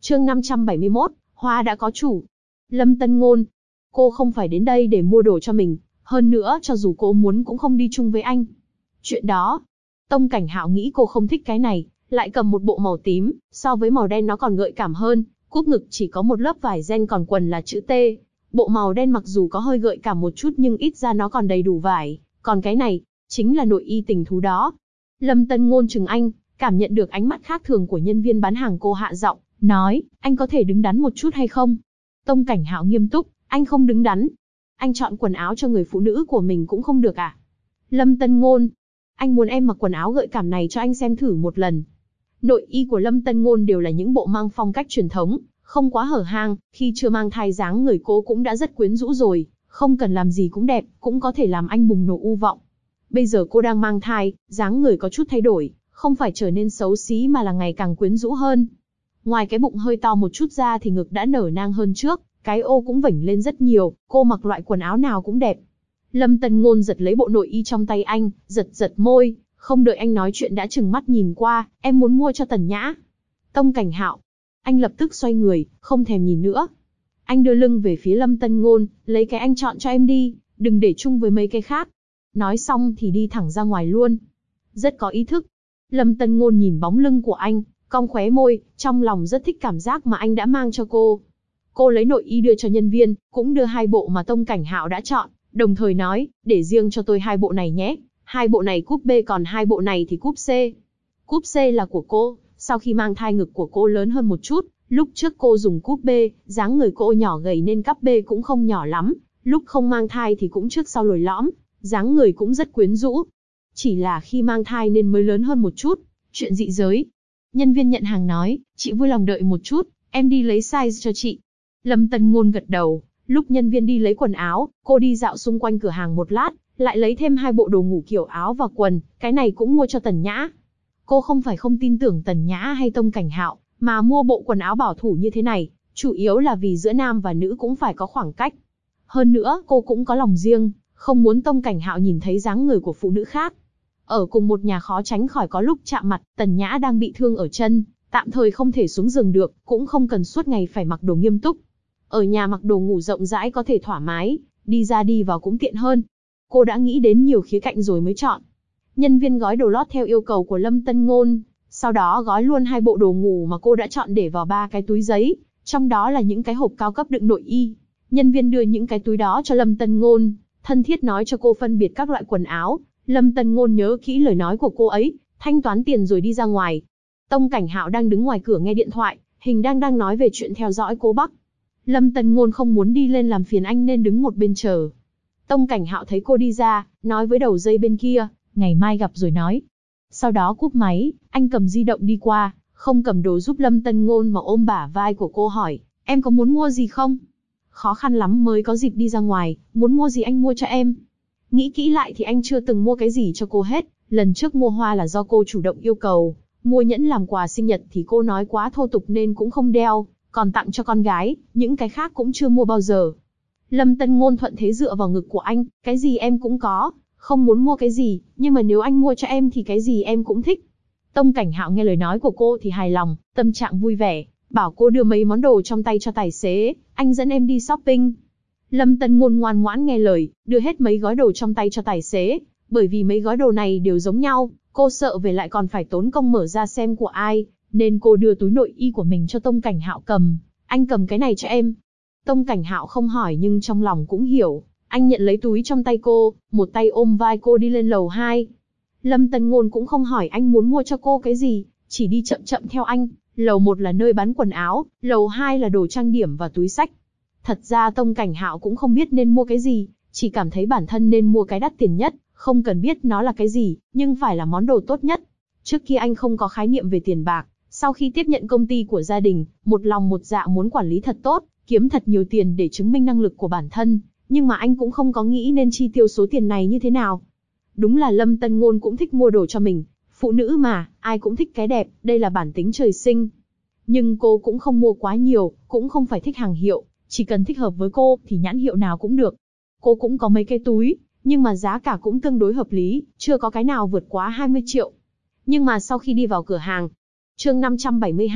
Chương 571, hoa đã có chủ. Lâm Tân Ngôn, cô không phải đến đây để mua đồ cho mình, hơn nữa cho dù cô muốn cũng không đi chung với anh. Chuyện đó, Tông Cảnh Hạo nghĩ cô không thích cái này, lại cầm một bộ màu tím, so với màu đen nó còn gợi cảm hơn, cúp ngực chỉ có một lớp vải ren còn quần là chữ T. Bộ màu đen mặc dù có hơi gợi cảm một chút nhưng ít ra nó còn đầy đủ vải, còn cái này, chính là nội y tình thú đó. Lâm Tân Ngôn chừng anh, cảm nhận được ánh mắt khác thường của nhân viên bán hàng, cô hạ giọng, nói, anh có thể đứng đắn một chút hay không? Tông Cảnh Hạo nghiêm túc, anh không đứng đắn. Anh chọn quần áo cho người phụ nữ của mình cũng không được à? Lâm Tân Ngôn, anh muốn em mặc quần áo gợi cảm này cho anh xem thử một lần. Nội y của Lâm Tân Ngôn đều là những bộ mang phong cách truyền thống, không quá hở hang, khi chưa mang thai dáng người cô cũng đã rất quyến rũ rồi, không cần làm gì cũng đẹp, cũng có thể làm anh bùng nổ u vọng. Bây giờ cô đang mang thai, dáng người có chút thay đổi, không phải trở nên xấu xí mà là ngày càng quyến rũ hơn. Ngoài cái bụng hơi to một chút ra thì ngực đã nở nang hơn trước, cái ô cũng vểnh lên rất nhiều, cô mặc loại quần áo nào cũng đẹp. Lâm Tân Ngôn giật lấy bộ nội y trong tay anh, giật giật môi, không đợi anh nói chuyện đã trừng mắt nhìn qua, em muốn mua cho Tần Nhã. Tông Cảnh Hạo, anh lập tức xoay người, không thèm nhìn nữa. Anh đưa lưng về phía Lâm Tân Ngôn, lấy cái anh chọn cho em đi, đừng để chung với mấy cái khác. Nói xong thì đi thẳng ra ngoài luôn. Rất có ý thức. Lâm Tân Ngôn nhìn bóng lưng của anh, cong khóe môi, trong lòng rất thích cảm giác mà anh đã mang cho cô. Cô lấy nội y đưa cho nhân viên, cũng đưa 2 bộ mà Tông Cảnh Hạo đã chọn, đồng thời nói, để riêng cho tôi 2 bộ này nhé. 2 bộ này cúp B còn 2 bộ này thì cúp C. Cúp C là của cô, sau khi mang thai ngực của cô lớn hơn một chút, lúc trước cô dùng cúp B, dáng người cô nhỏ gầy nên cúp B cũng không nhỏ lắm, lúc không mang thai thì cũng trước sau lồi lõm, dáng người cũng rất quyến rũ. Chỉ là khi mang thai nên mới lớn hơn một chút, chuyện dị giới. Nhân viên nhận hàng nói, chị vui lòng đợi một chút, em đi lấy size cho chị. Lâm Tân Ngôn gật đầu, lúc nhân viên đi lấy quần áo, cô đi dạo xung quanh cửa hàng một lát, lại lấy thêm 2 bộ đồ ngủ kiểu áo và quần, cái này cũng mua cho Tần Nhã. Cô không phải không tin tưởng Tần Nhã hay Tông Cảnh Hạo, mà mua bộ quần áo bảo thủ như thế này, chủ yếu là vì giữa nam và nữ cũng phải có khoảng cách. Hơn nữa, cô cũng có lòng riêng, không muốn Tông Cảnh Hạo nhìn thấy dáng người của phụ nữ khác. Ở cùng một nhà khó tránh khỏi có lúc chạm mặt, Tần Nhã đang bị thương ở chân, tạm thời không thể xuống giường được, cũng không cần suốt ngày phải mặc đồ nghiêm túc. Ở nhà mặc đồ ngủ rộng rãi có thể thoải mái, đi ra đi vào cũng tiện hơn. Cô đã nghĩ đến nhiều khía cạnh rồi mới chọn. Nhân viên gói đồ lót theo yêu cầu của Lâm Tân Ngôn, sau đó gói luôn 2 bộ đồ ngủ mà cô đã chọn để vào 3 cái túi giấy, trong đó là những cái hộp cao cấp đựng nội y. Nhân viên đưa những cái túi đó cho Lâm Tân Ngôn, thân thiết nói cho cô phân biệt các loại quần áo. Lâm Tân Ngôn nhớ kỹ lời nói của cô ấy, thanh toán tiền rồi đi ra ngoài. Tông Cảnh Hạo đang đứng ngoài cửa nghe điện thoại, hình đang nói về chuyện theo dõi cô Bắc. Lâm Tân Ngôn không muốn đi lên làm phiền anh nên đứng một bên chờ. Tông Cảnh Hạo thấy cô đi ra, nói với đầu dây bên kia, ngày mai gặp rồi nói. Sau đó cúp máy, anh cầm di động đi qua, không cầm đồ giúp Lâm Tân Ngôn mà ôm bả vai của cô hỏi, em có muốn mua gì không? Khó khăn lắm mới có dịp đi ra ngoài, muốn mua gì anh mua cho em. Nghĩ kỹ lại thì anh chưa từng mua cái gì cho cô hết, lần trước mua hoa là do cô chủ động yêu cầu, mua nhẫn làm quà sinh nhật thì cô nói quá thô tục nên cũng không đeo, còn tặng cho con gái, những cái khác cũng chưa mua bao giờ. Lâm Tân Ngôn thuận thế dựa vào ngực của anh, cái gì em cũng có, không muốn mua cái gì, nhưng mà nếu anh mua cho em thì cái gì em cũng thích. Tông Cảnh Hạo nghe lời nói của cô thì hài lòng, tâm trạng vui vẻ, bảo cô đưa mấy món đồ trong tay cho tài xế, anh dẫn em đi shopping. Lâm Tân Ngôn ngoan ngoãn nghe lời, đưa hết mấy gói đồ trong tay cho tài xế, bởi vì mấy gói đồ này đều giống nhau, cô sợ về lại còn phải tốn công mở ra xem của ai, nên cô đưa túi nội y của mình cho Tông Cảnh Hạo cầm, anh cầm cái này cho em. Tông Cảnh Hạo không hỏi nhưng trong lòng cũng hiểu, anh nhận lấy túi trong tay cô, một tay ôm vai cô đi lên lầu 2. Lâm Tân Ngôn cũng không hỏi anh muốn mua cho cô cái gì, chỉ đi chậm chậm theo anh, lầu 1 là nơi bán quần áo, lầu 2 là đồ trang điểm và túi xách. Thật ra Tông Cảnh Hạo cũng không biết nên mua cái gì, chỉ cảm thấy bản thân nên mua cái đắt tiền nhất, không cần biết nó là cái gì, nhưng phải là món đồ tốt nhất. Trước kia anh không có khái niệm về tiền bạc, sau khi tiếp nhận công ty của gia đình, một lòng một dạ muốn quản lý thật tốt, kiếm thật nhiều tiền để chứng minh năng lực của bản thân, nhưng mà anh cũng không có nghĩ nên chi tiêu số tiền này như thế nào. Đúng là Lâm Tân Ngôn cũng thích mua đồ cho mình, phụ nữ mà, ai cũng thích cái đẹp, đây là bản tính trời sinh. Nhưng cô cũng không mua quá nhiều, cũng không phải thích hàng hiệu, chỉ cần thích hợp với cô thì nhãn hiệu nào cũng được. Cô cũng có mấy cái túi, nhưng mà giá cả cũng tương đối hợp lý, chưa có cái nào vượt quá 20 triệu. Nhưng mà sau khi đi vào cửa hàng, chương 572,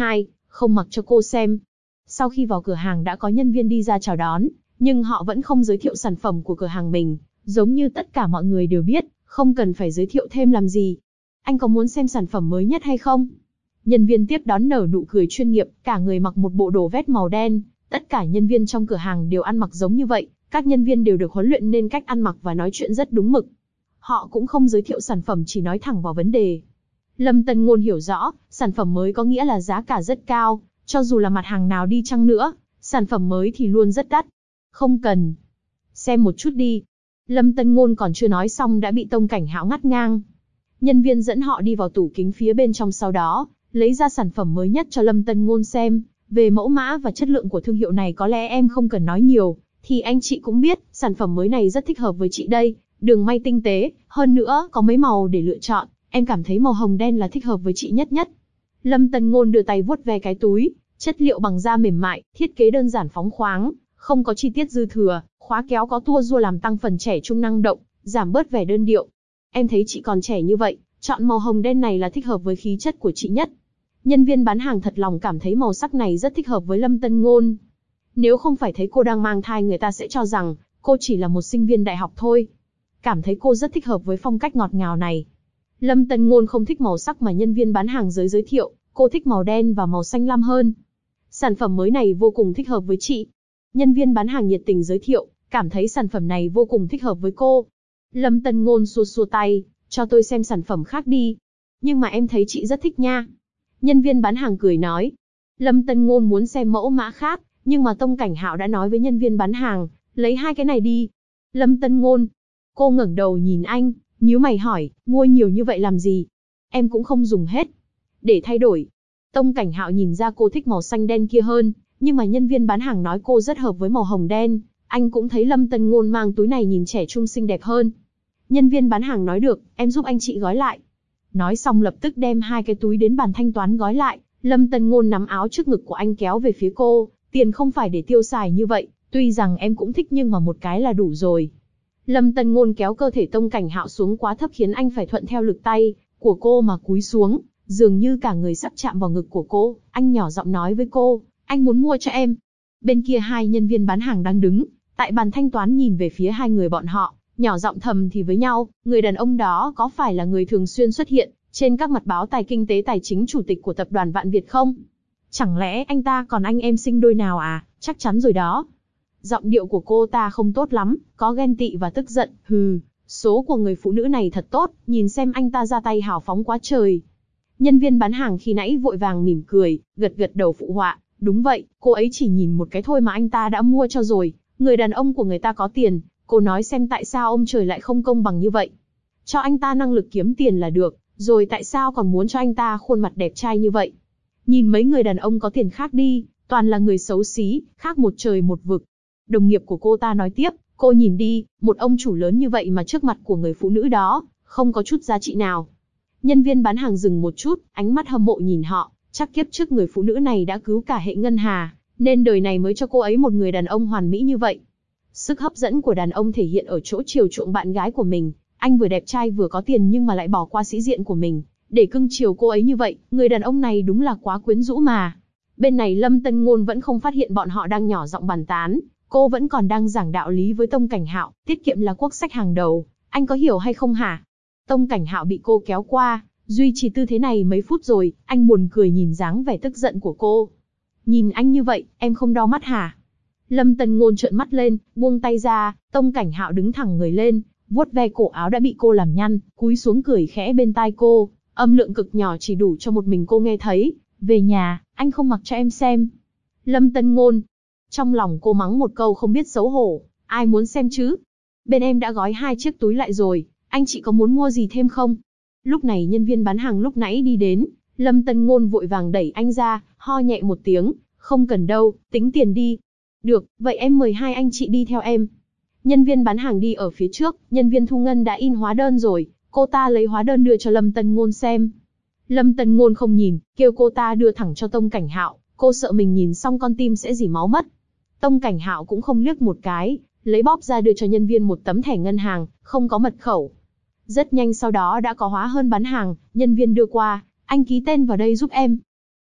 không mặc cho cô xem. Sau khi vào cửa hàng đã có nhân viên đi ra chào đón, nhưng họ vẫn không giới thiệu sản phẩm của cửa hàng mình, giống như tất cả mọi người đều biết, không cần phải giới thiệu thêm làm gì. Anh có muốn xem sản phẩm mới nhất hay không? Nhân viên tiếp đón nở nụ cười chuyên nghiệp, cả người mặc một bộ đồ vest màu đen. Tất cả nhân viên trong cửa hàng đều ăn mặc giống như vậy, các nhân viên đều được huấn luyện nên cách ăn mặc và nói chuyện rất đúng mực. Họ cũng không giới thiệu sản phẩm, chỉ nói thẳng vào vấn đề. Lâm Tân Ngôn hiểu rõ, sản phẩm mới có nghĩa là giá cả rất cao, cho dù là mặt hàng nào đi chăng nữa, sản phẩm mới thì luôn rất đắt. Không cần. Xem một chút đi. Lâm Tân Ngôn còn chưa nói xong đã bị Tông Cảnh Hạo ngắt ngang. Nhân viên dẫn họ đi vào tủ kính phía bên trong, sau đó lấy ra sản phẩm mới nhất cho Lâm Tân Ngôn xem. Về mẫu mã và chất lượng của thương hiệu này có lẽ em không cần nói nhiều, thì anh chị cũng biết, sản phẩm mới này rất thích hợp với chị đây, đường may tinh tế, hơn nữa có mấy màu để lựa chọn, em cảm thấy màu hồng đen là thích hợp với chị nhất. Lâm Tân Ngôn đưa tay vuốt ve cái túi, chất liệu bằng da mềm mại, thiết kế đơn giản phóng khoáng, không có chi tiết dư thừa, khóa kéo có tua rua làm tăng phần trẻ trung năng động, giảm bớt vẻ đơn điệu. Em thấy chị còn trẻ như vậy, chọn màu hồng đen này là thích hợp với khí chất của chị nhất. Nhân viên bán hàng thật lòng cảm thấy màu sắc này rất thích hợp với Lâm Tân Ngôn. Nếu không phải thấy cô đang mang thai, người ta sẽ cho rằng cô chỉ là một sinh viên đại học thôi. Cảm thấy cô rất thích hợp với phong cách ngọt ngào này. Lâm Tân Ngôn không thích màu sắc mà nhân viên bán hàng giới thiệu, cô thích màu đen và màu xanh lam hơn. Sản phẩm mới này vô cùng thích hợp với chị. Nhân viên bán hàng nhiệt tình giới thiệu, cảm thấy sản phẩm này vô cùng thích hợp với cô. Lâm Tân Ngôn xua tay, cho tôi xem sản phẩm khác đi. Nhưng mà em thấy chị rất thích nha. Nhân viên bán hàng cười nói. Lâm Tân Ngôn muốn xem mẫu mã khác, nhưng mà Tông Cảnh Hạo đã nói với nhân viên bán hàng, lấy hai cái này đi. Lâm Tân Ngôn. Cô ngẩng đầu nhìn anh, nhíu mày hỏi, mua nhiều như vậy làm gì? Em cũng không dùng hết. Để thay đổi. Tông Cảnh Hạo nhìn ra cô thích màu xanh đen kia hơn, nhưng mà nhân viên bán hàng nói cô rất hợp với màu hồng đen. Anh cũng thấy Lâm Tân Ngôn mang túi này nhìn trẻ trung xinh đẹp hơn. Nhân viên bán hàng nói được, em giúp anh chị gói lại. Nói xong lập tức đem hai cái túi đến bàn thanh toán gói lại. Lâm Tân Ngôn nắm áo trước ngực của anh kéo về phía cô, tiền không phải để tiêu xài như vậy, tuy rằng em cũng thích nhưng mà một cái là đủ rồi. Lâm Tân Ngôn kéo cơ thể Tông Cảnh Hạo xuống quá thấp khiến anh phải thuận theo lực tay của cô mà cúi xuống, dường như cả người sắp chạm vào ngực của cô. Anh nhỏ giọng nói với cô, anh muốn mua cho em. Bên kia hai nhân viên bán hàng đang đứng tại bàn thanh toán nhìn về phía hai người bọn họ, nhỏ giọng thầm thì với nhau, người đàn ông đó có phải là người thường xuyên xuất hiện trên các mặt báo tài kinh tế tài chính, chủ tịch của tập đoàn Vạn Việt không? Chẳng lẽ anh ta còn anh em sinh đôi nào à? Chắc chắn rồi đó. Giọng điệu của cô ta không tốt lắm, có ghen tị và tức giận. Hừ, số của người phụ nữ này thật tốt, nhìn xem anh ta ra tay hào phóng quá trời. Nhân viên bán hàng khi nãy vội vàng mỉm cười, gật gật đầu phụ họa. Đúng vậy, cô ấy chỉ nhìn một cái thôi mà anh ta đã mua cho rồi. Người đàn ông của người ta có tiền, cô nói xem tại sao ông trời lại không công bằng như vậy. Cho anh ta năng lực kiếm tiền là được, rồi tại sao còn muốn cho anh ta khuôn mặt đẹp trai như vậy? Nhìn mấy người đàn ông có tiền khác đi, toàn là người xấu xí, khác một trời một vực. Đồng nghiệp của cô ta nói tiếp, cô nhìn đi, một ông chủ lớn như vậy mà trước mặt của người phụ nữ đó, không có chút giá trị nào. Nhân viên bán hàng dừng một chút, ánh mắt hâm mộ nhìn họ, chắc kiếp trước người phụ nữ này đã cứu cả hệ ngân hà, nên đời này mới cho cô ấy một người đàn ông hoàn mỹ như vậy. Sức hấp dẫn của đàn ông thể hiện ở chỗ chiều chuộng bạn gái của mình, anh vừa đẹp trai vừa có tiền nhưng mà lại bỏ qua sĩ diện của mình, để cưng chiều cô ấy như vậy, người đàn ông này đúng là quá quyến rũ mà. Bên này Lâm Tân Ngôn vẫn không phát hiện bọn họ đang nhỏ giọng bàn tán, cô vẫn còn đang giảng đạo lý với Tông Cảnh Hạo, tiết kiệm là quốc sách hàng đầu, anh có hiểu hay không hả? Tông Cảnh Hạo bị cô kéo qua, duy trì tư thế này mấy phút rồi, anh buồn cười nhìn dáng vẻ tức giận của cô. Nhìn anh như vậy, em không đau mắt hả? Lâm Tân Ngôn trợn mắt lên, buông tay ra, Tông Cảnh Hạo đứng thẳng người lên, vuốt ve cổ áo đã bị cô làm nhăn, cúi xuống cười khẽ bên tai cô, âm lượng cực nhỏ chỉ đủ cho một mình cô nghe thấy. Về nhà, anh không mặc cho em xem. Lâm Tân Ngôn. Trong lòng cô mắng một câu không biết xấu hổ, ai muốn xem chứ? Bên em đã gói 2 chiếc túi lại rồi, anh chị có muốn mua gì thêm không? Lúc này nhân viên bán hàng lúc nãy đi đến, Lâm Tân Ngôn vội vàng đẩy anh ra, ho nhẹ một tiếng, không cần đâu, tính tiền đi. Được, vậy em mời hai anh chị đi theo em. Nhân viên bán hàng đi ở phía trước, nhân viên thu ngân đã in hóa đơn rồi, cô ta lấy hóa đơn đưa cho Lâm Tân Ngôn xem. Lâm Tân Ngôn không nhìn, kêu cô ta đưa thẳng cho Tông Cảnh Hạo, cô sợ mình nhìn xong con tim sẽ rỉ máu mất. Tông Cảnh Hạo cũng không liếc một cái, lấy bóp ra đưa cho nhân viên một tấm thẻ ngân hàng, không có mật khẩu. Rất nhanh sau đó đã có hóa đơn bán hàng, nhân viên đưa qua, anh ký tên vào đây giúp em.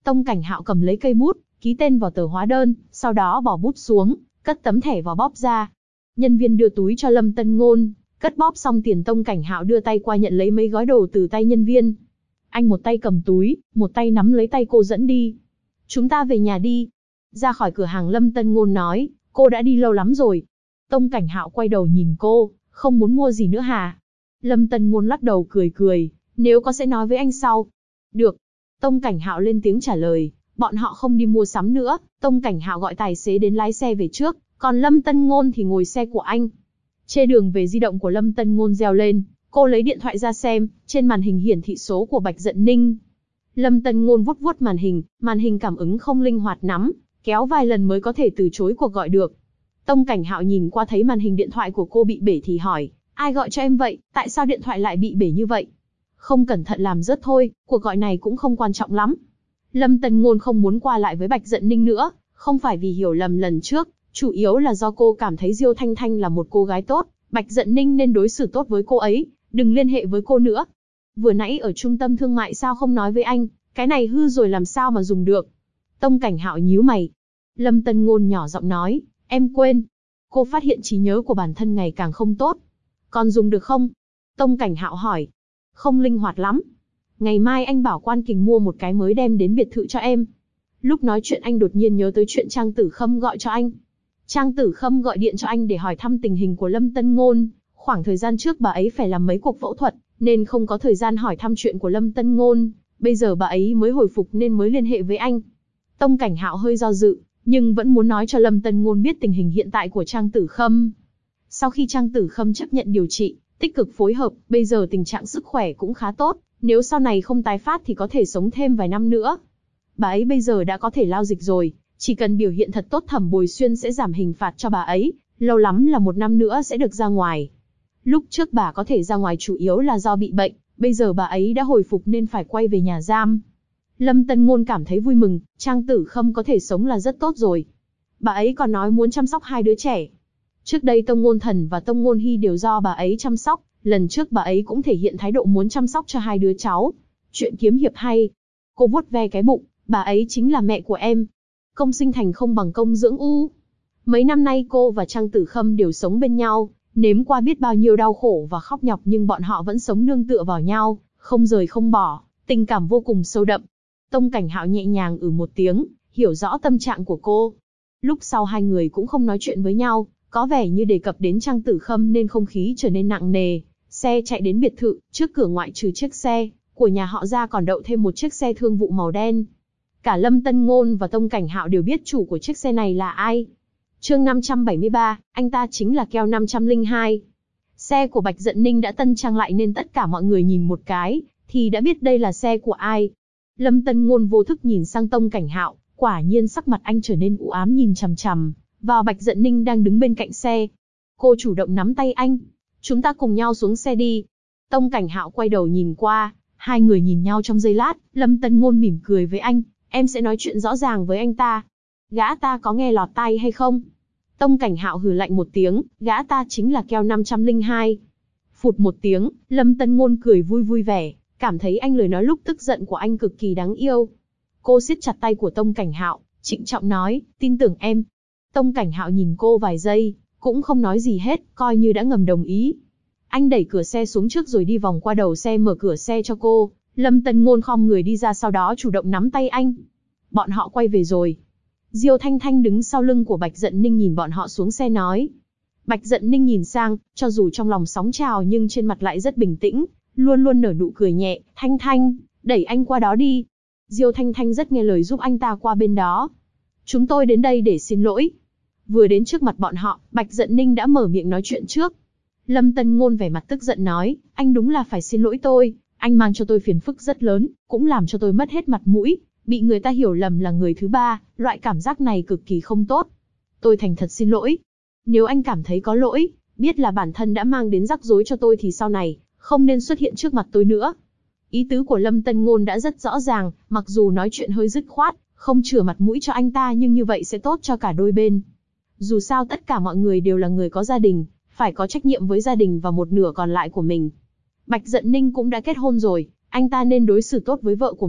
Tông Cảnh Hạo cầm lấy cây bút, ký tên vào tờ hóa đơn, sau đó bỏ bút xuống, cất tấm thẻ vào bóp ra. Nhân viên đưa túi cho Lâm Tân Ngôn, cất bóp xong tiền Tông Cảnh Hạo đưa tay qua nhận lấy mấy gói đồ từ tay nhân viên. Anh một tay cầm túi, một tay nắm lấy tay cô dẫn đi. Chúng ta về nhà đi. Ra khỏi cửa hàng Lâm Tân Ngôn nói, cô đã đi lâu lắm rồi. Tông Cảnh Hạo quay đầu nhìn cô, không muốn mua gì nữa hả? Lâm Tân Ngôn lắc đầu cười cười, nếu có sẽ nói với anh sau. Được. Tông Cảnh Hạo lên tiếng trả lời, bọn họ không đi mua sắm nữa, Tông Cảnh Hạo gọi tài xế đến lái xe về trước, còn Lâm Tân Ngôn thì ngồi xe của anh. Trên đường về di động của Lâm Tân Ngôn reo lên, cô lấy điện thoại ra xem, trên màn hình hiển thị số của Bạch Dận Ninh. Lâm Tân Ngôn vuốt vuốt màn hình cảm ứng không linh hoạt nắm, kéo vài lần mới có thể từ chối cuộc gọi được. Tông Cảnh Hạo nhìn qua thấy màn hình điện thoại của cô bị bể thì hỏi, ai gọi cho em vậy, tại sao điện thoại lại bị bể như vậy? Không cẩn thận làm rớt thôi, cuộc gọi này cũng không quan trọng lắm. Lâm Tân Ngôn không muốn qua lại với Bạch Dận Ninh nữa, không phải vì hiểu lầm lần trước, chủ yếu là do cô cảm thấy Diêu Thanh Thanh là một cô gái tốt, Bạch Dận Ninh nên đối xử tốt với cô ấy, đừng liên hệ với cô nữa. Vừa nãy ở trung tâm thương mại sao không nói với anh, cái này hư rồi làm sao mà dùng được. Tông Cảnh Hạo nhíu mày. Lâm Tân Ngôn nhỏ giọng nói, em quên. Cô phát hiện trí nhớ của bản thân ngày càng không tốt. Còn dùng được không? Tông Cảnh Hạo hỏi. Không linh hoạt lắm. Ngày mai anh bảo Quan Kình mua một cái mới đem đến biệt thự cho em. Lúc nói chuyện anh đột nhiên nhớ tới chuyện Trang Tử Khâm gọi cho anh. Trang Tử Khâm gọi điện cho anh để hỏi thăm tình hình của Lâm Tân Ngôn. Khoảng thời gian trước bà ấy phải làm mấy cuộc phẫu thuật, nên không có thời gian hỏi thăm chuyện của Lâm Tân Ngôn. Bây giờ bà ấy mới hồi phục nên mới liên hệ với anh. Tông Cảnh Hạo hơi do dự, nhưng vẫn muốn nói cho Lâm Tân Ngôn biết tình hình hiện tại của Trang Tử Khâm. Sau khi Trang Tử Khâm chấp nhận điều trị, tích cực phối hợp, bây giờ tình trạng sức khỏe cũng khá tốt, nếu sau này không tái phát thì có thể sống thêm vài năm nữa. Bà ấy bây giờ đã có thể lao dịch rồi, chỉ cần biểu hiện thật tốt Thẩm Bồi Xuyên sẽ giảm hình phạt cho bà ấy, lâu lắm là 1 năm nữa sẽ được ra ngoài. Lúc trước bà có thể ra ngoài chủ yếu là do bị bệnh, bây giờ bà ấy đã hồi phục nên phải quay về nhà giam. Lâm Tân Ngôn cảm thấy vui mừng, Trang Tử Khâm có thể sống là rất tốt rồi. Bà ấy còn nói muốn chăm sóc 2 đứa trẻ. Trước đây Tông Ngôn Thần và Tông Ngôn Hy đều do bà ấy chăm sóc, lần trước bà ấy cũng thể hiện thái độ muốn chăm sóc cho 2 đứa cháu. Chuyện kiếm hiệp hay. Cô vuốt ve cái bụng, bà ấy chính là mẹ của em. Công sinh thành không bằng công dưỡng u. Mấy năm nay cô và Trang Tử Khâm đều sống bên nhau, nếm qua biết bao nhiêu đau khổ và khóc nhọc nhưng bọn họ vẫn sống nương tựa vào nhau, không rời không bỏ, tình cảm vô cùng sâu đậm. Tông Cảnh Hạo nhẹ nhàng một tiếng, hiểu rõ tâm trạng của cô. Lúc sau hai người cũng không nói chuyện với nhau, có vẻ như đề cập đến Trang Tử Khâm nên không khí trở nên nặng nề. Xe chạy đến biệt thự, trước cửa ngoại trừ chiếc xe của nhà họ ra còn đậu thêm một chiếc xe thương vụ màu đen. Cả Lâm Tân Ngôn và Tông Cảnh Hạo đều biết chủ của chiếc xe này là ai. Chương 573, anh ta chính là Keo 502. Xe của Bạch Dận Ninh đã tân trang lại nên tất cả mọi người nhìn một cái, thì đã biết đây là xe của ai. Lâm Tân Ngôn vô thức nhìn sang Tông Cảnh Hạo, quả nhiên sắc mặt anh trở nên u ám nhìn chằm chằm vào Bạch Dận Ninh đang đứng bên cạnh xe. Cô chủ động nắm tay anh. Chúng ta cùng nhau xuống xe đi. Tông Cảnh Hạo quay đầu nhìn qua, hai người nhìn nhau trong giây lát, Lâm Tân Ngôn mỉm cười với anh, em sẽ nói chuyện rõ ràng với anh ta. Gã ta có nghe lọt tai hay không? Tông Cảnh Hạo hừ lạnh một tiếng, gã ta chính là Keo 502. Phụt một tiếng, Lâm Tân Ngôn cười vui vui vẻ, cảm thấy anh lời nói lúc tức giận của anh cực kỳ đáng yêu. Cô siết chặt tay của Tông Cảnh Hạo, trịnh trọng nói, tin tưởng em. Tông Cảnh Hạo nhìn cô vài giây, cũng không nói gì hết, coi như đã ngầm đồng ý. Anh đẩy cửa xe xuống trước rồi đi vòng qua đầu xe mở cửa xe cho cô. Lâm Tân Ngôn khom người đi ra sau đó chủ động nắm tay anh. Bọn họ quay về rồi. Diêu Thanh Thanh đứng sau lưng của Bạch Dận Ninh nhìn bọn họ xuống xe nói. Bạch Dận Ninh nhìn sang, cho dù trong lòng sóng trào nhưng trên mặt lại rất bình tĩnh, luôn luôn nở nụ cười nhẹ. Thanh Thanh, đẩy anh qua đó đi. Diêu Thanh Thanh rất nghe lời giúp anh ta qua bên đó. Chúng tôi đến đây để xin lỗi. Vừa đến trước mặt bọn họ, Bạch Dận Ninh đã mở miệng nói chuyện trước. Lâm Tân Ngôn vẻ mặt tức giận nói, anh đúng là phải xin lỗi tôi, anh mang cho tôi phiền phức rất lớn, cũng làm cho tôi mất hết mặt mũi, bị người ta hiểu lầm là người thứ ba, loại cảm giác này cực kỳ không tốt. Tôi thành thật xin lỗi. Nếu anh cảm thấy có lỗi, biết là bản thân đã mang đến rắc rối cho tôi thì sau này, không nên xuất hiện trước mặt tôi nữa. Ý tứ của Lâm Tân Ngôn đã rất rõ ràng, mặc dù nói chuyện hơi dứt khoát, không chừa mặt mũi cho anh ta nhưng như vậy sẽ tốt cho cả đôi bên. Dù sao tất cả mọi người đều là người có gia đình, phải có trách nhiệm với gia đình và một nửa còn lại của mình. Bạch Dận Ninh cũng đã kết hôn rồi, anh ta nên đối xử tốt với vợ của mình,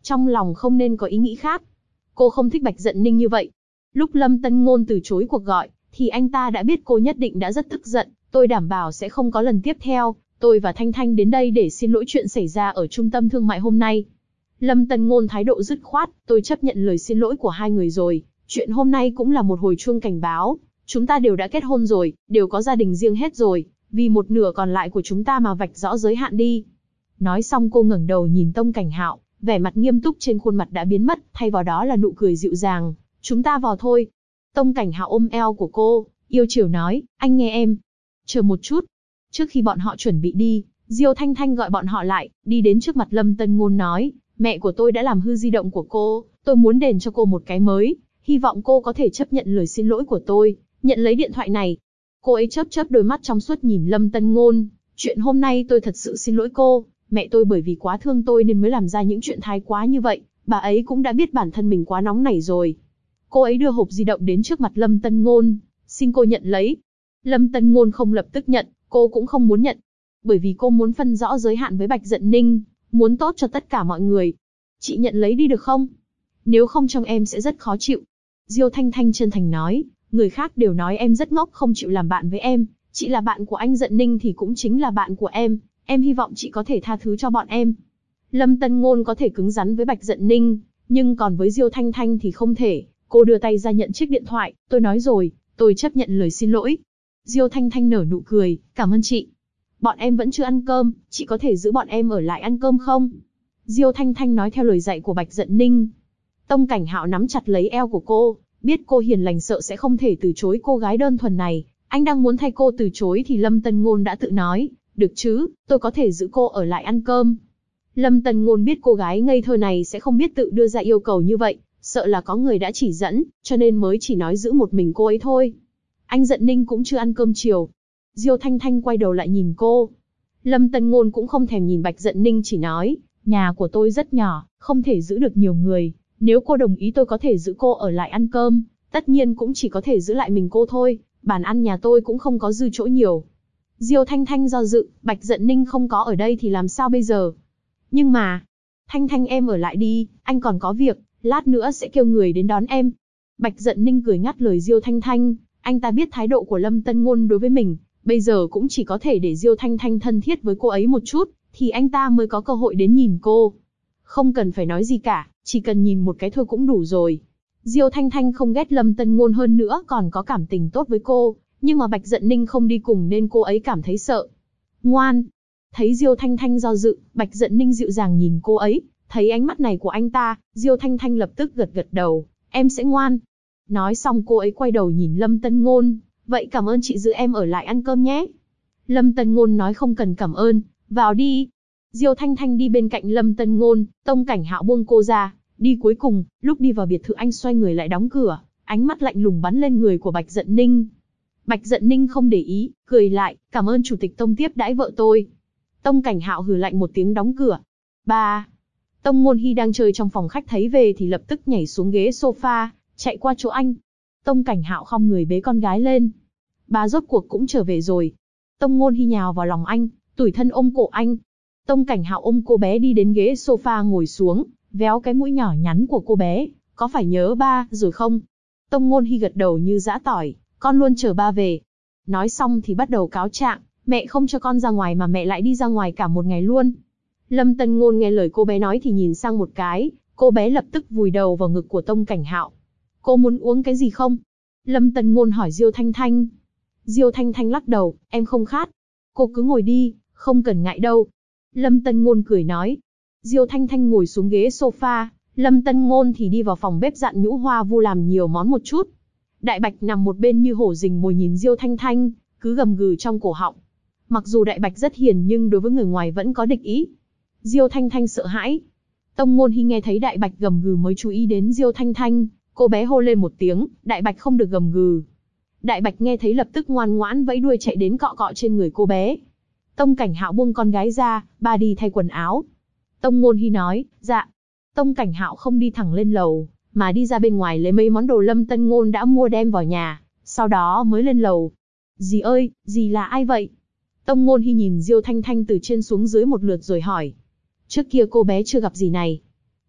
trong lòng không nên có ý nghĩ khác. Cô không thích Bạch Dận Ninh như vậy. Lúc Lâm Tân Ngôn từ chối cuộc gọi, thì anh ta đã biết cô nhất định đã rất tức giận, tôi đảm bảo sẽ không có lần tiếp theo. Tôi và Thanh Thanh đến đây để xin lỗi chuyện xảy ra ở trung tâm thương mại hôm nay. Lâm Tân Ngôn thái độ dứt khoát, tôi chấp nhận lời xin lỗi của hai người rồi. Chuyện hôm nay cũng là một hồi chuông cảnh báo. Chúng ta đều đã kết hôn rồi, đều có gia đình riêng hết rồi. Vì một nửa còn lại của chúng ta mà vạch rõ giới hạn đi. Nói xong cô ngẩng đầu nhìn Tông Cảnh Hạo, vẻ mặt nghiêm túc trên khuôn mặt đã biến mất, thay vào đó là nụ cười dịu dàng. Chúng ta vào thôi. Tông Cảnh Hạo ôm eo của cô, yêu chiều nói, anh nghe em. Chờ một chút. Trước khi bọn họ chuẩn bị đi, Diêu Thanh Thanh gọi bọn họ lại, đi đến trước mặt Lâm Tân Ngôn nói, mẹ của tôi đã làm hư di động của cô, tôi muốn đền cho cô một cái mới, hy vọng cô có thể chấp nhận lời xin lỗi của tôi, nhận lấy điện thoại này. Cô ấy chớp chớp đôi mắt trong suốt nhìn Lâm Tân Ngôn, chuyện hôm nay tôi thật sự xin lỗi cô, mẹ tôi bởi vì quá thương tôi nên mới làm ra những chuyện thái quá như vậy, bà ấy cũng đã biết bản thân mình quá nóng nảy rồi. Cô ấy đưa hộp di động đến trước mặt Lâm Tân Ngôn, xin cô nhận lấy. Lâm Tân Ngôn không lập tức nhận, cô cũng không muốn nhận, bởi vì cô muốn phân rõ giới hạn với Bạch Dận Ninh, muốn tốt cho tất cả mọi người. Chị nhận lấy đi được không? Nếu không trong em sẽ rất khó chịu. Diêu Thanh Thanh chân thành nói, người khác đều nói em rất ngốc không chịu làm bạn với em, chị là bạn của anh Dận Ninh thì cũng chính là bạn của em hy vọng chị có thể tha thứ cho bọn em. Lâm Tân Ngôn có thể cứng rắn với Bạch Dận Ninh, nhưng còn với Diêu Thanh Thanh thì không thể. Cô đưa tay ra nhận chiếc điện thoại, tôi nói rồi, tôi chấp nhận lời xin lỗi. Diêu Thanh Thanh nở nụ cười, cảm ơn chị. Bọn em vẫn chưa ăn cơm, chị có thể giữ bọn em ở lại ăn cơm không? Diêu Thanh Thanh nói theo lời dạy của Bạch Dận Ninh. Tông Cảnh Hạo nắm chặt lấy eo của cô, biết cô hiền lành sợ sẽ không thể từ chối cô gái đơn thuần này. Anh đang muốn thay cô từ chối thì Lâm Tân Ngôn đã tự nói, được chứ, tôi có thể giữ cô ở lại ăn cơm. Lâm Tân Ngôn biết cô gái ngây thơ này sẽ không biết tự đưa ra yêu cầu như vậy, sợ là có người đã chỉ dẫn, cho nên mới chỉ nói giữ một mình cô ấy thôi. Anh Dận Ninh cũng chưa ăn cơm chiều. Diêu Thanh Thanh quay đầu lại nhìn cô. Lâm Tân Ngôn cũng không thèm nhìn Bạch Dận Ninh, chỉ nói, nhà của tôi rất nhỏ, không thể giữ được nhiều người. Nếu cô đồng ý tôi có thể giữ cô ở lại ăn cơm, tất nhiên cũng chỉ có thể giữ lại mình cô thôi, bàn ăn nhà tôi cũng không có dư chỗ nhiều. Diêu Thanh Thanh do dự, Bạch Dận Ninh không có ở đây thì làm sao bây giờ? Nhưng mà, Thanh Thanh em ở lại đi, anh còn có việc, lát nữa sẽ kêu người đến đón em. Bạch Dận Ninh cười ngắt lời Diêu Thanh Thanh, anh ta biết thái độ của Lâm Tân Ngôn đối với mình, bây giờ cũng chỉ có thể để Diêu Thanh Thanh thân thiết với cô ấy một chút, thì anh ta mới có cơ hội đến nhìn cô. Không cần phải nói gì cả, chỉ cần nhìn một cái thôi cũng đủ rồi. Diêu Thanh Thanh không ghét Lâm Tân Ngôn, hơn nữa còn có cảm tình tốt với cô, nhưng mà Bạch Dận Ninh không đi cùng nên cô ấy cảm thấy sợ. Ngoan. Thấy Diêu Thanh Thanh do dự, Bạch Dận Ninh dịu dàng nhìn cô ấy, thấy ánh mắt này của anh ta, Diêu Thanh Thanh lập tức gật gật đầu, em sẽ ngoan. Nói xong cô ấy quay đầu nhìn Lâm Tân Ngôn, vậy cảm ơn chị giữ em ở lại ăn cơm nhé. Lâm Tân Ngôn nói không cần cảm ơn, vào đi. Diêu Thanh Thanh đi bên cạnh Lâm Tân Ngôn, Tông Cảnh Hạo buông cô ra, đi cuối cùng, lúc đi vào biệt thự anh xoay người lại đóng cửa, ánh mắt lạnh lùng bắn lên người của Bạch Dận Ninh. Bạch Dận Ninh không để ý, cười lại, cảm ơn chủ tịch Tông tiếp đãi vợ tôi. Tông Cảnh Hạo hừ lạnh một tiếng đóng cửa. Ba. Tông Ngôn Hy đang chơi trong phòng khách thấy về thì lập tức nhảy xuống ghế sofa, chạy qua chỗ anh. Tông Cảnh Hạo khom người bế con gái lên. Ba rốt cuộc cũng trở về rồi. Tông Ngôn Hy nhào vào lòng anh, tủi thân ôm cổ anh. Tông Cảnh Hạo ôm cô bé đi đến ghế sofa ngồi xuống, véo cái mũi nhỏ nhắn của cô bé. Có phải nhớ ba rồi không? Tông Ngôn Hy gật đầu như giã tỏi, con luôn chờ ba về. Nói xong thì bắt đầu cáo trạng, mẹ không cho con ra ngoài mà mẹ lại đi ra ngoài cả một ngày luôn. Lâm Tân Ngôn nghe lời cô bé nói thì nhìn sang một cái, cô bé lập tức vùi đầu vào ngực của Tông Cảnh Hạo. Cô muốn uống cái gì không? Lâm Tân Ngôn hỏi Diêu Thanh Thanh. Diêu Thanh Thanh lắc đầu, em không khát. Cô cứ ngồi đi, không cần ngại đâu. Lâm Tân Ngôn cười nói. Diêu Thanh Thanh ngồi xuống ghế sofa, Lâm Tân Ngôn thì đi vào phòng bếp dặn Nhũ Hoa Vu làm nhiều món một chút. Đại Bạch nằm một bên như hổ rình mồi nhìn Diêu Thanh Thanh, cứ gầm gừ trong cổ họng. Mặc dù Đại Bạch rất hiền nhưng đối với người ngoài vẫn có địch ý. Diêu Thanh Thanh sợ hãi. Tông Ngôn Hy nghe thấy Đại Bạch gầm gừ mới chú ý đến Diêu Thanh Thanh, cô bé hô lên một tiếng, Đại Bạch không được gầm gừ. Đại Bạch nghe thấy lập tức ngoan ngoãn vẫy đuôi chạy đến cọ cọ trên người cô bé. Tông Cảnh Hạo buông con gái ra, ba đi thay quần áo. Tông Ngôn Hy nói, dạ. Tông Cảnh Hạo không đi thẳng lên lầu, mà đi ra bên ngoài lấy mấy món đồ Lâm Tân Ngôn đã mua đem vào nhà, sau đó mới lên lầu. Dì ơi, dì là ai vậy? Tông Ngôn Hy nhìn Diêu Thanh Thanh từ trên xuống dưới một lượt rồi hỏi. Trước kia cô bé chưa gặp dì này.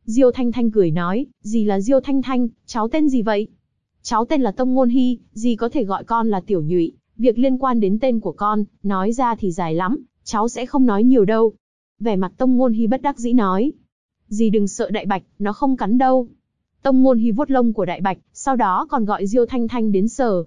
Diêu Thanh Thanh cười nói, dì là Diêu Thanh Thanh, cháu tên gì vậy? Cháu tên là Tông Ngôn Hy, dì có thể gọi con là Tiểu Nhụy, việc liên quan đến tên của con, nói ra thì dài lắm, cháu sẽ không nói nhiều đâu. Vẻ mặt Tông Ngôn Hy bất đắc dĩ nói. Dì đừng sợ Đại Bạch, nó không cắn đâu. Tông Ngôn Hy vuốt lông của Đại Bạch, sau đó còn gọi Diêu Thanh Thanh đến sờ.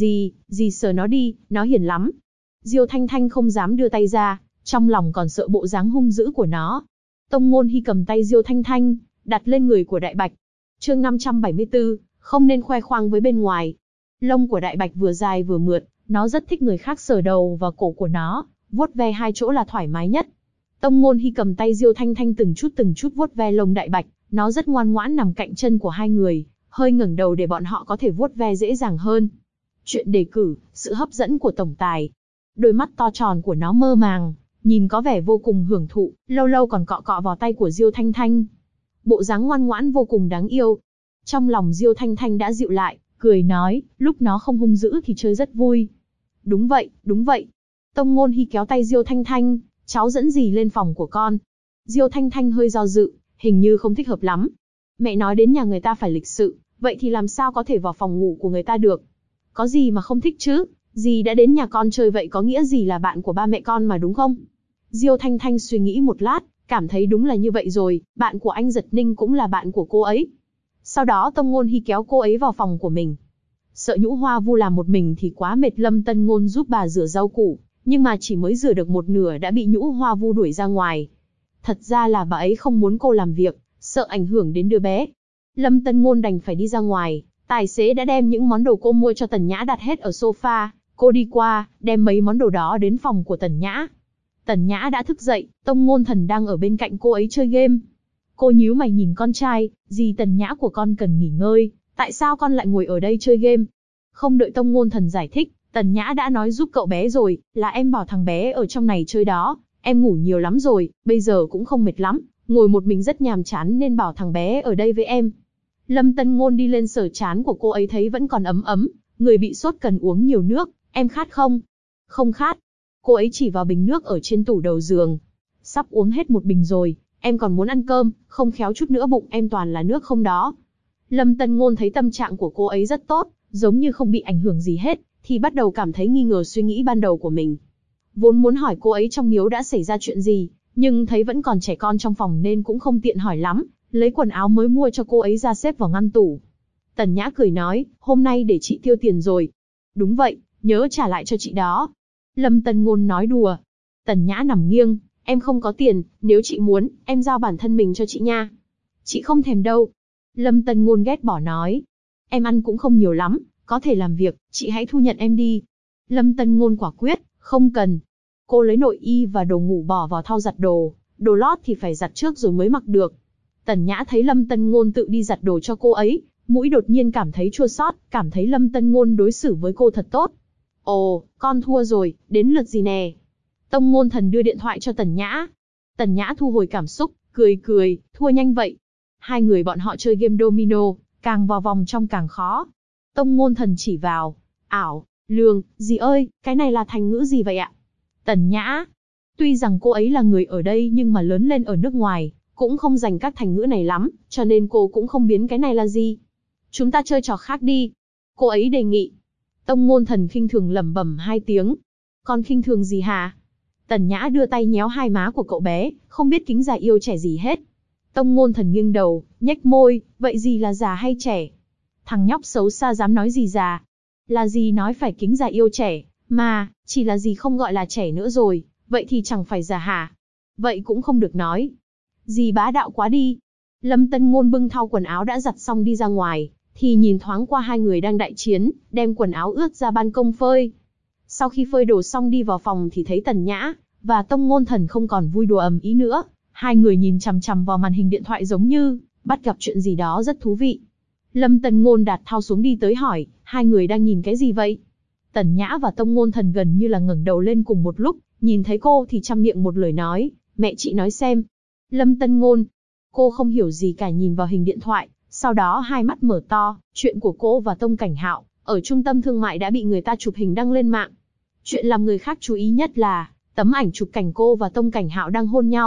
Dì sờ nó đi, nó hiền lắm. Diêu Thanh Thanh không dám đưa tay ra, trong lòng còn sợ bộ dáng hung dữ của nó. Tông Ngôn Hy cầm tay Diêu Thanh Thanh, đặt lên người của Đại Bạch. Chương 574, không nên khoe khoang với bên ngoài. Lông của Đại Bạch vừa dài vừa mượt, nó rất thích người khác sờ đầu và cổ của nó, vuốt ve hai chỗ là thoải mái nhất. Tông Ngôn Hy cầm tay Diêu Thanh Thanh từng chút vuốt ve lông Đại Bạch, nó rất ngoan ngoãn nằm cạnh chân của hai người, hơi ngẩng đầu để bọn họ có thể vuốt ve dễ dàng hơn. Chuyện đề cử, sự hấp dẫn của tổng tài. Đôi mắt to tròn của nó mơ màng, nhìn có vẻ vô cùng hưởng thụ, lâu lâu còn cọ cọ vào tay của Diêu Thanh Thanh. Bộ dáng ngoan ngoãn vô cùng đáng yêu. Trong lòng Diêu Thanh Thanh đã dịu lại, cười nói, lúc nó không hung dữ thì chơi rất vui. Đúng vậy. Tông Ngôn Hy kéo tay Diêu Thanh Thanh, cháu dẫn dì lên phòng của con. Diêu Thanh Thanh hơi do dự, hình như không thích hợp lắm. Mẹ nói đến nhà người ta phải lịch sự, vậy thì làm sao có thể vào phòng ngủ của người ta được? Có gì mà không thích chứ? Dì đã đến nhà con chơi vậy có nghĩa gì là bạn của ba mẹ con mà đúng không? Diêu Thanh Thanh suy nghĩ một lát, cảm thấy đúng là như vậy rồi, bạn của anh Giật Ninh cũng là bạn của cô ấy. Sau đó Tông Ngôn Hy kéo cô ấy vào phòng của mình. Sợ Nhũ Hoa Vu làm một mình thì quá mệt, Lâm Tân Ngôn giúp bà rửa rau củ, nhưng mà chỉ mới rửa được một nửa đã bị Nhũ Hoa Vu đuổi ra ngoài. Thật ra là bà ấy không muốn cô làm việc, sợ ảnh hưởng đến đứa bé. Lâm Tân Ngôn đành phải đi ra ngoài, tài xế đã đem những món đồ cô mua cho Tần Nhã đặt hết ở sofa, cô đi qua, đem mấy món đồ đó đến phòng của Tần Nhã. Tần Nhã đã thức dậy, Tông Ngôn Thần đang ở bên cạnh cô ấy chơi game. Cô nhíu mày nhìn con trai, dì Tần Nhã của con cần nghỉ ngơi, tại sao con lại ngồi ở đây chơi game? Không đợi Tông Ngôn Thần giải thích, Tần Nhã đã nói giúp cậu bé rồi, là em bảo thằng bé ở trong này chơi đó, em ngủ nhiều lắm rồi, bây giờ cũng không mệt lắm, ngồi một mình rất nhàm chán nên bảo thằng bé ở đây với em. Lâm Tân Ngôn đi lên sờ trán của cô ấy thấy vẫn còn ấm ấm, người bị sốt cần uống nhiều nước, em khát không? Không khát. Cô ấy chỉ vào bình nước ở trên tủ đầu giường. Sắp uống hết một bình rồi, em còn muốn ăn cơm, không khéo chút nữa bụng em toàn là nước không đó. Lâm Tân Ngôn thấy tâm trạng của cô ấy rất tốt, giống như không bị ảnh hưởng gì hết, thì bắt đầu cảm thấy nghi ngờ suy nghĩ ban đầu của mình. Vốn muốn hỏi cô ấy trong miếu đã xảy ra chuyện gì, nhưng thấy vẫn còn trẻ con trong phòng nên cũng không tiện hỏi lắm, lấy quần áo mới mua cho cô ấy ra xếp vào ngăn tủ. Tần Nhã cười nói, hôm nay để chị tiêu tiền rồi. Đúng vậy, nhớ trả lại cho chị đó. Lâm Tân Ngôn nói đùa. Tần Nhã nằm nghiêng, em không có tiền, nếu chị muốn, em giao bản thân mình cho chị nha. Chị không thèm đâu. Lâm Tân Ngôn ghét bỏ nói. Em ăn cũng không nhiều lắm, có thể làm việc, chị hãy thu nhận em đi. Lâm Tân Ngôn quả quyết, không cần. Cô lấy nội y và đồ ngủ bỏ vào thau giặt đồ, đồ lót thì phải giặt trước rồi mới mặc được. Tần Nhã thấy Lâm Tân Ngôn tự đi giặt đồ cho cô ấy, mũi đột nhiên cảm thấy chua xót, cảm thấy Lâm Tân Ngôn đối xử với cô thật tốt. Ồ, con thua rồi, đến lượt gì nè? Tông Ngôn Thần đưa điện thoại cho Tần Nhã. Tần Nhã thu hồi cảm xúc, cười, thua nhanh vậy. Hai người bọn họ chơi game domino, càng vào vòng trong càng khó. Tông Ngôn Thần chỉ vào, ảo, lương, dì ơi, cái này là thành ngữ gì vậy ạ? Tần Nhã, tuy rằng cô ấy là người ở đây nhưng mà lớn lên ở nước ngoài, cũng không dành các thành ngữ này lắm, cho nên cô cũng không biến cái này là gì. Chúng ta chơi trò khác đi. Cô ấy đề nghị. Tông Ngôn Thần khinh thường lẩm bẩm hai tiếng. Con khinh thường gì hả? Tần Nhã đưa tay nhéo hai má của cậu bé, không biết kính già yêu trẻ gì hết. Tông Ngôn Thần nghiêng đầu, nhếch môi, vậy gì là già hay trẻ? Thằng nhóc xấu xa dám nói gì già? Là gì nói phải kính già yêu trẻ, mà, chỉ là gì không gọi là trẻ nữa rồi, vậy thì chẳng phải già hả? Vậy cũng không được nói. Dì bá đạo quá đi. Lâm Tân Ngôn bưng thau quần áo đã giặt xong đi ra ngoài, thì nhìn thoáng qua hai người đang đại chiến, đem quần áo ướt ra ban công phơi. Sau khi phơi đồ xong đi vào phòng thì thấy Tần Nhã và Tông Ngôn Thần không còn vui đùa ầm ĩ nữa, hai người nhìn chằm chằm vào màn hình điện thoại giống như bắt gặp chuyện gì đó rất thú vị. Lâm Tân Ngôn đặt thau xuống đi tới hỏi, hai người đang nhìn cái gì vậy? Tần Nhã và Tông Ngôn Thần gần như là ngẩng đầu lên cùng một lúc, nhìn thấy cô thì chăm miệng một lời nói, mẹ chị nói xem. Lâm Tân Ngôn, cô không hiểu gì cả nhìn vào hình điện thoại, sau đó hai mắt mở to, chuyện của cô và Tông Cảnh Hạo ở trung tâm thương mại đã bị người ta chụp hình đăng lên mạng. Chuyện làm người khác chú ý nhất là tấm ảnh chụp cảnh cô và Tông Cảnh Hạo đang hôn nhau,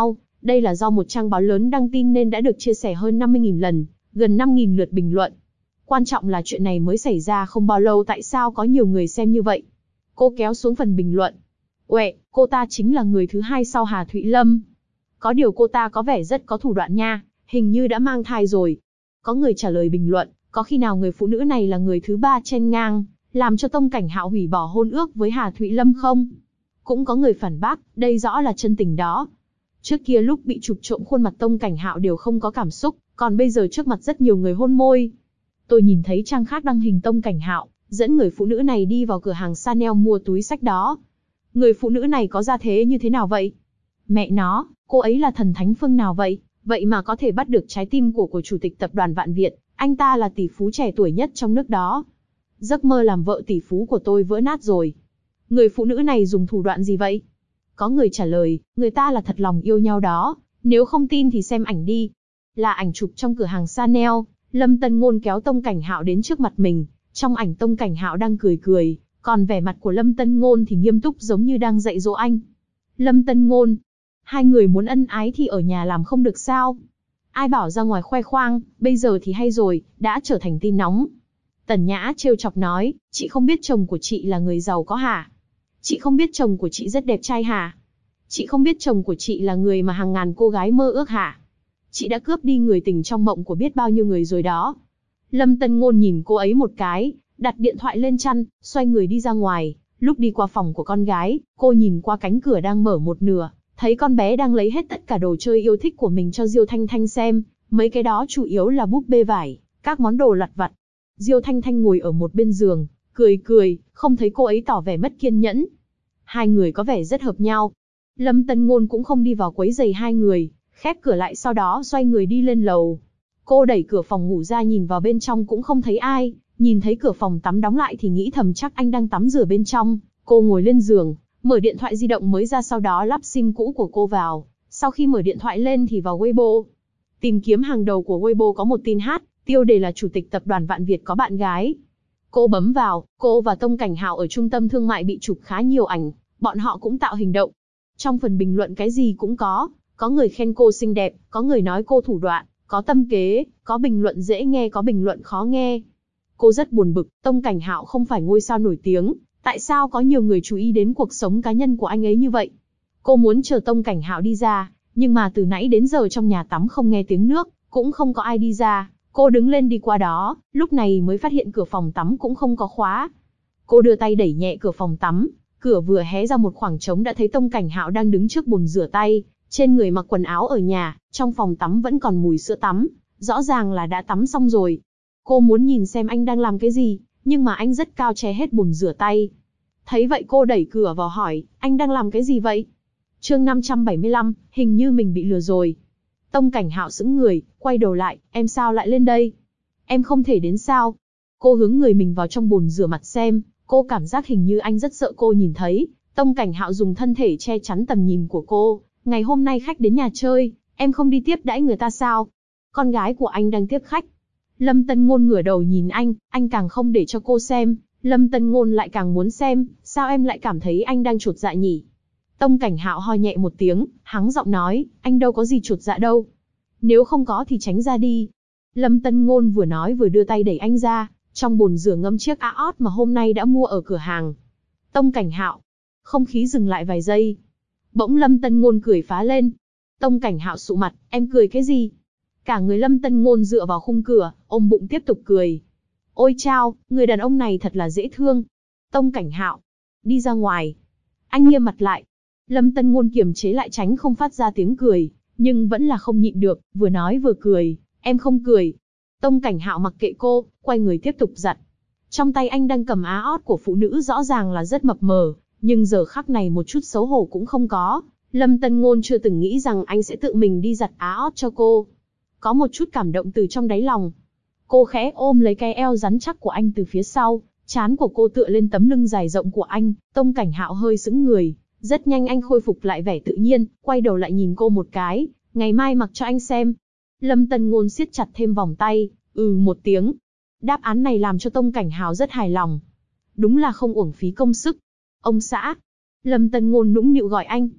Đây là do một trang báo lớn đăng tin nên đã được chia sẻ hơn 50.000 lần, gần 5.000 lượt bình luận. Quan trọng là chuyện này mới xảy ra không bao lâu tại sao có nhiều người xem như vậy. Cô kéo xuống phần bình luận. Uệ, cô ta chính là người thứ hai sau Hà Thụy Lâm. Có điều cô ta có vẻ rất có thủ đoạn nha, hình như đã mang thai rồi. Có người trả lời bình luận, có khi nào người phụ nữ này là người thứ ba chen ngang, làm cho Tông Cảnh Hạo hủy bỏ hôn ước với Hà Thụy Lâm không? Cũng có người phản bác, đây rõ là chân tình đó. Trước kia lúc bị chụp trộm khuôn mặt Tông Cảnh Hạo đều không có cảm xúc, còn bây giờ trước mặt rất nhiều người hôn môi. Tôi nhìn thấy trang khác đăng hình Tông Cảnh Hạo, dẫn người phụ nữ này đi vào cửa hàng Chanel mua túi xách đó. Người phụ nữ này có gia thế như thế nào vậy? Mẹ nó, cô ấy là thần thánh phương nào vậy? Vậy mà có thể bắt được trái tim của chủ tịch tập đoàn Vạn Việt, anh ta là tỷ phú trẻ tuổi nhất trong nước đó. Giấc mơ làm vợ tỷ phú của tôi vỡ nát rồi. Người phụ nữ này dùng thủ đoạn gì vậy? Có người trả lời, người ta là thật lòng yêu nhau đó, nếu không tin thì xem ảnh đi. Là ảnh chụp trong cửa hàng Chanel, Lâm Tân Ngôn kéo Tông Cảnh Hạo đến trước mặt mình, trong ảnh Tông Cảnh Hạo đang cười cười, còn vẻ mặt của Lâm Tân Ngôn thì nghiêm túc giống như đang dạy dỗ anh. Lâm Tân Ngôn, hai người muốn ân ái thì ở nhà làm không được sao? Ai bảo ra ngoài khoe khoang, bây giờ thì hay rồi, đã trở thành tin nóng. Tần Nhã trêu chọc nói, chị không biết chồng của chị là người giàu có hả? Chị không biết chồng của chị rất đẹp trai hả? Chị không biết chồng của chị là người mà hàng ngàn cô gái mơ ước hả? Chị đã cướp đi người tình trong mộng của biết bao nhiêu người rồi đó. Lâm Tân Ngôn nhìn cô ấy một cái, đặt điện thoại lên chăn, xoay người đi ra ngoài. Lúc đi qua phòng của con gái, cô nhìn qua cánh cửa đang mở một nửa, thấy con bé đang lấy hết tất cả đồ chơi yêu thích của mình cho Diêu Thanh Thanh xem, mấy cái đó chủ yếu là búp bê vải, các món đồ lặt vặt. Diêu Thanh Thanh ngồi ở một bên giường, cười cười, không thấy cô ấy tỏ vẻ mất kiên nhẫn. Hai người có vẻ rất hợp nhau. Lâm Tân Ngôn cũng không đi vào quấy rầy hai người, khép cửa lại sau đó xoay người đi lên lầu. Cô đẩy cửa phòng ngủ ra nhìn vào bên trong cũng không thấy ai, nhìn thấy cửa phòng tắm đóng lại thì nghĩ thầm chắc anh đang tắm rửa bên trong. Cô ngồi lên giường, mở điện thoại di động mới ra sau đó lắp sim cũ của cô vào. Sau khi mở điện thoại lên thì vào Weibo. Tìm kiếm hàng đầu của Weibo có một tin hát, tiêu đề là Chủ tịch Tập đoàn Vạn Việt có bạn gái. Cô bấm vào, cô và Tông Cảnh Hạo ở trung tâm thương mại bị chụp khá nhiều ảnh, bọn họ cũng tạo hình động. Trong phần bình luận cái gì cũng có người khen cô xinh đẹp, có người nói cô thủ đoạn, có tâm kế, có bình luận dễ nghe có bình luận khó nghe. Cô rất buồn bực, Tông Cảnh Hạo không phải ngôi sao nổi tiếng, tại sao có nhiều người chú ý đến cuộc sống cá nhân của anh ấy như vậy? Cô muốn chờ Tông Cảnh Hạo đi ra, nhưng mà từ nãy đến giờ trong nhà tắm không nghe tiếng nước, cũng không có ai đi ra. Cô đứng lên đi qua đó, lúc này mới phát hiện cửa phòng tắm cũng không có khóa. Cô đưa tay đẩy nhẹ cửa phòng tắm, cửa vừa hé ra một khoảng trống đã thấy Tông Cảnh Hạo đang đứng trước bồn rửa tay, trên người mặc quần áo ở nhà, trong phòng tắm vẫn còn mùi sữa tắm, rõ ràng là đã tắm xong rồi. Cô muốn nhìn xem anh đang làm cái gì, nhưng mà anh rất cao che hết bồn rửa tay. Thấy vậy cô đẩy cửa vào hỏi, anh đang làm cái gì vậy? Chương 575, hình như mình bị lừa rồi. Tông Cảnh Hạo sững người, quay đầu lại, em sao lại lên đây? Em không thể đến sao? Cô hướng người mình vào trong bồn rửa mặt xem, cô cảm giác hình như anh rất sợ cô nhìn thấy. Tông Cảnh Hạo dùng thân thể che chắn tầm nhìn của cô. Ngày hôm nay khách đến nhà chơi, em không đi tiếp đãi người ta sao? Con gái của anh đang tiếp khách. Lâm Tân Ngôn ngửa đầu nhìn anh càng không để cho cô xem. Lâm Tân Ngôn lại càng muốn xem, sao em lại cảm thấy anh đang chột dạ nhỉ? Tông Cảnh Hạo ho nhẹ một tiếng, hắng giọng nói, anh đâu có gì chột dạ đâu. Nếu không có thì tránh ra đi. Lâm Tân Ngôn vừa nói vừa đưa tay đẩy anh ra, trong bồn rửa ngâm chiếc Aos mà hôm nay đã mua ở cửa hàng. Tông Cảnh Hạo. Không khí dừng lại vài giây. Bỗng Lâm Tân Ngôn cười phá lên. Tông Cảnh Hạo sụ mặt, em cười cái gì? Cả người Lâm Tân Ngôn dựa vào khung cửa, ôm bụng tiếp tục cười. Ôi chao, người đàn ông này thật là dễ thương. Tông Cảnh Hạo. Đi ra ngoài. Anh nghiêm mặt lại. Lâm Tân Ngôn kiềm chế lại tránh không phát ra tiếng cười, nhưng vẫn là không nhịn được, vừa nói vừa cười, em không cười. Tông Cảnh Hạo mặc kệ cô, quay người tiếp tục giặt. Trong tay anh đang cầm Aos của phụ nữ rõ ràng là rất mập mờ, nhưng giờ khắc này một chút xấu hổ cũng không có. Lâm Tân Ngôn chưa từng nghĩ rằng anh sẽ tự mình đi giặt Aos cho cô. Có một chút cảm động từ trong đáy lòng. Cô khẽ ôm lấy cái eo rắn chắc của anh từ phía sau, trán của cô tựa lên tấm lưng dài rộng của anh. Tông Cảnh Hạo hơi sững người. Rất nhanh anh khôi phục lại vẻ tự nhiên, quay đầu lại nhìn cô một cái, ngày mai mặc cho anh xem. Lâm Tân Ngôn siết chặt thêm vòng tay, một tiếng. Đáp án này làm cho Tông Cảnh Hạo rất hài lòng. Đúng là không uổng phí công sức. Ông xã. Lâm Tân Ngôn nũng nịu gọi anh.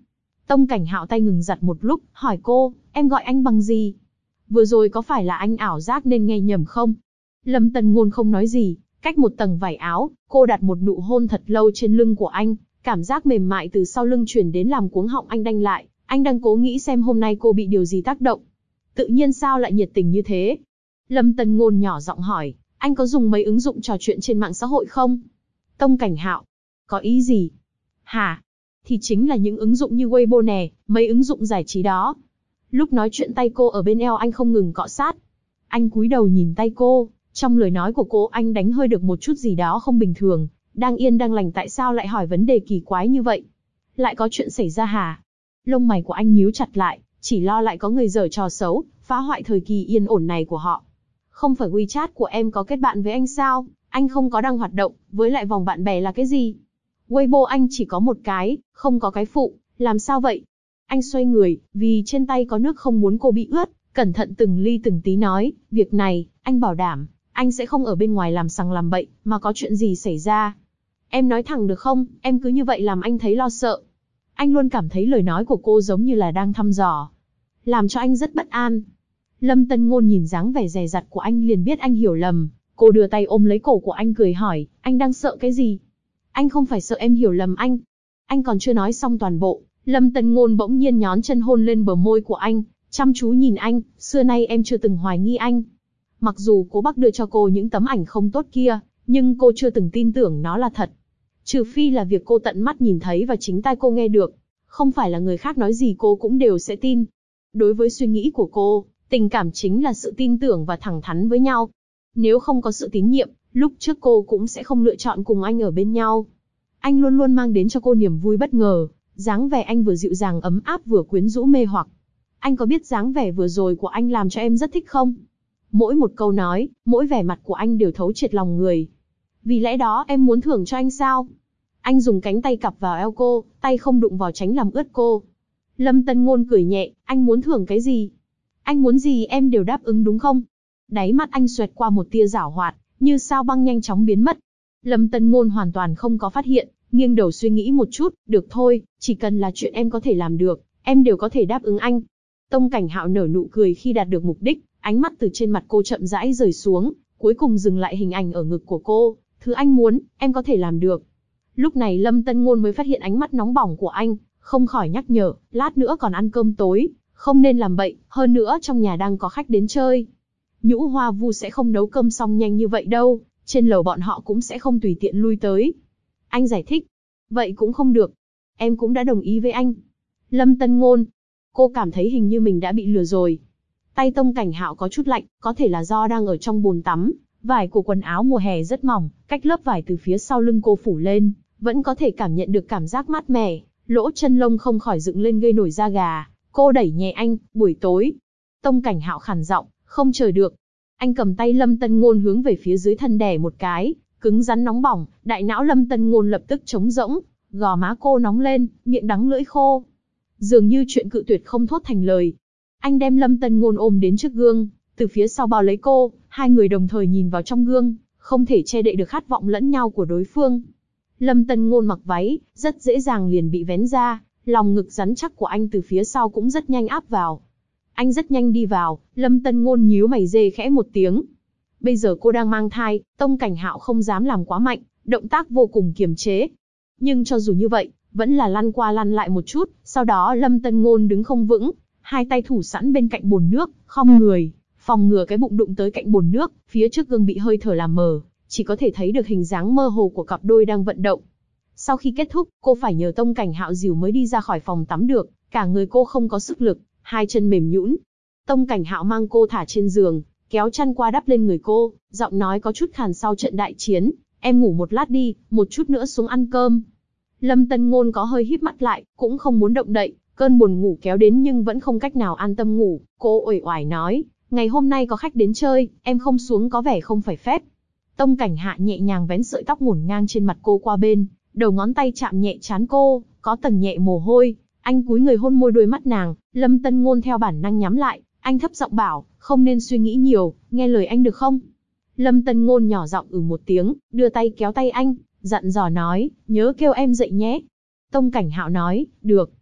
Tông Cảnh Hạo tay ngừng giật một lúc, hỏi cô, em gọi anh bằng gì? Vừa rồi có phải là anh ảo giác nên nghe nhầm không? Lâm Tân Ngôn không nói gì, cách một tầng vải áo, cô đặt một nụ hôn thật lâu trên lưng của anh, cảm giác mềm mại từ sau lưng truyền đến làm cuống họng anh đanh lại, anh đang cố nghĩ xem hôm nay cô bị điều gì tác động. Tự nhiên sao lại nhiệt tình như thế? Lâm Tân Ngôn nhỏ giọng hỏi, anh có dùng mấy ứng dụng trò chuyện trên mạng xã hội không? Tông Cảnh Hạo, có ý gì? Hả? Thì chính là những ứng dụng như Weibo nè, mấy ứng dụng giải trí đó. Lúc nói chuyện tay cô ở bên eo anh không ngừng cọ sát. Anh cúi đầu nhìn tay cô, trong lời nói của cô anh đánh hơi được một chút gì đó không bình thường. Đang yên đang lành tại sao lại hỏi vấn đề kỳ quái như vậy? Lại có chuyện xảy ra hả? Lông mày của anh nhíu chặt lại, chỉ lo lại có người giở trò xấu, phá hoại thời kỳ yên ổn này của họ. Không phải WeChat của em có kết bạn với anh sao? Anh không có đang hoạt động, với lại vòng bạn bè là cái gì? Weibo anh chỉ có một cái, không có cái phụ, làm sao vậy? Anh xoay người, vì trên tay có nước không muốn cô bị ướt, cẩn thận từng ly từng tí nói, việc này, anh bảo đảm, anh sẽ không ở bên ngoài làm sằng làm bậy, mà có chuyện gì xảy ra. Em nói thẳng được không, em cứ như vậy làm anh thấy lo sợ. Anh luôn cảm thấy lời nói của cô giống như là đang thăm dò, làm cho anh rất bất an. Lâm Tân Ngôn nhìn dáng vẻ dè dặt của anh liền biết anh hiểu lầm, cô đưa tay ôm lấy cổ của anh cười hỏi, anh đang sợ cái gì? Anh không phải sợ em hiểu lầm anh. Anh còn chưa nói xong toàn bộ, Lâm Tân Ngôn bỗng nhiên nhón chân hôn lên bờ môi của anh, chăm chú nhìn anh, xưa nay em chưa từng hoài nghi anh. Mặc dù cố Bắc đưa cho cô những tấm ảnh không tốt kia, nhưng cô chưa từng tin tưởng nó là thật. Trừ phi là việc cô tận mắt nhìn thấy và chính tai cô nghe được, không phải là người khác nói gì cô cũng đều sẽ tin. Đối với suy nghĩ của cô, tình cảm chính là sự tin tưởng và thẳng thắn với nhau. Nếu không có sự tín nhiệm, lúc trước cô cũng sẽ không lựa chọn cùng anh ở bên nhau. Anh luôn luôn mang đến cho cô niềm vui bất ngờ, dáng vẻ anh vừa dịu dàng ấm áp vừa quyến rũ mê hoặc. Anh có biết dáng vẻ vừa rồi của anh làm cho em rất thích không? Mỗi một câu nói, mỗi vẻ mặt của anh đều thấu triệt lòng người. Vì lẽ đó em muốn thưởng cho anh sao? Anh dùng cánh tay cặp vào eo cô, tay không đụng vào tránh làm ướt cô. Lâm Tân Ngôn cười nhẹ, anh muốn thưởng cái gì? Anh muốn gì em đều đáp ứng đúng không? Đáy mắt anh xoẹt qua một tia giảo hoạt, như sao băng nhanh chóng biến mất. Lâm Tân Ngôn hoàn toàn không có phát hiện, nghiêng đầu suy nghĩ một chút, được thôi, chỉ cần là chuyện em có thể làm được, em đều có thể đáp ứng anh. Tông Cảnh Hạo nở nụ cười khi đạt được mục đích, ánh mắt từ trên mặt cô chậm rãi rời xuống, cuối cùng dừng lại hình ảnh ở ngực của cô. Thứ anh muốn, em có thể làm được. Lúc này Lâm Tân Ngôn mới phát hiện ánh mắt nóng bỏng của anh, không khỏi nhắc nhở, lát nữa còn ăn cơm tối, không nên làm bậy, hơn nữa trong nhà đang có khách đến chơi. Nhũ Hoa Vu sẽ không nấu cơm xong nhanh như vậy đâu, trên lầu bọn họ cũng sẽ không tùy tiện lui tới. Anh giải thích, vậy cũng không được. Em cũng đã đồng ý với anh. Lâm Tân Ngôn, cô cảm thấy hình như mình đã bị lừa rồi. Tay Tông Cảnh Hạo có chút lạnh, có thể là do đang ở trong bồn tắm, vải của quần áo mùa hè rất mỏng, cách lớp vải từ phía sau lưng cô phủ lên, vẫn có thể cảm nhận được cảm giác mát mẻ, lỗ chân lông không khỏi dựng lên gây nổi da gà. Cô đẩy nhẹ anh, buổi tối. Tông Cảnh Hạo khàn giọng, không chờ được. Anh cầm tay Lâm Tân Ngôn hướng về phía dưới thân đè một cái, cứng rắn nóng bỏng, đại não Lâm Tân Ngôn lập tức trống rỗng, gò má cô nóng lên, miệng đắng lưỡi khô. Dường như chuyện cự tuyệt không thốt thành lời. Anh đem Lâm Tân Ngôn ôm đến trước gương, từ phía sau bao lấy cô, hai người đồng thời nhìn vào trong gương, không thể che đậy được khát vọng lẫn nhau của đối phương. Lâm Tân Ngôn mặc váy, rất dễ dàng liền bị vén ra, lòng ngực rắn chắc của anh từ phía sau cũng rất nhanh áp vào. Anh rất nhanh đi vào, Lâm Tân Ngôn nhíu mày rê khẽ một tiếng. Bây giờ cô đang mang thai, Tông Cảnh Hạo không dám làm quá mạnh, động tác vô cùng kiềm chế. Nhưng cho dù như vậy, vẫn là lăn qua lăn lại một chút, sau đó Lâm Tân Ngôn đứng không vững, hai tay thủ sẵn bên cạnh bồn nước, khom người, phòng ngừa cái bụng đụng tới cạnh bồn nước, phía trước gương bị hơi thở làm mờ, chỉ có thể thấy được hình dáng mơ hồ của cặp đôi đang vận động. Sau khi kết thúc, cô phải nhờ Tông Cảnh Hạo dìu mới đi ra khỏi phòng tắm được, cả người cô không có sức lực, hai chân mềm nhũn. Tông Cảnh Hạo mang cô thả trên giường, kéo chăn qua đắp lên người cô, giọng nói có chút khàn sau trận đại chiến, em ngủ một lát đi, một chút nữa xuống ăn cơm. Lâm Tân Ngôn có hơi híp mắt lại, cũng không muốn động đậy, cơn buồn ngủ kéo đến nhưng vẫn không cách nào an tâm ngủ, cô uể oải nói, ngày hôm nay có khách đến chơi, em không xuống có vẻ không phải phép. Tông Cảnh Hạ nhẹ nhàng vén sợi tóc ngổn ngang trên mặt cô qua bên, đầu ngón tay chạm nhẹ trán cô, có tầng nhẹ mồ hôi, anh cúi người hôn môi đôi mắt nàng, Lâm Tân Ngôn theo bản năng nhắm lại, anh thấp giọng bảo, không nên suy nghĩ nhiều, nghe lời anh được không? Lâm Tân Ngôn nhỏ giọng một tiếng, đưa tay kéo tay anh, dặn dò nói, nhớ kêu em dậy nhé. Tông Cảnh Hạo nói, được.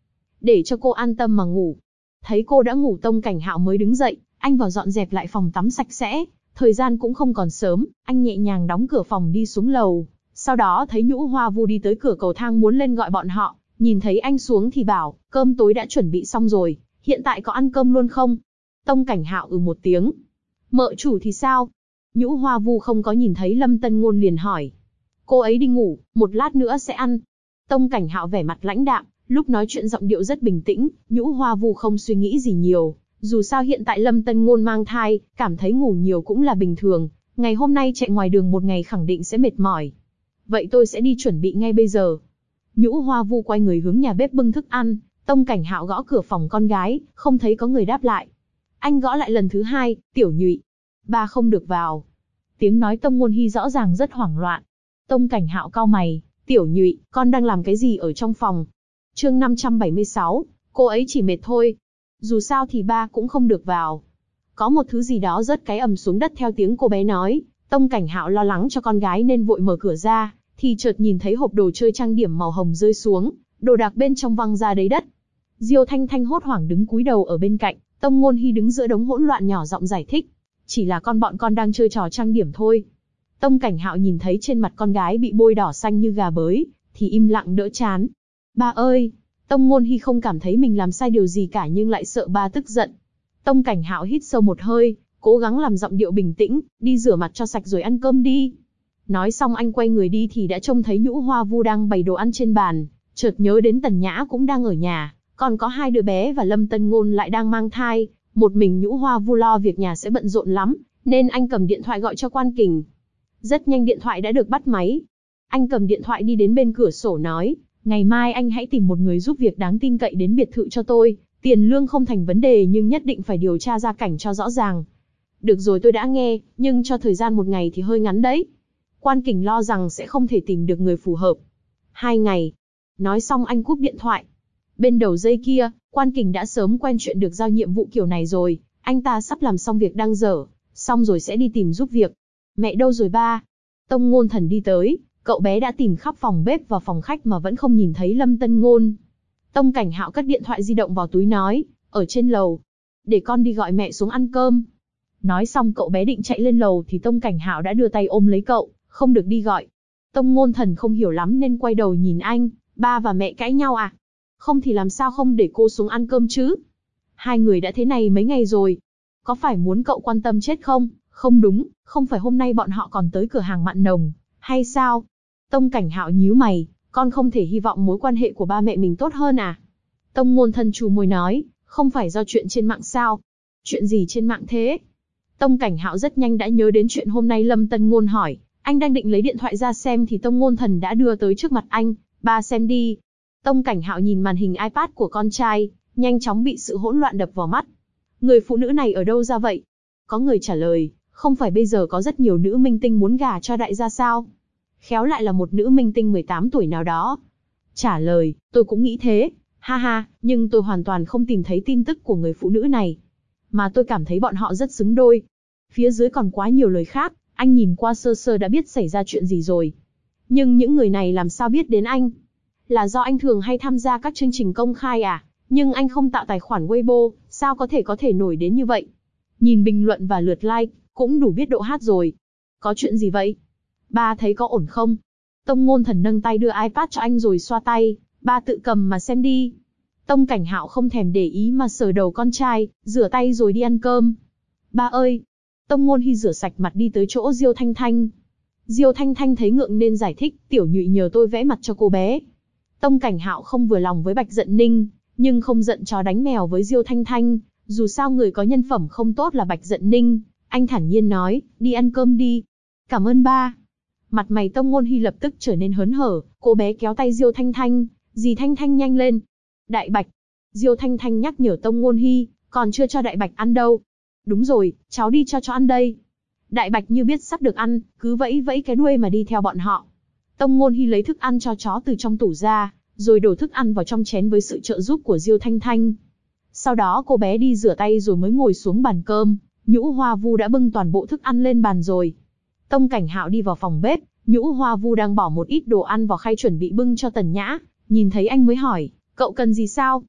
để cho cô an tâm mà ngủ. Thấy cô đã ngủ, Tông Cảnh Hạo mới đứng dậy, anh vào dọn dẹp lại phòng tắm sạch sẽ. Thời gian cũng không còn sớm, anh nhẹ nhàng đóng cửa phòng đi xuống lầu. Sau đó thấy Nhũ Hoa Vu đi tới cửa cầu thang muốn lên gọi bọn họ, nhìn thấy anh xuống thì bảo, cơm tối đã chuẩn bị xong rồi, hiện tại có ăn cơm luôn không? Tông Cảnh Hạo một tiếng. Mợ chủ thì sao? Nhũ Hoa Vu không có nhìn thấy Lâm Tân Ngôn liền hỏi. Cô ấy đi ngủ, một lát nữa sẽ ăn. Tông Cảnh Hạo vẻ mặt lãnh đạm, lúc nói chuyện giọng điệu rất bình tĩnh. Nhũ Hoa Vu không suy nghĩ gì nhiều, dù sao hiện tại Lâm Tân Ngôn mang thai, cảm thấy ngủ nhiều cũng là bình thường. Ngày hôm nay chạy ngoài đường một ngày khẳng định sẽ mệt mỏi. Vậy tôi sẽ đi chuẩn bị ngay bây giờ. Nhũ Hoa Vu quay người hướng nhà bếp bưng thức ăn. Tông Cảnh Hạo gõ cửa phòng con gái, không thấy có người đáp lại. Anh gõ lại lần thứ hai, Tiểu Nhụy. Ba không được vào. Tiếng nói Tông Ngôn Hi rõ ràng rất hoảng loạn. Tông Cảnh Hạo cau mày, Tiểu Nhụy, con đang làm cái gì ở trong phòng? Chương 576, cô ấy chỉ mệt thôi. Dù sao thì ba cũng không được vào. Có một thứ gì đó rớt cái ầm xuống đất theo tiếng cô bé nói. Tông Cảnh Hạo lo lắng cho con gái nên vội mở cửa ra, thì chợt nhìn thấy hộp đồ chơi trang điểm màu hồng rơi xuống, đồ đạc bên trong văng ra đầy đất. Diêu Thanh Thanh hốt hoảng đứng cúi đầu ở bên cạnh, Tông Ngôn Hi đứng giữa đống hỗn loạn nhỏ giọng giải thích. Chỉ là bọn con đang chơi trò trang điểm thôi. Tông Cảnh Hạo nhìn thấy trên mặt con gái bị bôi đỏ xanh như gà bới, thì im lặng đỡ chán. Ba ơi! Tông Ngôn Hi không cảm thấy mình làm sai điều gì cả nhưng lại sợ ba tức giận. Tông Cảnh Hạo hít sâu một hơi, cố gắng làm giọng điệu bình tĩnh, đi rửa mặt cho sạch rồi ăn cơm đi. Nói xong anh quay người đi thì đã trông thấy Nhũ Hoa Vu đang bày đồ ăn trên bàn, chợt nhớ đến Tần Nhã cũng đang ở nhà, còn có hai đứa bé và Lâm Tân Ngôn lại đang mang thai, một mình Nhũ Hoa Vu lo việc nhà sẽ bận rộn lắm, nên anh cầm điện thoại gọi cho Quan Kình. Rất nhanh điện thoại đã được bắt máy. Anh cầm điện thoại đi đến bên cửa sổ nói, ngày mai anh hãy tìm một người giúp việc đáng tin cậy đến biệt thự cho tôi, tiền lương không thành vấn đề nhưng nhất định phải điều tra gia cảnh cho rõ ràng. Được rồi, tôi đã nghe, nhưng cho thời gian một ngày thì hơi ngắn đấy. Quan Kình lo rằng sẽ không thể tìm được người phù hợp. 2 ngày. Nói xong anh cúp điện thoại. Bên đầu dây kia, Quan Kình đã sớm quen chuyện được giao nhiệm vụ kiểu này rồi, anh ta sắp làm xong việc đang dở, xong rồi sẽ đi tìm giúp việc. Mẹ đâu rồi ba? Tông Ngôn Thần đi tới, cậu bé đã tìm khắp phòng bếp và phòng khách mà vẫn không nhìn thấy Lâm Tân Ngôn. Tông Cảnh Hạo cất điện thoại di động vào túi nói, ở trên lầu. Để con đi gọi mẹ xuống ăn cơm. Nói xong cậu bé định chạy lên lầu thì Tông Cảnh Hạo đã đưa tay ôm lấy cậu, không được đi gọi. Tông Ngôn Thần không hiểu lắm nên quay đầu nhìn anh, ba và mẹ cãi nhau à? Không thì làm sao không để cô xuống ăn cơm chứ? Hai người đã thế này mấy ngày rồi. Có phải muốn cậu quan tâm chết không? Không đúng, không phải hôm nay bọn họ còn tới cửa hàng Mạn Nồng, hay sao? Tông Cảnh Hạo nhíu mày, con không thể hy vọng mối quan hệ của ba mẹ mình tốt hơn à? Tông Ngôn Thần trù môi nói, không phải do chuyện trên mạng sao? Chuyện gì trên mạng thế? Tông Cảnh Hạo rất nhanh đã nhớ đến chuyện hôm nay Lâm Tân Ngôn hỏi, anh đang định lấy điện thoại ra xem thì Tông Ngôn Thần đã đưa tới trước mặt anh, ba xem đi. Tông Cảnh Hạo nhìn màn hình iPad của con trai, nhanh chóng bị sự hỗn loạn đập vào mắt. Người phụ nữ này ở đâu ra vậy? Có người trả lời, không phải bây giờ có rất nhiều nữ minh tinh muốn gả cho đại gia sao? Khéo lại là một nữ minh tinh 18 tuổi nào đó. Trả lời, tôi cũng nghĩ thế, ha ha, nhưng tôi hoàn toàn không tìm thấy tin tức của người phụ nữ này. Mà tôi cảm thấy bọn họ rất xứng đôi. Phía dưới còn quá nhiều lời khác, anh nhìn qua sơ sơ đã biết xảy ra chuyện gì rồi. Nhưng những người này làm sao biết đến anh? Là do anh thường hay tham gia các chương trình công khai à? Nhưng anh không tạo tài khoản Weibo, sao có thể nổi đến như vậy? Nhìn bình luận và lượt like, cũng đủ biết độ hát rồi. Có chuyện gì vậy? Ba thấy có ổn không? Tông Ngôn Thần nâng tay đưa iPad cho anh rồi xoa tay, ba tự cầm mà xem đi. Tông Cảnh Hạo không thèm để ý mà sờ đầu con trai, rửa tay rồi đi ăn cơm. Ba ơi! Tông Ngôn Hi rửa sạch mặt đi tới chỗ Diêu Thanh Thanh. Diêu Thanh Thanh thấy ngượng nên giải thích, Tiểu Nhụy nhờ tôi vẽ mặt cho cô bé. Tông Cảnh Hạo không vừa lòng với Bạch Dận Ninh, nhưng không giận chó đánh mèo với Diêu Thanh Thanh, dù sao người có nhân phẩm không tốt là Bạch Dận Ninh, anh thản nhiên nói, đi ăn cơm đi. Cảm ơn ba. Mặt mày Tông Ngôn Hi lập tức trở nên hớn hở, cô bé kéo tay Diêu Thanh Thanh, dì Thanh Thanh nhanh lên. Đại Bạch. Diêu Thanh Thanh nhắc nhở Tông Ngôn Hi, còn chưa cho Đại Bạch ăn đâu. Đúng rồi, cháu đi cho ăn đây. Đại Bạch như biết sắp được ăn, cứ vẫy vẫy cái đuôi mà đi theo bọn họ. Tông Ngôn Hi lấy thức ăn cho chó từ trong tủ ra, rồi đổ thức ăn vào trong chén với sự trợ giúp của Diêu Thanh Thanh. Sau đó cô bé đi rửa tay rồi mới ngồi xuống bàn cơm, Nhũ Hoa Vu đã bưng toàn bộ thức ăn lên bàn rồi. Tông Cảnh Hạo đi vào phòng bếp, Nhũ Hoa Vu đang bỏ một ít đồ ăn vào khay chuẩn bị bưng cho Tần Nhã, nhìn thấy anh mới hỏi, cậu cần gì sao?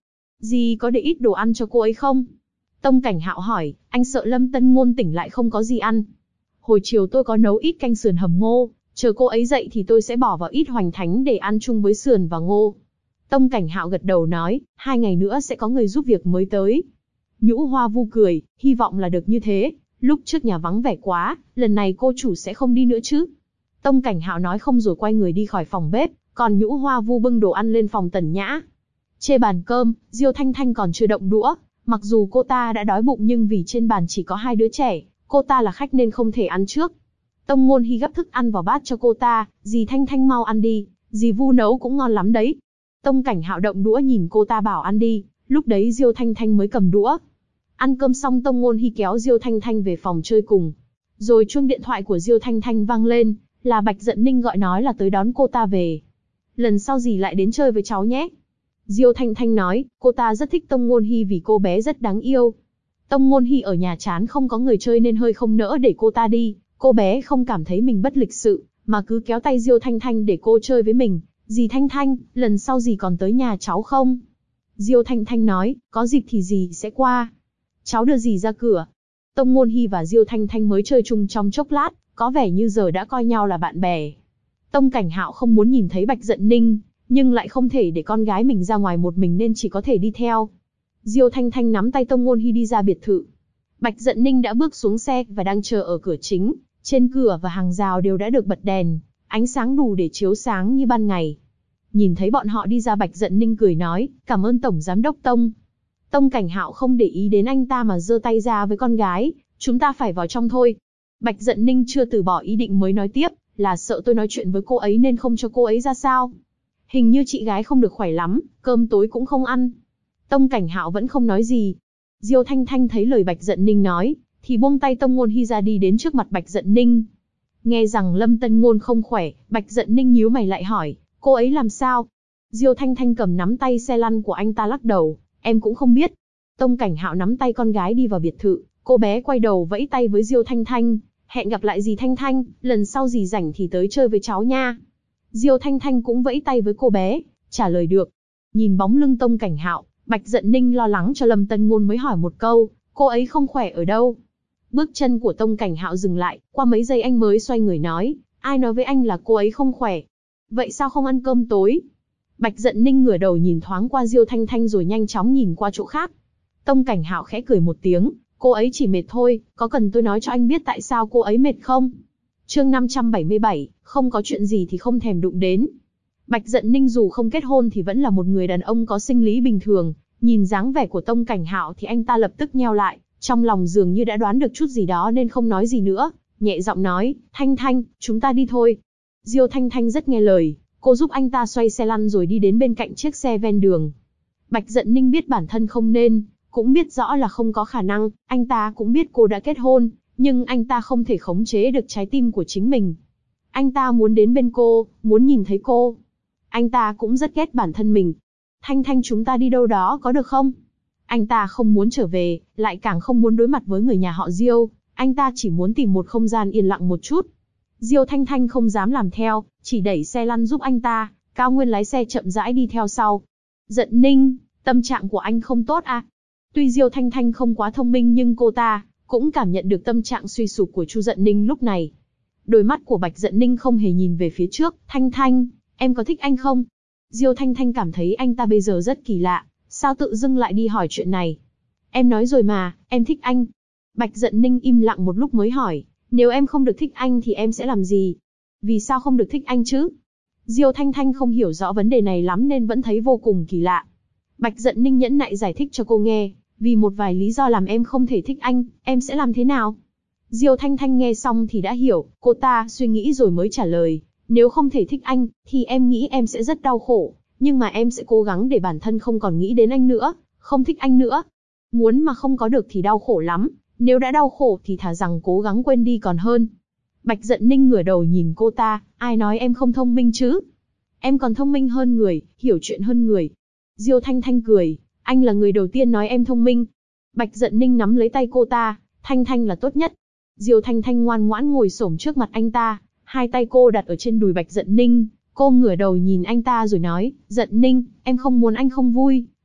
Dì có để ít đồ ăn cho cô ấy không? Tông Cảnh Hạo hỏi, anh sợ Lâm Tân Ngôn tỉnh lại không có gì ăn. Hồi chiều tôi có nấu ít canh sườn hầm ngô, chờ cô ấy dậy thì tôi sẽ bỏ vào ít hoành thánh để ăn chung với sườn và ngô. Tông Cảnh Hạo gật đầu nói, 2 ngày nữa sẽ có người giúp việc mới tới. Nhũ Hoa Vu cười, hy vọng là được như thế, lúc trước nhà vắng vẻ quá, lần này cô chủ sẽ không đi nữa chứ. Tông Cảnh Hạo nói không rồi quay người đi khỏi phòng bếp, còn Nhũ Hoa Vu bưng đồ ăn lên phòng Tần Nhã. Trên bàn cơm, Diêu Thanh Thanh còn chưa động đũa, mặc dù cô ta đã đói bụng nhưng vì trên bàn chỉ có 2 đứa trẻ, cô ta là khách nên không thể ăn trước. Tông Ngôn Hi gấp thức ăn vào bát cho cô ta, dì Thanh Thanh mau ăn đi, dì Vu nấu cũng ngon lắm đấy. Tông Cảnh Hạo động đũa nhìn cô ta bảo ăn đi, lúc đấy Diêu Thanh Thanh mới cầm đũa. Ăn cơm xong Tông Ngôn Hi kéo Diêu Thanh Thanh về phòng chơi cùng. Rồi chuông điện thoại của Diêu Thanh Thanh vang lên, là Bạch Dận Ninh gọi nói là tới đón cô ta về. Lần sau dì lại đến chơi với cháu nhé. Diêu Thanh Thanh nói, cô ta rất thích Tông Ngôn Hi vì cô bé rất đáng yêu. Tông Ngôn Hi ở nhà chán không có người chơi nên hơi không nỡ để cô ta đi. Cô bé không cảm thấy mình bất lịch sự, mà cứ kéo tay Diêu Thanh Thanh để cô chơi với mình. Dì Thanh Thanh, lần sau dì còn tới nhà cháu không? Diêu Thanh Thanh nói, có dịp thì dì sẽ qua. Cháu đưa dì ra cửa. Tông Ngôn Hi và Diêu Thanh Thanh mới chơi chung trong chốc lát, có vẻ như giờ đã coi nhau là bạn bè. Tông Cảnh Hạo không muốn nhìn thấy Bạch Dận Ninh, nhưng lại không thể để con gái mình ra ngoài một mình nên chỉ có thể đi theo. Diêu Thanh Thanh nắm tay Tông Ngôn Hi đi ra biệt thự. Bạch Dận Ninh đã bước xuống xe và đang chờ ở cửa chính. Trên cửa và hàng rào đều đã được bật đèn, ánh sáng đủ để chiếu sáng như ban ngày. Nhìn thấy bọn họ đi ra, Bạch Dận Ninh cười nói, cảm ơn Tổng Giám đốc Tông. Tông Cảnh Hạo không để ý đến anh ta mà giơ tay ra với con gái, chúng ta phải vào trong thôi. Bạch Dận Ninh chưa từ bỏ ý định mới nói tiếp, là sợ tôi nói chuyện với cô ấy nên không cho cô ấy ra sao. Hình như chị gái không được khỏe lắm, cơm tối cũng không ăn. Tông Cảnh Hạo vẫn không nói gì. Diêu Thanh Thanh thấy lời Bạch Dận Ninh nói, thì buông tay Tông Ngôn Hi ra đi đến trước mặt Bạch Dận Ninh. Nghe rằng Lâm Tân Ngôn không khỏe, Bạch Dận Ninh nhíu mày lại hỏi, cô ấy làm sao? Diêu Thanh Thanh cầm nắm tay xe lăn của anh ta lắc đầu, em cũng không biết. Tông Cảnh Hạo nắm tay con gái đi vào biệt thự, cô bé quay đầu vẫy tay với Diêu Thanh Thanh, hẹn gặp lại dì Thanh Thanh, lần sau dì rảnh thì tới chơi với cháu nha. Diêu Thanh Thanh cũng vẫy tay với cô bé, trả lời được. Nhìn bóng lưng Tông Cảnh Hạo, Bạch Dận Ninh lo lắng cho Lâm Tân Ngôn mới hỏi một câu, cô ấy không khỏe ở đâu? Bước chân của Tông Cảnh Hạo dừng lại, qua mấy giây anh mới xoay người nói, ai nói với anh là cô ấy không khỏe? Vậy sao không ăn cơm tối? Bạch Dận Ninh ngửa đầu nhìn thoáng qua Diêu Thanh Thanh rồi nhanh chóng nhìn qua chỗ khác. Tông Cảnh Hạo khẽ cười một tiếng, cô ấy chỉ mệt thôi, có cần tôi nói cho anh biết tại sao cô ấy mệt không? Chương 577, không có chuyện gì thì không thèm đụng đến. Bạch Dận Ninh dù không kết hôn thì vẫn là một người đàn ông có sinh lý bình thường, nhìn dáng vẻ của Tông Cảnh Hạo thì anh ta lập tức nheo lại, trong lòng dường như đã đoán được chút gì đó nên không nói gì nữa, nhẹ giọng nói, Thanh Thanh, chúng ta đi thôi. Diêu Thanh Thanh rất nghe lời, cô giúp anh ta xoay xe lăn rồi đi đến bên cạnh chiếc xe ven đường. Bạch Dận Ninh biết bản thân không nên, cũng biết rõ là không có khả năng, anh ta cũng biết cô đã kết hôn, nhưng anh ta không thể khống chế được trái tim của chính mình. Anh ta muốn đến bên cô, muốn nhìn thấy cô. Anh ta cũng rất ghét bản thân mình. Thanh Thanh, chúng ta đi đâu đó có được không? Anh ta không muốn trở về, lại càng không muốn đối mặt với người nhà họ Diêu, anh ta chỉ muốn tìm một không gian yên lặng một chút. Diêu Thanh Thanh không dám làm theo, chỉ đẩy xe lăn giúp anh ta, Cao Nguyên lái xe chậm rãi đi theo sau. Dận Ninh, tâm trạng của anh không tốt à? Tuy Diêu Thanh Thanh không quá thông minh nhưng cô ta cũng cảm nhận được tâm trạng suy sụp của Chu Dận Ninh lúc này. Đôi mắt của Bạch Dận Ninh không hề nhìn về phía trước, Thanh Thanh, em có thích anh không? Diêu Thanh Thanh cảm thấy anh ta bây giờ rất kỳ lạ, sao tự dưng lại đi hỏi chuyện này? Em nói rồi mà, em thích anh. Bạch Dận Ninh im lặng một lúc mới hỏi, nếu em không được thích anh thì em sẽ làm gì? Vì sao không được thích anh chứ? Diêu Thanh Thanh không hiểu rõ vấn đề này lắm nên vẫn thấy vô cùng kỳ lạ. Bạch Dận Ninh nhẫn nại giải thích cho cô nghe, vì một vài lý do làm em không thể thích anh, em sẽ làm thế nào? Diêu Thanh Thanh nghe xong thì đã hiểu, cô ta suy nghĩ rồi mới trả lời, nếu không thể thích anh, thì em nghĩ em sẽ rất đau khổ, nhưng mà em sẽ cố gắng để bản thân không còn nghĩ đến anh nữa, không thích anh nữa. Muốn mà không có được thì đau khổ lắm, nếu đã đau khổ thì thà rằng cố gắng quên đi còn hơn. Bạch Dận Ninh ngửa đầu nhìn cô ta, ai nói em không thông minh chứ? Em còn thông minh hơn người, hiểu chuyện hơn người. Diêu Thanh Thanh cười, anh là người đầu tiên nói em thông minh. Bạch Dận Ninh nắm lấy tay cô ta, Thanh Thanh là tốt nhất. Diêu Thanh Thanh ngoan ngoãn ngồi xổm trước mặt anh ta, hai tay cô đặt ở trên đùi Bạch Dận Ninh, cô ngửa đầu nhìn anh ta rồi nói, Dận Ninh, em không muốn anh không vui,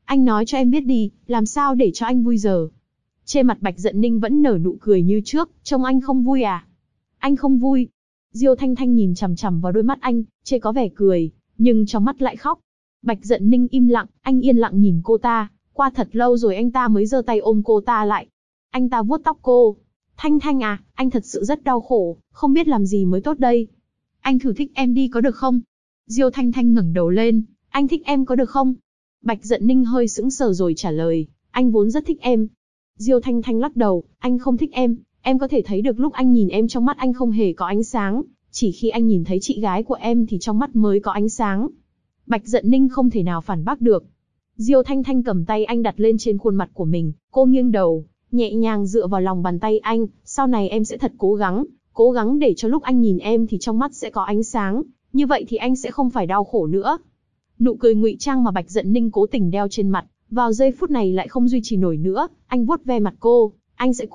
Anh nói cho em biết đi, làm sao để cho anh vui giờ? Trên mặt Bạch Dận Ninh vẫn nở nụ cười như trước, trông anh không vui à? Anh không vui. Diêu Thanh Thanh nhìn chằm chằm vào đôi mắt anh, chê có vẻ cười, nhưng trong mắt lại khóc. Bạch Dận Ninh im lặng, anh yên lặng nhìn cô ta, qua thật lâu rồi anh ta mới giơ tay ôm cô ta lại. Anh ta vuốt tóc cô. Thanh Thanh à, anh thật sự rất đau khổ, không biết làm gì mới tốt đây. Anh thử thích em đi có được không? Diêu Thanh Thanh ngẩng đầu lên, anh thích em có được không? Bạch Dận Ninh hơi sững sờ rồi trả lời, anh vốn rất thích em. Diêu Thanh Thanh lắc đầu, anh không thích em có thể thấy được lúc anh nhìn em trong mắt anh không hề có ánh sáng, chỉ khi anh nhìn thấy chị gái của em thì trong mắt mới có ánh sáng. Bạch Dận Ninh không thể nào phản bác được. Diêu Thanh Thanh cầm tay anh đặt lên trên khuôn mặt của mình, cô nghiêng đầu, nhẹ nhàng dựa vào lòng bàn tay anh, sau này em sẽ thật cố gắng để cho lúc anh nhìn em thì trong mắt sẽ có ánh sáng, như vậy thì anh sẽ không phải đau khổ nữa. Nụ cười ngụy trang mà Bạch Dận Ninh cố tình đeo trên mặt, vào giây phút này lại không duy trì nổi nữa, anh vuốt ve mặt cô, anh sẽ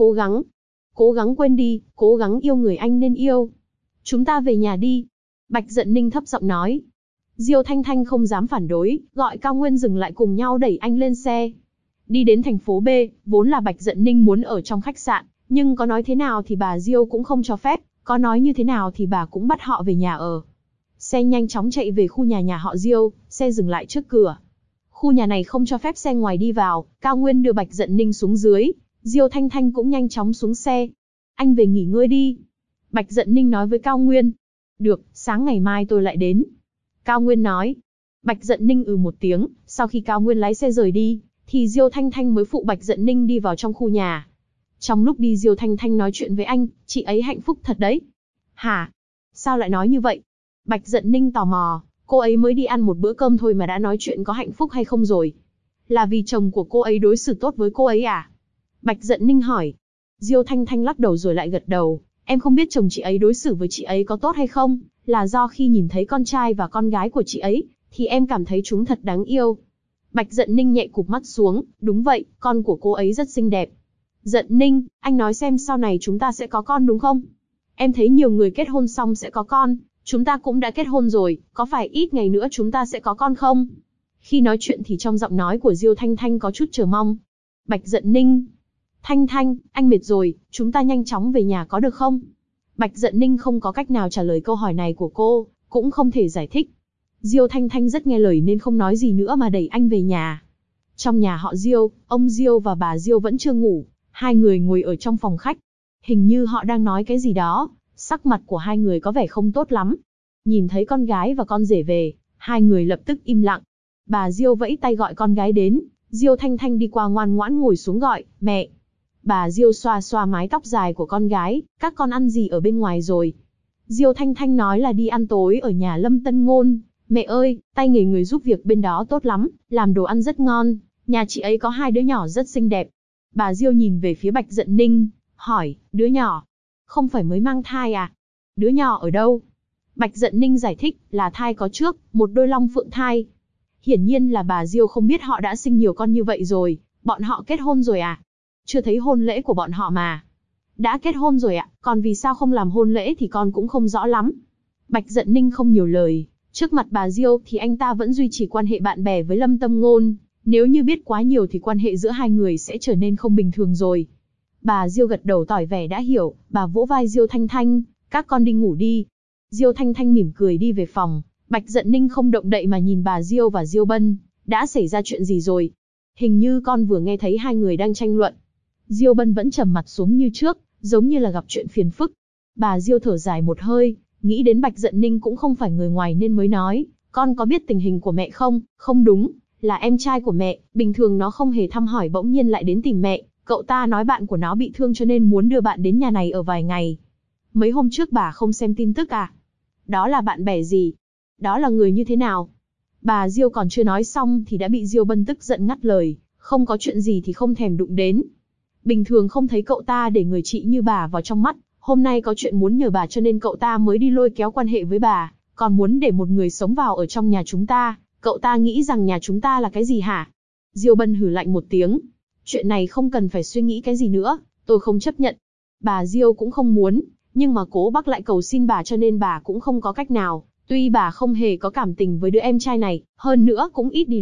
cố gắng quên đi, cố gắng yêu người anh nên yêu. Chúng ta về nhà đi. Bạch Dận Ninh thấp giọng nói. Diêu Thanh Thanh không dám phản đối, gọi Cao Nguyên dừng lại cùng nhau đẩy anh lên xe. Đi đến thành phố B, vốn là Bạch Dận Ninh muốn ở trong khách sạn, nhưng có nói thế nào thì bà Diêu cũng không cho phép, có nói như thế nào thì bà cũng bắt họ về nhà ở. Xe nhanh chóng chạy về khu nhà họ Diêu, xe dừng lại trước cửa. Khu nhà này không cho phép xe ngoài đi vào, Cao Nguyên đưa Bạch Dận Ninh xuống dưới, Diêu Thanh Thanh cũng nhanh chóng xuống xe. Anh về nghỉ ngơi đi. Bạch Dận Ninh nói với Cao Nguyên. Được, sáng ngày mai tôi lại đến. Cao Nguyên nói. Bạch Dận Ninh một tiếng, sau khi Cao Nguyên lái xe rời đi, thì Diêu Thanh Thanh mới phụ Bạch Dận Ninh đi vào trong khu nhà. Trong lúc đi Diêu Thanh Thanh nói chuyện với anh, chị ấy hạnh phúc thật đấy. Hả? Sao lại nói như vậy? Bạch Dận Ninh tò mò, cô ấy mới đi ăn một bữa cơm thôi mà đã nói chuyện có hạnh phúc hay không rồi. Là vì chồng của cô ấy đối xử tốt với cô ấy à? Bạch Dận Ninh hỏi. Diêu Thanh Thanh lắc đầu rồi lại gật đầu, em không biết chồng chị ấy đối xử với chị ấy có tốt hay không, là do khi nhìn thấy con trai và con gái của chị ấy, thì em cảm thấy chúng thật đáng yêu. Bạch Dận Ninh nhẹ cụp mắt xuống, đúng vậy, con của cô ấy rất xinh đẹp. Dận Ninh, anh nói xem sau này chúng ta sẽ có con đúng không? Em thấy nhiều người kết hôn xong sẽ có con, chúng ta cũng đã kết hôn rồi, có phải ít ngày nữa chúng ta sẽ có con không? Khi nói chuyện thì trong giọng nói của Diêu Thanh Thanh có chút chờ mong. Bạch Dận Ninh, Thanh Thanh, anh mệt rồi, chúng ta nhanh chóng về nhà có được không? Bạch Dận Ninh không có cách nào trả lời câu hỏi này của cô, cũng không thể giải thích. Diêu Thanh Thanh rất nghe lời nên không nói gì nữa mà đẩy anh về nhà. Trong nhà họ Diêu, ông Diêu và bà Diêu vẫn chưa ngủ, hai người ngồi ở trong phòng khách. Hình như họ đang nói cái gì đó, sắc mặt của hai người có vẻ không tốt lắm. Nhìn thấy con gái và con rể về, hai người lập tức im lặng. Bà Diêu vẫy tay gọi con gái đến, Diêu Thanh Thanh đi qua ngoan ngoãn ngồi xuống gọi, mẹ. Bà Diêu xoa xoa mái tóc dài của con gái, các con ăn gì ở bên ngoài rồi? Diêu Thanh Thanh nói là đi ăn tối ở nhà Lâm Tân Ngôn. Mẹ ơi, tay nghề người giúp việc bên đó tốt lắm, làm đồ ăn rất ngon, nhà chị ấy có hai đứa nhỏ rất xinh đẹp. Bà Diêu nhìn về phía Bạch Dận Ninh, hỏi, đứa nhỏ? Không phải mới mang thai à? Đứa nhỏ ở đâu? Bạch Dận Ninh giải thích, là thai có trước, một đôi long phượng thai. Hiển nhiên là bà Diêu không biết họ đã sinh nhiều con như vậy rồi, bọn họ kết hôn rồi à? Chưa thấy hôn lễ của bọn họ mà. Đã kết hôn rồi ạ, còn vì sao không làm hôn lễ thì con cũng không rõ lắm. Bạch Dận Ninh không nhiều lời, trước mặt bà Diêu thì anh ta vẫn duy trì quan hệ bạn bè với Lâm Tâm Ngôn, nếu như biết quá nhiều thì quan hệ giữa hai người sẽ trở nên không bình thường rồi. Bà Diêu gật đầu tỏ vẻ đã hiểu, bà vỗ vai Diêu Thanh Thanh, các con đi ngủ đi. Diêu Thanh Thanh mỉm cười đi về phòng, Bạch Dận Ninh không động đậy mà nhìn bà Diêu và Diêu Bân, đã xảy ra chuyện gì rồi? Hình như con vừa nghe thấy hai người đang tranh luận. Diêu Bân vẫn trầm mặt xuống như trước, giống như là gặp chuyện phiền phức. Bà Diêu thở dài một hơi, nghĩ đến Bạch Dận Ninh cũng không phải người ngoài nên mới nói, con có biết tình hình của mẹ không? Không đúng, là em trai của mẹ, bình thường nó không hề thăm hỏi bỗng nhiên lại đến tìm mẹ, cậu ta nói bạn của nó bị thương cho nên muốn đưa bạn đến nhà này ở vài ngày. Mấy hôm trước bà không xem tin tức à? Đó là bạn bè gì? Đó là người như thế nào? Bà Diêu còn chưa nói xong thì đã bị Diêu Bân tức giận ngắt lời, không có chuyện gì thì không thèm đụng đến. Bình thường không thấy cậu ta để người chị như bà vào trong mắt, hôm nay có chuyện muốn nhờ bà cho nên cậu ta mới đi lôi kéo quan hệ với bà, còn muốn để một người sống vào ở trong nhà chúng ta, cậu ta nghĩ rằng nhà chúng ta là cái gì hả? Diêu Bân hừ lạnh một tiếng, chuyện này không cần phải suy nghĩ cái gì nữa, tôi không chấp nhận. Bà Diêu cũng không muốn, nhưng mà Cố Bắc lại cầu xin bà cho nên bà cũng không có cách nào, tuy bà không hề có cảm tình với đứa em trai này, hơn nữa cũng ít đi lại,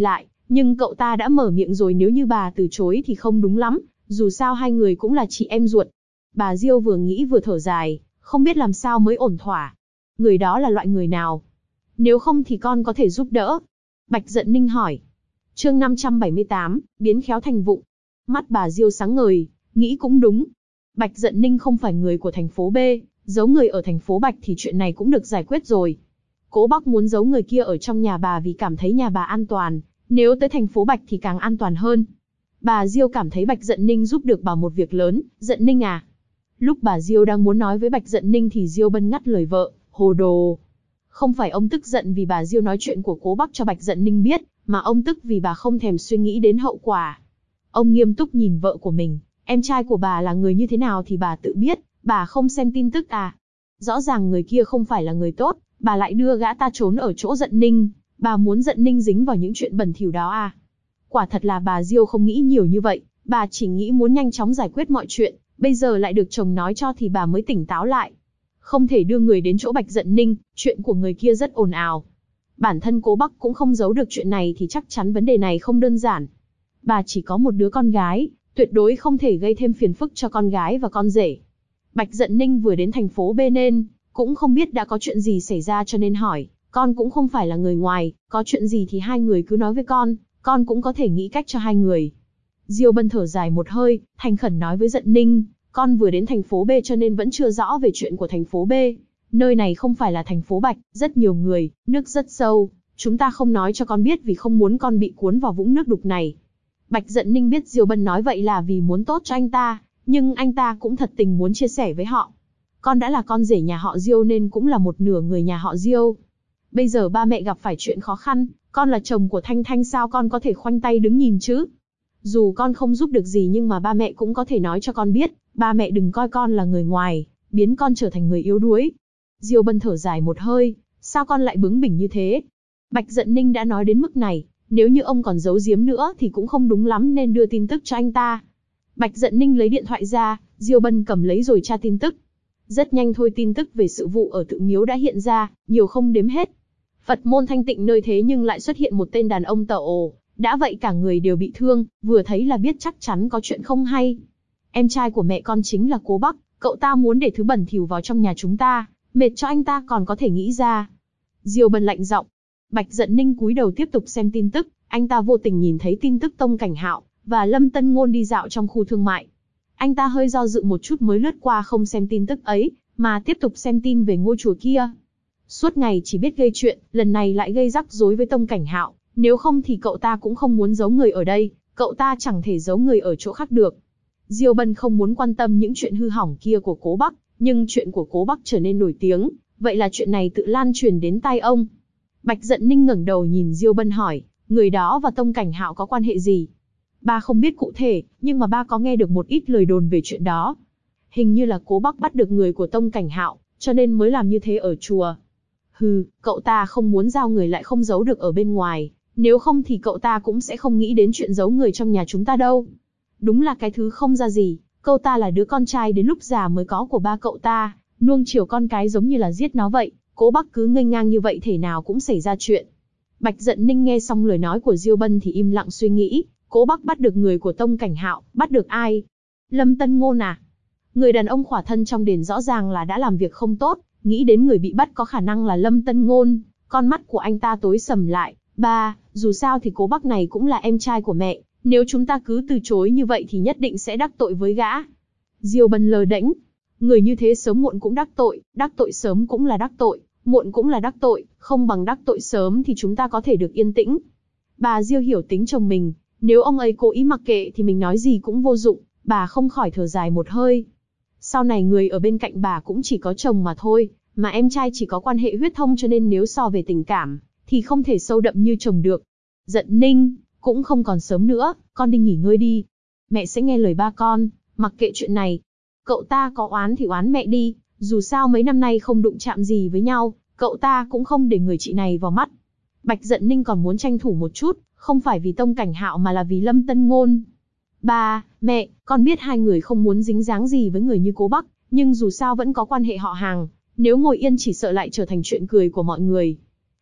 Nhưng cậu ta đã mở miệng rồi, nếu như bà từ chối thì không đúng lắm, dù sao hai người cũng là chị em ruột. Bà Diêu vừa nghĩ vừa thở dài, không biết làm sao mới ổn thỏa. Người đó là loại người nào? Nếu không thì con có thể giúp đỡ. Bạch Dận Ninh hỏi. Chương 578, biến khéo thành vụng. Mắt bà Diêu sáng ngời, nghĩ cũng đúng. Bạch Dận Ninh không phải người của thành phố B, giấu người ở thành phố Bạch thì chuyện này cũng được giải quyết rồi. Cố Bắc muốn giấu người kia ở trong nhà bà vì cảm thấy nhà bà an toàn, nếu tới thành phố Bạch thì càng an toàn hơn. Bà Diêu cảm thấy Bạch Dận Ninh giúp được bà một việc lớn. Dận Ninh à? Lúc bà Diêu đang muốn nói với Bạch Dận Ninh thì Diêu Bân ngắt lời vợ, hồ đồ. Không phải ông tức giận vì bà Diêu nói chuyện của Cố Bắc cho Bạch Dận Ninh biết, mà ông tức vì bà không thèm suy nghĩ đến hậu quả. Ông nghiêm túc nhìn vợ của mình, em trai của bà là người như thế nào thì bà tự biết, bà không xem tin tức à? Rõ ràng người kia không phải là người tốt, bà lại đưa gã ta trốn ở chỗ Dận Ninh, bà muốn Dận Ninh dính vào những chuyện bẩn thỉu đó à? Quả thật là bà Diêu không nghĩ nhiều như vậy, bà chỉ nghĩ muốn nhanh chóng giải quyết mọi chuyện, bây giờ lại được chồng nói cho thì bà mới tỉnh táo lại. Không thể đưa người đến chỗ Bạch Dận Ninh, chuyện của người kia rất ồn ào. Bản thân Cố Bắc cũng không giấu được chuyện này thì chắc chắn vấn đề này không đơn giản. Bà chỉ có một đứa con gái, tuyệt đối không thể gây thêm phiền phức cho con gái và con rể. Bạch Dận Ninh vừa đến thành phố B nên cũng không biết đã có chuyện gì xảy ra cho nên hỏi, con cũng không phải là người ngoài, có chuyện gì thì hai người cứ nói với con cũng có thể nghĩ cách cho hai người. Diêu Bân thở dài một hơi, thành khẩn nói với Dận Ninh, con vừa đến thành phố B cho nên vẫn chưa rõ về chuyện của thành phố B. Nơi này không phải là thành phố Bạch, rất nhiều người, nước rất sâu, chúng ta không nói cho con biết vì không muốn con bị cuốn vào vũng nước đục này. Bạch Dận Ninh biết Diêu Bân nói vậy là vì muốn tốt cho anh ta, nhưng anh ta cũng thật tình muốn chia sẻ với họ. Con đã là con rể nhà họ Diêu nên cũng là một nửa người nhà họ Diêu. Bây giờ ba mẹ gặp phải chuyện khó khăn, con là chồng của Thanh Thanh sao con có thể khoanh tay đứng nhìn chứ? Dù con không giúp được gì nhưng mà ba mẹ cũng có thể nói cho con biết, ba mẹ đừng coi con là người ngoài, biến con trở thành người yếu đuối. Diêu Bân thở dài một hơi, sao con lại bướng bỉnh như thế? Bạch Dận Ninh đã nói đến mức này, nếu như ông còn giấu giếm nữa thì cũng không đúng lắm nên đưa tin tức cho anh ta. Bạch Dận Ninh lấy điện thoại ra, Diêu Bân cầm lấy rồi tra tin tức. Rất nhanh thôi tin tức về sự vụ ở Tự Miếu đã hiện ra, nhiều không đếm hết. Phật môn thanh tịnh nơi thế nhưng lại xuất hiện một tên đàn ông tở ồ, đã vậy cả người đều bị thương, vừa thấy là biết chắc chắn có chuyện không hay. Em trai của mẹ con chính là Cố Bắc, cậu ta muốn để thứ bẩn thỉu vào trong nhà chúng ta, mệt cho anh ta còn có thể nghĩ ra. Diêu Bân lạnh giọng. Bạch Dận Ninh cúi đầu tiếp tục xem tin tức, anh ta vô tình nhìn thấy tin tức Tông Cảnh Hạo và Lâm Tân Ngôn đi dạo trong khu thương mại. Anh ta hơi do dự một chút mới lướt qua không xem tin tức ấy, mà tiếp tục xem tin về ngôi chùa kia. Suốt ngày chỉ biết gây chuyện, lần này lại gây rắc rối với Tông Cảnh Hạo, nếu không thì cậu ta cũng không muốn giấu người ở đây, cậu ta chẳng thể giấu người ở chỗ khác được. Diêu Bân không muốn quan tâm những chuyện hư hỏng kia của Cố Bắc, nhưng chuyện của Cố Bắc trở nên nổi tiếng, vậy là chuyện này tự lan truyền đến tai ông. Bạch Dận Ninh ngẩng đầu nhìn Diêu Bân hỏi, người đó và Tông Cảnh Hạo có quan hệ gì? Ba không biết cụ thể, nhưng mà ba có nghe được một ít lời đồn về chuyện đó. Hình như là Cố Bắc bắt được người của Tông Cảnh Hạo, cho nên mới làm như thế ở chùa. Hừ, cậu ta không muốn giao người lại không giấu được ở bên ngoài, nếu không thì cậu ta cũng sẽ không nghĩ đến chuyện giấu người trong nhà chúng ta đâu. Đúng là cái thứ không ra gì, cậu ta là đứa con trai đến lúc già mới có của ba cậu ta, nuông chiều con cái giống như là giết nó vậy, Cố Bắc cứ nghênh ngang như vậy thể nào cũng xảy ra chuyện. Bạch Dận Ninh nghe xong lời nói của Diêu Bân thì im lặng suy nghĩ, Cố Bắc bắt được người của Tông Cảnh Hạo, bắt được ai? Lâm Tân Ngôn à? Người đàn ông khỏa thân trong đền rõ ràng là đã làm việc không tốt, nghĩ đến người bị bắt có khả năng là Lâm Tân Ngôn, con mắt của anh ta tối sầm lại. Ba, dù sao thì Cố Bắc này cũng là em trai của mẹ, nếu chúng ta cứ từ chối như vậy thì nhất định sẽ đắc tội với gã. Diêu Bân lờ đễnh, người như thế sớm muộn cũng đắc tội sớm cũng là đắc tội, muộn cũng là đắc tội, không bằng đắc tội sớm thì chúng ta có thể được yên tĩnh. Bà Diêu hiểu tính chồng mình, nếu ông ấy cố ý mặc kệ thì mình nói gì cũng vô dụng, bà không khỏi thở dài một hơi. Sau này người ở bên cạnh bà cũng chỉ có chồng mà thôi, mà em trai chỉ có quan hệ huyết thông cho nên nếu so về tình cảm, thì không thể sâu đậm như chồng được. Dận Ninh, cũng không còn sớm nữa, con đi nghỉ ngơi đi. Mẹ sẽ nghe lời ba con, mặc kệ chuyện này. Cậu ta có oán thì oán mẹ đi, dù sao mấy năm nay không đụng chạm gì với nhau, cậu ta cũng không để người chị này vào mắt. Bạch Dận Ninh còn muốn tranh thủ một chút, không phải vì Tông Cảnh Hạo mà là vì Lâm Tân Ngôn. Ba, mẹ, con biết hai người không muốn dính dáng gì với người như Cố Bắc, nhưng dù sao vẫn có quan hệ họ hàng, nếu ngồi yên chỉ sợ lại trở thành chuyện cười của mọi người.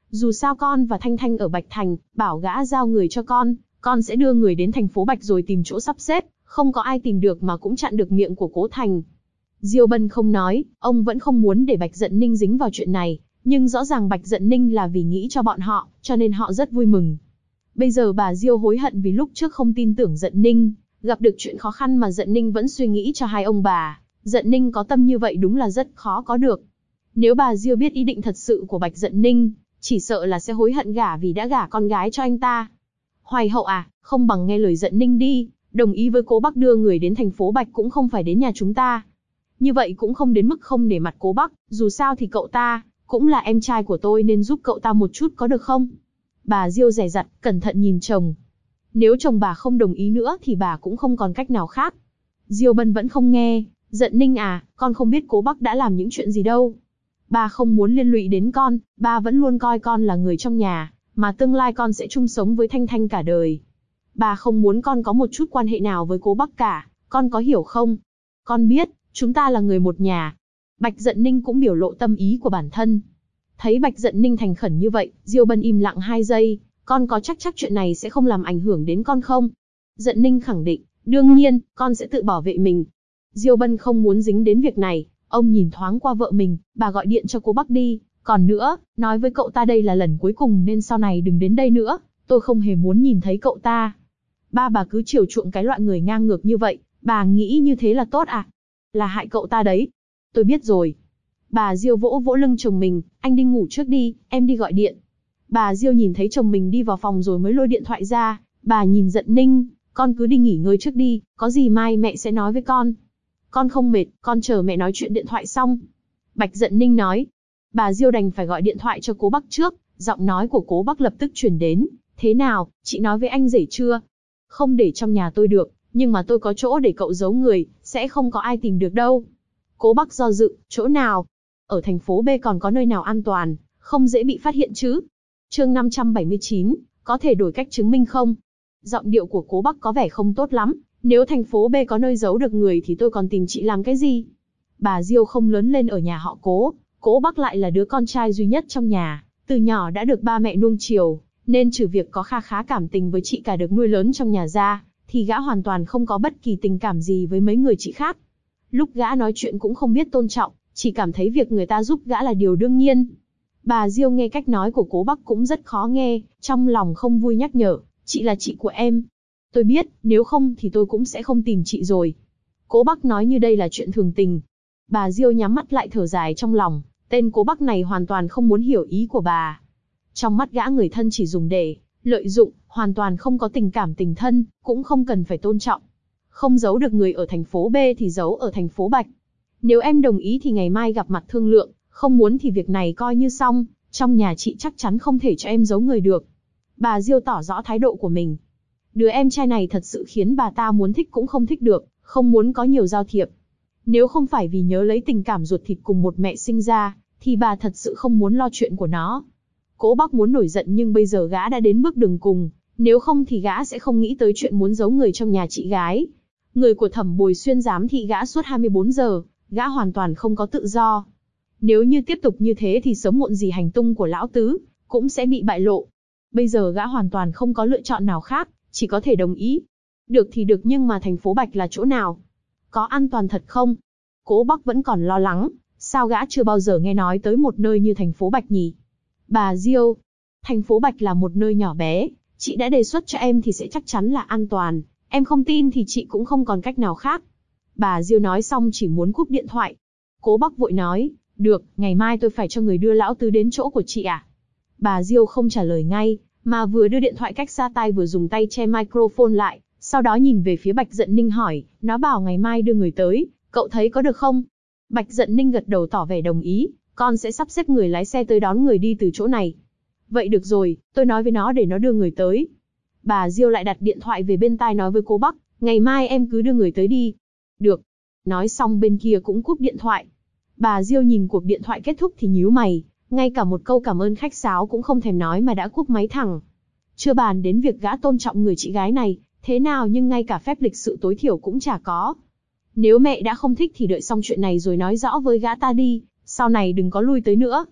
Dù sao con và Thanh Thanh ở Bạch Thành, bảo gã giao người cho con sẽ đưa người đến thành phố Bạch rồi tìm chỗ sắp xếp, không có ai tìm được mà cũng chặn được miệng của Cố Thành. Diêu Bân không nói, ông vẫn không muốn để Bạch Dận Ninh dính vào chuyện này, nhưng rõ ràng Bạch Dận Ninh là vì nghĩ cho bọn họ, cho nên họ rất vui mừng. Bây giờ bà Diêu hối hận vì lúc trước không tin tưởng Dận Ninh, gặp được chuyện khó khăn mà Dận Ninh vẫn suy nghĩ cho hai ông bà. Dận Ninh có tâm như vậy đúng là rất khó có được. Nếu bà Diêu biết ý định thật sự của Bạch Dận Ninh, chỉ sợ là sẽ hối hận gả vì đã gả con gái cho anh ta. Hoài hậu à, không bằng nghe lời Dận Ninh đi, đồng ý với Cố Bắc đưa người đến thành phố Bạch cũng không phải đến nhà chúng ta. Như vậy cũng không đến mức không nể mặt Cố Bắc, dù sao thì cậu ta cũng là em trai của tôi nên giúp cậu ta một chút có được không? Bà Diêu dè dặt, cẩn thận nhìn chồng. Nếu chồng bà không đồng ý nữa thì bà cũng không còn cách nào khác. Diêu Bân vẫn không nghe. Dận Ninh à, con không biết Cố Bắc đã làm những chuyện gì đâu. Ba không muốn liên lụy đến con, ba vẫn luôn coi con là người trong nhà, mà tương lai con sẽ chung sống với Thanh Thanh cả đời. Ba không muốn con có một chút quan hệ nào với Cố Bắc cả, con có hiểu không? Con biết, chúng ta là người một nhà. Bạch Dận Ninh cũng biểu lộ tâm ý của bản thân. Thấy Bạch Dận Ninh thành khẩn như vậy, Diêu Bân im lặng 2 giây, con có chắc chuyện này sẽ không làm ảnh hưởng đến con không? Dận Ninh khẳng định, đương nhiên, con sẽ tự bảo vệ mình. Diêu Bân không muốn dính đến việc này, ông nhìn thoáng qua vợ mình, bà gọi điện cho Cố Bắc đi, còn nữa, nói với cậu ta đây là lần cuối cùng nên sau này đừng đến đây nữa, tôi không hề muốn nhìn thấy cậu ta. Bà cứ chiều chuộng cái loại người ngang ngược như vậy, bà nghĩ như thế là tốt à? Là hại cậu ta đấy. Tôi biết rồi. Bà Diêu vỗ vỗ lưng chồng mình, anh đi ngủ trước đi, em đi gọi điện. Bà Diêu nhìn thấy chồng mình đi vào phòng rồi mới lôi điện thoại ra, bà nhìn Dận Ninh, con cứ đi nghỉ ngơi trước đi, có gì mai mẹ sẽ nói với con. Con không mệt, con chờ mẹ nói chuyện điện thoại xong. Bạch Dận Ninh nói. Bà Diêu đành phải gọi điện thoại cho Cố Bắc trước, giọng nói của Cố Bắc lập tức truyền đến. Thế nào, chị nói với anh rể chưa? Không để trong nhà tôi được, nhưng mà tôi có chỗ để cậu giấu người, sẽ không có ai tìm được đâu. Cố Bắc do dự, chỗ nào? Ở thành phố B còn có nơi nào an toàn, không dễ bị phát hiện chứ? Chương 579, có thể đổi cách chứng minh không? Giọng điệu của Cố Bắc có vẻ không tốt lắm. Nếu thành phố B có nơi giấu được người thì tôi còn tìm chị làm cái gì? Bà Diêu không lớn lên ở nhà họ Cố, Cố Bắc lại là đứa con trai duy nhất trong nhà, từ nhỏ đã được ba mẹ nuông chiều, nên trừ việc có kha khá cảm tình với chị cả được nuôi lớn trong nhà ra, thì gã hoàn toàn không có bất kỳ tình cảm gì với mấy người chị khác. Lúc gã nói chuyện cũng không biết tôn trọng, chỉ cảm thấy việc người ta giúp gã là điều đương nhiên. Bà Diêu nghe cách nói của Cố Bắc cũng rất khó nghe, trong lòng không vui nhắc nhở, chị là chị của em. Tôi biết, nếu không thì tôi cũng sẽ không tìm chị rồi. Cố Bắc nói như đây là chuyện thường tình. Bà Diêu nhắm mắt lại thở dài trong lòng, tên Cố Bắc này hoàn toàn không muốn hiểu ý của bà. Trong mắt gã người thân chỉ dùng để lợi dụng, hoàn toàn không có tình cảm tình thân, cũng không cần phải tôn trọng. Không giấu được người ở thành phố B thì giấu ở thành phố Bạch. Nếu em đồng ý thì ngày mai gặp mặt thương lượng, không muốn thì việc này coi như xong, trong nhà chị chắc chắn không thể cho em giấu người được. Bà Diêu tỏ rõ thái độ của mình. Đứa em trai này thật sự khiến bà ta muốn thích cũng không thích được, không muốn có nhiều giao thiệp. Nếu không phải vì nhớ lấy tình cảm ruột thịt cùng một mẹ sinh ra, thì bà thật sự không muốn lo chuyện của nó. Cố Bắc muốn nổi giận nhưng bây giờ gã đã đến bước đường cùng, nếu không thì gã sẽ không nghĩ tới chuyện muốn giấu người trong nhà chị gái. Người của Thẩm Bồi Xuyên giám thị gã suốt 24 giờ, gã hoàn toàn không có tự do. Nếu như tiếp tục như thế thì sớm muộn gì hành tung của lão tứ cũng sẽ bị bại lộ. Bây giờ gã hoàn toàn không có lựa chọn nào khác, chỉ có thể đồng ý. Được thì được, nhưng mà thành phố Bạch là chỗ nào? Có an toàn thật không? Cố Bắc vẫn còn lo lắng, sao gã chưa bao giờ nghe nói tới một nơi như thành phố Bạch nhỉ? Bà Diêu, thành phố Bạch là một nơi nhỏ bé, chị đã đề xuất cho em thì sẽ chắc chắn là an toàn, em không tin thì chị cũng không còn cách nào khác. Bà Diêu nói xong chỉ muốn cúp điện thoại. Cố Bắc vội nói, được, ngày mai tôi phải cho người đưa lão tứ đến chỗ của chị à? Bà Diêu không trả lời ngay, mà vừa đưa điện thoại cách xa tai vừa dùng tay che microphone lại, sau đó nhìn về phía Bạch Dận Ninh hỏi, nó bảo ngày mai đưa người tới, cậu thấy có được không? Bạch Dận Ninh gật đầu tỏ vẻ đồng ý, con sẽ sắp xếp người lái xe tới đón người đi từ chỗ này. Vậy được rồi, tôi nói với nó để nó đưa người tới. Bà Diêu lại đặt điện thoại về bên tai nói với Cố Bắc, ngày mai em cứ đưa người tới đi. Được. Nói xong bên kia cũng cúp điện thoại. Bà Diêu nhìn cuộc điện thoại kết thúc thì nhíu mày, ngay cả một câu cảm ơn khách sáo cũng không thèm nói mà đã cúp máy thẳng. Chưa bàn đến việc gã tôn trọng người chị gái này, thế nào nhưng ngay cả phép lịch sự tối thiểu cũng chả có. Nếu mẹ đã không thích thì đợi xong chuyện này rồi nói rõ với gã ta đi, sau này đừng có lui tới nữa.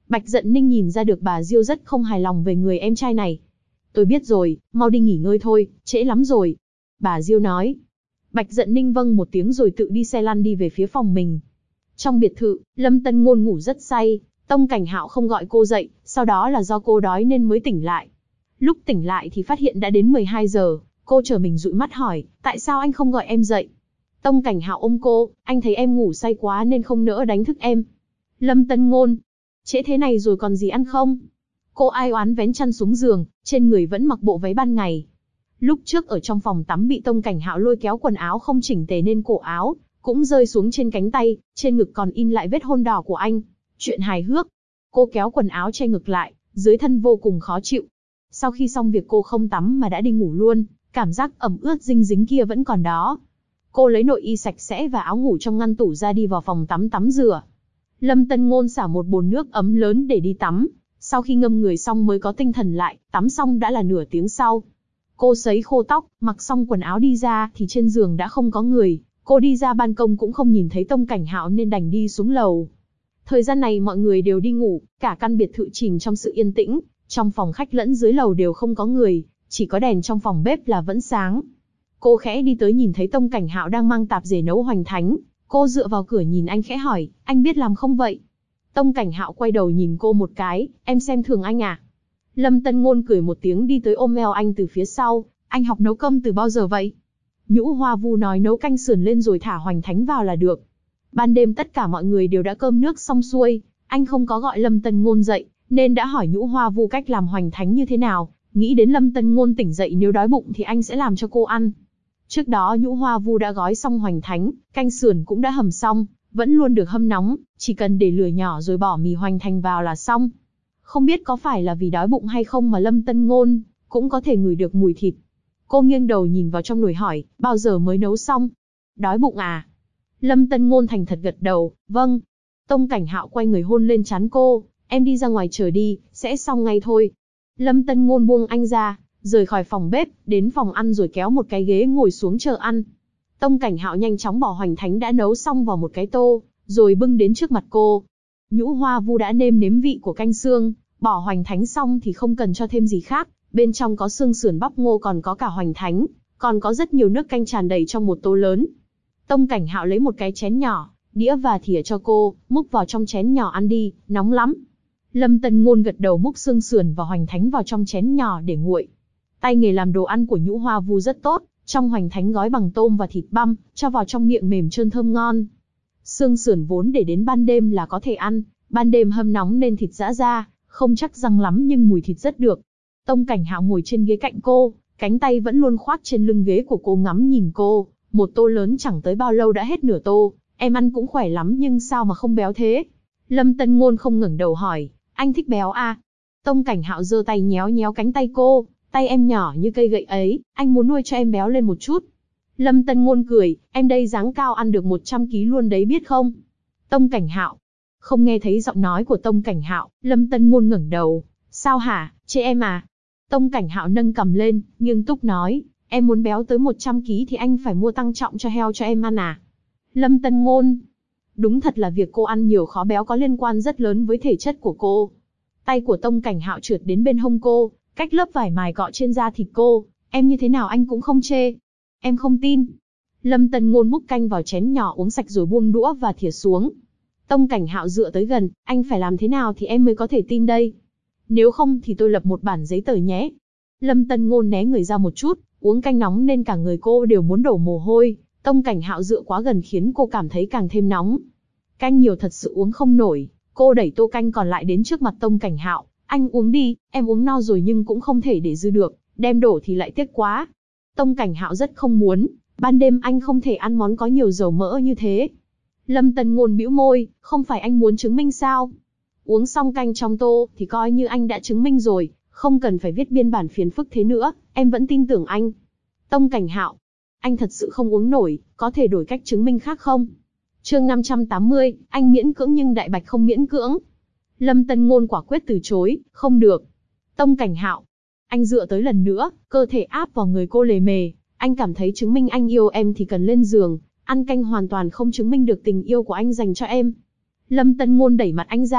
Bạch Dận Ninh nhìn ra được bà Diêu rất không hài lòng về người em trai này. Tôi biết rồi, mau đi nghỉ ngơi thôi, trễ lắm rồi. Bà Diêu nói. Bạch Dận Ninh vâng một tiếng rồi tự đi xe lăn đi về phía phòng mình. Trong biệt thự, Lâm Tân Ngôn ngủ rất say, Tông Cảnh Hạo không gọi cô dậy, sau đó là do cô đói nên mới tỉnh lại. Lúc tỉnh lại thì phát hiện đã đến 12 giờ, cô trở mình dụi mắt hỏi, tại sao anh không gọi em dậy? Tông Cảnh Hạo ôm cô, anh thấy em ngủ say quá nên không nỡ đánh thức em. Lâm Tân Ngôn, trễ thế này rồi còn gì ăn không? Cô ai oán vén chăn xuống giường, trên người vẫn mặc bộ váy ban ngày. Lúc trước ở trong phòng tắm bị Tông Cảnh Hạo lôi kéo quần áo không chỉnh tề nên cổ áo cũng rơi xuống trên cánh tay, trên ngực còn in lại vết hôn đỏ của anh. Chuyện hài hước. Cô kéo quần áo che ngực lại, dưới thân vô cùng khó chịu. Sau khi xong việc cô không tắm mà đã đi ngủ luôn, cảm giác ẩm ướt dinh dính kia vẫn còn đó. Cô lấy nội y sạch sẽ và áo ngủ trong ngăn tủ ra đi vào phòng tắm tắm rửa. Lâm Tân Ngôn xả một bồn nước ấm lớn để đi tắm. Sau khi ngâm người xong mới có tinh thần lại, tắm xong đã là nửa tiếng sau. Cô sấy khô tóc, mặc xong quần áo đi ra thì trên giường đã không có người. Cô đi ra ban công cũng không nhìn thấy Tông Cảnh Hạo nên đành đi xuống lầu. Thời gian này mọi người đều đi ngủ, cả căn biệt thự chìm trong sự yên tĩnh. Trong phòng khách lẫn dưới lầu đều không có người, chỉ có đèn trong phòng bếp là vẫn sáng. Cô khẽ đi tới nhìn thấy Tông Cảnh Hạo đang mang tạp dề nấu hoành thánh. Cô dựa vào cửa nhìn anh khẽ hỏi, anh biết làm không vậy? Tông Cảnh Hạo quay đầu nhìn cô một cái, em xem thường anh à? Lâm Tân Ngôn cười một tiếng đi tới ôm eo anh từ phía sau, anh học nấu cơm từ bao giờ vậy? Nhũ Hoa Vu nói nấu canh sườn lên rồi thả hoành thánh vào là được. Ban đêm tất cả mọi người đều đã cơm nước xong xuôi, anh không có gọi Lâm Tân Ngôn dậy, nên đã hỏi Nhũ Hoa Vu cách làm hoành thánh như thế nào, nghĩ đến Lâm Tân Ngôn tỉnh dậy nếu đói bụng thì anh sẽ làm cho cô ăn. Trước đó Nhũ Hoa Vu đã gói xong hoành thánh, canh sườn cũng đã hầm xong, vẫn luôn được hâm nóng, chỉ cần để lửa nhỏ rồi bỏ mì hoành thánh vào là xong. Không biết có phải là vì đói bụng hay không mà Lâm Tân Ngôn cũng có thể ngửi được mùi thịt. Cô nghiêng đầu nhìn vào trong nồi hỏi, bao giờ mới nấu xong? Đói bụng à? Lâm Tân Ngôn thành thật gật đầu, vâng. Tông Cảnh Hạo quay người hôn lên trán cô, em đi ra ngoài chờ đi, sẽ xong ngay thôi. Lâm Tân Ngôn buông anh ra, rời khỏi phòng bếp, đến phòng ăn rồi kéo một cái ghế ngồi xuống chờ ăn. Tông Cảnh Hạo nhanh chóng bỏ hoành thánh đã nấu xong vào một cái tô, rồi bưng đến trước mặt cô. Nhũ Hoa Vu đã nêm nếm vị của canh xương, bỏ hoành thánh xong thì không cần cho thêm gì khác, bên trong có xương sườn bắp ngô còn có cả hoành thánh, còn có rất nhiều nước canh tràn đầy trong một tô lớn. Tông Cảnh Hạo lấy một cái chén nhỏ, đĩa và thìa cho cô, múc vào trong chén nhỏ ăn đi, nóng lắm. Lâm Tân Ngôn gật đầu múc xương sườn và hoành thánh vào trong chén nhỏ để nguội. Tay nghề làm đồ ăn của Nhũ Hoa Vu rất tốt, trong hoành thánh gói bằng tôm và thịt băm, cho vào trong miệng mềm trơn thơm ngon. Xương sườn vốn để đến ban đêm là có thể ăn, ban đêm hâm nóng nên thịt giã ra, không chắc răng lắm nhưng mùi thịt rất được. Tông Cảnh Hạo ngồi trên ghế cạnh cô, cánh tay vẫn luôn khoác trên lưng ghế của cô ngắm nhìn cô, một tô lớn chẳng tới bao lâu đã hết nửa tô, em ăn cũng khỏe lắm nhưng sao mà không béo thế? Lâm Tân Ngôn không ngẩng đầu hỏi, anh thích béo à? Tông Cảnh Hạo giơ tay nhéo nhéo cánh tay cô, tay em nhỏ như cây gậy ấy, anh muốn nuôi cho em béo lên một chút. Lâm Tân Ngôn cười, em đây dáng cao ăn được 100 kg luôn đấy biết không? Tông Cảnh Hạo. Không nghe thấy giọng nói của Tông Cảnh Hạo, Lâm Tân Ngôn ngẩng đầu, sao hả, chê em à? Tông Cảnh Hạo nâng cằm lên, nghiêm túc nói, em muốn béo tới 100 kg thì anh phải mua tăng trọng cho heo cho em ăn à? Lâm Tân Ngôn. Đúng thật là việc cô ăn nhiều khó béo có liên quan rất lớn với thể chất của cô. Tay của Tông Cảnh Hạo trượt đến bên hông cô, cách lớp vải mài cọ trên da thịt cô, em như thế nào anh cũng không chê. Em không tin. Lâm Tân Ngôn múc canh vào chén nhỏ uống sạch rồi buông đũa và thìa xuống. Tông Cảnh Hạo dựa tới gần, anh phải làm thế nào thì em mới có thể tin đây? Nếu không thì tôi lập một bản giấy tờ nhé. Lâm Tân Ngôn né người ra một chút, uống canh nóng nên cả người cô đều muốn đổ mồ hôi. Tông Cảnh Hạo dựa quá gần khiến cô cảm thấy càng thêm nóng. Canh nhiều thật sự uống không nổi, cô đẩy tô canh còn lại đến trước mặt Tông Cảnh Hạo. Anh uống đi, em uống no rồi nhưng cũng không thể để dư được, đem đổ thì lại tiếc quá. Tông Cảnh Hạo rất không muốn, ban đêm anh không thể ăn món có nhiều dầu mỡ như thế. Lâm Tân Ngôn bĩu môi, không phải anh muốn chứng minh sao? Uống xong canh trong tô thì coi như anh đã chứng minh rồi, không cần phải viết biên bản phiền phức thế nữa, em vẫn tin tưởng anh. Tông Cảnh Hạo, anh thật sự không uống nổi, có thể đổi cách chứng minh khác không? Chương 580, anh miễn cưỡng nhưng Đại Bạch không miễn cưỡng. Lâm Tân Ngôn quả quyết từ chối, không được. Tông Cảnh Hạo, anh dựa tới lần nữa, cơ thể áp vào người cô lề mề, anh cảm thấy chứng minh anh yêu em thì cần lên giường, ăn canh hoàn toàn không chứng minh được tình yêu của anh dành cho em. Lâm Tân Ngôn đẩy mặt anh ra,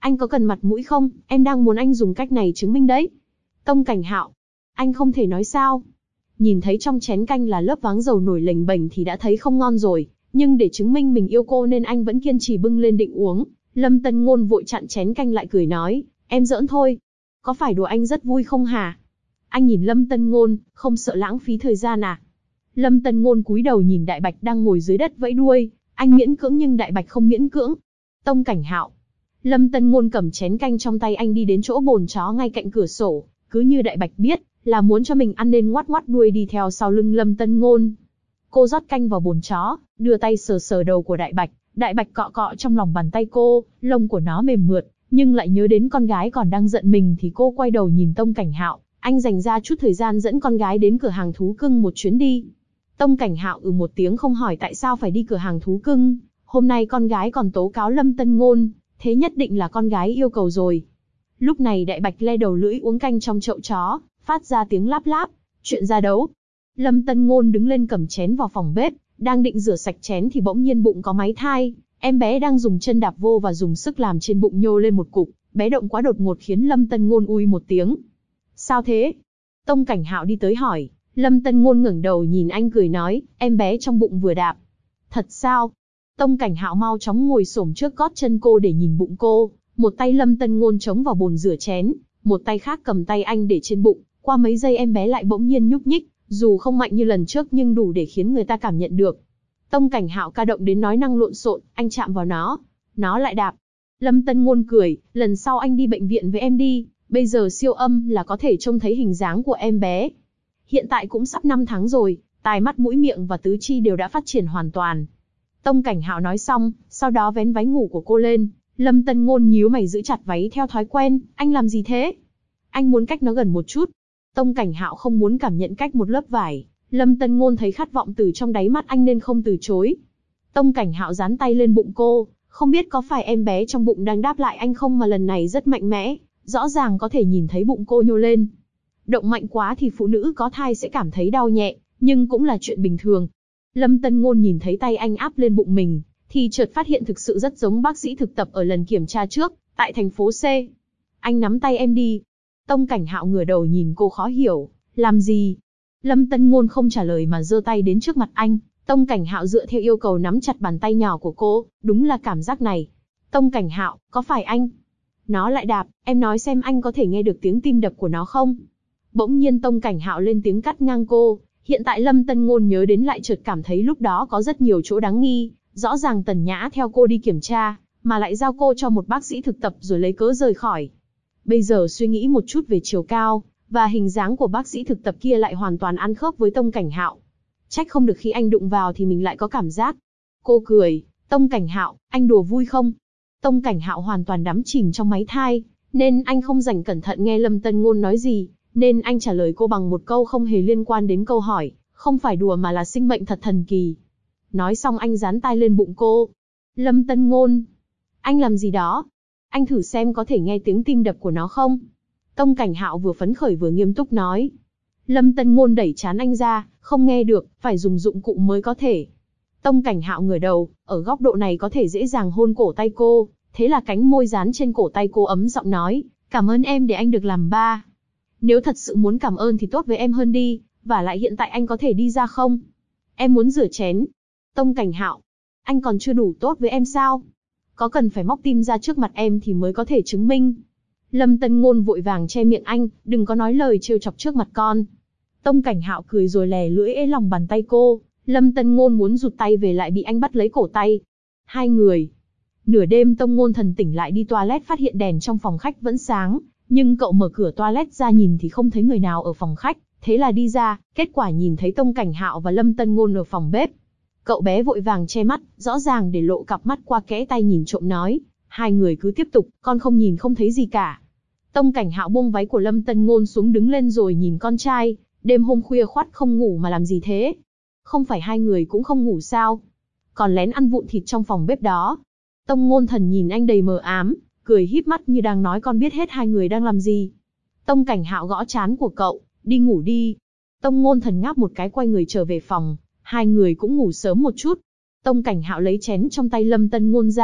Anh có cần mặt mũi không? Em đang muốn anh dùng cách này chứng minh đấy. Tông Cảnh Hạo, anh không thể nói sao? Nhìn thấy trong chén canh là lớp váng dầu nổi lềnh bềnh thì đã thấy không ngon rồi, nhưng để chứng minh mình yêu cô nên anh vẫn kiên trì bưng lên định uống. Lâm Tân Ngôn vội chặn chén canh lại cười nói, em giỡn thôi. Có phải đùa anh rất vui không hả? Anh nhìn Lâm Tân Ngôn, không sợ lãng phí thời gian à? Lâm Tân Ngôn cúi đầu nhìn Đại Bạch đang ngồi dưới đất vẫy đuôi, anh miễn cưỡng nhưng Đại Bạch không miễn cưỡng. Tông Cảnh Hạo. Lâm Tân Ngôn cầm chén canh trong tay anh đi đến chỗ bồn chó ngay cạnh cửa sổ, cứ như Đại Bạch biết là muốn cho mình ăn nên ngoắt ngoắt đuôi đi theo sau lưng Lâm Tân Ngôn. Cô rót canh vào bồn chó, đưa tay sờ sờ đầu của Đại Bạch. Đại Bạch cọ cọ trong lòng bàn tay cô, lông của nó mềm mượt, nhưng lại nhớ đến con gái còn đang giận mình thì cô quay đầu nhìn Tông Cảnh Hạo. Anh dành ra chút thời gian dẫn con gái đến cửa hàng thú cưng một chuyến đi. Tông Cảnh Hạo một tiếng không hỏi tại sao phải đi cửa hàng thú cưng. Hôm nay con gái còn tố cáo Lâm Tân Ngôn, thế nhất định là con gái yêu cầu rồi. Lúc này Đại Bạch le đầu lưỡi uống canh trong chậu chó, phát ra tiếng láp láp. Chuyện ra đấu. Lâm Tân Ngôn đứng lên cầm chén vào phòng bếp, đang định rửa sạch chén thì bỗng nhiên bụng có máy thai. Em bé đang dùng chân đạp vô và dùng sức làm trên bụng nhô lên một cục. Bé động quá đột ngột khiến Lâm Tân Ngôn ui một tiếng. Sao thế? Tông Cảnh Hạo đi tới hỏi. Lâm Tân Ngôn ngẩng đầu nhìn anh cười nói, em bé trong bụng vừa đạp. Thật sao? Tông Cảnh Hạo mau chóng ngồi xổm trước gót chân cô để nhìn bụng cô. Một tay Lâm Tân Ngôn chống vào bồn rửa chén, một tay khác cầm tay anh để trên bụng. Qua mấy giây em bé lại bỗng nhiên nhúc nhích, dù không mạnh như lần trước nhưng đủ để khiến người ta cảm nhận được. Tông Cảnh Hạo ca động đến nói năng lộn xộn, anh chạm vào nó lại đạp. Lâm Tân Ngôn cười, lần sau anh đi bệnh viện với em đi, bây giờ siêu âm là có thể trông thấy hình dáng của em bé. Hiện tại cũng sắp 5 tháng rồi, tai mắt mũi miệng và tứ chi đều đã phát triển hoàn toàn. Tông Cảnh Hạo nói xong, sau đó vén váy ngủ của cô lên. Lâm Tân Ngôn nhíu mày giữ chặt váy theo thói quen, anh làm gì thế? Anh muốn cách nó gần một chút. Tông Cảnh Hạo không muốn cảm nhận cách một lớp vải. Lâm Tân Ngôn thấy khát vọng từ trong đáy mắt anh nên không từ chối. Tông Cảnh Hạo dán tay lên bụng cô, không biết có phải em bé trong bụng đang đáp lại anh không mà lần này rất mạnh mẽ, rõ ràng có thể nhìn thấy bụng cô nhô lên. Động mạnh quá thì phụ nữ có thai sẽ cảm thấy đau nhẹ, nhưng cũng là chuyện bình thường. Lâm Tân Ngôn nhìn thấy tay anh áp lên bụng mình, thì chợt phát hiện thực sự rất giống bác sĩ thực tập ở lần kiểm tra trước, tại thành phố C. Anh nắm tay em đi. Tông Cảnh Hạo ngửa đầu nhìn cô khó hiểu, làm gì? Lâm Tân Ngôn không trả lời mà giơ tay đến trước mặt anh. Tông Cảnh Hạo dựa theo yêu cầu nắm chặt bàn tay nhỏ của cô, đúng là cảm giác này. Tông Cảnh Hạo, có phải anh? Nó lại đạp, em nói xem anh có thể nghe được tiếng tim đập của nó không? Bỗng nhiên Tông Cảnh Hạo lên tiếng cắt ngang cô. Hiện tại Lâm Tân Ngôn nhớ đến lại chợt cảm thấy lúc đó có rất nhiều chỗ đáng nghi. Rõ ràng Tần Nhã theo cô đi kiểm tra, mà lại giao cô cho một bác sĩ thực tập rồi lấy cớ rời khỏi. Bây giờ suy nghĩ một chút về chiều cao và hình dáng của bác sĩ thực tập kia lại hoàn toàn ăn khớp với Tông Cảnh Hạo. Trách không được khi anh đụng vào thì mình lại có cảm giác. Cô cười, Tông Cảnh Hạo, anh đùa vui không? Tông Cảnh Hạo hoàn toàn đắm chìm trong máy thai, nên anh không rảnh cẩn thận nghe Lâm Tân Ngôn nói gì, nên anh trả lời cô bằng một câu không hề liên quan đến câu hỏi, không phải đùa mà là sinh mệnh thật thần kỳ. Nói xong anh dán tay lên bụng cô. Lâm Tân Ngôn, anh làm gì đó? Anh thử xem có thể nghe tiếng tim đập của nó không? Tông Cảnh Hạo vừa phấn khởi vừa nghiêm túc nói. Lâm Tân Ngôn đẩy trán anh ra, không nghe được, phải dùng dụng cụ mới có thể. Tông Cảnh Hạo ngửa đầu, ở góc độ này có thể dễ dàng hôn cổ tay cô, thế là cánh môi dán trên cổ tay cô ấm giọng nói, cảm ơn em để anh được làm ba. Nếu thật sự muốn cảm ơn thì tốt với em hơn đi, và lại hiện tại anh có thể đi ra không? Em muốn rửa chén. Tông Cảnh Hạo, anh còn chưa đủ tốt với em sao? Có cần phải móc tim ra trước mặt em thì mới có thể chứng minh. Lâm Tân Ngôn vội vàng che miệng anh, đừng có nói lời trêu chọc trước mặt con. Tông Cảnh Hạo cười rồi lè lưỡi ế lòng bàn tay cô. Lâm Tân Ngôn muốn rụt tay về lại bị anh bắt lấy cổ tay. Hai người. Nửa đêm Tông Ngôn thần tỉnh lại đi toilet phát hiện đèn trong phòng khách vẫn sáng, nhưng cậu mở cửa toilet ra nhìn thì không thấy người nào ở phòng khách, thế là đi ra, kết quả nhìn thấy Tông Cảnh Hạo và Lâm Tân Ngôn ở phòng bếp. Cậu bé vội vàng che mắt, rõ ràng để lộ cặp mắt qua kẽ tay nhìn trộm nói, hai người cứ tiếp tục, con không nhìn không thấy gì cả. Tông Cảnh Hạo buông váy của Lâm Tân Ngôn xuống đứng lên rồi nhìn con trai, đêm hôm khuya khoắt không ngủ mà làm gì thế? Không phải hai người cũng không ngủ sao? Còn lén ăn vụn thịt trong phòng bếp đó. Tông Ngôn Thần nhìn anh đầy mờ ám, cười híp mắt như đang nói con biết hết hai người đang làm gì. Tông Cảnh Hạo gõ trán của cậu, đi ngủ đi. Tông Ngôn Thần ngáp một cái quay người trở về phòng, hai người cũng ngủ sớm một chút. Tông Cảnh Hạo lấy chén trong tay Lâm Tân Ngôn ra,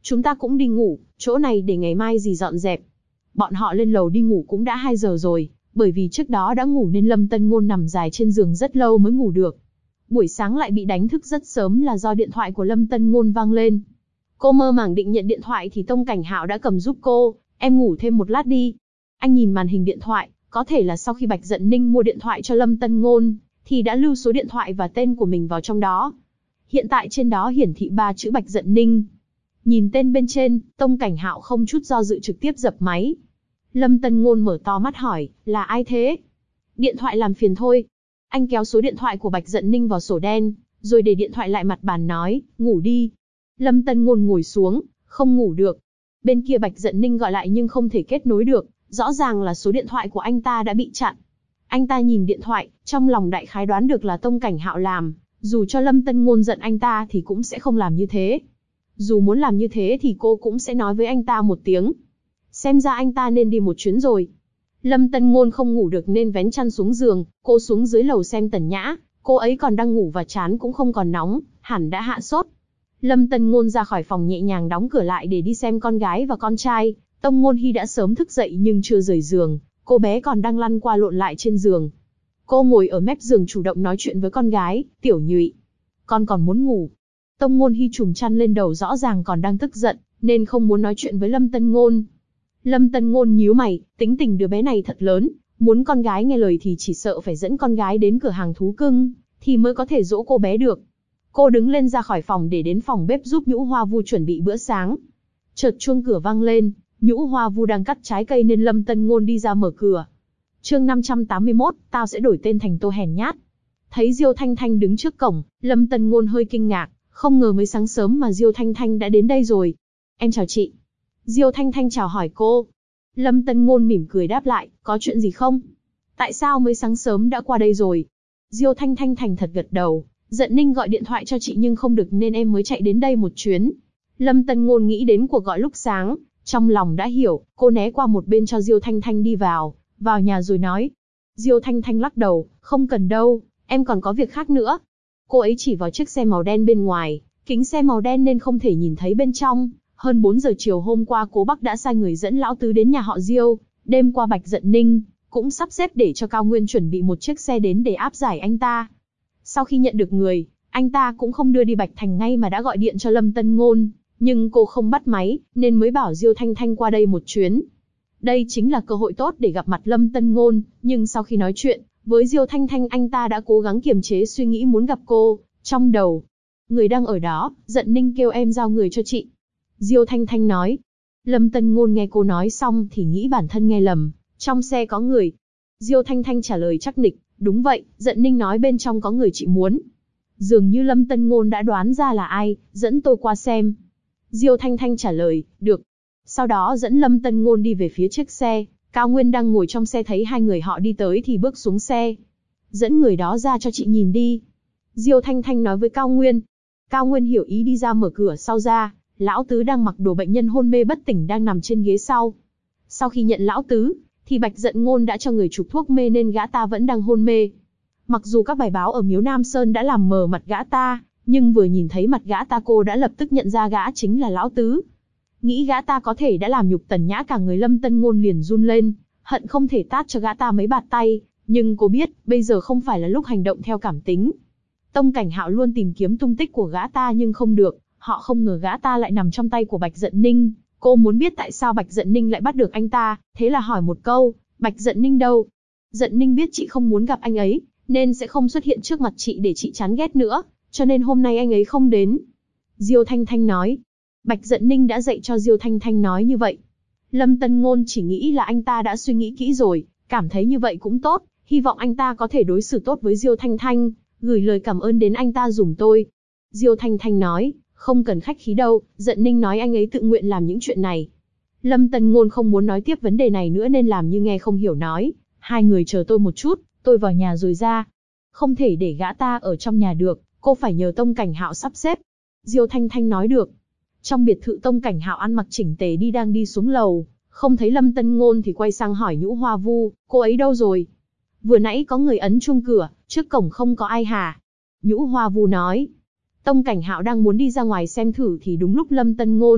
chúng ta cũng đi ngủ, chỗ này để ngày mai dì dọn dẹp. Bọn họ lên lầu đi ngủ cũng đã 2 giờ rồi, bởi vì trước đó đã ngủ nên Lâm Tân Ngôn nằm dài trên giường rất lâu mới ngủ được. Buổi sáng lại bị đánh thức rất sớm là do điện thoại của Lâm Tân Ngôn vang lên. Cô mơ màng định nhận điện thoại thì Tông Cảnh Hạo đã cầm giúp cô, em ngủ thêm một lát đi. Anh nhìn màn hình điện thoại, có thể là sau khi Bạch Dận Ninh mua điện thoại cho Lâm Tân Ngôn, thì đã lưu số điện thoại và tên của mình vào trong đó. Hiện tại trên đó hiển thị 3 chữ Bạch Dận Ninh. Nhìn tên bên trên, Tông Cảnh Hạo không chút do dự trực tiếp dập máy. Lâm Tân Ngôn mở to mắt hỏi, là ai thế? Điện thoại làm phiền thôi. Anh kéo số điện thoại của Bạch Dận Ninh vào sổ đen, rồi để điện thoại lại mặt bàn nói, ngủ đi. Lâm Tân Ngôn ngồi xuống, không ngủ được. Bên kia Bạch Dận Ninh gọi lại nhưng không thể kết nối được, rõ ràng là số điện thoại của anh ta đã bị chặn. Anh ta nhìn điện thoại, trong lòng đại khái đoán được là Tông Cảnh Hạo làm, dù cho Lâm Tân Ngôn giận anh ta thì cũng sẽ không làm như thế. Dù muốn làm như thế thì cô cũng sẽ nói với anh ta một tiếng. Xem ra anh ta nên đi một chuyến rồi. Lâm Tân Ngôn không ngủ được nên vén chăn xuống giường, cô xuống dưới lầu xem Tần Nhã, cô ấy còn đang ngủ và trán cũng không còn nóng, hẳn đã hạ sốt. Lâm Tân Ngôn ra khỏi phòng nhẹ nhàng đóng cửa lại để đi xem con gái và con trai. Tông Ngôn Hy đã sớm thức dậy nhưng chưa rời giường, cô bé còn đang lăn qua lộn lại trên giường. Cô ngồi ở mép giường chủ động nói chuyện với con gái, Tiểu Nhụy. Con còn muốn ngủ. Tông Ngôn Hy trùm chăn lên đầu rõ ràng còn đang tức giận, nên không muốn nói chuyện với Lâm Tân Ngôn. Lâm Tân Ngôn nhíu mày, tính tình đứa bé này thật lớn, muốn con gái nghe lời thì chỉ sợ phải dẫn con gái đến cửa hàng thú cưng, thì mới có thể dỗ cô bé được. Cô đứng lên ra khỏi phòng để đến phòng bếp giúp Nhũ Hoa Vu chuẩn bị bữa sáng. Chợt chuông cửa vang lên, Nhũ Hoa Vu đang cắt trái cây nên Lâm Tân Ngôn đi ra mở cửa. Chương 581, tao sẽ đổi tên thành Tô Hèn Nhát. Thấy Diêu Thanh Thanh đứng trước cổng, Lâm Tân Ngôn hơi kinh ngạc, không ngờ mới sáng sớm mà Diêu Thanh Thanh đã đến đây rồi. Em chào chị. Diêu Thanh Thanh chào hỏi cô. Lâm Tân Ngôn mỉm cười đáp lại, có chuyện gì không? Tại sao mới sáng sớm đã qua đây rồi? Diêu Thanh Thanh thành thật gật đầu, Dận Ninh gọi điện thoại cho chị nhưng không được nên em mới chạy đến đây một chuyến. Lâm Tân Ngôn nghĩ đến cuộc gọi lúc sáng, trong lòng đã hiểu, cô né qua một bên cho Diêu Thanh Thanh đi vào nhà rồi nói. Diêu Thanh Thanh lắc đầu, không cần đâu, em còn có việc khác nữa. Cô ấy chỉ vào chiếc xe màu đen bên ngoài, kính xe màu đen nên không thể nhìn thấy bên trong. Hơn 4 giờ chiều hôm qua Cố Bắc đã sai người dẫn Lão Tứ đến nhà họ Diêu, đêm qua Bạch Dận Ninh cũng sắp xếp để cho Cao Nguyên chuẩn bị một chiếc xe đến để áp giải anh ta. Sau khi nhận được người, anh ta cũng không đưa đi Bạch Thành ngay mà đã gọi điện cho Lâm Tân Ngôn, nhưng cô không bắt máy, nên mới bảo Diêu Thanh Thanh qua đây một chuyến. Đây chính là cơ hội tốt để gặp mặt Lâm Tân Ngôn, nhưng sau khi nói chuyện với Diêu Thanh Thanh anh ta đã cố gắng kiềm chế suy nghĩ muốn gặp cô, trong đầu. Người đang ở đó, Dận Ninh kêu em giao người cho chị. Diêu Thanh Thanh nói. Lâm Tân Ngôn nghe cô nói xong thì nghĩ bản thân nghe lầm, trong xe có người. Diêu Thanh Thanh trả lời chắc nịch, đúng vậy, Dận Ninh nói bên trong có người chị muốn. Dường như Lâm Tân Ngôn đã đoán ra là ai, dẫn tôi qua xem. Diêu Thanh Thanh trả lời, được. Sau đó dẫn Lâm Tân Ngôn đi về phía chiếc xe, Cao Nguyên đang ngồi trong xe thấy hai người họ đi tới thì bước xuống xe. Dẫn người đó ra cho chị nhìn đi. Diêu Thanh Thanh nói với Cao Nguyên. Cao Nguyên hiểu ý đi ra mở cửa sau ra, Lão Tứ đang mặc đồ bệnh nhân hôn mê bất tỉnh đang nằm trên ghế sau. Sau khi nhận Lão Tứ, thì Bạch Dận Ngôn đã cho người chụp thuốc mê nên gã ta vẫn đang hôn mê. Mặc dù các bài báo ở Miếu Nam Sơn đã làm mờ mặt gã ta, nhưng vừa nhìn thấy mặt gã ta cô đã lập tức nhận ra gã chính là Lão Tứ. Nghĩ gã ta có thể đã làm nhục Tần Nhã cả người Lâm Tân Ngôn liền run lên, hận không thể tát cho gã ta mấy bạt tay, nhưng cô biết, bây giờ không phải là lúc hành động theo cảm tính. Tông Cảnh Hạo luôn tìm kiếm tung tích của gã ta nhưng không được, họ không ngờ gã ta lại nằm trong tay của Bạch Dận Ninh. Cô muốn biết tại sao Bạch Dận Ninh lại bắt được anh ta, thế là hỏi một câu, Bạch Dận Ninh đâu? Dận Ninh biết chị không muốn gặp anh ấy, nên sẽ không xuất hiện trước mặt chị để chị chán ghét nữa, cho nên hôm nay anh ấy không đến. Diêu Thanh Thanh nói. Bạch Dận Ninh đã dạy cho Diêu Thanh Thanh nói như vậy. Lâm Tân Ngôn chỉ nghĩ là anh ta đã suy nghĩ kỹ rồi, cảm thấy như vậy cũng tốt, hy vọng anh ta có thể đối xử tốt với Diêu Thanh Thanh, gửi lời cảm ơn đến anh ta giùm tôi. Diêu Thanh Thanh nói, không cần khách khí đâu, Dận Ninh nói anh ấy tự nguyện làm những chuyện này. Lâm Tân Ngôn không muốn nói tiếp vấn đề này nữa nên làm như nghe không hiểu nói, hai người chờ tôi một chút, tôi vào nhà rồi ra. Không thể để gã ta ở trong nhà được, cô phải nhờ Tông Cảnh Hạo sắp xếp. Diêu Thanh Thanh nói được. Trong biệt thự Tông Cảnh Hạo ăn mặc chỉnh tề đang đi xuống lầu, không thấy Lâm Tân Ngôn thì quay sang hỏi Nhũ Hoa Vu, cô ấy đâu rồi? Vừa nãy có người ấn chuông cửa, trước cổng không có ai hả? Nhũ Hoa Vu nói. Tông Cảnh Hạo đang muốn đi ra ngoài xem thử thì đúng lúc Lâm Tân Ngôn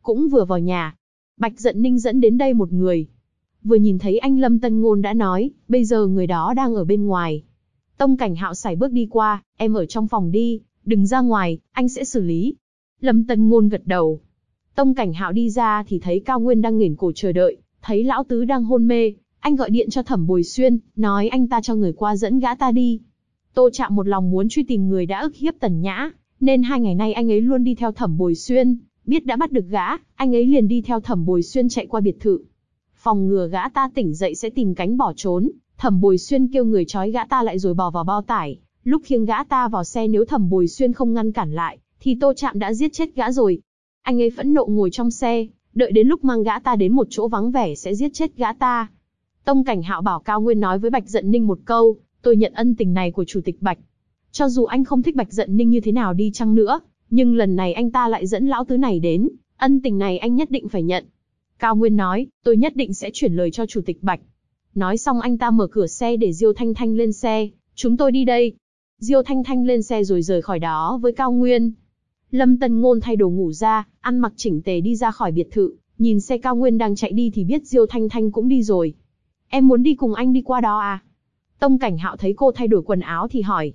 cũng vừa vào nhà. Bạch Dận Ninh dẫn đến đây một người. Vừa nhìn thấy anh Lâm Tân Ngôn đã nói, bây giờ người đó đang ở bên ngoài. Tông Cảnh Hạo sải bước đi qua, em ở trong phòng đi, đừng ra ngoài, anh sẽ xử lý. Lâm Tân Ngôn gật đầu. Tông Cảnh Hạo đi ra thì thấy Cao Nguyên đang nghển cổ chờ đợi, thấy lão tứ đang hôn mê, anh gọi điện cho Thẩm Bồi Xuyên, nói anh ta cho người qua dẫn gã ta đi. Tô Trạm một lòng muốn truy tìm người đã ức hiếp Tần Nhã, nên 2 ngày nay anh ấy luôn đi theo Thẩm Bồi Xuyên, biết đã bắt được gã, anh ấy liền đi theo Thẩm Bồi Xuyên chạy qua biệt thự. Phòng ngừa gã ta tỉnh dậy sẽ tìm cánh bỏ trốn, Thẩm Bồi Xuyên kêu người trói gã ta lại rồi bỏ vào bao tải, lúc khiêng gã ta vào xe nếu Thẩm Bồi Xuyên không ngăn cản lại, thì Tô Trạm đã giết chết gã rồi. Anh ấy phẫn nộ ngồi trong xe, đợi đến lúc mang gã ta đến một chỗ vắng vẻ sẽ giết chết gã ta. Tông Cảnh Hạo bảo Cao Nguyên nói với Bạch Dận Ninh một câu, tôi nhận ân tình này của Chủ tịch Bạch. Cho dù anh không thích Bạch Dận Ninh như thế nào đi chăng nữa, nhưng lần này anh ta lại dẫn lão tứ này đến, ân tình này anh nhất định phải nhận. Cao Nguyên nói, tôi nhất định sẽ chuyển lời cho Chủ tịch Bạch. Nói xong anh ta mở cửa xe để Diêu Thanh Thanh lên xe, chúng tôi đi đây. Diêu Thanh Thanh lên xe rồi rời khỏi đó với Cao Nguyên. Lâm Tân Ngôn thay đồ ngủ ra, ăn mặc chỉnh tề đi ra khỏi biệt thự, nhìn xe Cao Nguyên đang chạy đi thì biết Diêu Thanh Thanh cũng đi rồi. Em muốn đi cùng anh đi qua đó à? Tông Cảnh Hạo thấy cô thay đổi quần áo thì hỏi.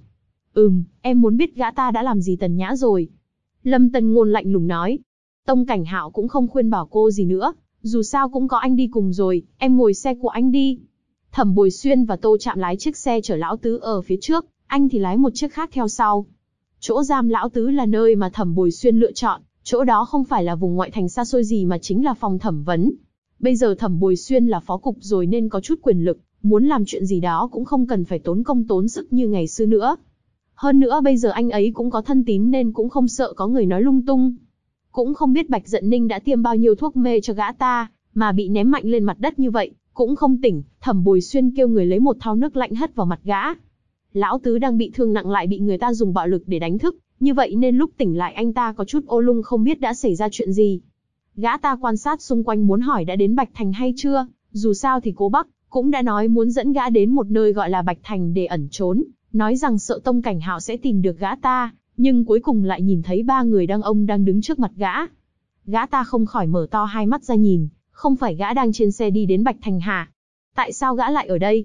Em muốn biết gã ta đã làm gì Tần Nhã rồi. Lâm Tân Ngôn lạnh lùng nói. Tông Cảnh Hạo cũng không khuyên bảo cô gì nữa, dù sao cũng có anh đi cùng rồi, em ngồi xe của anh đi. Thẩm Bồi Xuyên và Tô Trạm lái chiếc xe chở lão tứ ở phía trước, anh thì lái một chiếc khác theo sau. Chỗ giam lão tứ là nơi mà Thẩm Bồi Xuyên lựa chọn, chỗ đó không phải là vùng ngoại thành xa xôi gì mà chính là phòng thẩm vấn. Bây giờ Thẩm Bồi Xuyên là phó cục rồi nên có chút quyền lực, muốn làm chuyện gì đó cũng không cần phải tốn công tốn sức như ngày xưa nữa. Hơn nữa bây giờ anh ấy cũng có thân tín nên cũng không sợ có người nói lung tung. Cũng không biết Bạch Dận Ninh đã tiêm bao nhiêu thuốc mê cho gã ta, mà bị ném mạnh lên mặt đất như vậy, cũng không tỉnh. Thẩm Bồi Xuyên kêu người lấy một thau nước lạnh hất vào mặt gã. Lão tứ đang bị thương nặng lại bị người ta dùng bạo lực để đánh thức, như vậy nên lúc tỉnh lại anh ta có chút ô lung không biết đã xảy ra chuyện gì. Gã ta quan sát xung quanh muốn hỏi đã đến Bạch Thành hay chưa, dù sao thì Cố Bắc cũng đã nói muốn dẫn gã đến một nơi gọi là Bạch Thành để ẩn trốn, nói rằng sợ Tông Cảnh Hạo sẽ tìm được gã ta, nhưng cuối cùng lại nhìn thấy 3 người đàn ông đang đứng trước mặt gã. Gã ta không khỏi mở to hai mắt ra nhìn, không phải gã đang trên xe đi đến Bạch Thành hả? Tại sao gã lại ở đây?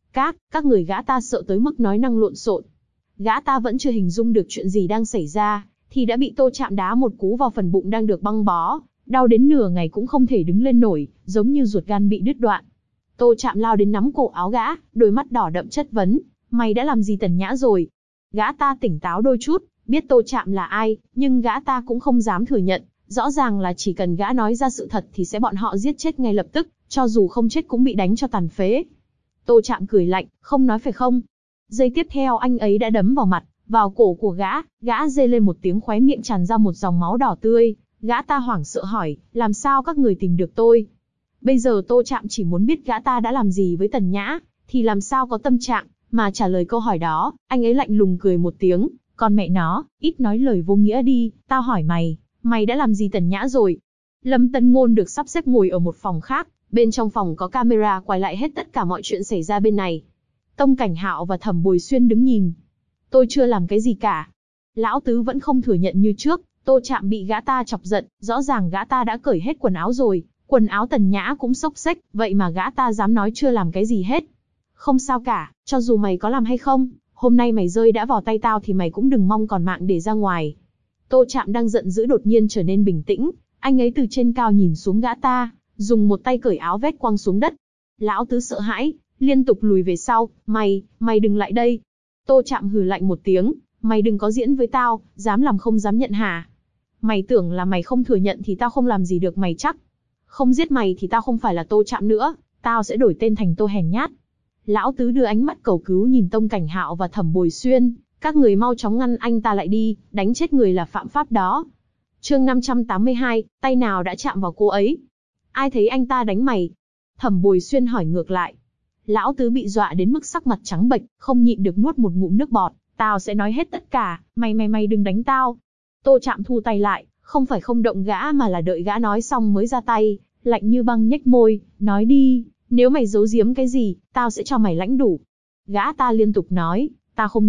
Các người gã ta sợ tới mức nói năng lộn xộn. Gã ta vẫn chưa hình dung được chuyện gì đang xảy ra, thì đã bị Tô Trạm đá một cú vào phần bụng đang được băng bó, đau đến nửa ngày cũng không thể đứng lên nổi, giống như ruột gan bị đứt đoạn. Tô Trạm lao đến nắm cổ áo gã, đôi mắt đỏ đậm chất vấn, mày đã làm gì Tần Nhã rồi? Gã ta tỉnh táo đôi chút, biết Tô Trạm là ai, nhưng gã ta cũng không dám thừa nhận, rõ ràng là chỉ cần gã nói ra sự thật thì sẽ bọn họ giết chết ngay lập tức, cho dù không chết cũng bị đánh cho tàn phế. Tô Trạm cười lạnh, không nói phải không? Giây tiếp theo anh ấy đã đấm vào mặt, vào cổ của gã rên lên một tiếng khóe miệng tràn ra một dòng máu đỏ tươi, gã ta hoảng sợ hỏi, làm sao các người tìm được tôi? Bây giờ Tô Trạm chỉ muốn biết gã ta đã làm gì với Tần Nhã, thì làm sao có tâm trạng mà trả lời câu hỏi đó. Anh ấy lạnh lùng cười một tiếng, còn mẹ nó, ít nói lời vô nghĩa đi, tao hỏi mày đã làm gì Tần Nhã rồi? Lâm Tân Ngôn được sắp xếp ngồi ở một phòng khác, bên trong phòng có camera quay lại hết tất cả mọi chuyện xảy ra bên này. Tông Cảnh Hạo và Thẩm Bồi Xuyên đứng nhìn. Tôi chưa làm cái gì cả. Lão tứ vẫn không thừa nhận như trước, Tô Trạm bị gã ta chọc giận, rõ ràng gã ta đã cởi hết quần áo rồi, quần áo Tần Nhã cũng xốc xếch, vậy mà gã ta dám nói chưa làm cái gì hết. Không sao cả, cho dù mày có làm hay không, hôm nay mày rơi đã vào tay tao thì mày cũng đừng mong còn mạng để ra ngoài. Tô Trạm đang giận dữ đột nhiên trở nên bình tĩnh, anh ấy từ trên cao nhìn xuống gã ta, dùng một tay cởi áo vét quăng xuống đất. Lão tứ sợ hãi, liên tục lùi về sau, mày đừng lại đây. Tô Trạm hừ lạnh một tiếng, mày đừng có diễn với tao, dám làm không dám nhận hả? Mày tưởng là mày không thừa nhận thì tao không làm gì được mày chắc. Không giết mày thì tao không phải là Tô Trạm nữa, tao sẽ đổi tên thành Tô Hèn Nhát. Lão tứ đưa ánh mắt cầu cứu nhìn Tông Cảnh Hạo và Thẩm Bồi Xuyên, các người mau chóng ngăn anh ta lại đi, đánh chết người là phạm pháp đó. Chương 582, tay nào đã chạm vào cô ấy? Ai thấy anh ta đánh mày? Thẩm Bồi Xuyên hỏi ngược lại. Lão tứ bị dọa đến mức sắc mặt trắng bệch, không nhịn được nuốt một ngụm nước bọt. Tao sẽ nói hết tất cả, mày đừng đánh tao. Tô Trạm thu tay lại, không phải không động gã mà là đợi gã nói xong mới ra tay, lạnh như băng nhếch môi, nói đi, nếu mày giấu giếm cái gì, tao sẽ cho mày lãnh đủ. Gã ta liên tục nói, tao không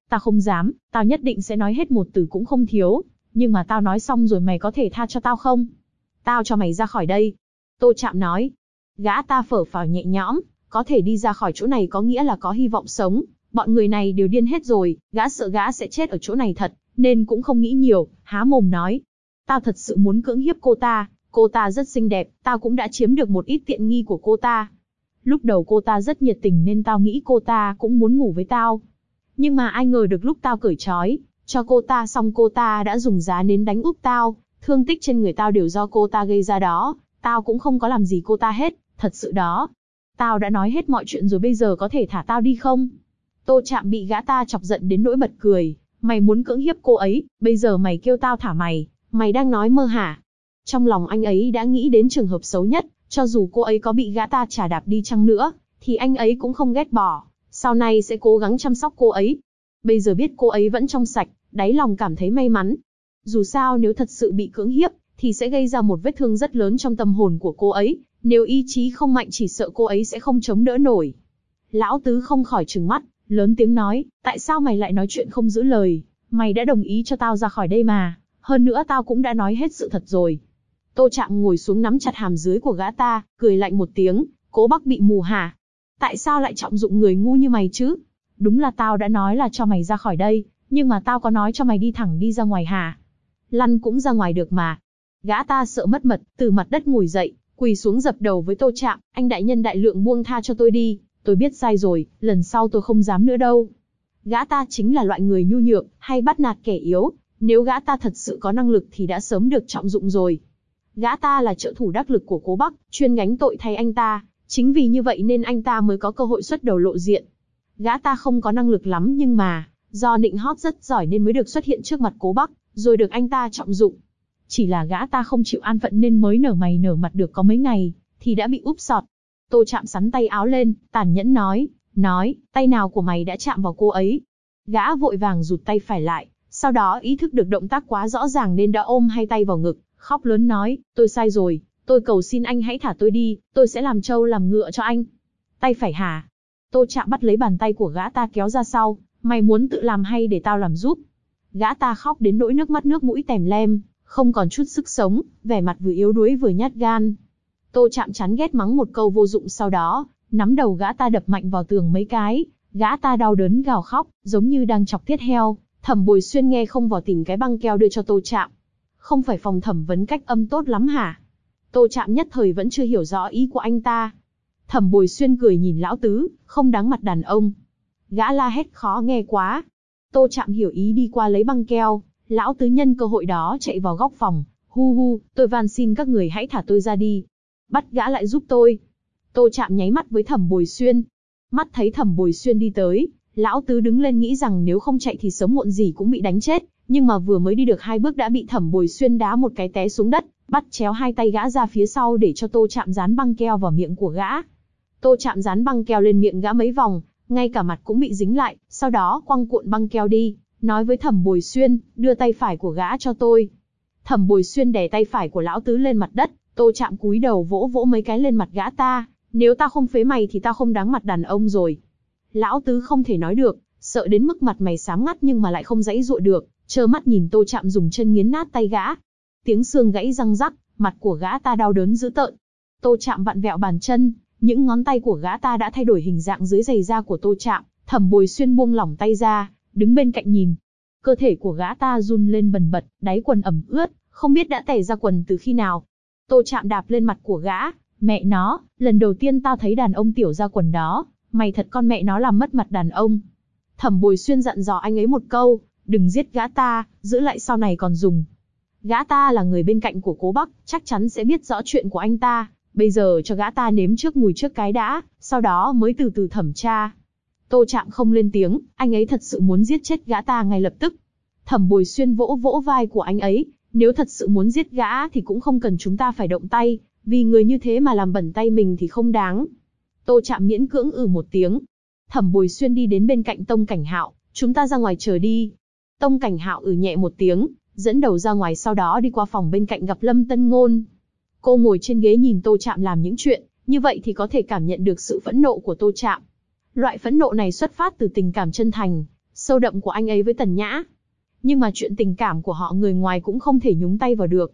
dám, tao nhất định sẽ nói hết một từ cũng không thiếu, nhưng mà tao nói xong rồi mày có thể tha cho tao không? Tao cho mày ra khỏi đây. Tô Trạm nói. Gã ta phở phào nhẹ nhõm, có thể đi ra khỏi chỗ này có nghĩa là có hy vọng sống. Bọn người này đều điên hết rồi, gã sợ gã sẽ chết ở chỗ này thật, nên cũng không nghĩ nhiều, há mồm nói. Tao thật sự muốn cưỡng hiếp cô ta rất xinh đẹp, tao cũng đã chiếm được một ít tiện nghi của cô ta. Lúc đầu cô ta rất nhiệt tình nên tao nghĩ cô ta cũng muốn ngủ với tao. Nhưng mà ai ngờ được lúc tao cởi trói cho cô ta xong cô ta đã dùng giá nến đánh úp tao, thương tích trên người tao đều do cô ta gây ra đó, tao cũng không có làm gì cô ta hết, thật sự đó. Tao đã nói hết mọi chuyện rồi, bây giờ có thể thả tao đi không? Tô Trạm bị gã ta chọc giận đến nỗi bật cười. Mày muốn cưỡng hiếp cô ấy, bây giờ mày kêu tao thả mày, mày đang nói mơ hả? Trong lòng anh ấy đã nghĩ đến trường hợp xấu nhất, cho dù cô ấy có bị gã ta chà đạp đi chăng nữa, thì anh ấy cũng không ghét bỏ, sau này sẽ cố gắng chăm sóc cô ấy. Bây giờ biết cô ấy vẫn trong sạch, đáy lòng cảm thấy may mắn. Dù sao nếu thật sự bị cưỡng hiếp, thì sẽ gây ra một vết thương rất lớn trong tâm hồn của cô ấy, nếu ý chí không mạnh chỉ sợ cô ấy sẽ không chống đỡ nổi. Lão Tứ không khỏi trừng mắt, lớn tiếng nói, tại sao mày lại nói chuyện không giữ lời? Mày đã đồng ý cho tao ra khỏi đây mà, hơn nữa tao cũng đã nói hết sự thật rồi. Tô Trạm ngồi xuống nắm chặt hàm dưới của gã ta, cười lạnh một tiếng, Cố Bắc bị mù hả? Tại sao lại trọng dụng người ngu như mày chứ? Đúng là tao đã nói là cho mày ra khỏi đây, nhưng mà tao có nói cho mày đi thẳng đi ra ngoài hả? Lăn cũng ra ngoài được mà. Gã ta sợ mất mật, từ mặt đất ngồi dậy, quỳ xuống dập đầu với Tô Trạm, anh đại nhân đại lượng buông tha cho tôi đi, tôi biết sai rồi, lần sau tôi không dám nữa đâu. Gã ta chính là loại người nhu nhược, hay bắt nạt kẻ yếu, nếu gã ta thật sự có năng lực thì đã sớm được trọng dụng rồi. Gã ta là trợ thủ đắc lực của Cố Bắc, chuyên gánh tội thay anh ta, chính vì như vậy nên anh ta mới có cơ hội xuất đầu lộ diện. Gã ta không có năng lực lắm nhưng mà, do nịnh hót rất giỏi nên mới được xuất hiện trước mặt Cố Bắc, rồi được anh ta trọng dụng. Chỉ là gã ta không chịu an phận nên mới nở mày nở mặt được có mấy ngày, thì đã bị úp sọt. Tô Trạm sắn tay áo lên, tàn nhẫn nói, tay nào của mày đã chạm vào cô ấy? Gã vội vàng rụt tay phải lại, sau đó ý thức được động tác quá rõ ràng nên đã ôm hai tay vào ngực, khóc lớn nói, tôi sai rồi, tôi cầu xin anh hãy thả tôi đi, tôi sẽ làm trâu làm ngựa cho anh. Tay phải hả? Tô Trạm bắt lấy bàn tay của gã ta kéo ra sau, mày muốn tự làm hay để tao làm giúp? Gã ta khóc đến nỗi nước mắt nước mũi tèm lem, không còn chút sức sống, vẻ mặt vừa yếu đuối vừa nhát gan. Tô Trạm chán ghét mắng một câu vô dụng, sau đó nắm đầu gã ta đập mạnh vào tường mấy cái, gã ta đau đớn gào khóc, giống như đang chọc tiết heo. Thẩm Bồi Xuyên nghe không vào tìm cái băng keo đưa cho Tô Trạm. Không phải phòng thẩm vấn cách âm tốt lắm hả? Tô Trạm nhất thời vẫn chưa hiểu rõ ý của anh ta. Thẩm Bồi Xuyên cười nhìn Lão Tứ, không đáng mặt đàn ông. Gã la hét khó nghe quá. Tô Trạm hiểu ý đi qua lấy băng keo, Lão Tứ nhân cơ hội đó chạy vào góc phòng. Hu, tôi van xin các người hãy thả tôi ra đi. Bắt gã lại giúp tôi. Tô Trạm nháy mắt với Thẩm Bồi Xuyên. Mắt thấy Thẩm Bồi Xuyên đi tới, Lão Tứ đứng lên nghĩ rằng nếu không chạy thì sớm muộn gì cũng bị đánh chết, nhưng mà vừa mới đi được 2 bước đã bị Thẩm Bồi Xuyên đá một cái té xuống đất, bắt chéo hai tay gã ra phía sau để cho Tô Trạm dán băng keo vào miệng của gã. Tô Trạm dán băng keo lên miệng gã mấy vòng, ngay cả mặt cũng bị dính lại, sau đó quăng cuộn băng keo đi, nói với Thẩm Bồi Xuyên, đưa tay phải của gã cho tôi. Thẩm Bồi Xuyên đè tay phải của Lão Tứ lên mặt đất, Tô Trạm cúi đầu vỗ vỗ mấy cái lên mặt gã ta, nếu tao không phế mày thì tao không đáng mặt đàn ông rồi. Lão Tứ không thể nói được, sợ đến mức mặt mày xám ngắt nhưng mà lại không giãy giụa được, trơ mắt nhìn Tô Trạm dùng chân nghiến nát tay gã. Tiếng xương gãy răng rắc, mặt của gã ta đau đớn dữ tợn. Tô Trạm vặn vẹo bàn chân, những ngón tay của gã ta đã thay đổi hình dạng dưới giày da của Tô Trạm. Thẩm Bồi Xuyên buông lỏng tay ra, đứng bên cạnh nhìn. Cơ thể của gã ta run lên bần bật, đáy quần ẩm ướt, không biết đã tè ra quần từ khi nào. Tô Trạm đạp lên mặt của gã, mẹ nó, lần đầu tiên tao thấy đàn ông tiểu ra quần đó, mày thật con mẹ nó làm mất mặt đàn ông. Thẩm Bồi Xuyên dặn dò anh ấy một câu, đừng giết gã ta, giữ lại sau này còn dùng. Gã ta là người bên cạnh của Cố Bắc, chắc chắn sẽ biết rõ chuyện của anh ta, bây giờ cho gã ta nếm trước mùi trước cái đã, sau đó mới từ từ thẩm tra. Tô Trạm không lên tiếng, anh ấy thật sự muốn giết chết gã ta ngay lập tức. Thẩm Bồi Xuyên vỗ vỗ vai của anh ấy, nếu thật sự muốn giết gã thì cũng không cần chúng ta phải động tay, vì người như thế mà làm bẩn tay mình thì không đáng. Tô Trạm miễn cưỡng một tiếng. Thẩm Bồi Xuyên đi đến bên cạnh Tông Cảnh Hạo, chúng ta ra ngoài chờ đi. Tông Cảnh Hạo nhẹ một tiếng, dẫn đầu ra ngoài, sau đó đi qua phòng bên cạnh gặp Lâm Tân Ngôn. Cô ngồi trên ghế nhìn Tô Trạm làm những chuyện, như vậy thì có thể cảm nhận được sự phẫn nộ của Tô Trạm. Loại phẫn nộ này xuất phát từ tình cảm chân thành, sâu đậm của anh ấy với Tần Nhã. Nhưng mà chuyện tình cảm của họ người ngoài cũng không thể nhúng tay vào được.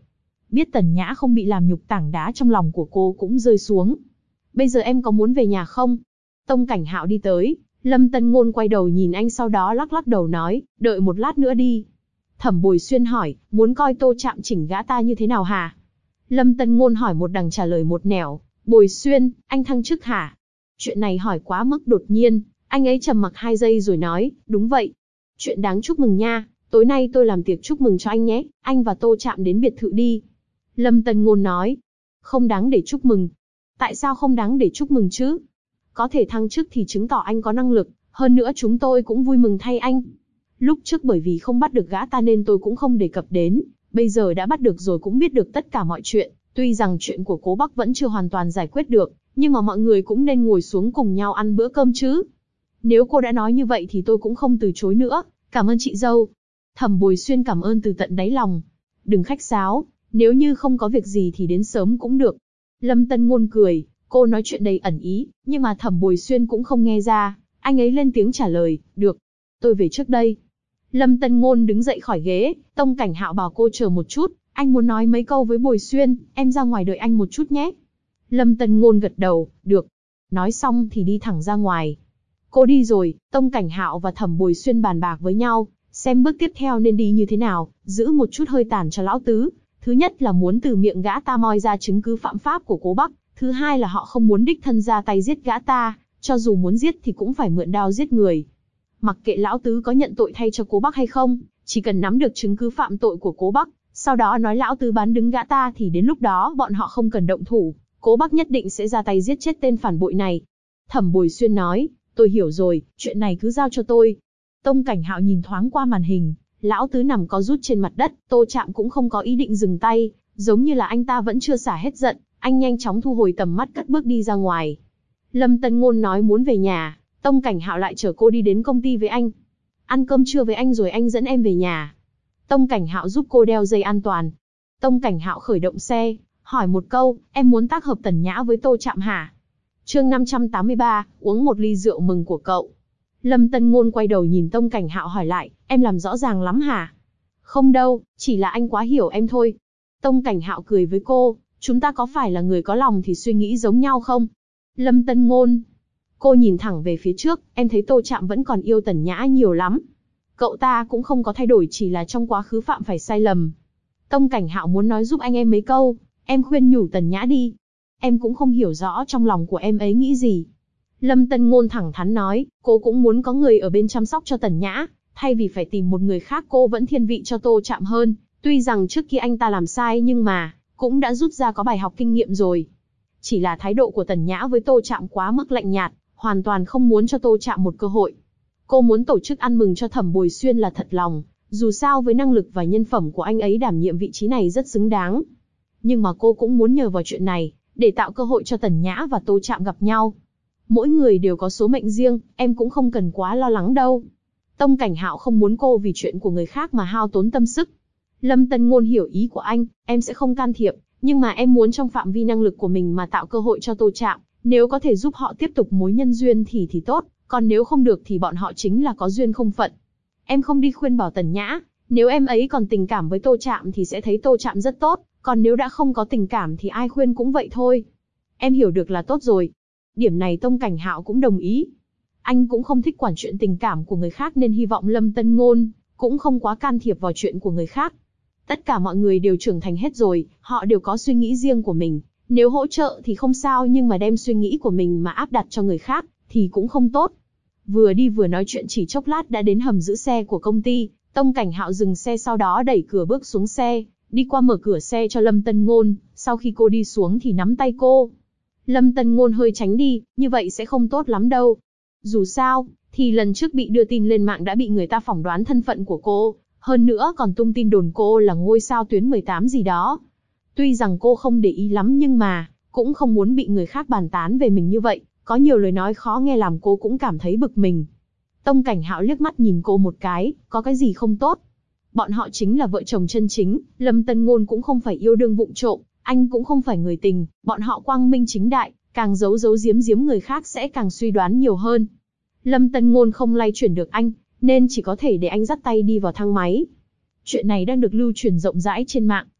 biết Tần Nhã không bị làm nhục, tảng đá trong lòng của cô cũng rơi xuống. Bây giờ em có muốn về nhà không? Tông Cảnh Hạo đi tới, Lâm Tân Ngôn quay đầu nhìn anh sau đó lắc lắc đầu nói, đợi một lát nữa đi. Thẩm Bồi Xuyên hỏi, muốn coi Tô Trạm chỉnh gã ta như thế nào hả? Lâm Tân Ngôn hỏi một đằng trả lời một nẻo, Bồi Xuyên, anh thăng chức hả? Chuyện này hỏi quá mức đột nhiên, anh ấy trầm mặc 2 giây rồi nói, đúng vậy. Chuyện đáng chúc mừng nha, tối nay tôi làm tiệc chúc mừng cho anh nhé, anh và Tô Trạm đến biệt thự đi. Lâm Tân Ngôn nói, không đáng để chúc mừng. Tại sao không đáng để chúc mừng chứ? Có thể thăng chức thì chứng tỏ anh có năng lực, hơn nữa chúng tôi cũng vui mừng thay anh. Lúc trước bởi vì không bắt được gã ta nên tôi cũng không đề cập đến, bây giờ đã bắt được rồi cũng biết được tất cả mọi chuyện, tuy rằng chuyện của Cố Bắc vẫn chưa hoàn toàn giải quyết được, nhưng mà mọi người cũng nên ngồi xuống cùng nhau ăn bữa cơm chứ. Nếu cô đã nói như vậy thì tôi cũng không từ chối nữa, cảm ơn chị dâu. Thẩm Bồi Xuyên cảm ơn từ tận đáy lòng. Đừng khách sáo, nếu như không có việc gì thì đến sớm cũng được. Lâm Tân Ngôn cười, cô nói chuyện đầy ẩn ý, nhưng mà Thẩm Bồi Xuyên cũng không nghe ra, anh ấy lên tiếng trả lời, được. Tôi về trước đây. Lâm Tân Ngôn đứng dậy khỏi ghế, Tông Cảnh Hạo bảo cô chờ một chút, anh muốn nói mấy câu với Bồi Xuyên, em ra ngoài đợi anh một chút nhé. Lâm Tân Ngôn gật đầu, được. Nói xong thì đi thẳng ra ngoài. Cô đi rồi, Tông Cảnh Hạo và Thẩm Bồi Xuyên bàn bạc với nhau, xem bước tiếp theo nên đi như thế nào, giữ một chút hơi tàn cho lão tứ. Thứ nhất là muốn từ miệng gã ta moi ra chứng cứ phạm pháp của Cố Bắc, thứ hai là họ không muốn đích thân ra tay giết gã ta, cho dù muốn giết thì cũng phải mượn đao giết người. Mặc kệ lão tứ có nhận tội thay cho Cố Bắc hay không, chỉ cần nắm được chứng cứ phạm tội của Cố Bắc, sau đó nói lão tứ bán đứng gã ta thì đến lúc đó bọn họ không cần động thủ, Cố Bắc nhất định sẽ ra tay giết chết tên phản bội này. Thẩm Bồi Xuyên nói, tôi hiểu rồi, chuyện này cứ giao cho tôi. Tông Cảnh Hạo nhìn thoáng qua màn hình, lão tứ nằm co rút trên mặt đất, Tô Trạm cũng không có ý định dừng tay, giống như là anh ta vẫn chưa xả hết giận, anh nhanh chóng thu hồi tầm mắt cất bước đi ra ngoài. Lâm Tân Ngôn nói muốn về nhà, Tông Cảnh Hạo lại chở cô đi đến công ty với anh. Ăn cơm trưa với anh rồi anh dẫn em về nhà. Tông Cảnh Hạo giúp cô đeo dây an toàn. Tông Cảnh Hạo khởi động xe, hỏi một câu, em muốn tác hợp Tần Nhã với Tô Trạm hả? Chương 583, uống một ly rượu mừng của cậu. Lâm Tân Ngôn quay đầu nhìn Tông Cảnh Hạo hỏi lại, em làm rõ ràng lắm hả? Không đâu, chỉ là anh quá hiểu em thôi. Tông Cảnh Hạo cười với cô, chúng ta có phải là người có lòng thì suy nghĩ giống nhau không? Lâm Tân Ngôn. Cô nhìn thẳng về phía trước, em thấy Tô Trạm vẫn còn yêu Tần Nhã nhiều lắm. Cậu ta cũng không có thay đổi, chỉ là trong quá khứ phạm phải sai lầm. Tông Cảnh Hạo muốn nói giúp anh em mấy câu, em khuyên nhủ Tần Nhã đi. Em cũng không hiểu rõ trong lòng của em ấy nghĩ gì. Lâm Tân Ngôn thẳng thắn nói, cô cũng muốn có người ở bên chăm sóc cho Tần Nhã, thay vì phải tìm một người khác cô vẫn thiên vị cho Tô Trạm hơn. Tuy rằng trước khi anh ta làm sai nhưng mà, cũng đã rút ra có bài học kinh nghiệm rồi. Chỉ là thái độ của Tần Nhã với Tô Trạm quá mức lạnh nhạt, hoàn toàn không muốn cho Tô Trạm một cơ hội. Cô muốn tổ chức ăn mừng cho Thẩm Bồi Xuyên là thật lòng, dù sao với năng lực và nhân phẩm của anh ấy đảm nhiệm vị trí này rất xứng đáng. Nhưng mà cô cũng muốn nhờ vào chuyện này, để tạo cơ hội cho Tần Nhã và Tô Trạm gặp nhau. Mỗi người đều có số mệnh riêng, em cũng không cần quá lo lắng đâu. Tông Cảnh Hạo không muốn cô vì chuyện của người khác mà hao tốn tâm sức. Lâm Tân Ngôn hiểu ý của anh, em sẽ không can thiệp, nhưng mà em muốn trong phạm vi năng lực của mình mà tạo cơ hội cho Tô Trạm, nếu có thể giúp họ tiếp tục mối nhân duyên thì tốt, còn nếu không được thì bọn họ chính là có duyên không phận. Em không đi khuyên bảo Tần Nhã, nếu em ấy còn tình cảm với Tô Trạm thì sẽ thấy Tô Trạm rất tốt, còn nếu đã không có tình cảm thì ai khuyên cũng vậy thôi. Em hiểu được là tốt rồi. Điểm này Tông Cảnh Hạo cũng đồng ý. Anh cũng không thích quản chuyện tình cảm của người khác nên hy vọng Lâm Tân Ngôn cũng không quá can thiệp vào chuyện của người khác. Tất cả mọi người đều trưởng thành hết rồi, họ đều có suy nghĩ riêng của mình. Nếu hỗ trợ thì không sao, nhưng mà đem suy nghĩ của mình mà áp đặt cho người khác thì cũng không tốt. Vừa đi vừa nói chuyện chỉ chốc lát đã đến hầm giữ xe của công ty. Tông Cảnh Hạo dừng xe sau đó đẩy cửa bước xuống xe, đi qua mở cửa xe cho Lâm Tân Ngôn. Sau khi cô đi xuống thì nắm tay cô. Lâm Tân Ngôn hơi tránh đi, như vậy sẽ không tốt lắm đâu. Dù sao, thì lần trước bị đưa tin lên mạng đã bị người ta phỏng đoán thân phận của cô, hơn nữa còn tung tin đồn cô là ngôi sao tuyến 18 gì đó. Tuy rằng cô không để ý lắm nhưng mà, cũng không muốn bị người khác bàn tán về mình như vậy, có nhiều lời nói khó nghe làm cô cũng cảm thấy bực mình. Tông Cảnh Hạo liếc mắt nhìn cô một cái, có cái gì không tốt. Bọn họ chính là vợ chồng chân chính, Lâm Tân Ngôn cũng không phải yêu đương vụng trộm, anh cũng không phải người tình, bọn họ quang minh chính đại, càng giấu giấu giếm giếm người khác sẽ càng suy đoán nhiều hơn. Lâm Tân Ngôn không lay chuyển được anh, nên chỉ có thể để anh dắt tay đi vào thang máy. Chuyện này đang được lưu truyền rộng rãi trên mạng,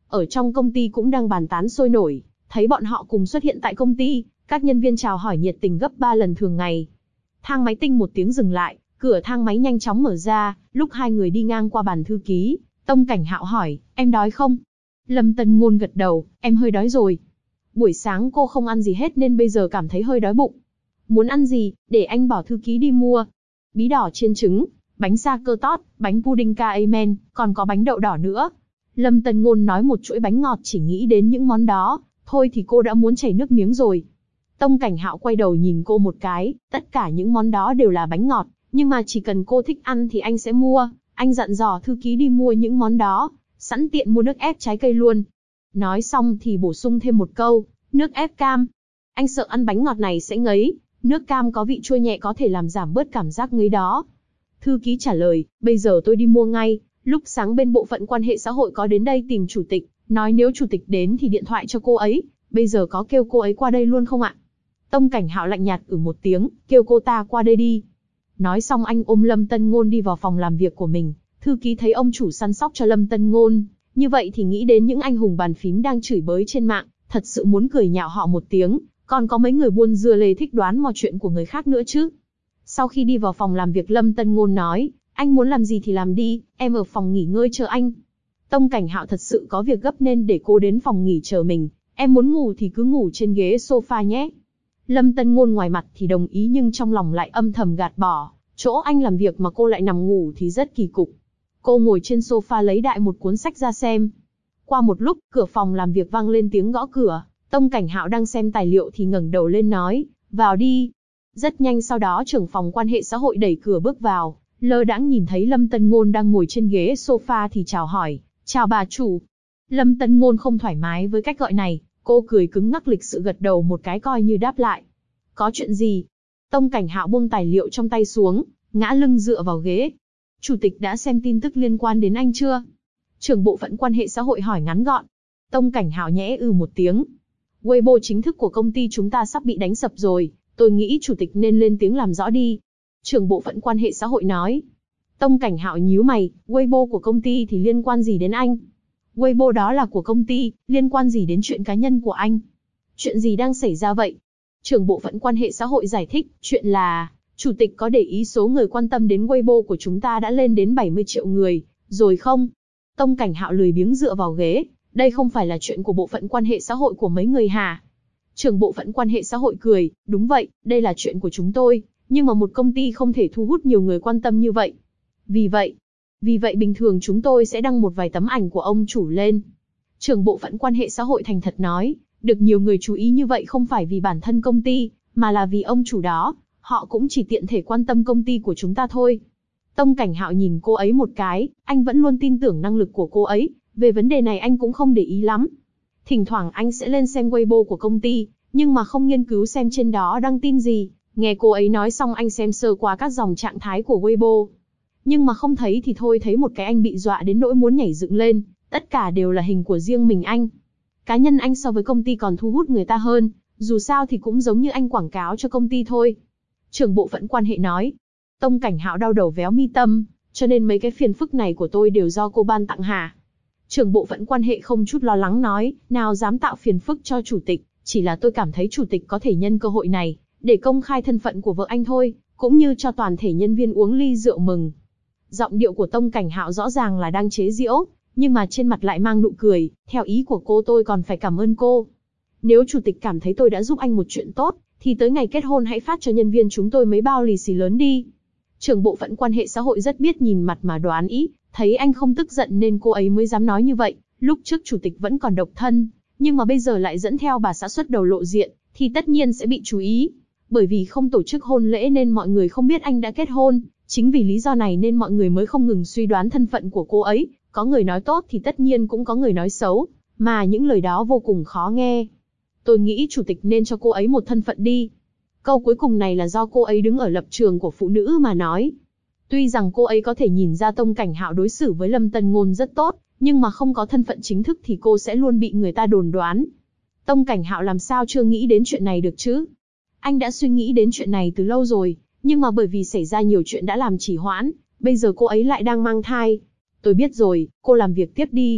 ở trong công ty cũng đang bàn tán sôi nổi, thấy bọn họ cùng xuất hiện tại công ty, các nhân viên chào hỏi nhiệt tình gấp 3 lần thường ngày. Thang máy tinh một tiếng dừng lại, cửa thang máy nhanh chóng mở ra, lúc hai người đi ngang qua bàn thư ký, Tông Cảnh Hạo hỏi, em đói không? Lâm Tân Ngôn gật đầu, em hơi đói rồi. Buổi sáng cô không ăn gì hết nên bây giờ cảm thấy hơi đói bụng. Muốn ăn gì, để anh bảo thư ký đi mua. Bí đỏ chiên trứng, bánh sa cơ tót, bánh pudding ca amen, còn có bánh đậu đỏ nữa. Lâm Tân Ngôn nói một chuỗi bánh ngọt, chỉ nghĩ đến những món đó, thôi thì cô đã muốn chảy nước miếng rồi. Tông Cảnh Hạo quay đầu nhìn cô một cái, tất cả những món đó đều là bánh ngọt, nhưng mà chỉ cần cô thích ăn thì anh sẽ mua. Anh dặn dò thư ký đi mua những món đó, sẵn tiện mua nước ép trái cây luôn. Nói xong thì bổ sung thêm một câu, nước ép cam. Anh sợ ăn bánh ngọt này sẽ ngấy, nước cam có vị chua nhẹ có thể làm giảm bớt cảm giác ngấy đó. Thư ký trả lời, bây giờ tôi đi mua ngay, lúc sáng bên bộ phận quan hệ xã hội có đến đây tìm chủ tịch, nói nếu chủ tịch đến thì điện thoại cho cô ấy, bây giờ có kêu cô ấy qua đây luôn không ạ? Tông Cảnh Hạo lạnh nhạt một tiếng, kêu cô ta qua đây đi. Nói xong anh ôm Lâm Tân Ngôn đi vào phòng làm việc của mình. Thư ký thấy ông chủ săn sóc cho Lâm Tân Ngôn, như vậy thì nghĩ đến những anh hùng bàn phím đang chửi bới trên mạng, thật sự muốn cười nhạo họ một tiếng, còn có mấy người buôn dưa lê thích đoán mò chuyện của người khác nữa chứ. Sau khi đi vào phòng làm việc, Lâm Tân Ngôn nói, anh muốn làm gì thì làm đi, em ở phòng nghỉ ngơi chờ anh. Tông Cảnh Hạo thật sự có việc gấp nên để cô đến phòng nghỉ chờ mình, em muốn ngủ thì cứ ngủ trên ghế sofa nhé. Lâm Tân Ngôn ngoài mặt thì đồng ý nhưng trong lòng lại âm thầm gạt bỏ, chỗ anh làm việc mà cô lại nằm ngủ thì rất kỳ cục. Cô ngồi trên sofa lấy đại một cuốn sách ra xem. Qua một lúc, cửa phòng làm việc vang lên tiếng gõ cửa, Tông Cảnh Hạo đang xem tài liệu thì ngẩng đầu lên nói, vào đi. Rất nhanh sau đó trưởng phòng quan hệ xã hội đẩy cửa bước vào, lơ đãng nhìn thấy Lâm Tân Ngôn đang ngồi trên ghế sofa thì chào hỏi, chào bà chủ. Lâm Tân Ngôn không thoải mái với cách gọi này, cô cười cứng ngắc lịch sự gật đầu một cái coi như đáp lại. Có chuyện gì? Tông Cảnh Hạo buông tài liệu trong tay xuống, ngã lưng dựa vào ghế. Chủ tịch đã xem tin tức liên quan đến anh chưa? Trưởng bộ phận quan hệ xã hội hỏi ngắn gọn. Tông Cảnh Hạo nhẽ một tiếng. Weibo chính thức của công ty chúng ta sắp bị đánh sập rồi, tôi nghĩ chủ tịch nên lên tiếng làm rõ đi. Trưởng bộ phận quan hệ xã hội nói. Tông Cảnh Hạo nhíu mày, Weibo của công ty thì liên quan gì đến anh? Weibo đó là của công ty, liên quan gì đến chuyện cá nhân của anh? Chuyện gì đang xảy ra vậy? Trưởng bộ phận quan hệ xã hội giải thích, chuyện là, chủ tịch có để ý số người quan tâm đến Weibo của chúng ta đã lên đến 70 triệu người, rồi không? Tông Cảnh Hạo lười biếng dựa vào ghế, đây không phải là chuyện của bộ phận quan hệ xã hội của mấy người hả? Trưởng bộ phận quan hệ xã hội cười, đúng vậy, đây là chuyện của chúng tôi, nhưng mà một công ty không thể thu hút nhiều người quan tâm như vậy. Vì vậy bình thường chúng tôi sẽ đăng một vài tấm ảnh của ông chủ lên. Trưởng bộ phận quan hệ xã hội thành thật nói, được nhiều người chú ý như vậy không phải vì bản thân công ty, mà là vì ông chủ đó, họ cũng chỉ tiện thể quan tâm công ty của chúng ta thôi. Tông Cảnh Hạo nhìn cô ấy một cái, anh vẫn luôn tin tưởng năng lực của cô ấy, về vấn đề này anh cũng không để ý lắm. Thỉnh thoảng anh sẽ lên xem Weibo của công ty, nhưng mà không nghiên cứu xem trên đó đăng tin gì. Nghe cô ấy nói xong anh xem sơ qua các dòng trạng thái của Weibo. Nhưng mà không thấy thì thôi, thấy một cái anh bị dọa đến nỗi muốn nhảy dựng lên, tất cả đều là hình của riêng mình anh. Cá nhân anh so với công ty còn thu hút người ta hơn, dù sao thì cũng giống như anh quảng cáo cho công ty thôi. Trưởng bộ phận quan hệ nói. Tông Cảnh Hạo đau đầu véo mi tâm, cho nên mấy cái phiền phức này của tôi đều do cô ban tặng hả? Trưởng bộ phận quan hệ không chút lo lắng nói, nào dám tạo phiền phức cho chủ tịch, chỉ là tôi cảm thấy chủ tịch có thể nhân cơ hội này, để công khai thân phận của vợ anh thôi, cũng như cho toàn thể nhân viên uống ly rượu mừng. Giọng điệu của Tông Cảnh Hạo rõ ràng là đang chế giễu, nhưng mà trên mặt lại mang nụ cười, theo ý của cô tôi còn phải cảm ơn cô. Nếu chủ tịch cảm thấy tôi đã giúp anh một chuyện tốt, thì tới ngày kết hôn hãy phát cho nhân viên chúng tôi mấy bao lì xì lớn đi. Trưởng bộ phận quan hệ xã hội rất biết nhìn mặt mà đoán ý, thấy anh không tức giận nên cô ấy mới dám nói như vậy. Lúc trước chủ tịch vẫn còn độc thân, nhưng mà bây giờ lại dẫn theo bà xã xuất đầu lộ diện, thì tất nhiên sẽ bị chú ý. Bởi vì không tổ chức hôn lễ nên mọi người không biết anh đã kết hôn, chính vì lý do này nên mọi người mới không ngừng suy đoán thân phận của cô ấy. Có người nói tốt thì tất nhiên cũng có người nói xấu, mà những lời đó vô cùng khó nghe. Tôi nghĩ chủ tịch nên cho cô ấy một thân phận đi. Câu cuối cùng này là do cô ấy đứng ở lập trường của phụ nữ mà nói. Tuy rằng cô ấy có thể nhìn ra Tông Cảnh Hạo đối xử với Lâm Tân Ngôn rất tốt, nhưng mà không có thân phận chính thức thì cô sẽ luôn bị người ta đồn đoán. Tông Cảnh Hạo làm sao chưa nghĩ đến chuyện này được chứ? Anh đã suy nghĩ đến chuyện này từ lâu rồi, nhưng mà bởi vì xảy ra nhiều chuyện đã làm trì hoãn, bây giờ cô ấy lại đang mang thai. Tôi biết rồi, cô làm việc tiếp đi.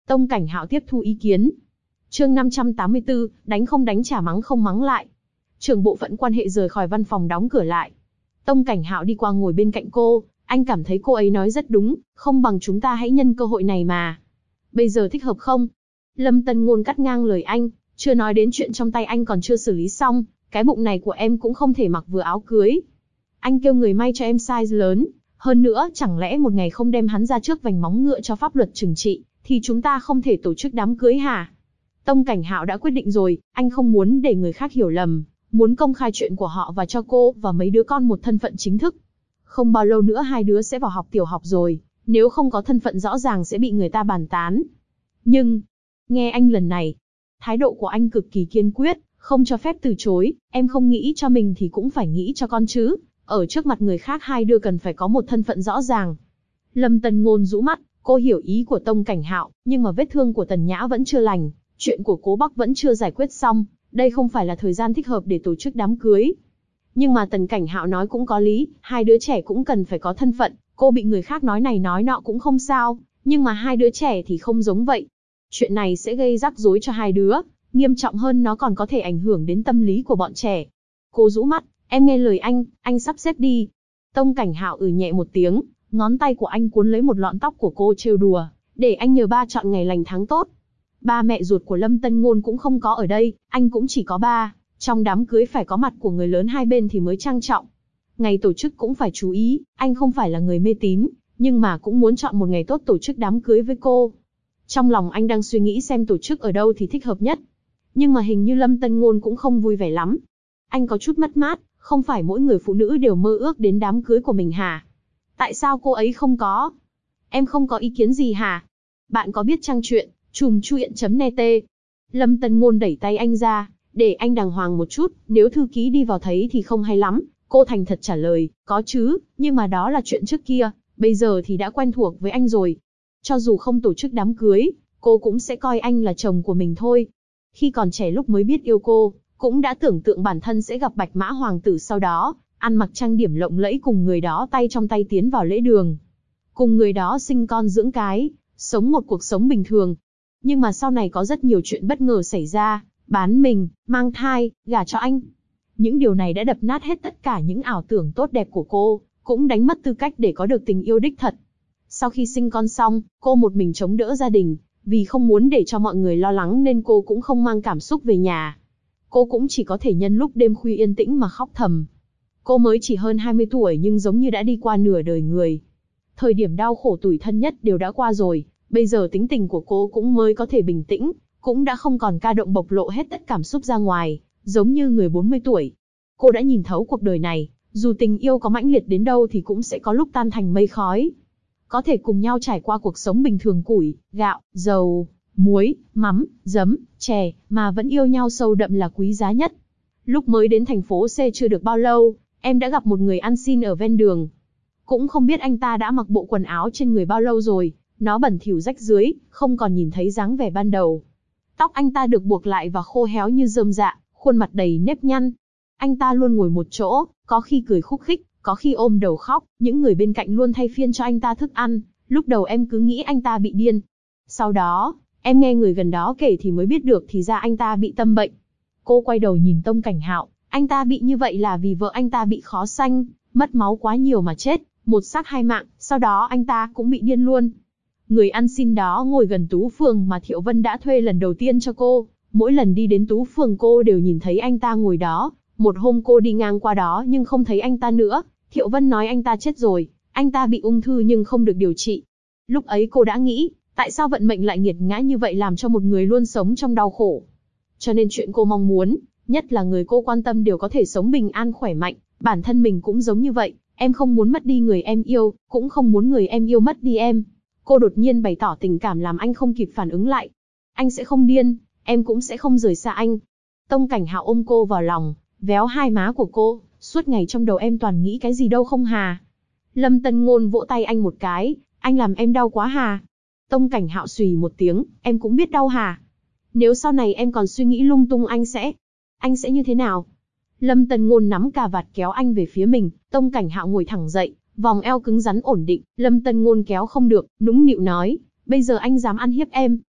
Tông Cảnh Hạo tiếp thu ý kiến. Chương 584, đánh không đánh trả mắng không mắng lại. Trưởng bộ phận quan hệ rời khỏi văn phòng đóng cửa lại. Tông Cảnh Hạo đi qua ngồi bên cạnh cô, anh cảm thấy cô ấy nói rất đúng, không bằng chúng ta hãy nhân cơ hội này mà. Bây giờ thích hợp không? Lâm Tân Ngôn cắt ngang lời anh, chưa nói đến chuyện trong tay anh còn chưa xử lý xong, cái bụng này của em cũng không thể mặc vừa áo cưới. Anh kêu người may cho em size lớn, hơn nữa chẳng lẽ một ngày không đem hắn ra trước vành móng ngựa cho pháp luật trừng trị, thì chúng ta không thể tổ chức đám cưới hả? Tông Cảnh Hạo đã quyết định rồi, anh không muốn để người khác hiểu lầm, muốn công khai chuyện của họ và cho cô và mấy đứa con một thân phận chính thức. Không bao lâu nữa hai đứa sẽ vào học tiểu học rồi, nếu không có thân phận rõ ràng sẽ bị người ta bàn tán. Nhưng, nghe anh lần này, thái độ của anh cực kỳ kiên quyết, không cho phép từ chối, em không nghĩ cho mình thì cũng phải nghĩ cho con chứ, ở trước mặt người khác hai đứa cần phải có một thân phận rõ ràng. Lâm Tân Ngôn rũ mắt, cô hiểu ý của Tông Cảnh Hạo, nhưng mà vết thương của Tần Nhã vẫn chưa lành, chuyện của Cố Bắc vẫn chưa giải quyết xong, đây không phải là thời gian thích hợp để tổ chức đám cưới. Nhưng mà Tần Cảnh Hạo nói cũng có lý, hai đứa trẻ cũng cần phải có thân phận, cô bị người khác nói này nói nọ cũng không sao, nhưng mà hai đứa trẻ thì không giống vậy. Chuyện này sẽ gây rắc rối cho hai đứa, nghiêm trọng hơn nó còn có thể ảnh hưởng đến tâm lý của bọn trẻ. Cô rũ mắt, em nghe lời anh sắp xếp đi. Tông Cảnh Hạo nhẹ một tiếng, ngón tay của anh cuốn lấy một lọn tóc của cô trêu đùa, để anh nhờ ba chọn ngày lành tháng tốt. Ba mẹ ruột của Lâm Tân Ngôn cũng không có ở đây, anh cũng chỉ có ba, trong đám cưới phải có mặt của người lớn hai bên thì mới trang trọng. Ngày tổ chức cũng phải chú ý, anh không phải là người mê tín, nhưng mà cũng muốn chọn một ngày tốt tổ chức đám cưới với cô. Trong lòng anh đang suy nghĩ xem tổ chức ở đâu thì thích hợp nhất. Nhưng mà hình như Lâm Tân Ngôn cũng không vui vẻ lắm. Anh có chút mất mát, không phải mỗi người phụ nữ đều mơ ước đến đám cưới của mình hả? Tại sao cô ấy không có? Em không có ý kiến gì hả? Bạn có biết trang truyện chùmchuyen.net? Lâm Tân Ngôn đẩy tay anh ra, để anh đàng hoàng một chút, nếu thư ký đi vào thấy thì không hay lắm. Cô thành thật trả lời, có chứ, nhưng mà đó là chuyện trước kia, bây giờ thì đã quen thuộc với anh rồi. Cho dù không tổ chức đám cưới, cô cũng sẽ coi anh là chồng của mình thôi. Khi còn trẻ lúc mới biết yêu cô, cũng đã tưởng tượng bản thân sẽ gặp Bạch Mã Hoàng tử sau đó, ăn mặc trang điểm lộng lẫy cùng người đó tay trong tay tiến vào lễ đường. Cùng người đó sinh con dưỡng cái, sống một cuộc sống bình thường. Nhưng mà sau này có rất nhiều chuyện bất ngờ xảy ra, bán mình, mang thai, gả cho anh. Những điều này đã đập nát hết tất cả những ảo tưởng tốt đẹp của cô, cũng đánh mất tư cách để có được tình yêu đích thật. Sau khi sinh con xong, cô một mình chống đỡ gia đình, vì không muốn để cho mọi người lo lắng nên cô cũng không mang cảm xúc về nhà. Cô cũng chỉ có thể nhân lúc đêm khuya yên tĩnh mà khóc thầm. Cô mới chỉ hơn 20 tuổi nhưng giống như đã đi qua nửa đời người. Thời điểm đau khổ tủi thân nhất đều đã qua rồi, bây giờ tính tình của cô cũng mới có thể bình tĩnh, cũng đã không còn ca động bộc lộ hết tất cảm xúc ra ngoài, giống như người 40 tuổi. Cô đã nhìn thấu cuộc đời này, dù tình yêu có mãnh liệt đến đâu thì cũng sẽ có lúc tan thành mây khói. Có thể cùng nhau trải qua cuộc sống bình thường củi, gạo, dầu, muối, mắm, giấm, chè, mà vẫn yêu nhau sâu đậm là quý giá nhất. Lúc mới đến thành phố C chưa được bao lâu, em đã gặp một người ăn xin ở ven đường. Cũng không biết anh ta đã mặc bộ quần áo trên người bao lâu rồi, nó bẩn thỉu rách rưới, không còn nhìn thấy dáng vẻ ban đầu. Tóc anh ta được buộc lại và khô héo như rơm rạ, khuôn mặt đầy nếp nhăn. Anh ta luôn ngồi một chỗ, có khi cười khúc khích, có khi ôm đầu khóc, những người bên cạnh luôn thay phiên cho anh ta thức ăn. Lúc đầu em cứ nghĩ anh ta bị điên. Sau đó, em nghe người gần đó kể thì mới biết được thì ra anh ta bị tâm bệnh. Cô quay đầu nhìn Tông Cảnh Hạo, anh ta bị như vậy là vì vợ anh ta bị khó sanh, mất máu quá nhiều mà chết, một xác hai mạng, sau đó anh ta cũng bị điên luôn. Người ăn xin đó ngồi gần Tú Phường mà Thiệu Vân đã thuê lần đầu tiên cho cô, mỗi lần đi đến Tú Phường cô đều nhìn thấy anh ta ngồi đó. Một hôm cô đi ngang qua đó nhưng không thấy anh ta nữa, Thiệu Vân nói anh ta chết rồi, anh ta bị ung thư nhưng không được điều trị. Lúc ấy cô đã nghĩ, tại sao vận mệnh lại nghiệt ngã như vậy làm cho một người luôn sống trong đau khổ. Cho nên chuyện cô mong muốn, nhất là người cô quan tâm đều có thể sống bình an khỏe mạnh, bản thân mình cũng giống như vậy, em không muốn mất đi người em yêu, cũng không muốn người em yêu mất đi em. Cô đột nhiên bày tỏ tình cảm làm anh không kịp phản ứng lại. Anh sẽ không điên, em cũng sẽ không rời xa anh. Tông Cảnh Hạo ôm cô vào lòng, véo hai má của cô, suốt ngày trong đầu em toàn nghĩ cái gì đâu không hà. Lâm Tân Ngôn vỗ tay anh một cái, anh làm em đau quá hà. Tông Cảnh Hạo xùy một tiếng, em cũng biết đau hà. Nếu sau này em còn suy nghĩ lung tung anh sẽ như thế nào? Lâm Tân Ngôn nắm cà vạt kéo anh về phía mình, Tông Cảnh Hạo ngồi thẳng dậy, vòng eo cứng rắn ổn định, Lâm Tân Ngôn kéo không được, nũng nịu nói, bây giờ anh dám ăn hiếp em.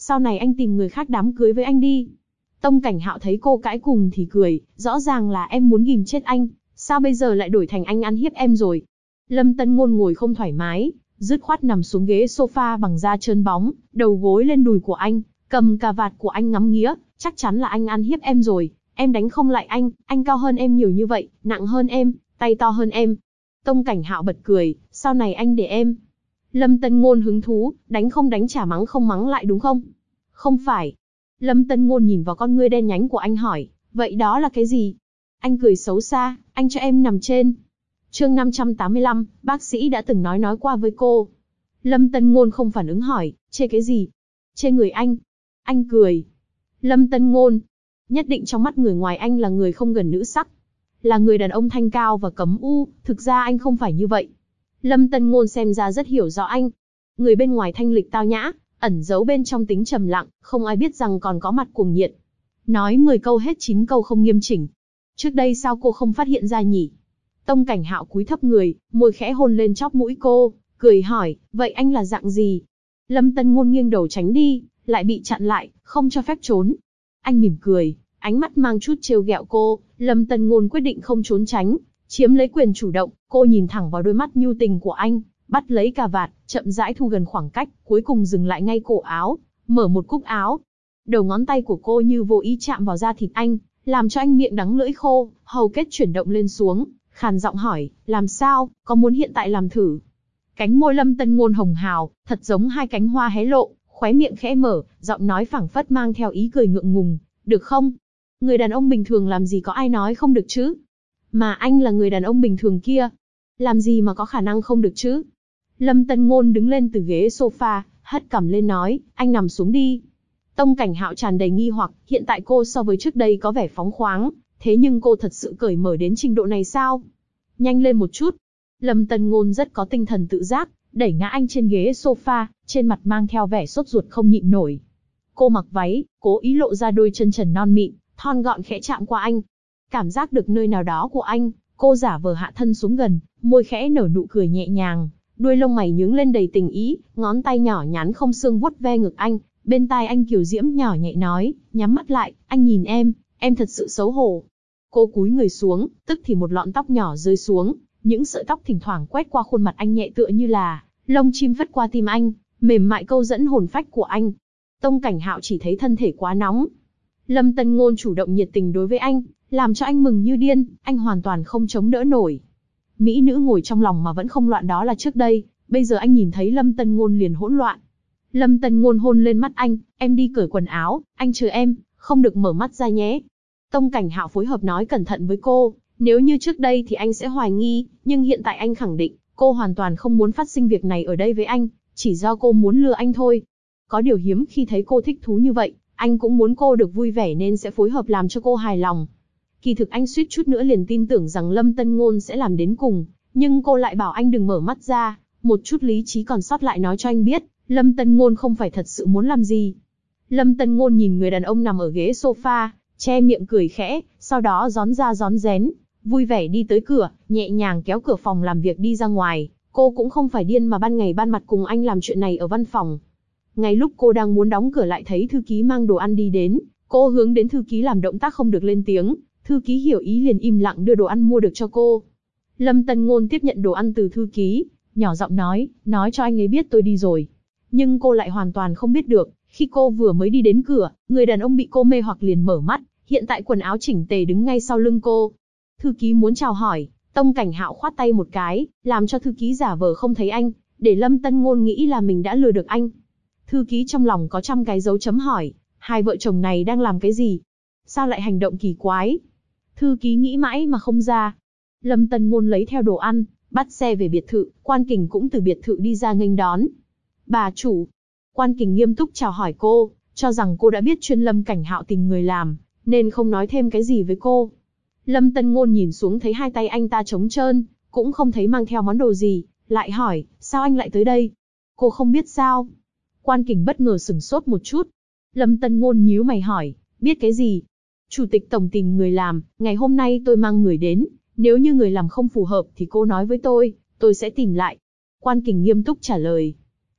sau này anh tìm người khác đám cưới với anh đi. Tông Cảnh Hạo thấy cô cãi cùng thì cười, rõ ràng là em muốn ghim chết anh, sao bây giờ lại đổi thành anh ăn hiếp em rồi. Lâm Tân Ngôn ngồi không thoải mái, dứt khoát nằm xuống ghế sofa bằng da trơn bóng, đầu gối lên đùi của anh, cầm cà vạt của anh ngắm nghía, chắc chắn là anh ăn hiếp em rồi, em đánh không lại anh cao hơn em nhiều như vậy, nặng hơn em, tay to hơn em. Tông Cảnh Hạo bật cười, sau này anh để em. Lâm Tân Ngôn hứng thú, đánh không đánh trả mắng không mắng lại đúng không? Không phải. Lâm Tân Ngôn nhìn vào con ngươi đen nhánh của anh hỏi, vậy đó là cái gì? Anh cười xấu xa, anh cho em nằm trên. Chương 585, bác sĩ đã từng nói qua với cô. Lâm Tân Ngôn không phản ứng hỏi, chê cái gì? Chê người anh. Anh cười. Lâm Tân Ngôn, nhất định trong mắt người ngoài anh là người không gần nữ sắc. Là người đàn ông thanh cao và cấm u, thực ra anh không phải như vậy. Lâm Tân Ngôn xem ra rất hiểu rõ anh. Người bên ngoài thanh lịch tao nhã, ẩn giấu bên trong tính trầm lặng, không ai biết rằng còn có mặt cuồng nhiệt. Nói 10 câu hết 9 câu không nghiêm chỉnh. Trước đây sao cô không phát hiện ra nhỉ? Tông Cảnh Hạo cúi thấp người, môi khẽ hôn lên chóp mũi cô, cười hỏi, vậy anh là dạng gì? Lâm Tân Ngôn nghiêng đầu tránh đi, lại bị chặn lại, không cho phép trốn. Anh mỉm cười, ánh mắt mang chút trêu ghẹo cô, Lâm Tân Ngôn quyết định không trốn tránh, chiếm lấy quyền chủ động, cô nhìn thẳng vào đôi mắt nhu tình của anh, bắt lấy cà vạt, chậm rãi thu gần khoảng cách, cuối cùng dừng lại ngay cổ áo, mở một cúc áo. Đầu ngón tay của cô như vô ý chạm vào da thịt anh, làm cho anh miệng đắng lưỡi khô, hầu kết chuyển động lên xuống, khàn giọng hỏi, làm sao, có muốn hiện tại làm thử? Cánh môi Lâm Tân Ngôn hồng hào, thật giống hai cánh hoa hé lộ, khóe miệng khẽ mở, giọng nói phảng phất mang theo ý cười ngượng ngùng, được không? Người đàn ông bình thường làm gì có ai nói không được chứ? Mà anh là người đàn ông bình thường kia, làm gì mà có khả năng không được chứ? Lâm Tân Ngôn đứng lên từ ghế sofa, hất cằm lên nói, anh nằm xuống đi. Tông Cảnh Hạo tràn đầy nghi hoặc, hiện tại cô so với trước đây có vẻ phóng khoáng, thế nhưng cô thật sự cởi mở đến trình độ này sao? Nhanh lên một chút. Lâm Tân Ngôn rất có tinh thần tự giác, đẩy ngã anh trên ghế sofa, trên mặt mang theo vẻ sốt ruột không nhịn nổi. Cô mặc váy, cố ý lộ ra đôi chân trần non mịn, thon gọn khẽ chạm qua anh. Cảm giác được nơi nào đó của anh, cô giả vờ hạ thân xuống gần, môi khẽ nở nụ cười nhẹ nhàng, đuôi lông mày nhướng lên đầy tình ý, ngón tay nhỏ nhắn không xương vuốt ve ngực anh, bên tai anh kiều diễm nhỏ nhẹ nói, nhắm mắt lại, anh nhìn em thật sự xấu hổ. Cô cúi người xuống, tức thì một lọn tóc nhỏ rơi xuống, những sợi tóc thỉnh thoảng quét qua khuôn mặt anh nhẹ tựa như là lông chim phất qua tim anh, mềm mại câu dẫn hồn phách của anh. Tông Cảnh Hạo chỉ thấy thân thể quá nóng. Lâm Tân Ngôn chủ động nhiệt tình đối với anh, làm cho anh mừng như điên, anh hoàn toàn không chống đỡ nổi. Mỹ nữ ngồi trong lòng mà vẫn không loạn đó là trước đây, bây giờ anh nhìn thấy Lâm Tân Ngôn liền hỗn loạn. Lâm Tân Ngôn hôn lên mắt anh, em đi cởi quần áo, anh chờ em, không được mở mắt ra nhé. Tông Cảnh Hạo phối hợp nói cẩn thận với cô, nếu như trước đây thì anh sẽ hoài nghi, nhưng hiện tại anh khẳng định, cô hoàn toàn không muốn phát sinh việc này ở đây với anh, chỉ do cô muốn lừa anh thôi. Có điều hiếm khi thấy cô thích thú như vậy, anh cũng muốn cô được vui vẻ nên sẽ phối hợp làm cho cô hài lòng. Kỳ thực anh suýt chút nữa liền tin tưởng rằng Lâm Tân Ngôn sẽ làm đến cùng, nhưng cô lại bảo anh đừng mở mắt ra, một chút lý trí còn sót lại nói cho anh biết, Lâm Tân Ngôn không phải thật sự muốn làm gì. Lâm Tân Ngôn nhìn người đàn ông nằm ở ghế sofa, che miệng cười khẽ, sau đó rón ra rón rén, vui vẻ đi tới cửa, nhẹ nhàng kéo cửa phòng làm việc đi ra ngoài. Cô cũng không phải điên mà ban ngày ban mặt cùng anh làm chuyện này ở văn phòng. Ngay lúc cô đang muốn đóng cửa lại thấy thư ký mang đồ ăn đi đến, cô hướng đến thư ký làm động tác không được lên tiếng, thư ký hiểu ý liền im lặng đưa đồ ăn mua được cho cô. Lâm Tân Ngôn tiếp nhận đồ ăn từ thư ký, nhỏ giọng nói cho anh ấy biết tôi đi rồi. Nhưng cô lại hoàn toàn không biết được, khi cô vừa mới đi đến cửa, người đàn ông bị cô mê hoặc liền mở mắt, hiện tại quần áo chỉnh tề đứng ngay sau lưng cô. Thư ký muốn chào hỏi, Tông Cảnh Hạo khoát tay một cái, làm cho thư ký giả vờ không thấy anh, để Lâm Tân Ngôn nghĩ là mình đã lừa được anh. Thư ký trong lòng có trăm cái dấu chấm hỏi, hai vợ chồng này đang làm cái gì? Sao lại hành động kỳ quái? Thư ký nghĩ mãi mà không ra. Lâm Tân Ngôn lấy theo đồ ăn, bắt xe về biệt thự, Quan Kình cũng từ biệt thự đi ra nghênh đón. Bà chủ. Quan Kình nghiêm túc chào hỏi cô, cho rằng cô đã biết chuyên Lâm Cảnh Hạo tìm người làm, nên không nói thêm cái gì với cô. Lâm Tân Ngôn nhìn xuống thấy hai tay anh ta trống trơn, cũng không thấy mang theo món đồ gì, lại hỏi, sao anh lại tới đây? Cô không biết sao? Quan Kình bất ngờ sửng sốt một chút. Lâm Tân Ngôn nhíu mày hỏi, biết cái gì? Chủ tịch tổng tìm người làm, ngày hôm nay tôi mang người đến, nếu như người làm không phù hợp thì cô nói với tôi sẽ tìm lại. Quan Kình nghiêm túc trả lời.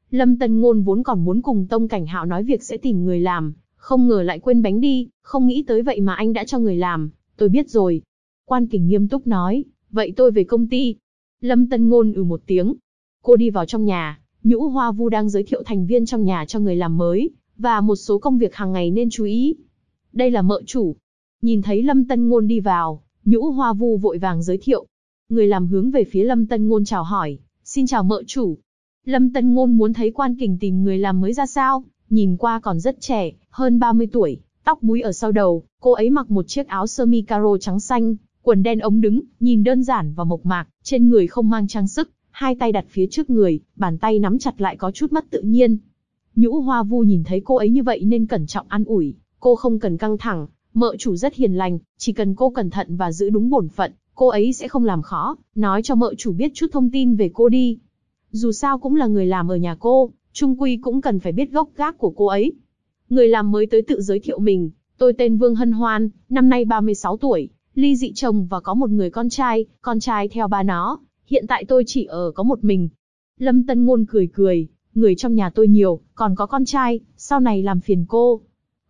Lâm Tân Ngôn vốn còn muốn cùng Tông Cảnh Hạo nói việc sẽ tìm người làm, không ngờ lại quên bánh đi, không nghĩ tới vậy mà anh đã cho người làm, tôi biết rồi. Quan Kình nghiêm túc nói, vậy tôi về công ty. Lâm Tân Ngôn một tiếng. Cô đi vào trong nhà, Nhũ Hoa Vu đang giới thiệu thành viên trong nhà cho người làm mới, và một số công việc hàng ngày nên chú ý. Đây là mợ chủ. Nhìn thấy Lâm Tân Ngôn đi vào, Nhũ Hoa Vu vội vàng giới thiệu. Người làm hướng về phía Lâm Tân Ngôn chào hỏi, xin chào mợ chủ. Lâm Tân Ngôn muốn thấy Quan Kình tìm người làm mới ra sao, nhìn qua còn rất trẻ, hơn 30 tuổi, tóc búi ở sau đầu, cô ấy mặc một chiếc áo sơ mi caro trắng xanh, quần đen ống đứng, nhìn đơn giản và mộc mạc, trên người không mang trang sức, hai tay đặt phía trước người, bàn tay nắm chặt lại có chút mất tự nhiên. Nhũ Hoa Vu nhìn thấy cô ấy như vậy nên cẩn trọng an ủi, cô không cần căng thẳng, mợ chủ rất hiền lành, chỉ cần cô cẩn thận và giữ đúng bổn phận, cô ấy sẽ không làm khó, nói cho mợ chủ biết chút thông tin về cô đi. Dù sao cũng là người làm ở nhà cô, chung quy cũng cần phải biết gốc gác của cô ấy. Người làm mới tới tự giới thiệu mình, tôi tên Vương Hân Hoan, năm nay 36 tuổi, ly dị chồng và có một người con trai theo ba nó, hiện tại tôi chỉ ở có một mình. Lâm Tân Ngôn cười cười, người trong nhà tôi nhiều, còn có con trai, sau này làm phiền cô.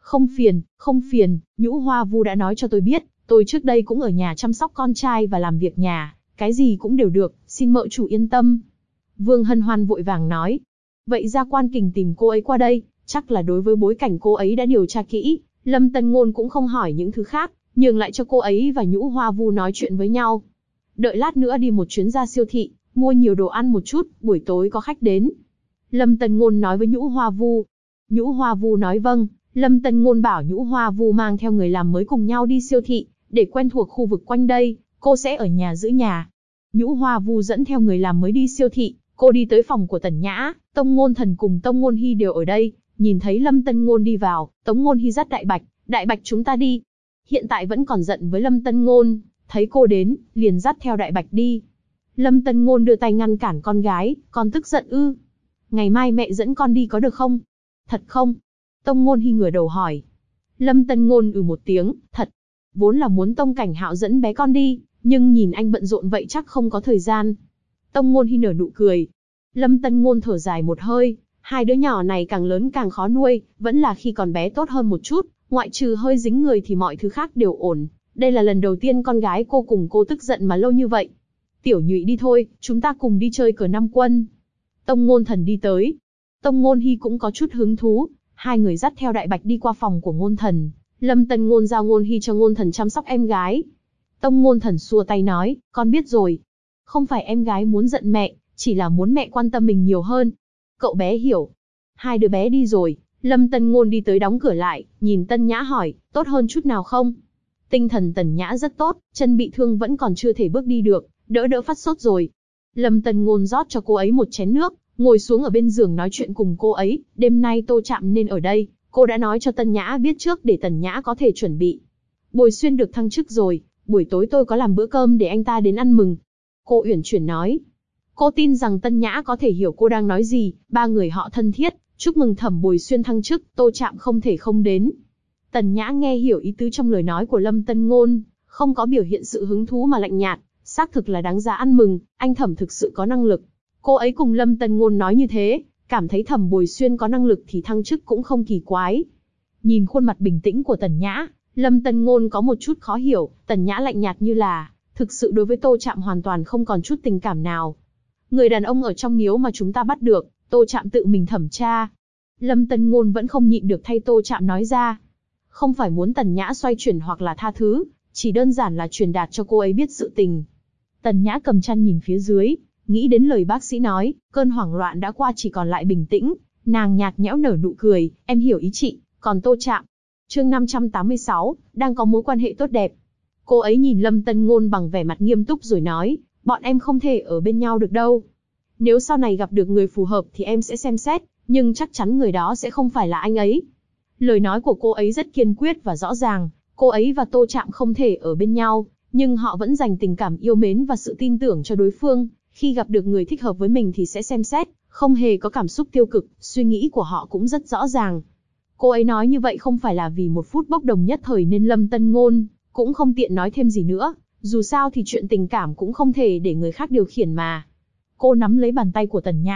Không phiền, Nhũ Hoa Vu đã nói cho tôi biết, tôi trước đây cũng ở nhà chăm sóc con trai và làm việc nhà, cái gì cũng đều được, xin mợ chủ yên tâm. Vương Hân Hoan vội vàng nói. Vậy ra Quan Kình tìm cô ấy qua đây, chắc là đối với bối cảnh cô ấy đã điều tra kỹ, Lâm Tân Ngôn cũng không hỏi những thứ khác, nhường lại cho cô ấy và Nhũ Hoa Vu nói chuyện với nhau. Đợi lát nữa đi một chuyến ra siêu thị, mua nhiều đồ ăn một chút, buổi tối có khách đến. Lâm Tân Ngôn nói với Nhũ Hoa Vu. Nhũ Hoa Vu nói vâng, Lâm Tân Ngôn bảo Nhũ Hoa Vu mang theo người làm mới cùng nhau đi siêu thị, để quen thuộc khu vực quanh đây, cô sẽ ở nhà giữ nhà. Nhũ Hoa Vu dẫn theo người làm mới đi siêu thị, cô đi tới phòng của Tần Nhã, Tông Ngôn Thần cùng Tông Ngôn Hi đều ở đây, nhìn thấy Lâm Tân Ngôn đi vào, Tống Ngôn Hi dắt Đại Bạch chúng ta đi. Hiện tại vẫn còn giận với Lâm Tân Ngôn, thấy cô đến, liền dắt theo Đại Bạch đi. Lâm Tân Ngôn đưa tay ngăn cản con gái, con tức giận ư? Ngày mai mẹ dẫn con đi có được không? Thật không? Tông Ngôn Hi ngửa đầu hỏi. Lâm Tân Ngôn một tiếng, thật. Vốn là muốn Tông Cảnh Hạo dẫn bé con đi, nhưng nhìn anh bận rộn vậy chắc không có thời gian. Tông Ngôn Hi nở nụ cười. Lâm Tân Ngôn thở dài một hơi, hai đứa nhỏ này càng lớn càng khó nuôi, vẫn là khi còn bé tốt hơn một chút, ngoại trừ hơi dính người thì mọi thứ khác đều ổn. Đây là lần đầu tiên con gái cô cùng cô tức giận mà lâu như vậy. Tiểu Nhụy đi thôi, chúng ta cùng đi chơi cờ năm quân. Tông Ngôn Thần đi tới. Tông Ngôn Hi cũng có chút hứng thú, hai người dắt theo Đại Bạch đi qua phòng của Ngôn Thần. Lâm Tân Ngôn giao Ngôn Hi cho Ngôn Thần chăm sóc em gái. Tông Ngôn Thần xua tay nói, con biết rồi. Không phải em gái muốn giận mẹ, chỉ là muốn mẹ quan tâm mình nhiều hơn. Cậu bé hiểu. Hai đứa bé đi rồi, Lâm Tân Ngôn đi tới đóng cửa lại, nhìn Tân Nhã hỏi, tốt hơn chút nào không? Tinh thần Tần Nhã rất tốt, chân bị thương vẫn còn chưa thể bước đi được, đỡ phát sốt rồi. Lâm Tân Ngôn rót cho cô ấy một chén nước, ngồi xuống ở bên giường nói chuyện cùng cô ấy, đêm nay Tô Trạm nên ở đây, cô đã nói cho Tân Nhã biết trước để Tần Nhã có thể chuẩn bị. Bồi Xuyên được thăng chức rồi, buổi tối tôi có làm bữa cơm để anh ta đến ăn mừng. Cô uyển chuyển nói. Cô tin rằng Tân Nhã có thể hiểu cô đang nói gì, ba người họ thân thiết, chúc mừng Thẩm Bồi Xuyên thăng chức, Tô Trạm không thể không đến. Tần Nhã nghe hiểu ý tứ trong lời nói của Lâm Tân Ngôn, không có biểu hiện sự hứng thú mà lạnh nhạt, xác thực là đáng giá ăn mừng, anh Thẩm thực sự có năng lực. Cô ấy cùng Lâm Tân Ngôn nói như thế, cảm thấy Thẩm Bồi Xuyên có năng lực thì thăng chức cũng không kỳ quái. Nhìn khuôn mặt bình tĩnh của Tần Nhã, Lâm Tân Ngôn có một chút khó hiểu, Tần Nhã lạnh nhạt như là, thực sự đối với Tô Trạm hoàn toàn không còn chút tình cảm nào. Người đàn ông ở trong miếu mà chúng ta bắt được, Tô Trạm tự mình thẩm tra. Lâm Tân Ngôn vẫn không nhịn được thay Tô Trạm nói ra. Không phải muốn Tần Nhã xoay chuyển hoặc là tha thứ, chỉ đơn giản là truyền đạt cho cô ấy biết sự tình. Tần Nhã cầm chăn nhìn phía dưới, nghĩ đến lời bác sĩ nói, cơn hoảng loạn đã qua chỉ còn lại bình tĩnh, nàng nhạt nhẽo nở nụ cười, em hiểu ý chị, còn Tô Trạm. Chương 586, đang có mối quan hệ tốt đẹp. Cô ấy nhìn Lâm Tân Ngôn bằng vẻ mặt nghiêm túc rồi nói, bọn em không thể ở bên nhau được đâu. Nếu sau này gặp được người phù hợp thì em sẽ xem xét, nhưng chắc chắn người đó sẽ không phải là anh ấy. Lời nói của cô ấy rất kiên quyết và rõ ràng, cô ấy và Tô Trạm không thể ở bên nhau, nhưng họ vẫn dành tình cảm yêu mến và sự tin tưởng cho đối phương, khi gặp được người thích hợp với mình thì sẽ xem xét, không hề có cảm xúc tiêu cực, suy nghĩ của họ cũng rất rõ ràng. Cô ấy nói như vậy không phải là vì một phút bốc đồng nhất thời nên Lâm Tân Ngôn cũng không tiện nói thêm gì nữa, dù sao thì chuyện tình cảm cũng không thể để người khác điều khiển mà. Cô nắm lấy bàn tay của Tần Nhã,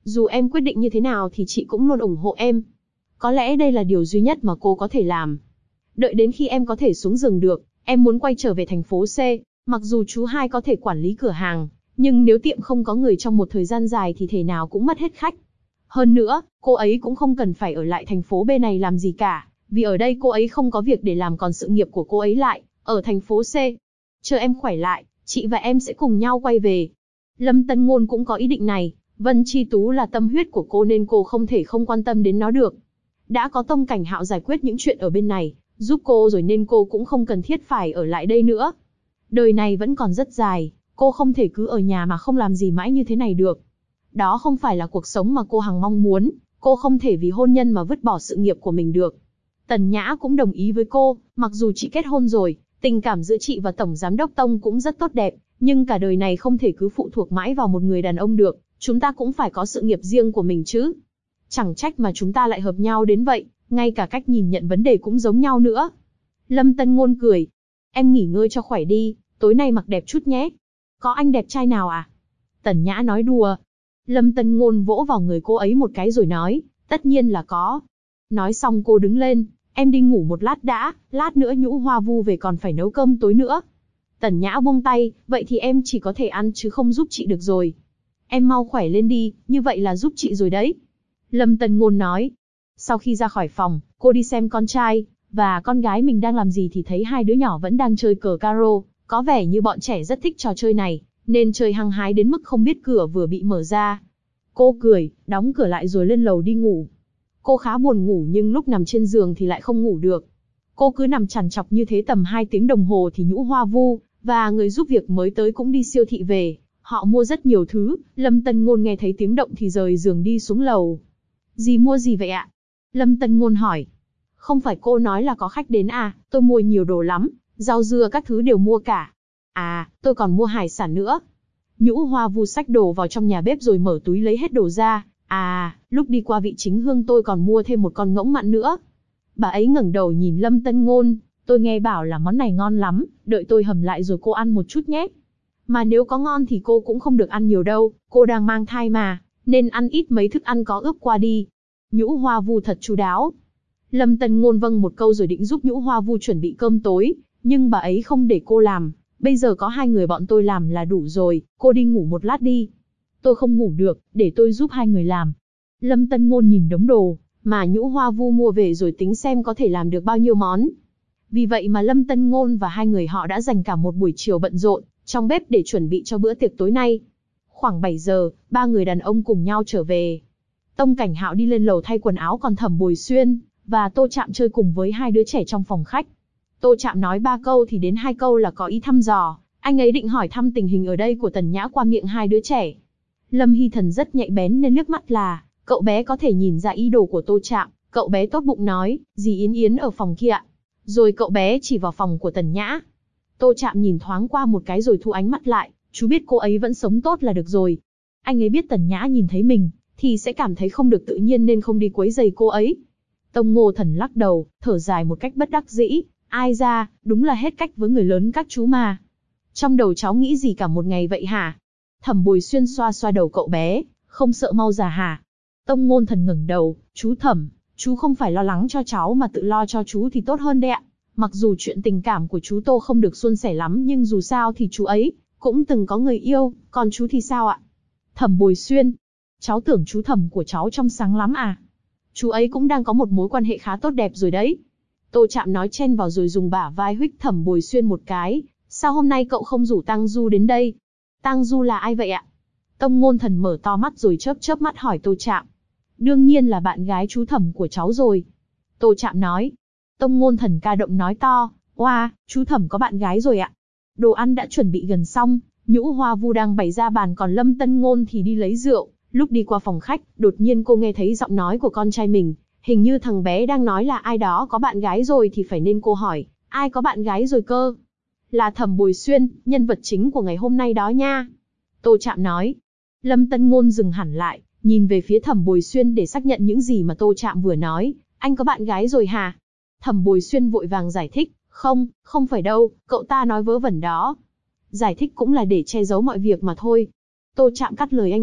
Dù em quyết định như thế nào thì chị cũng luôn ủng hộ em. Có lẽ đây là điều duy nhất mà cô có thể làm. Đợi đến khi em có thể xuống giường được, em muốn quay trở về thành phố C. Mặc dù chú hai có thể quản lý cửa hàng, nhưng nếu tiệm không có người trong một thời gian dài thì thể nào cũng mất hết khách. Hơn nữa, cô ấy cũng không cần phải ở lại thành phố B này làm gì cả, vì ở đây cô ấy không có việc để làm, còn sự nghiệp của cô ấy lại ở thành phố C. Chờ em khỏe lại, chị và em sẽ cùng nhau quay về. Lâm Tân Ngôn cũng có ý định này, Vân Chi Tú là tâm huyết của cô nên cô không thể không quan tâm đến nó được. Đã có Tông Cảnh Hạo giải quyết những chuyện ở bên này, giúp cô rồi nên cô cũng không cần thiết phải ở lại đây nữa. Đời này vẫn còn rất dài, cô không thể cứ ở nhà mà không làm gì mãi như thế này được. Đó không phải là cuộc sống mà cô hằng mong muốn, cô không thể vì hôn nhân mà vứt bỏ sự nghiệp của mình được. Tần Nhã cũng đồng ý với cô, mặc dù chị kết hôn rồi, tình cảm giữa chị và Tổng Giám đốc Tông cũng rất tốt đẹp, nhưng cả đời này không thể cứ phụ thuộc mãi vào một người đàn ông được, chúng ta cũng phải có sự nghiệp riêng của mình chứ. Chẳng trách mà chúng ta lại hợp nhau đến vậy, ngay cả cách nhìn nhận vấn đề cũng giống nhau nữa. Lâm Tân Ngôn cười. Em nghỉ ngơi cho khỏe đi, tối nay mặc đẹp chút nhé. Có anh đẹp trai nào à? Tần Nhã nói đùa. Lâm Tân Ngôn vỗ vào người cô ấy một cái rồi nói, tất nhiên là có. Nói xong cô đứng lên, em đi ngủ một lát đã, lát nữa Nhũ Hoa Vu về còn phải nấu cơm tối nữa. Tần Nhã buông tay, vậy thì em chỉ có thể ăn chứ không giúp chị được rồi. Em mau khỏe lên đi, như vậy là giúp chị rồi đấy. Lâm Tân Ngôn nói. Sau khi ra khỏi phòng, cô đi xem con trai và con gái mình đang làm gì thì thấy hai đứa nhỏ vẫn đang chơi cờ caro, có vẻ như bọn trẻ rất thích trò chơi này, nên chơi hăng hái đến mức không biết cửa vừa bị mở ra. Cô cười, đóng cửa lại rồi lên lầu đi ngủ. Cô khá buồn ngủ nhưng lúc nằm trên giường thì lại không ngủ được. Cô cứ nằm trằn trọc như thế tầm 2 tiếng đồng hồ thì Nhũ Hoa Vu và người giúp việc mới tới cũng đi siêu thị về. Họ mua rất nhiều thứ, Lâm Tân Ngôn nghe thấy tiếng động thì rời giường đi xuống lầu. Dì mua gì vậy ạ? Lâm Tân Ngôn hỏi. Không phải cô nói là có khách đến à, tôi mua nhiều đồ lắm, rau dưa các thứ đều mua cả. À, tôi còn mua hải sản nữa. Nhũ Hoa Vu xách đồ vào trong nhà bếp rồi mở túi lấy hết đồ ra. À, lúc đi qua vị chính hương tôi còn mua thêm một con ngỗng mặn nữa. Bà ấy ngẩng đầu nhìn Lâm Tân Ngôn, tôi nghe bảo là món này ngon lắm, đợi tôi hầm lại rồi cô ăn một chút nhé. Mà nếu có ngon thì cô cũng không được ăn nhiều đâu, cô đang mang thai mà, nên ăn ít mấy thức ăn có ướp qua đi. Nhũ Hoa Vu thật chu đáo. Lâm Tân Ngôn vâng một câu rồi định giúp Nhũ Hoa Vu chuẩn bị cơm tối, nhưng bà ấy không để cô làm. Bây giờ có 2 người bọn tôi làm là đủ rồi, cô đi ngủ một lát đi. Tôi không ngủ được, để tôi giúp 2 người làm. Lâm Tân Ngôn nhìn đống đồ mà Nhũ Hoa Vu mua về rồi tính xem có thể làm được bao nhiêu món. Vì vậy mà Lâm Tân Ngôn và 2 người họ đã dành cả một buổi chiều bận rộn trong bếp để chuẩn bị cho bữa tiệc tối nay. Khoảng 7 giờ, 3 người đàn ông cùng nhau trở về. Tông Cảnh Hạo đi lên lầu thay quần áo, còn Thẩm Bồi Xuyên và Tô Trạm chơi cùng với 2 đứa trẻ trong phòng khách. Tô Trạm nói 3 câu thì đến 2 câu là có ý thăm dò, anh ấy định hỏi thăm tình hình ở đây của Tần Nhã qua miệng 2 đứa trẻ. Lâm Hy Thần rất nhạy bén nên liếc mắt là cậu bé có thể nhìn ra ý đồ của Tô Trạm. Cậu bé tốt bụng nói, dì Yến Yến ở phòng kia ạ. Rồi cậu bé chỉ vào phòng của Tần Nhã. Tô Trạm nhìn thoáng qua một cái rồi thu ánh mắt lại, chú biết cô ấy vẫn sống tốt là được rồi. Anh ấy biết Tần Nhã nhìn thấy mình thì sẽ cảm thấy không được tự nhiên nên không đi quấy rầy cô ấy. Tông Ngô Thần lắc đầu, thở dài một cách bất đắc dĩ, ai ra, đúng là hết cách với người lớn các chú mà. Trong đầu cháu nghĩ gì cả một ngày vậy hả? Thẩm Bồi Xuyên xoa xoa đầu cậu bé, không sợ mau già hả? Tông Ngôn Thần ngẩng đầu, chú Thẩm, chú không phải lo lắng cho cháu mà tự lo cho chú thì tốt hơn đấy ạ. Mặc dù chuyện tình cảm của chú Tô không được suôn sẻ lắm nhưng dù sao thì chú ấy cũng từng có người yêu, còn chú thì sao ạ? Thẩm Bồi Xuyên, cháu tưởng chú Thẩm của cháu trong sáng lắm à? Chú ấy cũng đang có một mối quan hệ khá tốt đẹp rồi đấy. Tô Trạm nói chen vào rồi dùng bả vai huých Thẩm Bồi Xuyên một cái. Sao hôm nay cậu không rủ Tang Du đến đây? Tang Du là ai vậy ạ? Tông Ngôn Thần mở to mắt rồi chớp chớp mắt hỏi Tô Trạm. Đương nhiên là bạn gái chú Thẩm của cháu rồi. Tô Trạm nói. Tông Ngôn Thần ca động nói to. Oa, chú Thẩm có bạn gái rồi ạ. Đồ ăn đã chuẩn bị gần xong, Nhũ Hoa Vu đang bày ra bàn còn Lâm Tân Ngôn thì đi lấy rượu. Lúc đi qua phòng khách, đột nhiên cô nghe thấy giọng nói của con trai mình. Hình như thằng bé đang nói là ai đó có bạn gái rồi thì phải nên cô hỏi, ai có bạn gái rồi cơ? Là Thẩm Bồi Xuyên, nhân vật chính của ngày hôm nay đó nha. Tô Trạm nói. Lâm Tân Ngôn dừng hẳn lại, nhìn về phía Thẩm Bồi Xuyên để xác nhận những gì mà Tô Trạm vừa nói. Anh có bạn gái rồi hả? Thẩm Bồi Xuyên vội vàng giải thích. Không, không phải đâu, cậu ta nói vớ vẩn đó. Giải thích cũng là để che giấu mọi việc mà thôi. Tô Trạm cắt lời anh ấy.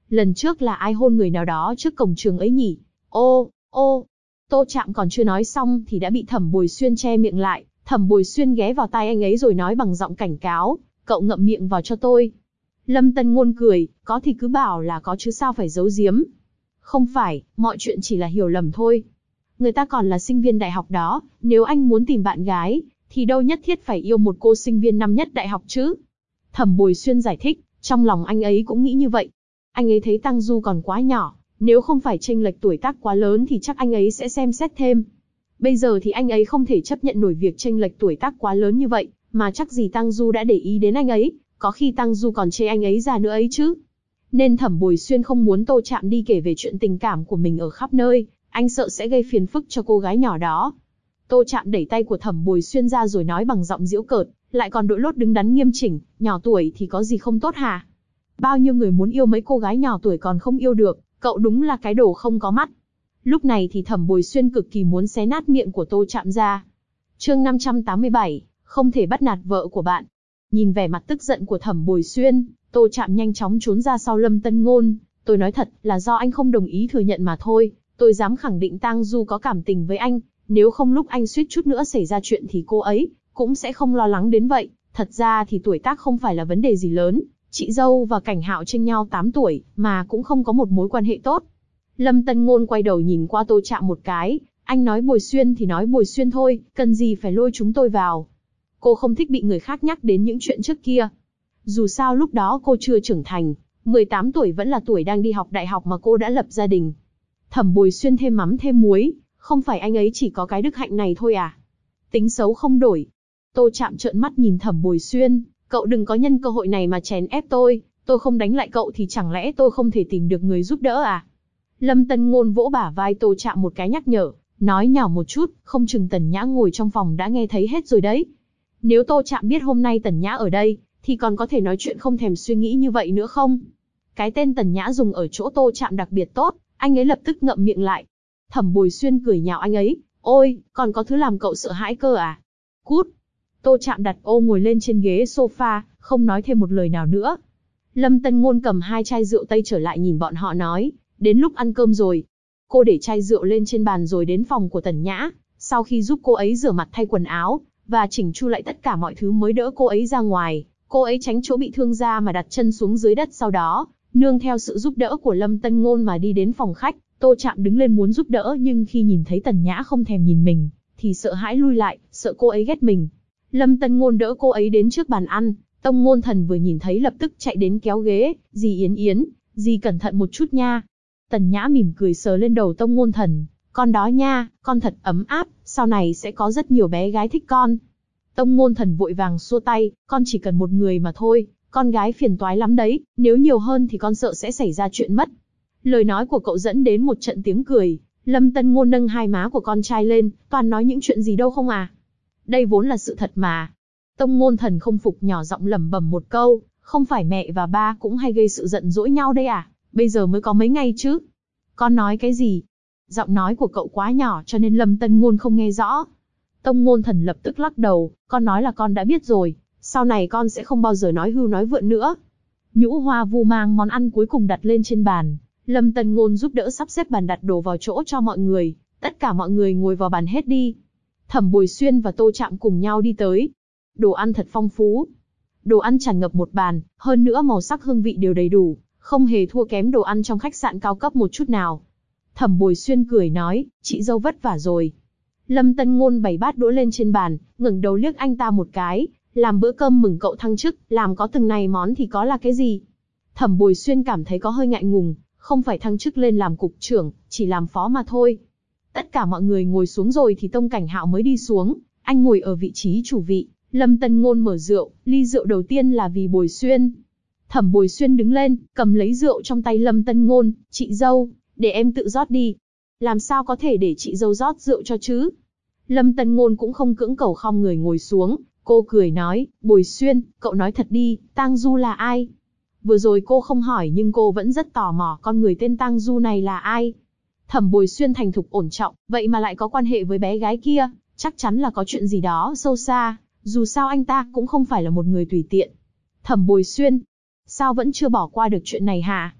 lần trước là ai hôn người nào đó trước cổng trường ấy nhỉ? Ô, ô, Tô Trạm còn chưa nói xong thì đã bị Thẩm Bồi Xuyên che miệng lại. Thẩm Bồi Xuyên ghé vào tai anh ấy rồi nói bằng giọng cảnh cáo, cậu ngậm miệng vào cho tôi. Lâm Tân Ngôn cười, có thì cứ bảo là có chứ sao phải giấu giếm. Không phải, mọi chuyện chỉ là hiểu lầm thôi. Người ta còn là sinh viên đại học đó, nếu anh muốn tìm bạn gái, thì đâu nhất thiết phải yêu một cô sinh viên năm nhất đại học chứ. Thẩm Bồi Xuyên giải thích, trong lòng anh ấy cũng nghĩ như vậy. Anh ấy thấy Tăng Du còn quá nhỏ, nếu không phải chênh lệch tuổi tác quá lớn thì chắc anh ấy sẽ xem xét thêm. Bây giờ thì anh ấy không thể chấp nhận nổi việc chênh lệch tuổi tác quá lớn như vậy, mà chắc gì Tăng Du đã để ý đến anh ấy, có khi Tăng Du còn chê anh ấy già nữa ấy chứ. Nên Thẩm Bồi Xuyên không muốn Tô Trạm đi kể về chuyện tình cảm của mình ở khắp nơi, anh sợ sẽ gây phiền phức cho cô gái nhỏ đó. Tô Trạm đẩy tay của Thẩm Bồi Xuyên ra rồi nói bằng giọng giễu cợt, lại còn đội lốt đứng đắn nghiêm chỉnh, nhỏ tuổi thì có gì không tốt hả? Bao nhiêu người muốn yêu mấy cô gái nhỏ tuổi còn không yêu được, cậu đúng là cái đồ không có mắt. Lúc này thì Thẩm Bồi Xuyên cực kỳ muốn xé nát miệng của Tô Trạm ra. Chương 587, không thể bắt nạt vợ của bạn. Nhìn vẻ mặt tức giận của Thẩm Bồi Xuyên, Tô Trạm nhanh chóng trốn ra sau Lâm Tân Ngôn. Tôi nói thật là do anh không đồng ý thừa nhận mà thôi, tôi dám khẳng định Tang Du có cảm tình với anh, nếu không lúc anh suýt chút nữa xảy ra chuyện thì cô ấy cũng sẽ không lo lắng đến vậy. Thật ra thì tuổi tác không phải là vấn đề gì lớn, chị dâu và Cảnh Hạo chênh nhau 8 tuổi, mà cũng không có một mối quan hệ tốt. Lâm Tân Ngôn quay đầu nhìn qua Tô Trạm một cái, anh nói Bồi Xuyên thì nói Bồi Xuyên thôi, cần gì phải lôi chúng tôi vào. Cô không thích bị người khác nhắc đến những chuyện trước kia. Dù sao lúc đó cô chưa trưởng thành, 18 tuổi vẫn là tuổi đang đi học đại học mà cô đã lập gia đình. Thẩm Bồi Xuyên thêm mắm thêm muối, không phải anh ấy chỉ có cái đức hạnh này thôi à? Tính xấu không đổi. Tô Trạm trợn mắt nhìn Thẩm Bồi Xuyên, cậu đừng có nhân cơ hội này mà chèn ép tôi không đánh lại cậu thì chẳng lẽ tôi không thể tìm được người giúp đỡ à? Lâm Tân Ngôn vỗ bả vai Tô Trạm một cái nhắc nhở, nói nhỏ một chút, không chừng Tần Nhã ngồi trong phòng đã nghe thấy hết rồi đấy. Nếu Tô Trạm biết hôm nay Tần Nhã ở đây, thì còn có thể nói chuyện không thèm suy nghĩ như vậy nữa không? Cái tên Tần Nhã dùng ở chỗ Tô Trạm đặc biệt tốt, anh ấy lập tức ngậm miệng lại. Thẩm Bồi Xuyên cười nhạo anh ấy, ôi, còn có thứ làm cậu sợ hãi cơ à? Cút! Tô Trạm đặt ô ngồi lên trên ghế sofa, không nói thêm một lời nào nữa. Lâm Tân Ngôn cầm 2 chai rượu tây trở lại nhìn bọn họ nói, đến lúc ăn cơm rồi. Cô để chai rượu lên trên bàn rồi đến phòng của Tần Nhã, sau khi giúp cô ấy rửa mặt thay quần áo, và chỉnh chu lại tất cả mọi thứ mới đỡ cô ấy ra ngoài. Cô ấy tránh chỗ bị thương ra mà đặt chân xuống dưới đất, sau đó, nương theo sự giúp đỡ của Lâm Tân Ngôn mà đi đến phòng khách. Tô Trạm đứng lên muốn giúp đỡ nhưng khi nhìn thấy Tần Nhã không thèm nhìn mình, thì sợ hãi lui lại, sợ cô ấy ghét mình. Lâm Tân Ngôn đỡ cô ấy đến trước bàn ăn, Tông Ngôn Thần vừa nhìn thấy lập tức chạy đến kéo ghế, dì Yến Yến, dì cẩn thận một chút nha. Tần Nhã mỉm cười sờ lên đầu Tông Ngôn Thần, con đó nha, con thật ấm áp, sau này sẽ có rất nhiều bé gái thích con. Tông Ngôn Thần vội vàng xua tay, con chỉ cần một người mà thôi, con gái phiền toái lắm đấy, nếu nhiều hơn thì con sợ sẽ xảy ra chuyện mất. Lời nói của cậu dẫn đến một trận tiếng cười, Lâm Tân Ngôn nâng 2 má của con trai lên, toàn nói những chuyện gì đâu không à. Đây vốn là sự thật mà. Tông Ngôn Thần không phục nhỏ giọng lẩm bẩm một câu, không phải mẹ và ba cũng hay gây sự giận dỗi nhau đây à, bây giờ mới có mấy ngày chứ. Con nói cái gì? Giọng nói của cậu quá nhỏ cho nên Lâm Tân Ngôn không nghe rõ. Tông Ngôn Thần lập tức lắc đầu, con nói là con đã biết rồi, sau này con sẽ không bao giờ nói hưu nói vượn nữa. Nhũ Hoa Vu mang món ăn cuối cùng đặt lên trên bàn, Lâm Tân Ngôn giúp đỡ sắp xếp bàn đặt đồ vào chỗ cho mọi người, tất cả mọi người ngồi vào bàn hết đi. Thẩm Bồi Xuyên và Tô Trạm cùng nhau đi tới. Đồ ăn thật phong phú. Đồ ăn tràn ngập một bàn, hơn nữa màu sắc hương vị đều đầy đủ, không hề thua kém đồ ăn trong khách sạn cao cấp một chút nào. Thẩm Bồi Xuyên cười nói, chị dâu vất vả rồi. Lâm Tân Ngôn bày bát đũa lên trên bàn, ngẩng đầu liếc anh ta một cái, làm bữa cơm mừng cậu thăng chức, làm có từng này món thì có là cái gì? Thẩm Bồi Xuyên cảm thấy có hơi ngại ngùng, không phải thăng chức lên làm cục trưởng, chỉ làm phó mà thôi. Tất cả mọi người ngồi xuống rồi thì Tông Cảnh Hạo mới đi xuống, anh ngồi ở vị trí chủ vị. Lâm Tân Ngôn mở rượu, ly rượu đầu tiên là vì Bồi Xuyên. Thẩm Bồi Xuyên đứng lên, cầm lấy rượu trong tay Lâm Tân Ngôn, chị dâu, để em tự rót đi. Làm sao có thể để chị dâu rót rượu cho chứ? Lâm Tân Ngôn cũng không cưỡng cầu khom người ngồi xuống, cô cười nói, Bồi Xuyên, cậu nói thật đi, Tang Du là ai? Vừa rồi cô không hỏi nhưng cô vẫn rất tò mò con người tên Tang Du này là ai. Thẩm Bồi Xuyên thành thục ổn trọng, vậy mà lại có quan hệ với bé gái kia, chắc chắn là có chuyện gì đó sâu xa, dù sao anh ta cũng không phải là một người tùy tiện. Thẩm Bồi Xuyên, sao vẫn chưa bỏ qua được chuyện này hả?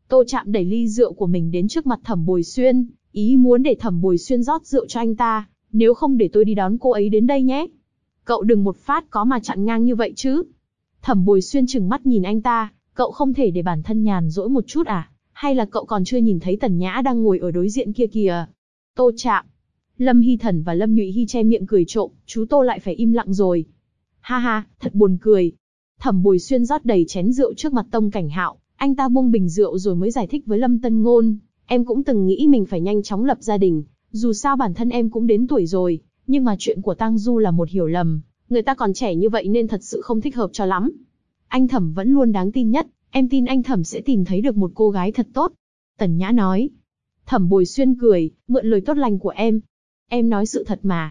Tô Trạm đẩy ly rượu của mình đến trước mặt Thẩm Bồi Xuyên, ý muốn để Thẩm Bồi Xuyên rót rượu cho anh ta, nếu không để tôi đi đón cô ấy đến đây nhé. Cậu đừng một phát có mà chặn ngang như vậy chứ. Thẩm Bồi Xuyên trừng mắt nhìn anh ta, cậu không thể để bản thân nhàn rỗi một chút à? Hay là cậu còn chưa nhìn thấy Tần Nhã đang ngồi ở đối diện kia kìa? Tô Trạm. Lâm Hy Thần và Lâm Nhụy Hy che miệng cười trộm, chú Tô lại phải im lặng rồi. Ha ha, thật buồn cười. Thẩm Bồi Xuyên rót đầy chén rượu trước mặt Tông Cảnh Hạo, anh ta buông bình rượu rồi mới giải thích với Lâm Tân Ngôn, em cũng từng nghĩ mình phải nhanh chóng lập gia đình, dù sao bản thân em cũng đến tuổi rồi, nhưng mà chuyện của Tang Du là một hiểu lầm, người ta còn trẻ như vậy nên thật sự không thích hợp cho lắm. Anh Thẩm vẫn luôn đáng tin nhất, em tin anh Thẩm sẽ tìm thấy được một cô gái thật tốt. Tần Nhã nói. Thẩm Bồi Xuyên cười, mượn lời tốt lành của em. Em nói sự thật mà,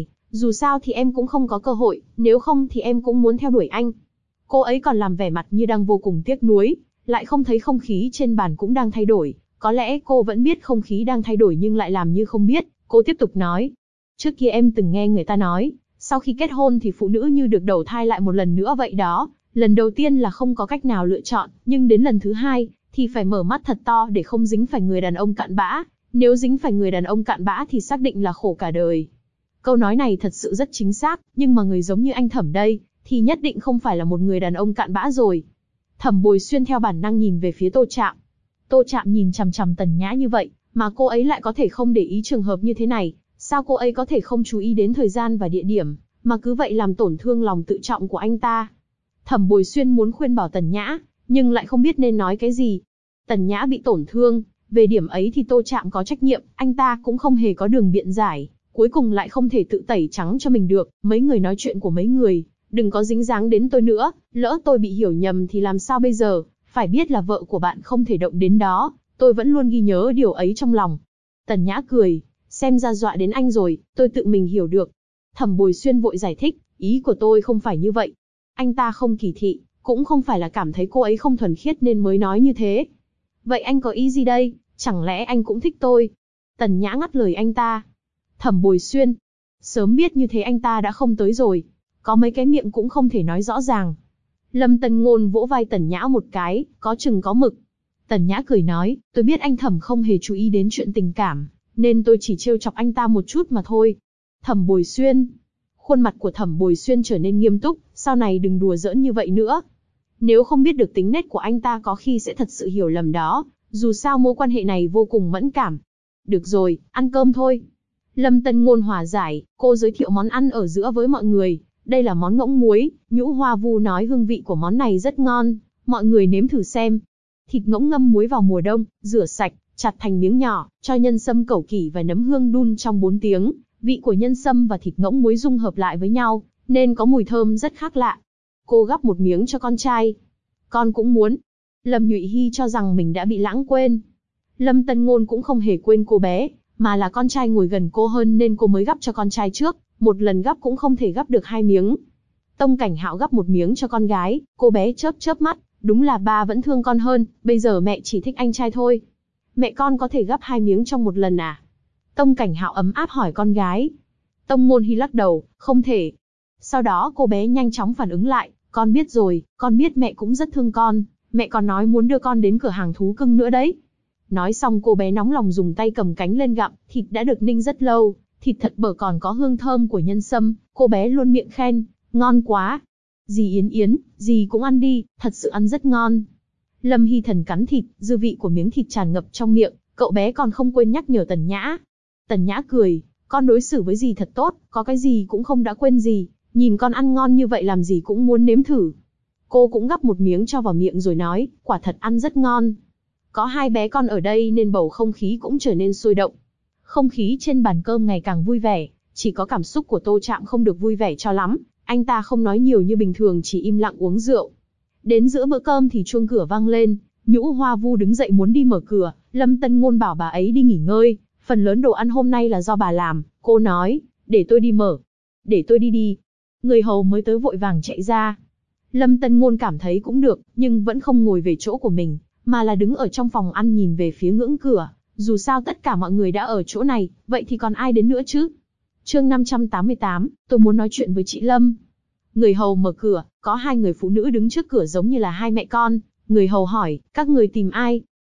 dù sao thì em cũng không có cơ hội, nếu không thì em cũng muốn theo đuổi anh. Cô ấy còn làm vẻ mặt như đang vô cùng tiếc nuối, lại không thấy không khí trên bàn cũng đang thay đổi. Có lẽ cô vẫn biết không khí đang thay đổi nhưng lại làm như không biết. Cô tiếp tục nói. Trước kia em từng nghe người ta nói, sau khi kết hôn thì phụ nữ như được đầu thai lại một lần nữa vậy đó. Lần đầu tiên là không có cách nào lựa chọn, nhưng đến lần thứ hai, thì phải mở mắt thật to để không dính phải người đàn ông cặn bã. Nếu dính phải người đàn ông cặn bã thì xác định là khổ cả đời. Câu nói này thật sự rất chính xác, nhưng mà người giống như anh Thẩm đây, thì nhất định không phải là một người đàn ông cặn bã rồi. Thẩm Bồi Xuyên theo bản năng nhìn về phía Tô Trạm. Tô Trạm nhìn chằm chằm Tần Nhã như vậy, mà cô ấy lại có thể không để ý trường hợp như thế này. Sao cô ấy có thể không chú ý đến thời gian và địa điểm, mà cứ vậy làm tổn thương lòng tự trọng của anh ta? Thẩm Bồi Xuyên muốn khuyên bảo Tần Nhã, nhưng lại không biết nên nói cái gì. Tần Nhã bị tổn thương, về điểm ấy thì Tô Trạm có trách nhiệm, anh ta cũng không hề có đường biện giải, cuối cùng lại không thể tự tẩy trắng cho mình được. Mấy người nói chuyện của mấy người, đừng có dính dáng đến tôi nữa, lỡ tôi bị hiểu nhầm thì làm sao bây giờ, phải biết là vợ của bạn không thể động đến đó, tôi vẫn luôn ghi nhớ điều ấy trong lòng. Tần Nhã cười, xem ra dọa đến anh rồi, tôi tự mình hiểu được. Thẩm Bồi Xuyên vội giải thích, ý của tôi không phải như vậy. Anh ta không kỳ thị, cũng không phải là cảm thấy cô ấy không thuần khiết nên mới nói như thế. Vậy anh có ý gì đây, chẳng lẽ anh cũng thích tôi? Tần Nhã ngắt lời anh ta. Thẩm Bồi Xuyên, sớm biết như thế anh ta đã không tới rồi, có mấy cái miệng cũng không thể nói rõ ràng. Lâm Tân Ngôn vỗ vai Tần Nhã một cái, có chừng có mực. Tần Nhã cười nói, tôi biết anh Thẩm không hề chú ý đến chuyện tình cảm, nên tôi chỉ trêu chọc anh ta một chút mà thôi. Thẩm Bồi Xuyên. Khuôn mặt của Thẩm Bồi Xuyên trở nên nghiêm túc, sau này đừng đùa giỡn như vậy nữa. Nếu không biết được tính nết của anh ta có khi sẽ thật sự hiểu lầm đó, dù sao mối quan hệ này vô cùng mẫn cảm. Được rồi, ăn cơm thôi. Lâm Tân Ngôn hòa giải, cô giới thiệu món ăn ở giữa với mọi người. Đây là món ngỗng muối, Nhũ Hoa Vu nói hương vị của món này rất ngon, mọi người nếm thử xem. Thịt ngỗng ngâm muối vào mùa đông, rửa sạch, chặt thành miếng nhỏ, cho nhân sâm cẩu kỷ và nấm hương đun trong 4 tiếng. Vị của nhân sâm và thịt ngỗng muối dung hợp lại với nhau, nên có mùi thơm rất khác lạ. Cô gắp một miếng cho con trai. Con cũng muốn. Lâm Nhụy Hy cho rằng mình đã bị lãng quên. Lâm Tân Ngôn cũng không hề quên cô bé, mà là con trai ngồi gần cô hơn nên cô mới gắp cho con trai trước. Một lần gắp cũng không thể gắp được 2 miếng. Tông Cảnh Hạo gắp một miếng cho con gái, cô bé chớp chớp mắt, đúng là ba vẫn thương con hơn, bây giờ mẹ chỉ thích anh trai thôi. Mẹ con có thể gắp 2 miếng trong một lần à? Tông Cảnh Hạo ấm áp hỏi con gái. Tông Ngôn Hy lắc đầu, không thể. Sau đó cô bé nhanh chóng phản ứng lại, con biết rồi, con biết mẹ cũng rất thương con, mẹ còn nói muốn đưa con đến cửa hàng thú cưng nữa đấy. Nói xong cô bé nóng lòng dùng tay cầm cánh lên gặm, thịt đã được ninh rất lâu, thịt thật bở còn có hương thơm của nhân sâm, cô bé luôn miệng khen, ngon quá. Dì Yến Yến, dì cũng ăn đi, thật sự ăn rất ngon. Lâm Hy Thần cắn thịt, dư vị của miếng thịt tràn ngập trong miệng, cậu bé còn không quên nhắc nhở Tần Nhã. Tần Nhã cười, con đối xử với dì thật tốt, có cái gì cũng không đã quên dì, nhìn con ăn ngon như vậy làm gì cũng muốn nếm thử. Cô cũng gắp một miếng cho vào miệng rồi nói, quả thật ăn rất ngon. Có 2 bé con ở đây nên bầu không khí cũng trở nên sôi động. Không khí trên bàn cơm ngày càng vui vẻ, chỉ có cảm xúc của Tô Trạm không được vui vẻ cho lắm, anh ta không nói nhiều như bình thường chỉ im lặng uống rượu. Đến giữa bữa cơm thì chuông cửa vang lên, Nhũ Hoa Vu đứng dậy muốn đi mở cửa, Lâm Tân Ngôn bảo bà ấy đi nghỉ ngơi, phần lớn đồ ăn hôm nay là do bà làm, cô nói, để tôi đi mở. Để tôi đi đi. Người hầu mới tới vội vàng chạy ra. Lâm Tân Ngôn cảm thấy cũng được, nhưng vẫn không ngồi về chỗ của mình, mà là đứng ở trong phòng ăn nhìn về phía ngưỡng cửa. Dù sao tất cả mọi người đã ở chỗ này, vậy thì còn ai đến nữa chứ? Chương 588, tôi muốn nói chuyện với chị Lâm. Người hầu mở cửa, có 2 người phụ nữ đứng trước cửa giống như là 2 mẹ con. Người hầu hỏi, các người tìm ai?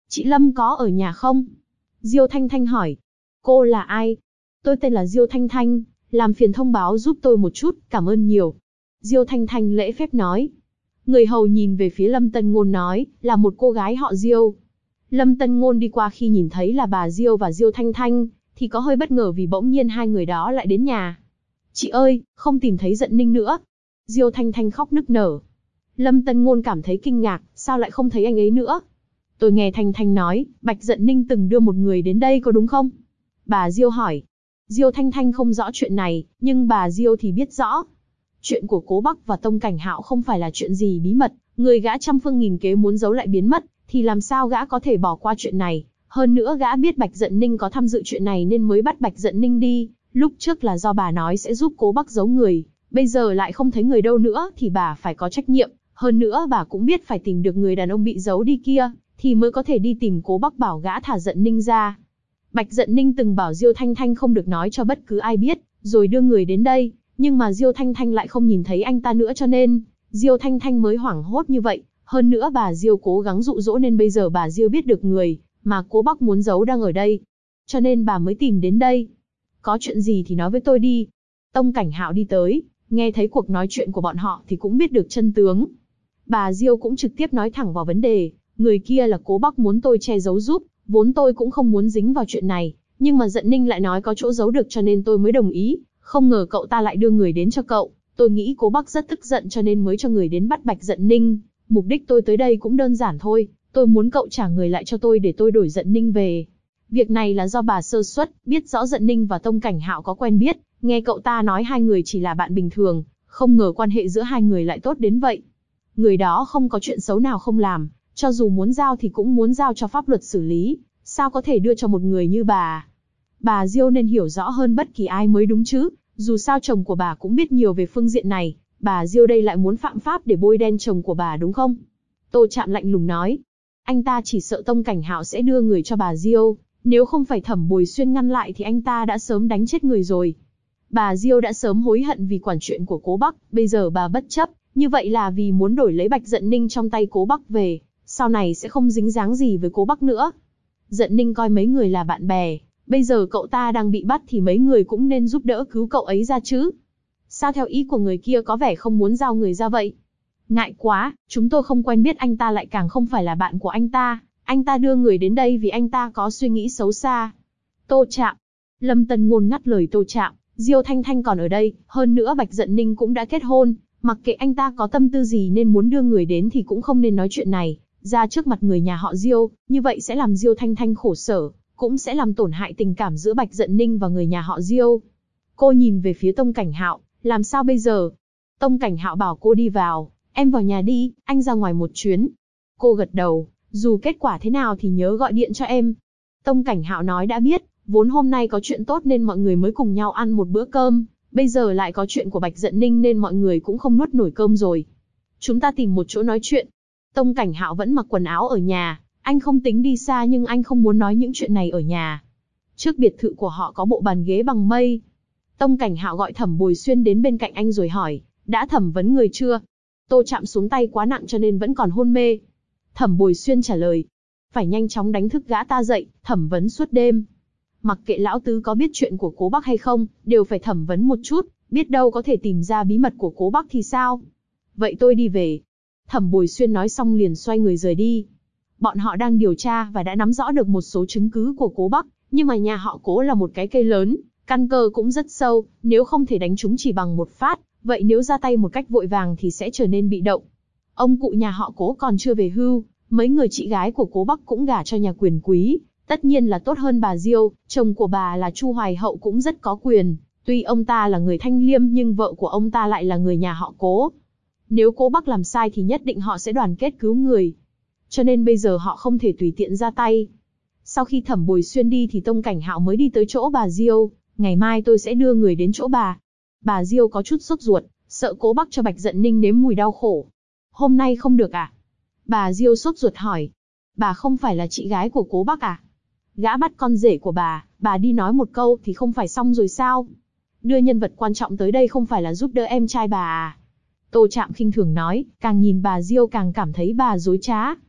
Chị Lâm có ở nhà không? Diêu Thanh Thanh hỏi. Cô là ai? Tôi tên là Diêu Thanh Thanh, làm phiền thông báo giúp tôi một chút, cảm ơn nhiều. Diêu Thanh Thanh lễ phép nói. Người hầu nhìn về phía Lâm Tân Ngôn nói, là một cô gái họ Diêu. Lâm Tân Ngôn đi qua khi nhìn thấy là bà Diêu và Diêu Thanh Thanh, thì có hơi bất ngờ vì bỗng nhiên hai người đó lại đến nhà. Chị ơi, không tìm thấy Dận Ninh nữa. Diêu Thanh Thanh khóc nức nở. Lâm Tân Ngôn cảm thấy kinh ngạc, sao lại không thấy anh ấy nữa? Tôi nghe Thanh Thanh nói, Bạch Dận Ninh từng đưa một người đến đây có đúng không? Bà Diêu hỏi. Diêu Thanh Thanh không rõ chuyện này, nhưng bà Diêu thì biết rõ. Chuyện của Cố Bắc và Tông Cảnh Hạo không phải là chuyện gì bí mật, người gã trăm phương nghìn kế muốn giấu lại biến mất, thì làm sao gã có thể bỏ qua chuyện này? Hơn nữa gã biết Bạch Dận Ninh có tham dự chuyện này nên mới bắt Bạch Dận Ninh đi. Lúc trước là do bà nói sẽ giúp Cố Bắc giấu người, bây giờ lại không thấy người đâu nữa thì bà phải có trách nhiệm. Hơn nữa bà cũng biết phải tìm được người đàn ông bị giấu đi kia, thì mới có thể đi tìm Cố Bắc bảo gã thả Dận Ninh ra. Bạch Dận Ninh từng bảo Diêu Thanh Thanh không được nói cho bất cứ ai biết, rồi đưa người đến đây, nhưng mà Diêu Thanh Thanh lại không nhìn thấy anh ta nữa cho nên, Diêu Thanh Thanh mới hoảng hốt như vậy. Hơn nữa bà Diêu cố gắng dụ dỗ nên bây giờ bà Diêu biết được người mà Cố Bắc muốn giấu đang ở đây. Cho nên bà mới tìm đến đây. Có chuyện gì thì nói với tôi đi. Tông Cảnh Hạo đi tới, nghe thấy cuộc nói chuyện của bọn họ thì cũng biết được chân tướng. Bà Diêu cũng trực tiếp nói thẳng vào vấn đề, người kia là Cố Bắc muốn tôi che giấu giúp, vốn tôi cũng không muốn dính vào chuyện này, nhưng mà Dận Ninh lại nói có chỗ giấu được cho nên tôi mới đồng ý, không ngờ cậu ta lại đưa người đến cho cậu, tôi nghĩ Cố Bắc rất tức giận cho nên mới cho người đến bắt Bạch Dận Ninh, mục đích tôi tới đây cũng đơn giản thôi, tôi muốn cậu trả người lại cho tôi để tôi đổi Dận Ninh về. Việc này là do bà sơ suất, biết rõ Dận Ninh và Tông Cảnh Hạo có quen biết, nghe cậu ta nói hai người chỉ là bạn bình thường, không ngờ quan hệ giữa hai người lại tốt đến vậy. Người đó không có chuyện xấu nào không làm, cho dù muốn giao thì cũng muốn giao cho pháp luật xử lý, sao có thể đưa cho một người như bà. Bà Diêu nên hiểu rõ hơn bất kỳ ai mới đúng chứ, dù sao chồng của bà cũng biết nhiều về phương diện này, bà Diêu đây lại muốn phạm pháp để bôi đen chồng của bà đúng không? Tô Trạm lạnh lùng nói. Anh ta chỉ sợ Tông Cảnh Hạo sẽ đưa người cho bà Diêu, nếu không phải Thẩm Bồi Xuyên ngăn lại thì anh ta đã sớm đánh chết người rồi. Bà Diêu đã sớm hối hận vì quản chuyện của Cố Bắc, bây giờ bà bất chấp, như vậy là vì muốn đổi lấy Bạch Dận Ninh trong tay Cố Bắc về, sau này sẽ không dính dáng gì với Cố Bắc nữa. Dận Ninh coi mấy người là bạn bè, bây giờ cậu ta đang bị bắt thì mấy người cũng nên giúp đỡ cứu cậu ấy ra chứ. Sao theo ý của người kia có vẻ không muốn giao người ra vậy? Ngại quá, chúng tôi không quen biết anh ta lại càng không phải là bạn của anh ta đưa người đến đây vì anh ta có suy nghĩ xấu xa. Tô Trạm. Lâm Tân Ngôn ngắt lời Tô Trạm, Diêu Thanh Thanh còn ở đây, hơn nữa Bạch Dận Ninh cũng đã kết hôn, mặc kệ anh ta có tâm tư gì nên muốn đưa người đến thì cũng không nên nói chuyện này ra trước mặt người nhà họ Diêu, như vậy sẽ làm Diêu Thanh Thanh khổ sở, cũng sẽ làm tổn hại tình cảm giữa Bạch Dận Ninh và người nhà họ Diêu. Cô nhìn về phía Tông Cảnh Hạo, làm sao bây giờ? Tông Cảnh Hạo bảo cô đi vào, em vào nhà đi, anh ra ngoài một chuyến. Cô gật đầu, dù kết quả thế nào thì nhớ gọi điện cho em. Tông Cảnh Hạo nói đã biết, vốn hôm nay có chuyện tốt nên mọi người mới cùng nhau ăn một bữa cơm, bây giờ lại có chuyện của Bạch Dận Ninh nên mọi người cũng không nuốt nổi cơm rồi. Chúng ta tìm một chỗ nói chuyện. Tông Cảnh Hạo vẫn mặc quần áo ở nhà, anh không tính đi xa nhưng anh không muốn nói những chuyện này ở nhà. Trước biệt thự của họ có bộ bàn ghế bằng mây. Tông Cảnh Hạo gọi Thẩm Bồi Xuyên đến bên cạnh anh rồi hỏi, đã thẩm vấn người chưa? Tô Trạm xuống tay quá nặng cho nên vẫn còn hôn mê. Thẩm Bồi Xuyên trả lời, phải nhanh chóng đánh thức gã ta dậy, thẩm vấn suốt đêm. Mặc kệ lão tứ có biết chuyện của Cố Bắc hay không, đều phải thẩm vấn một chút, biết đâu có thể tìm ra bí mật của Cố Bắc thì sao? Vậy tôi đi về. Thẩm Bồi Xuyên nói xong liền xoay người rời đi. Bọn họ đang điều tra và đã nắm rõ được một số chứng cứ của Cố Bắc, nhưng mà nhà họ Cố là một cái cây lớn, căn cơ cũng rất sâu, nếu không thể đánh chúng chỉ bằng một phát, vậy nếu ra tay một cách vội vàng thì sẽ trở nên bị động. Ông cụ nhà họ Cố còn chưa về hưu, mấy người chị gái của Cố Bắc cũng gả cho nhà quyền quý, tất nhiên là tốt hơn bà Diêu, chồng của bà là Chu Hoài Hậu cũng rất có quyền, tuy ông ta là người thanh liêm nhưng vợ của ông ta lại là người nhà họ Cố. Nếu Cố Bắc làm sai thì nhất định họ sẽ đoàn kết cứu người. Cho nên bây giờ họ không thể tùy tiện ra tay. Sau khi Thẩm Bồi Xuyên đi thì Tông Cảnh Hạo mới đi tới chỗ bà Diêu, ngày mai tôi sẽ đưa người đến chỗ bà. Bà Diêu có chút sốt ruột, sợ Cố Bắc cho Bạch Dận Ninh nếm mùi đau khổ. Hôm nay không được à? Bà Diêu sốt ruột hỏi. Bà không phải là chị gái của Cố Bắc à? Gã bắt con rể của bà đi nói một câu thì không phải xong rồi sao? Đưa nhân vật quan trọng tới đây không phải là giúp đỡ em trai bà à? Tô Trạm khinh thường nói, càng nhìn bà Diêu càng cảm thấy bà dối trá.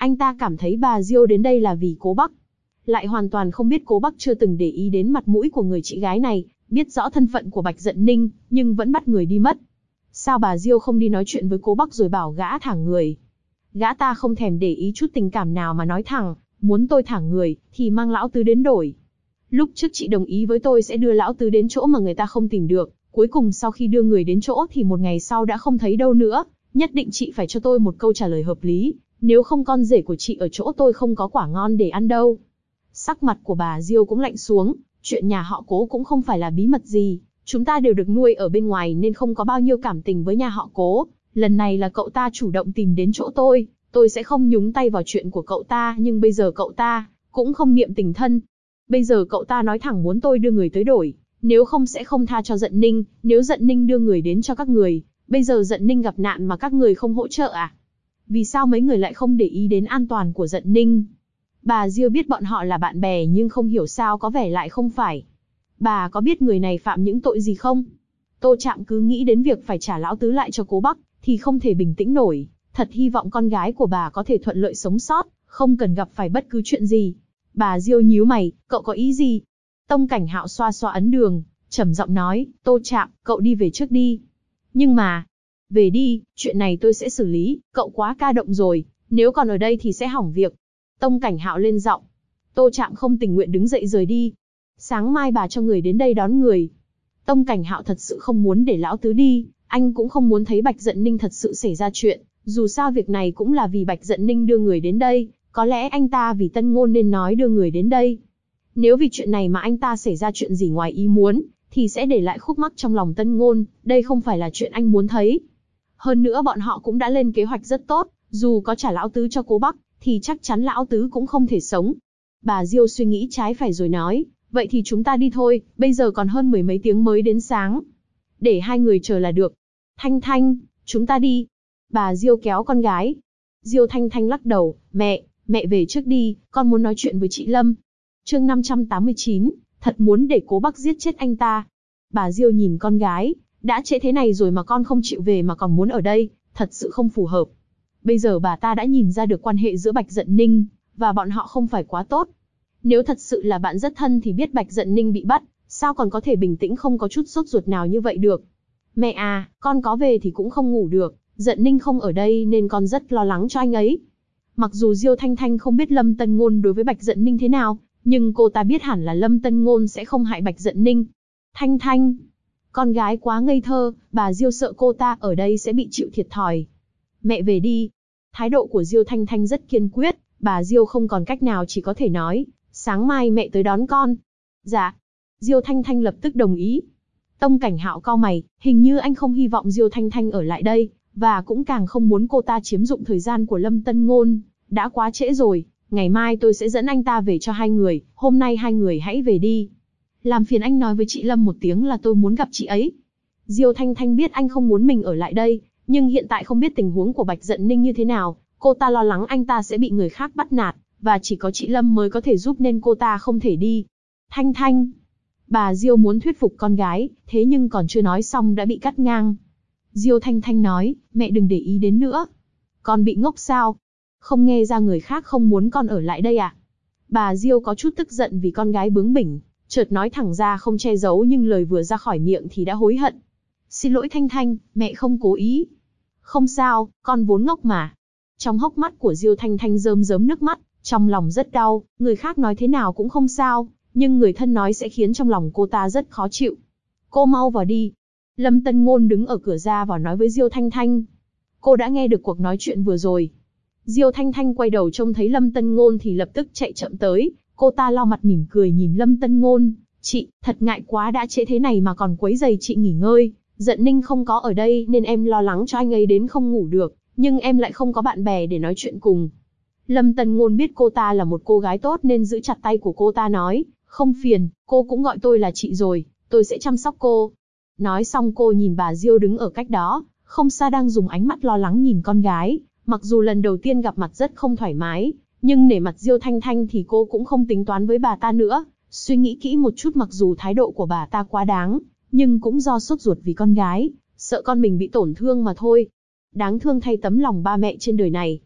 Anh ta cảm thấy bà Diêu đến đây là vì Cố Bắc. Lại hoàn toàn không biết Cố Bắc chưa từng để ý đến mặt mũi của người chị gái này, biết rõ thân phận của Bạch Dận Ninh, nhưng vẫn bắt người đi mất. Sao bà Diêu không đi nói chuyện với Cố Bắc rồi bảo gã thả người? Gã ta không thèm để ý chút tình cảm nào mà nói thẳng, muốn tôi thả người, thì mang lão tứ đến đổi. Lúc trước chị đồng ý với tôi sẽ đưa lão tứ đến chỗ mà người ta không tìm được, cuối cùng sau khi đưa người đến chỗ thì một ngày sau đã không thấy đâu nữa, nhất định chị phải cho tôi một câu trả lời hợp lý, nếu không con rể của chị ở chỗ tôi không có quả ngon để ăn đâu. Sắc mặt của bà Diêu cũng lạnh xuống, chuyện nhà họ Cố cũng không phải là bí mật gì, chúng ta đều được nuôi ở bên ngoài nên không có bao nhiêu cảm tình với nhà họ Cố. Lần này là cậu ta chủ động tìm đến chỗ tôi sẽ không nhúng tay vào chuyện của cậu ta, nhưng bây giờ cậu ta cũng không niệm tình thân. Bây giờ cậu ta nói thẳng muốn tôi đưa người tới đổi, nếu không sẽ không tha cho Dận Ninh, nếu Dận Ninh đưa người đến cho các người, bây giờ Dận Ninh gặp nạn mà các người không hỗ trợ à? Vì sao mấy người lại không để ý đến an toàn của Dận Ninh? Bà Diêu biết bọn họ là bạn bè nhưng không hiểu sao có vẻ lại không phải. Bà có biết người này phạm những tội gì không? Tô Trạm cứ nghĩ đến việc phải trả lão tứ lại cho Cố Bắc, thì không thể bình tĩnh nổi. Thật hy vọng con gái của bà có thể thuận lợi sống sót, không cần gặp phải bất cứ chuyện gì. Bà Diêu nhíu mày, cậu có ý gì? Tông Cảnh Hạo xoa xoa ấn đường, trầm giọng nói, Tô Trạm, cậu đi về trước đi. Nhưng mà, về đi, chuyện này tôi sẽ xử lý, cậu quá ca động rồi, nếu còn ở đây thì sẽ hỏng việc. Tông Cảnh Hạo lên giọng. Tô Trạm không tình nguyện đứng dậy rời đi. Sáng mai bà cho người đến đây đón người. Tông Cảnh Hạo thật sự không muốn để lão tứ đi, anh cũng không muốn thấy Bạch Dận Ninh thật sự xảy ra chuyện, dù sao việc này cũng là vì Bạch Dận Ninh đưa người đến đây, có lẽ anh ta vì Tân Ngôn nên nói đưa người đến đây. Nếu vì chuyện này mà anh ta xảy ra chuyện gì ngoài ý muốn, thì sẽ để lại khúc mắc trong lòng Tân Ngôn, đây không phải là chuyện anh muốn thấy. Hơn nữa bọn họ cũng đã lên kế hoạch rất tốt, dù có trả lão tứ cho Cố Bắc, thì chắc chắn lão tứ cũng không thể sống. Bà Diêu suy nghĩ trái phải rồi nói, vậy thì chúng ta đi thôi, bây giờ còn hơn 10 mấy tiếng mới đến sáng. Để hai người chờ là được. Thanh Thanh, chúng ta đi. Bà Diêu kéo con gái. Diêu Thanh Thanh lắc đầu, mẹ về trước đi, con muốn nói chuyện với chị Lâm. Chương 589, thật muốn để Cố Bắc giết chết anh ta. Bà Diêu nhìn con gái, đã trễ thế này rồi mà con không chịu về mà còn muốn ở đây, thật sự không phù hợp. Bây giờ bà ta đã nhìn ra được quan hệ giữa Bạch Dận Ninh và bọn họ không phải quá tốt. Nếu thật sự là bạn rất thân thì biết Bạch Dận Ninh bị bắt, sao còn có thể bình tĩnh không có chút sốt ruột nào như vậy được. Mẹ à, con có về thì cũng không ngủ được, Dận Ninh không ở đây nên con rất lo lắng cho anh ấy. Mặc dù Diêu Thanh Thanh không biết Lâm Tân Ngôn đối với Bạch Dận Ninh thế nào, nhưng cô ta biết hẳn là Lâm Tân Ngôn sẽ không hại Bạch Dận Ninh. Thanh Thanh, con gái quá ngây thơ, bà Diêu sợ cô ta ở đây sẽ bị chịu thiệt thòi. Mẹ về đi. Thái độ của Diêu Thanh Thanh rất kiên quyết, bà Diêu không còn cách nào chỉ có thể nói, sáng mai mẹ tới đón con. Dạ. Diêu Thanh Thanh lập tức đồng ý. Tông Cảnh Hạo cau mày, hình như anh không hy vọng Diêu Thanh Thanh ở lại đây, và cũng càng không muốn cô ta chiếm dụng thời gian của Lâm Tân Ngôn. Đã quá trễ rồi, ngày mai tôi sẽ dẫn anh ta về cho hai người, hôm nay hai người hãy về đi. Làm phiền anh nói với chị Lâm một tiếng là tôi muốn gặp chị ấy. Diêu Thanh Thanh biết anh không muốn mình ở lại đây, nhưng hiện tại không biết tình huống của Bạch Dận Ninh như thế nào, cô ta lo lắng anh ta sẽ bị người khác bắt nạt, và chỉ có chị Lâm mới có thể giúp nên cô ta không thể đi. Thanh Thanh. Bà Diêu muốn thuyết phục con gái, thế nhưng còn chưa nói xong đã bị cắt ngang. Diêu Thanh Thanh nói, mẹ đừng để ý đến nữa. Con bị ngốc sao? Không nghe ra người khác không muốn con ở lại đây à? Bà Diêu có chút tức giận vì con gái bướng bỉnh, chợt nói thẳng ra không che giấu nhưng lời vừa ra khỏi miệng thì đã hối hận. Xin lỗi Thanh Thanh, mẹ không cố ý. Không sao, con vốn ngốc mà. Trong hốc mắt của Diêu Thanh Thanh rơm rớm nước mắt, trong lòng rất đau, người khác nói thế nào cũng không sao, nhưng người thân nói sẽ khiến trong lòng cô ta rất khó chịu. Cô mau vào đi. Lâm Tân Ngôn đứng ở cửa ra vào nói với Diêu Thanh Thanh. Cô đã nghe được cuộc nói chuyện vừa rồi. Diêu Thanh Thanh quay đầu trông thấy Lâm Tân Ngôn thì lập tức chạy chậm tới, cô ta lau mặt mỉm cười nhìn Lâm Tân Ngôn. Chị, thật ngại quá đã trễ thế này mà còn quấy rầy chị nghỉ ngơi. Dận Ninh không có ở đây nên em lo lắng cho anh ấy đến không ngủ được, nhưng em lại không có bạn bè để nói chuyện cùng. Lâm Tân Ngôn biết cô ta là một cô gái tốt nên giữ chặt tay của cô ta nói, không phiền, cô cũng gọi tôi là chị rồi, tôi sẽ chăm sóc cô. Nói xong cô nhìn bà Diêu đứng ở cách đó, không xa đang dùng ánh mắt lo lắng nhìn con gái, mặc dù lần đầu tiên gặp mặt rất không thoải mái, nhưng nể mặt Diêu Thanh Thanh thì cô cũng không tính toán với bà ta nữa, suy nghĩ kỹ một chút mặc dù thái độ của bà ta quá đáng, nhưng cũng do sốt ruột vì con gái, sợ con mình bị tổn thương mà thôi. Đáng thương thay tấm lòng ba mẹ trên đời này.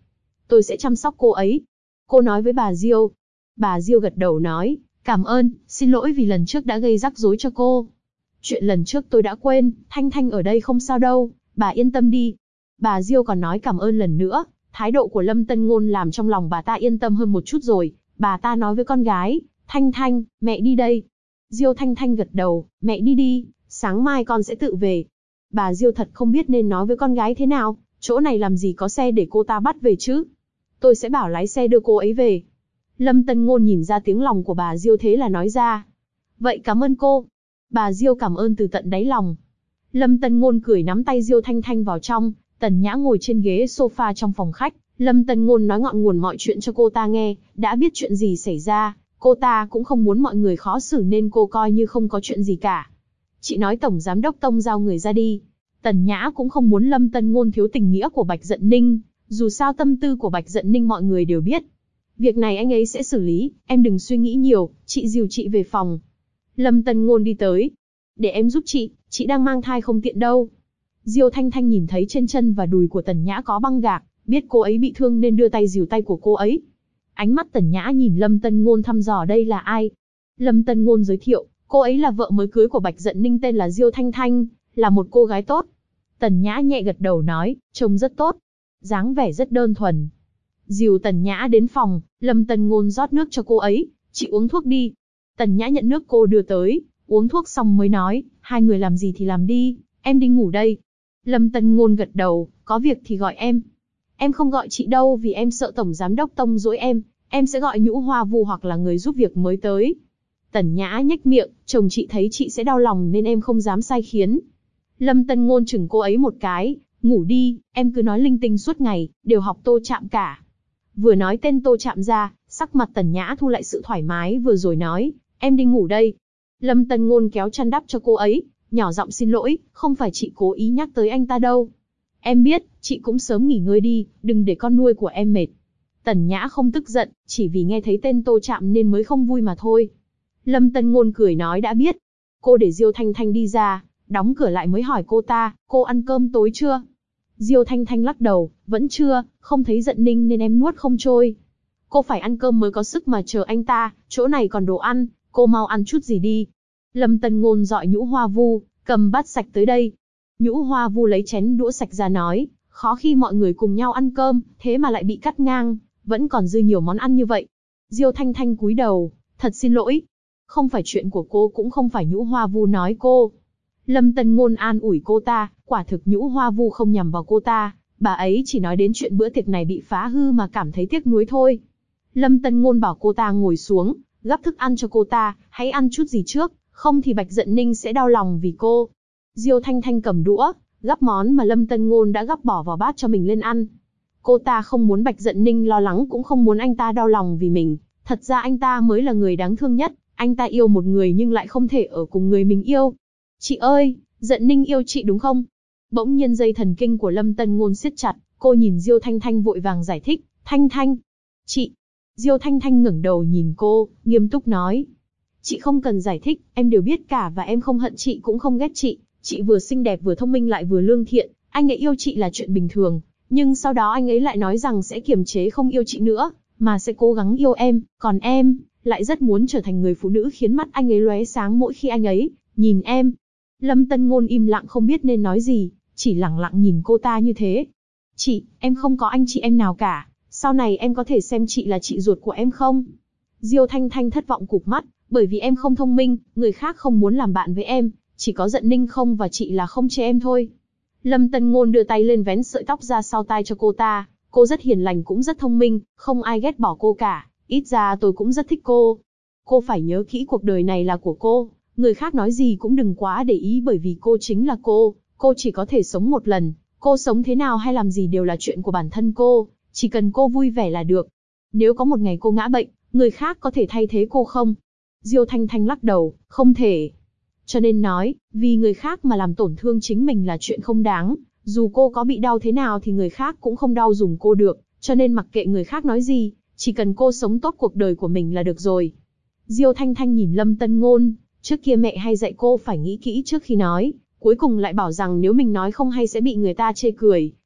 tôi sẽ chăm sóc cô ấy. Cô nói với bà Diêu. Bà Diêu gật đầu nói, cảm ơn, xin lỗi vì lần trước đã gây rắc rối cho cô. Chuyện lần trước tôi đã quên, Thanh Thanh ở đây không sao đâu, bà yên tâm đi. Bà Diêu còn nói cảm ơn lần nữa, thái độ của Lâm Tân Ngôn làm trong lòng bà ta yên tâm hơn một chút rồi. Bà ta nói với con gái, Thanh Thanh, mẹ đi đây. Diêu Thanh Thanh gật đầu, mẹ đi đi, sáng mai con sẽ tự về. Bà Diêu thật không biết nên nói với con gái thế nào, chỗ này làm gì có xe để cô ta bắt về chứ. Tôi sẽ bảo lái xe đưa cô ấy về. Lâm Tân Ngôn nhìn ra tiếng lòng của bà Diêu thế là nói ra. Vậy cảm ơn cô. Bà Diêu cảm ơn từ tận đáy lòng. Lâm Tân Ngôn cười nắm tay Diêu Thanh Thanh vào trong, Tần Nhã ngồi trên ghế sofa trong phòng khách. Lâm Tân Ngôn nói ngọn nguồn mọi chuyện cho cô ta nghe, đã biết chuyện gì xảy ra, cô ta cũng không muốn mọi người khó xử nên cô coi như không có chuyện gì cả. Chị nói Tổng Giám đốc Tông giao người ra đi. Tần Nhã cũng không muốn Lâm Tân Ngôn thiếu tình nghĩa của Bạch Dận Ninh, dù sao tâm tư của Bạch Dận Ninh mọi người đều biết. Việc này anh ấy sẽ xử lý, em đừng suy nghĩ nhiều, chị dìu chị về phòng. Lâm Tân Ngôn đi tới. Để em giúp chị đang mang thai không tiện đâu. Diêu Thanh Thanh nhìn thấy trên chân và đùi của Tần Nhã có băng gạc, biết cô ấy bị thương nên đưa tay dìu tay của cô ấy. Ánh mắt Tần Nhã nhìn Lâm Tân Ngôn thăm dò đây là ai. Lâm Tân Ngôn giới thiệu, cô ấy là vợ mới cưới của Bạch Dận Ninh tên là Diêu Thanh Thanh, là một cô gái tốt. Tần Nhã nhẹ gật đầu nói, trông rất tốt, dáng vẻ rất đơn thuần. Dìu Tần Nhã đến phòng, Lâm Tân Ngôn rót nước cho cô ấy, chị uống thuốc đi. Tần Nhã nhận nước cô đưa tới, uống thuốc xong mới nói, hai người làm gì thì làm đi, em đi ngủ đây. Lâm Tân Ngôn gật đầu, có việc thì gọi em. Em không gọi chị đâu vì em sợ Tổng Giám đốc Tông dỗi em sẽ gọi Nhũ Hoa Vu hoặc là người giúp việc mới tới. Tần Nhã nhếch miệng, chồng chị thấy chị sẽ đau lòng nên em không dám sai khiến. Lâm Tân Ngôn chừng cô ấy một cái, ngủ đi, em cứ nói linh tinh suốt ngày, đều học Tô Trạm cả. Vừa nói tên Tô Trạm ra, sắc mặt Tần Nhã thu lại sự thoải mái vừa rồi nói, em đi ngủ đây. Lâm Tân Ngôn kéo chăn đắp cho cô ấy, nhỏ giọng xin lỗi, không phải chị cố ý nhắc tới anh ta đâu. Em biết, chị cũng sớm nghỉ ngơi đi, đừng để con nuôi của em mệt. Tần Nhã không tức giận, chỉ vì nghe thấy tên Tô Trạm nên mới không vui mà thôi. Lâm Tân Ngôn cười nói đã biết. Cô để Diêu Thanh Thanh đi ra, đóng cửa lại mới hỏi cô ta, cô ăn cơm tối chưa? Diêu Thanh Thanh lắc đầu, vẫn chưa, không thấy Dận Ninh nên em nuốt không trôi. Cô phải ăn cơm mới có sức mà chờ anh ta, chỗ này còn đồ ăn, cô mau ăn chút gì đi. Lâm Tân Ngôn dọi Nhũ Hoa Vu, cầm bát sạch tới đây. Nhũ Hoa Vu lấy chén đũa sạch ra nói, khó khi mọi người cùng nhau ăn cơm, thế mà lại bị cắt ngang, vẫn còn dư nhiều món ăn như vậy. Diêu Thanh Thanh cúi đầu, thật xin lỗi. Không phải chuyện của cô cũng không phải Nhũ Hoa Vu nói cô. Lâm Tân Ngôn an ủi cô ta, quả thực Nhũ Hoa Vu không nhằm vào cô ta, bà ấy chỉ nói đến chuyện bữa tiệc này bị phá hư mà cảm thấy tiếc nuối thôi. Lâm Tân Ngôn bảo cô ta ngồi xuống, gắp thức ăn cho cô ta, hãy ăn chút gì trước, không thì Bạch Dận Ninh sẽ đau lòng vì cô. Diêu Thanh Thanh cầm đũa, gắp món mà Lâm Tân Ngôn đã gắp bỏ vào bát cho mình lên ăn. Cô ta không muốn Bạch Dận Ninh lo lắng cũng không muốn anh ta đau lòng vì mình, thật ra anh ta mới là người đáng thương nhất, anh ta yêu một người nhưng lại không thể ở cùng người mình yêu. Chị ơi, Dận Ninh yêu chị đúng không? Bỗng nhiên dây thần kinh của Lâm Tân Ngôn siết chặt, cô nhìn Diêu Thanh Thanh vội vàng giải thích, Thanh Thanh. Chị. Diêu Thanh Thanh ngẩng đầu nhìn cô, nghiêm túc nói. Chị không cần giải thích, em đều biết cả và em không hận chị cũng không ghét chị. Chị vừa xinh đẹp vừa thông minh lại vừa lương thiện, anh ấy yêu chị là chuyện bình thường. Nhưng sau đó anh ấy lại nói rằng sẽ kiềm chế không yêu chị nữa, mà sẽ cố gắng yêu em, còn em lại rất muốn trở thành người phụ nữ khiến mắt anh ấy lóe sáng mỗi khi anh ấy nhìn em. Lâm Tân Ngôn im lặng không biết nên nói gì, chỉ lẳng lặng nhìn cô ta như thế. Chị, em không có anh chị em nào cả, sau này em có thể xem chị là chị ruột của em không? Diêu Thanh Thanh thất vọng cụp mắt, bởi vì em không thông minh, người khác không muốn làm bạn với em, chỉ có Dận Ninh không và chị là không chê em thôi. Lâm Tân Ngôn đưa tay lên vén sợi tóc ra sau tai cho cô ta, cô rất hiền lành cũng rất thông minh, không ai ghét bỏ cô cả, ít ra tôi cũng rất thích cô. Cô phải nhớ kỹ cuộc đời này là của cô, người khác nói gì cũng đừng quá để ý bởi vì cô chính là cô chỉ có thể sống một lần, cô sống thế nào hay làm gì đều là chuyện của bản thân cô, chỉ cần cô vui vẻ là được. Nếu có một ngày cô ngã bệnh, người khác có thể thay thế cô không? Diêu Thanh Thanh lắc đầu, không thể. Cho nên nói, vì người khác mà làm tổn thương chính mình là chuyện không đáng, dù cô có bị đau thế nào thì người khác cũng không đau dùng cô được, cho nên mặc kệ người khác nói gì, chỉ cần cô sống tốt cuộc đời của mình là được rồi. Diêu Thanh Thanh nhìn Lâm Tân Ngôn, trước kia mẹ hay dạy cô phải nghĩ kỹ trước khi nói, cuối cùng lại bảo rằng nếu mình nói không hay sẽ bị người ta chê cười,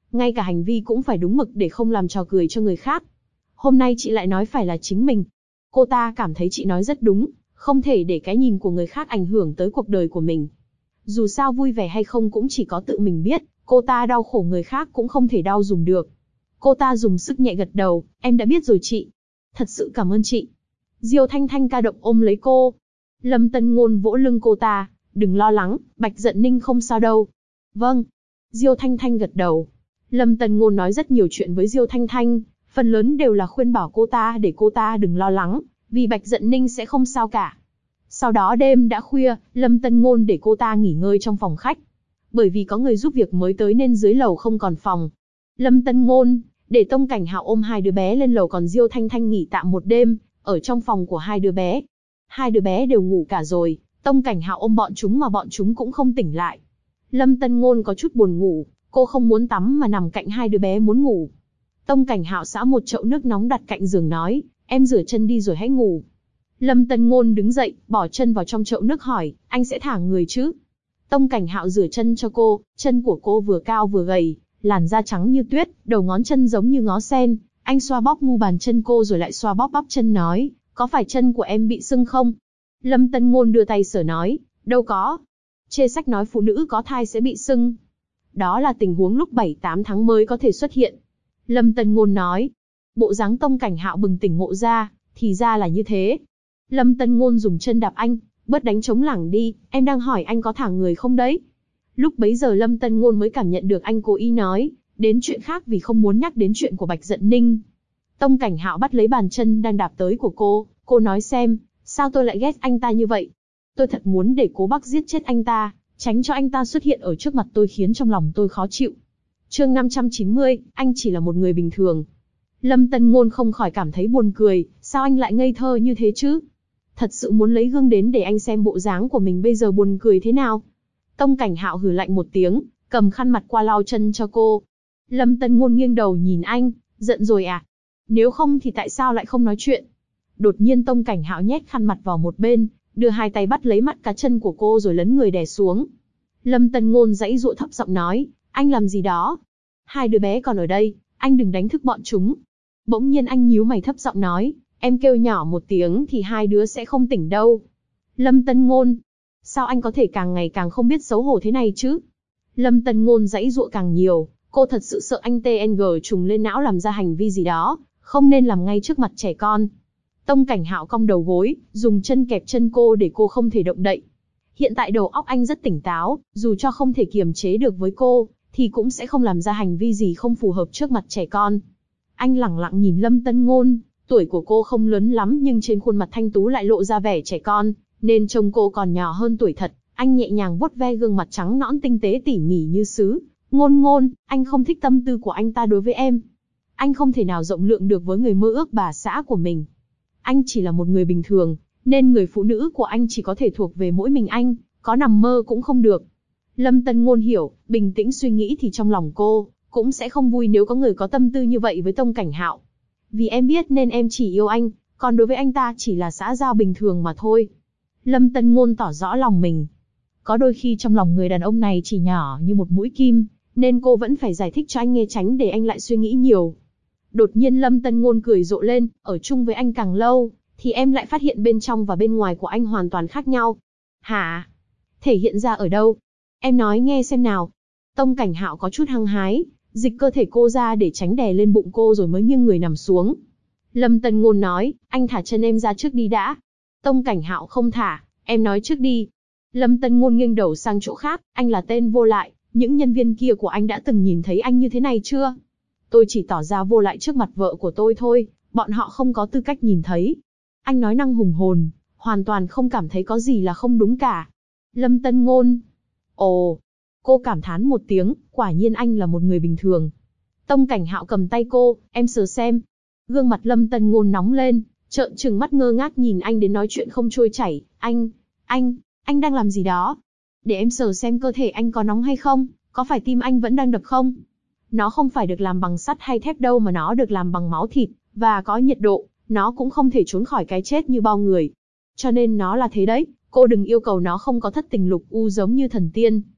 ngay cả hành vi cũng phải đúng mực để không làm trò cười cho người khác. Hôm nay chị lại nói phải là chính mình. Cô ta cảm thấy chị nói rất đúng, không thể để cái nhìn của người khác ảnh hưởng tới cuộc đời của mình. Dù sao vui vẻ hay không cũng chỉ có tự mình biết, cô ta đau khổ người khác cũng không thể đau dùm được. Cô ta dùng sức nhẹ gật đầu, em đã biết rồi chị. Thật sự cảm ơn chị. Diêu Thanh Thanh ca động ôm lấy cô. Lâm Tân Ngôn vỗ lưng cô ta, đừng lo lắng, Bạch Dận Ninh không sao đâu. Vâng. Diêu Thanh Thanh gật đầu. Lâm Tân Ngôn nói rất nhiều chuyện với Diêu Thanh Thanh, phần lớn đều là khuyên bảo cô ta để cô ta đừng lo lắng, vì Bạch Dận Ninh sẽ không sao cả. Sau đó đêm đã khuya, Lâm Tân Ngôn để cô ta nghỉ ngơi trong phòng khách. Bởi vì có người giúp việc mới tới nên dưới lầu không còn phòng. Lâm Tân Ngôn để Tông Cảnh Hạo ôm hai đứa bé lên lầu, còn Diêu Thanh Thanh nghỉ tạm một đêm ở trong phòng của hai đứa bé. Hai đứa bé đều ngủ cả rồi, Tông Cảnh Hạo ôm bọn chúng mà bọn chúng cũng không tỉnh lại. Lâm Tân Ngôn có chút buồn ngủ, cô không muốn tắm mà nằm cạnh hai đứa bé muốn ngủ. Tông Cảnh Hạo xả một chậu nước nóng đặt cạnh giường nói, em rửa chân đi rồi hãy ngủ. Lâm Tân Ngôn đứng dậy, bỏ chân vào trong chậu nước hỏi, anh sẽ thả người chứ? Tông Cảnh Hạo rửa chân cho cô, chân của cô vừa cao vừa gầy, làn da trắng như tuyết, đầu ngón chân giống như ngó sen. Anh xoa bóp mu bàn chân cô rồi lại xoa bóp bắp chân nói, có phải chân của em bị sưng không? Lâm Tân Ngôn đưa tay sờ nói, đâu có. Chê sách nói phụ nữ có thai sẽ bị sưng. Đó là tình huống lúc 7-8 tháng mới có thể xuất hiện. Lâm Tân Ngôn nói. Bộ dáng Tông Cảnh Hạo bừng tỉnh ngộ ra, thì ra là như thế. Lâm Tân Ngôn dùng chân đạp anh, bớt đánh trống lảng đi, em đang hỏi anh có thả người không đấy. Lúc bấy giờ Lâm Tân Ngôn mới cảm nhận được anh cố ý nói đến chuyện khác vì không muốn nhắc đến chuyện của Bạch Dận Ninh. Tông Cảnh Hạo bắt lấy bàn chân đang đạp tới của cô nói xem, sao tôi lại ghét anh ta như vậy? Tôi thật muốn để Cố Bắc giết chết anh ta, tránh cho anh ta xuất hiện ở trước mặt tôi khiến trong lòng tôi khó chịu. Chương 590, anh chỉ là một người bình thường. Lâm Tân Ngôn không khỏi cảm thấy buồn cười, sao anh lại ngây thơ như thế chứ? Thật sự muốn lấy gương đến để anh xem bộ dáng của mình bây giờ buồn cười thế nào. Tông Cảnh Hạo hừ lạnh một tiếng, cầm khăn mặt qua lau chân cho cô. Lâm Tân Ngôn nghiêng đầu nhìn anh, giận rồi à? Nếu không thì tại sao lại không nói chuyện? Đột nhiên Tông Cảnh Hạo nhét khăn mặt vào một bên, đưa hai tay bắt lấy mắt cá chân của cô rồi lấn người đè xuống. Lâm Tân Ngôn giãy giụa thấp giọng nói, anh làm gì đó? Hai đứa bé còn ở đây, anh đừng đánh thức bọn chúng. Bỗng nhiên anh nhíu mày thấp giọng nói, em kêu nhỏ một tiếng thì hai đứa sẽ không tỉnh đâu. Lâm Tân Ngôn, sao anh có thể càng ngày càng không biết xấu hổ thế này chứ? Lâm Tân Ngôn giãy giụa càng nhiều, cô thật sự sợ anh TNG trùng lên não làm ra hành vi gì đó, không nên làm ngay trước mặt trẻ con. Tông Cảnh Hạo cong đầu gối, dùng chân kẹp chân cô để cô không thể động đậy. Hiện tại đầu óc anh rất tỉnh táo, dù cho không thể kiềm chế được với cô, thì cũng sẽ không làm ra hành vi gì không phù hợp trước mặt trẻ con. Anh lẳng lặng nhìn Lâm Tân Ngôn, tuổi của cô không lớn lắm nhưng trên khuôn mặt thanh tú lại lộ ra vẻ trẻ con, nên trông cô còn nhỏ hơn tuổi thật. Anh nhẹ nhàng vuốt ve gương mặt trắng nõn tinh tế tỉ mỉ như sứ. Ngôn Ngôn, anh không thích tâm tư của anh ta đối với em. Anh không thể nào rộng lượng được với người mơ ước bà xã của mình. Anh chỉ là một người bình thường, nên người phụ nữ của anh chỉ có thể thuộc về mỗi mình anh, có nằm mơ cũng không được. Lâm Tân Ngôn hiểu, bình tĩnh suy nghĩ thì trong lòng cô cũng sẽ không vui nếu có người có tâm tư như vậy với Tông Cảnh Hạo. Vì em biết nên em chỉ yêu anh, còn đối với anh ta chỉ là xã giao bình thường mà thôi. Lâm Tân Ngôn tỏ rõ lòng mình. Có đôi khi trong lòng người đàn ông này chỉ nhỏ như một mũi kim, nên cô vẫn phải giải thích cho anh nghe tránh để anh lại suy nghĩ nhiều. Đột nhiên Lâm Tân Ngôn cười rộ lên, ở chung với anh càng lâu, thì em lại phát hiện bên trong và bên ngoài của anh hoàn toàn khác nhau. Hả? Thể hiện ra ở đâu? Em nói nghe xem nào. Tông Cảnh Hạo có chút hăng hái, dịch cơ thể cô ra để tránh đè lên bụng cô rồi mới nghiêng người nằm xuống. Lâm Tân Ngôn nói, anh thả chân em ra trước đi đã. Tông Cảnh Hạo không thả, em nói trước đi. Lâm Tân Ngôn nghiêng đầu sang chỗ khác, anh là tên vô lại, những nhân viên kia của anh đã từng nhìn thấy anh như thế này chưa? Tôi chỉ tỏ ra vô lại trước mặt vợ của tôi thôi, bọn họ không có tư cách nhìn thấy. Anh nói năng hùng hồn, hoàn toàn không cảm thấy có gì là không đúng cả. Lâm Tân Ngôn. Ồ, cô cảm thán một tiếng, quả nhiên anh là một người bình thường. Tông Cảnh Hạo cầm tay cô, em sờ xem. Gương mặt Lâm Tân Ngôn nóng lên, trợn trừng mắt ngơ ngác nhìn anh đến nói chuyện không trôi chảy. Anh đang làm gì đó? Để em sờ xem cơ thể anh có nóng hay không, có phải tim anh vẫn đang đập không? Nó không phải được làm bằng sắt hay thép đâu mà nó được làm bằng máu thịt, và có nhiệt độ, nó cũng không thể trốn khỏi cái chết như bao người. Cho nên nó là thế đấy, cô đừng yêu cầu nó không có thất tình lục u giống như thần tiên.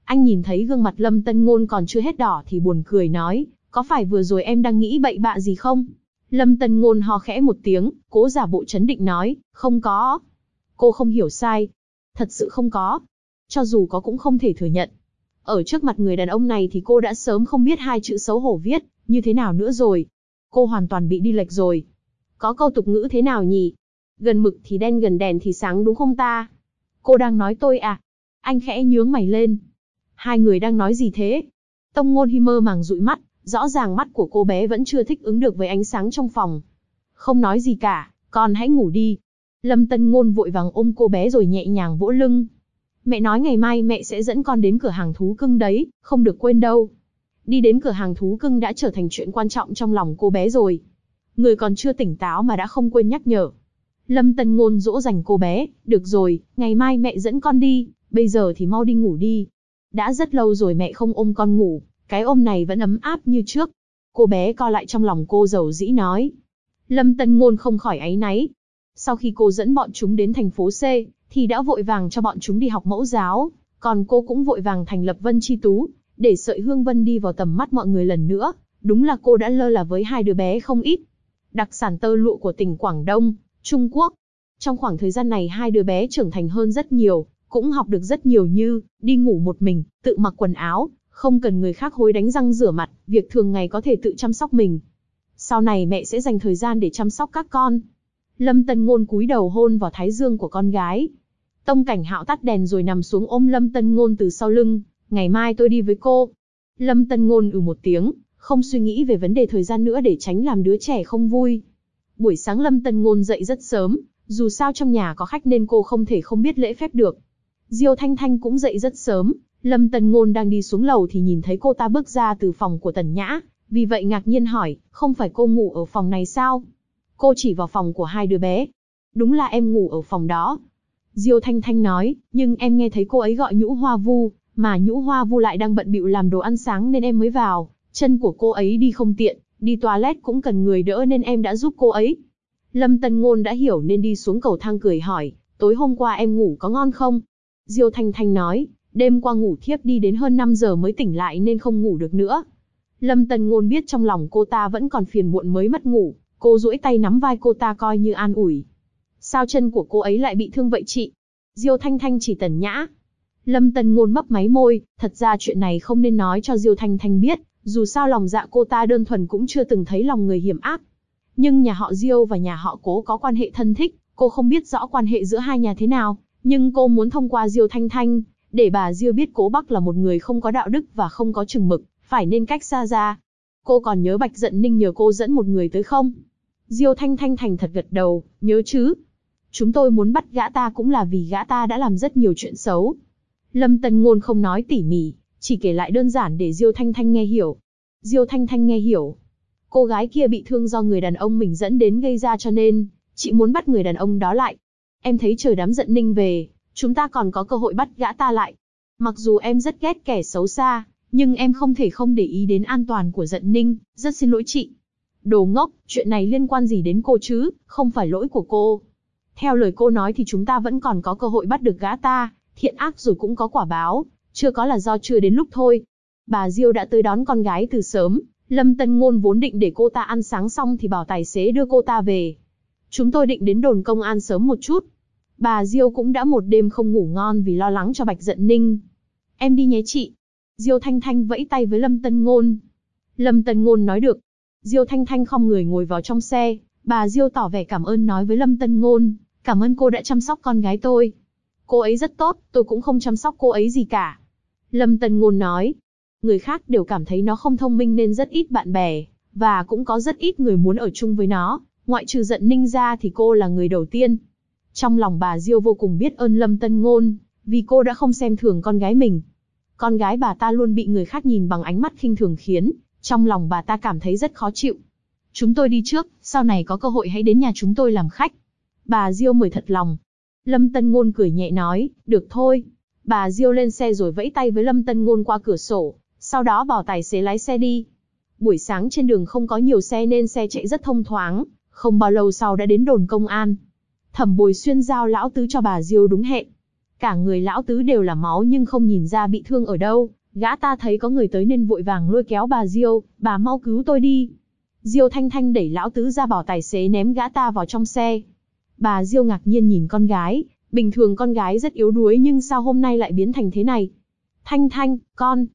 Anh nhìn thấy gương mặt Lâm Tân Ngôn còn chưa hết đỏ thì buồn cười nói, có phải vừa rồi em đang nghĩ bậy bạ gì không? Lâm Tân Ngôn ho khẽ một tiếng, cố giả bộ trấn định nói, không có. Cô không hiểu sai. Thật sự không có. Cho dù có cũng không thể thừa nhận. Ở trước mặt người đàn ông này thì cô đã sớm không biết hai chữ xấu hổ viết như thế nào nữa rồi. Cô hoàn toàn bị đi lệch rồi. Có câu tục ngữ thế nào nhỉ? Gần mực thì đen, gần đèn thì sáng, đúng không ta? Cô đang nói tôi à? Anh khẽ nhướng mày lên. Hai người đang nói gì thế? Tông Ngôn Hi mơ màng dụi mắt, rõ ràng mắt của cô bé vẫn chưa thích ứng được với ánh sáng trong phòng. Không nói gì cả, con hãy ngủ đi. Lâm Tân Ngôn vội vàng ôm cô bé rồi nhẹ nhàng vỗ lưng. Mẹ nói ngày mai mẹ sẽ dẫn con đến cửa hàng thú cưng đấy, không được quên đâu. Đi đến cửa hàng thú cưng đã trở thành chuyện quan trọng trong lòng cô bé rồi. Người còn chưa tỉnh táo mà đã không quên nhắc nhở. Lâm Tân Ngôn dỗ dành cô bé, được rồi, ngày mai mẹ dẫn con đi, bây giờ thì mau đi ngủ đi. Đã rất lâu rồi mẹ không ôm con ngủ, cái ôm này vẫn ấm áp như trước. Cô bé co lại trong lòng cô dầu dĩ nói. Lâm Tân Ngôn không khỏi áy náy. Sau khi cô dẫn bọn chúng đến thành phố C, thì đã vội vàng cho bọn chúng đi học mẫu giáo, còn cô cũng vội vàng thành lập Vân Chi Tú, để Sợi Hương Vân đi vào tầm mắt mọi người lần nữa. Đúng là cô đã lơ là với hai đứa bé không ít. Đặc sản tơ lụa của tỉnh Quảng Đông, Trung Quốc. Trong khoảng thời gian này hai đứa bé trưởng thành hơn rất nhiều, cũng học được rất nhiều như đi ngủ một mình, tự mặc quần áo, không cần người khác hối đánh răng rửa mặt, việc thường ngày có thể tự chăm sóc mình. Sau này mẹ sẽ dành thời gian để chăm sóc các con. Lâm Tân Ngôn cúi đầu hôn vào thái dương của con gái. Tông Cảnh Hạo tắt đèn rồi nằm xuống ôm Lâm Tân Ngôn từ sau lưng. Ngày mai tôi đi với cô. Lâm Tân Ngôn một tiếng, không suy nghĩ về vấn đề thời gian nữa để tránh làm đứa trẻ không vui. Buổi sáng Lâm Tân Ngôn dậy rất sớm, dù sao trong nhà có khách nên cô không thể không biết lễ phép được. Diêu Thanh Thanh cũng dậy rất sớm, Lâm Tân Ngôn đang đi xuống lầu thì nhìn thấy cô ta bước ra từ phòng của Tần Nhã, vì vậy ngạc nhiên hỏi, không phải cô ngủ ở phòng này sao? Cô chỉ vào phòng của hai đứa bé. Đúng là em ngủ ở phòng đó. Diêu Thanh Thanh nói, nhưng em nghe thấy cô ấy gọi Nhũ Hoa Vu, mà Nhũ Hoa Vu lại đang bận bịu làm đồ ăn sáng nên em mới vào. Chân của cô ấy đi không tiện, đi toilet cũng cần người đỡ nên em đã giúp cô ấy. Lâm Tân Ngôn đã hiểu nên đi xuống cầu thang cười hỏi, tối hôm qua em ngủ có ngon không? Diêu Thanh Thanh nói, đêm qua ngủ thiếp đi đến hơn 5 giờ mới tỉnh lại nên không ngủ được nữa. Lâm Tân Ngôn biết trong lòng cô ta vẫn còn phiền muộn mới mất ngủ, cô duỗi tay nắm vai cô ta coi như an ủi. Sao chân của cô ấy lại bị thương vậy chị? Diêu Thanh Thanh chỉ Tần Nhã. Lâm Tân Ngôn mấp máy môi, thật ra chuyện này không nên nói cho Diêu Thanh Thanh biết, dù sao lòng dạ cô ta đơn thuần cũng chưa từng thấy lòng người hiểm ác. Nhưng nhà họ Diêu và nhà họ Cố có quan hệ thân thích, cô không biết rõ quan hệ giữa hai nhà thế nào, nhưng cô muốn thông qua Diêu Thanh Thanh, để bà Diêu biết Cố Bắc là một người không có đạo đức và không có chừng mực, phải nên cách xa ra. Cô còn nhớ Bạch Dận Ninh nhờ cô dẫn một người tới không? Diêu Thanh Thanh thành thật gật đầu, nhớ chứ. Chúng tôi muốn bắt gã ta cũng là vì gã ta đã làm rất nhiều chuyện xấu. Lâm Tân Ngôn không nói tỉ mỉ, chỉ kể lại đơn giản để Diêu Thanh Thanh nghe hiểu. Diêu Thanh Thanh nghe hiểu. Cô gái kia bị thương do người đàn ông mình dẫn đến gây ra cho nên, chị muốn bắt người đàn ông đó lại. Em thấy chờ đám Dận Ninh về, chúng ta còn có cơ hội bắt gã ta lại. Mặc dù em rất ghét kẻ xấu xa, nhưng em không thể không để ý đến an toàn của Dận Ninh, rất xin lỗi chị. Đồ ngốc, chuyện này liên quan gì đến cô chứ, không phải lỗi của cô. Theo lời cô nói thì chúng ta vẫn còn có cơ hội bắt được gã ta, thiện ác rồi cũng có quả báo, chưa có là do chưa đến lúc thôi. Bà Diêu đã tới đón con gái từ sớm, Lâm Tân Ngôn vốn định để cô ta ăn sáng xong thì bảo tài xế đưa cô ta về. Chúng tôi định đến đồn công an sớm một chút. Bà Diêu cũng đã một đêm không ngủ ngon vì lo lắng cho Bạch Dận Ninh. Em đi nhé chị. Diêu Thanh Thanh vẫy tay với Lâm Tân Ngôn. Lâm Tân Ngôn nói được. Diêu Thanh Thanh khom người ngồi vào trong xe, bà Diêu tỏ vẻ cảm ơn nói với Lâm Tân Ngôn, cảm ơn cô đã chăm sóc con gái tôi. Cô ấy rất tốt, tôi cũng không chăm sóc cô ấy gì cả. Lâm Tân Ngôn nói, người khác đều cảm thấy nó không thông minh nên rất ít bạn bè, và cũng có rất ít người muốn ở chung với nó, ngoại trừ Dận Ninh ra thì cô là người đầu tiên. Trong lòng bà Diêu vô cùng biết ơn Lâm Tân Ngôn, vì cô đã không xem thường con gái mình. Con gái bà ta luôn bị người khác nhìn bằng ánh mắt khinh thường khiến trong lòng bà ta cảm thấy rất khó chịu. Chúng tôi đi trước, sau này có cơ hội hãy đến nhà chúng tôi làm khách. Bà Diêu mời thật lòng. Lâm Tân Ngôn cười nhẹ nói, được thôi. Bà Diêu lên xe rồi vẫy tay với Lâm Tân Ngôn qua cửa sổ, sau đó bảo tài xế lái xe đi. Buổi sáng trên đường không có nhiều xe nên xe chạy rất thông thoáng, không bao lâu sau đã đến đồn công an. Thẩm Bồi Xuyên giao lão tứ cho bà Diêu đúng hẹn. Cả người lão tứ đều là máu nhưng không nhìn ra bị thương ở đâu. Gã ta thấy có người tới nên vội vàng lôi kéo bà Diêu, bà mau cứu tôi đi. Diêu Thanh Thanh đẩy lão tứ ra bảo tài xế ném gã ta vào trong xe. Bà Diêu ngạc nhiên nhìn con gái, bình thường con gái rất yếu đuối nhưng sao hôm nay lại biến thành thế này? Thanh Thanh, con.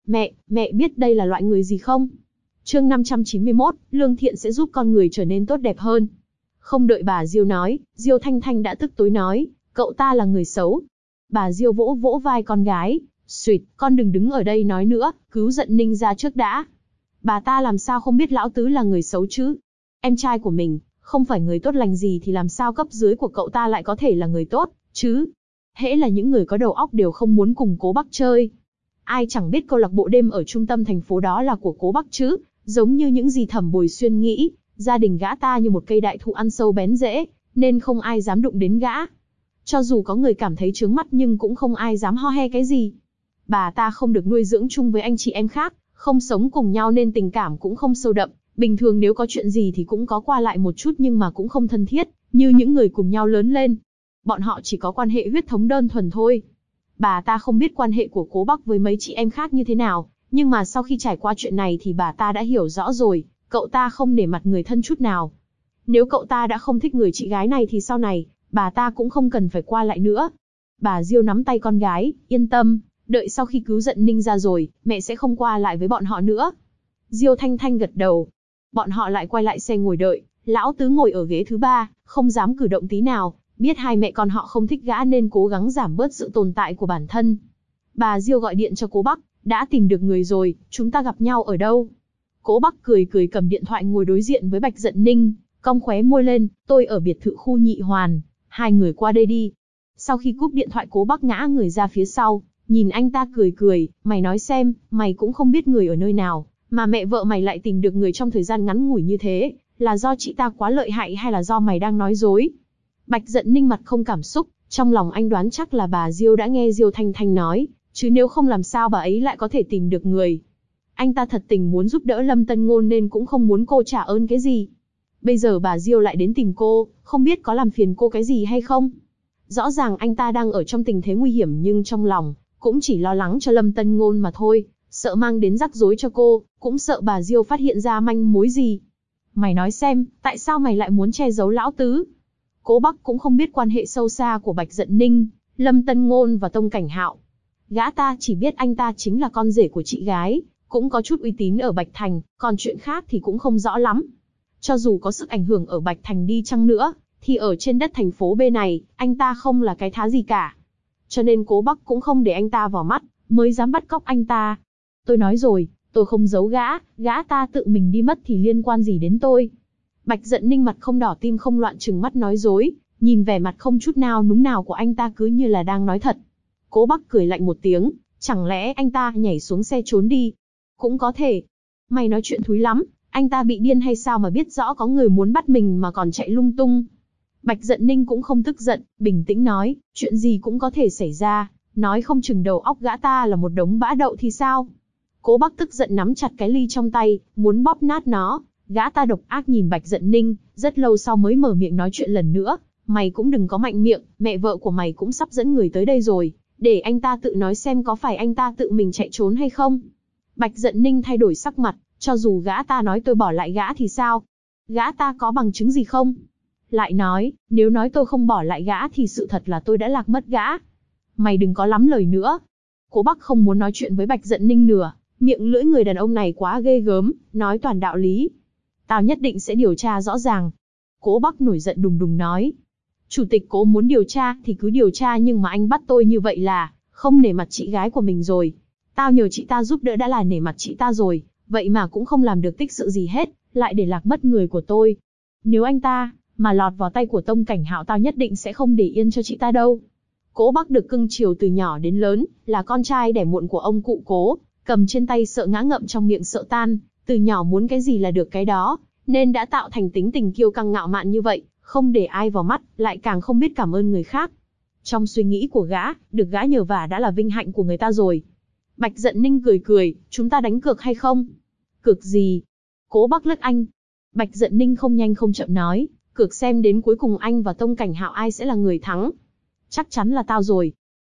Mẹ biết đây là loại người gì không? Chương 591, lương thiện sẽ giúp con người trở nên tốt đẹp hơn. Không đợi bà Diêu nói, Diêu Thanh Thanh đã tức tối nói, cậu ta là người xấu. Bà Diêu vỗ vỗ vai con gái, suýt, con đừng đứng ở đây nói nữa, cứu giận Ninh ra trước đã. Bà ta làm sao không biết lão tứ là người xấu chứ? Em trai của mình, không phải người tốt lành gì thì làm sao cấp dưới của cậu ta lại có thể là người tốt, chứ? Hễ là những người có đầu óc đều không muốn cùng Cố Bắc chơi. Ai chẳng biết câu lạc bộ đêm ở trung tâm thành phố đó là của Cố Bắc chứ, giống như những gì Thẩm Bồi Xuyên nghĩ, gia đình gã ta như một cây đại thụ ăn sâu bén rễ, nên không ai dám đụng đến gã. Cho dù có người cảm thấy chướng mắt nhưng cũng không ai dám ho he cái gì. Bà ta không được nuôi dưỡng chung với anh chị em khác, không sống cùng nhau nên tình cảm cũng không sâu đậm. Bình thường nếu có chuyện gì thì cũng có qua lại một chút nhưng mà cũng không thân thiết, như những người cùng nhau lớn lên. Bọn họ chỉ có quan hệ huyết thống đơn thuần thôi. Bà ta không biết quan hệ của Cố Bắc với mấy chị em khác như thế nào, nhưng mà sau khi trải qua chuyện này thì bà ta đã hiểu rõ rồi, cậu ta không nể mặt người thân chút nào. Nếu cậu ta đã không thích người chị gái này thì sau này, bà ta cũng không cần phải qua lại nữa. Bà Diêu nắm tay con gái, yên tâm, đợi sau khi cứu giận Ninh ra rồi, mẹ sẽ không qua lại với bọn họ nữa. Diêu Thanh Thanh gật đầu. Bọn họ lại quay lại xe ngồi đợi, lão tứ ngồi ở ghế thứ 3, không dám cử động tí nào, biết hai mẹ con họ không thích gã nên cố gắng giảm bớt sự tồn tại của bản thân. Bà Diêu gọi điện cho Cố Bắc, đã tìm được người rồi, chúng ta gặp nhau ở đâu? Cố Bắc cười cầm điện thoại ngồi đối diện với Bạch Giận Ninh, cong khóe môi lên, tôi ở biệt thự khu Nhị Hoàn, hai người qua đây đi. Sau khi cúp điện thoại Cố Bắc ngã người ra phía sau, nhìn anh ta cười, mày nói xem, mày cũng không biết người ở nơi nào, mà mẹ vợ mày lại tìm được người trong thời gian ngắn ngủi như thế, là do chị ta quá lợi hại hay là do mày đang nói dối? Bạch Giận Ninh mặt không cảm xúc, trong lòng anh đoán chắc là bà Diêu đã nghe Diêu Thanh Thanh nói, chứ nếu không làm sao bà ấy lại có thể tìm được người. Anh ta thật tình muốn giúp đỡ Lâm Tân Ngôn nên cũng không muốn cô trả ơn cái gì. Bây giờ bà Diêu lại đến tìm cô, không biết có làm phiền cô cái gì hay không? Rõ ràng anh ta đang ở trong tình thế nguy hiểm nhưng trong lòng, cũng chỉ lo lắng cho Lâm Tân Ngôn mà thôi, sợ mang đến rắc rối cho cô, cũng sợ bà Diêu phát hiện ra manh mối gì. Mày nói xem, tại sao mày lại muốn che giấu lão tứ? Cố Bắc cũng không biết quan hệ sâu xa của Bạch Giận Ninh, Lâm Tân Ngôn và Tông Cảnh Hạo. Gã ta chỉ biết anh ta chính là con rể của chị gái, cũng có chút uy tín ở Bạch Thành, còn chuyện khác thì cũng không rõ lắm. Cho dù có sức ảnh hưởng ở Bạch Thành đi chăng nữa, thì ở trên đất thành phố B này, anh ta không là cái thá gì cả. Cho nên Cố Bắc cũng không để anh ta vào mắt, mới dám bắt cóc anh ta. Tôi nói rồi, tôi không giấu gã ta tự mình đi mất thì liên quan gì đến tôi. Bạch Giận Ninh mặt không đỏ tim không loạn trừng mắt nói dối, nhìn vẻ mặt không chút nào núm nào của anh ta cứ như là đang nói thật. Cố Bắc cười lạnh một tiếng, chẳng lẽ anh ta nhảy xuống xe trốn đi? Cũng có thể. Mày nói chuyện thúi lắm, anh ta bị điên hay sao mà biết rõ có người muốn bắt mình mà còn chạy lung tung. Bạch Giận Ninh cũng không tức giận, bình tĩnh nói, chuyện gì cũng có thể xảy ra, nói không chừng đầu óc gã ta là một đống bã đậu thì sao? Cố Bắc tức giận nắm chặt cái ly trong tay, muốn bóp nát nó. Gã ta độc ác nhìn Bạch Giận Ninh, rất lâu sau mới mở miệng nói chuyện lần nữa, mày cũng đừng có mạnh miệng, mẹ vợ của mày cũng sắp dẫn người tới đây rồi, để anh ta tự nói xem có phải anh ta tự mình chạy trốn hay không. Bạch Giận Ninh thay đổi sắc mặt, cho dù gã ta nói tôi bỏ lại gã thì sao? Gã ta có bằng chứng gì không? Lại nói, nếu nói tôi không bỏ lại gã thì sự thật là tôi đã lạc mất gã. Mày đừng có lắm lời nữa. Cố Bắc không muốn nói chuyện với Bạch Giận Ninh nữa, miệng lưỡi người đàn ông này quá ghê gớm, nói toàn đạo lý. Tao nhất định sẽ điều tra rõ ràng. Cố Bắc nổi giận đùng đùng nói. Chủ tịch Cố muốn điều tra thì cứ điều tra nhưng mà anh bắt tôi như vậy là không nể mặt chị gái của mình rồi. Tao nhờ chị ta giúp đỡ đã là nể mặt chị ta rồi, vậy mà cũng không làm được tích sự gì hết, lại để lạc mất người của tôi. Nếu anh ta mà lọt vào tay của Tông Cảnh Hạo tao nhất định sẽ không để yên cho chị ta đâu. Cố Bắc được cưng chiều từ nhỏ đến lớn, là con trai đẻ muộn của ông cụ Cố, cầm trên tay sợ ngã ngậm trong miệng sợ tan, từ nhỏ muốn cái gì là được cái đó, nên đã tạo thành tính tình kiêu căng ngạo mạn như vậy, không để ai vào mắt, lại càng không biết cảm ơn người khác. Trong suy nghĩ của gã, được gã nhờ vả đã là vinh hạnh của người ta rồi. Bạch Giận Ninh cười, chúng ta đánh cược hay không? Cược gì? Cố Bắc liếc anh. Bạch Giận Ninh không nhanh không chậm nói, cược xem đến cuối cùng anh và Tông Cảnh Hạo ai sẽ là người thắng. Chắc chắn là tao rồi.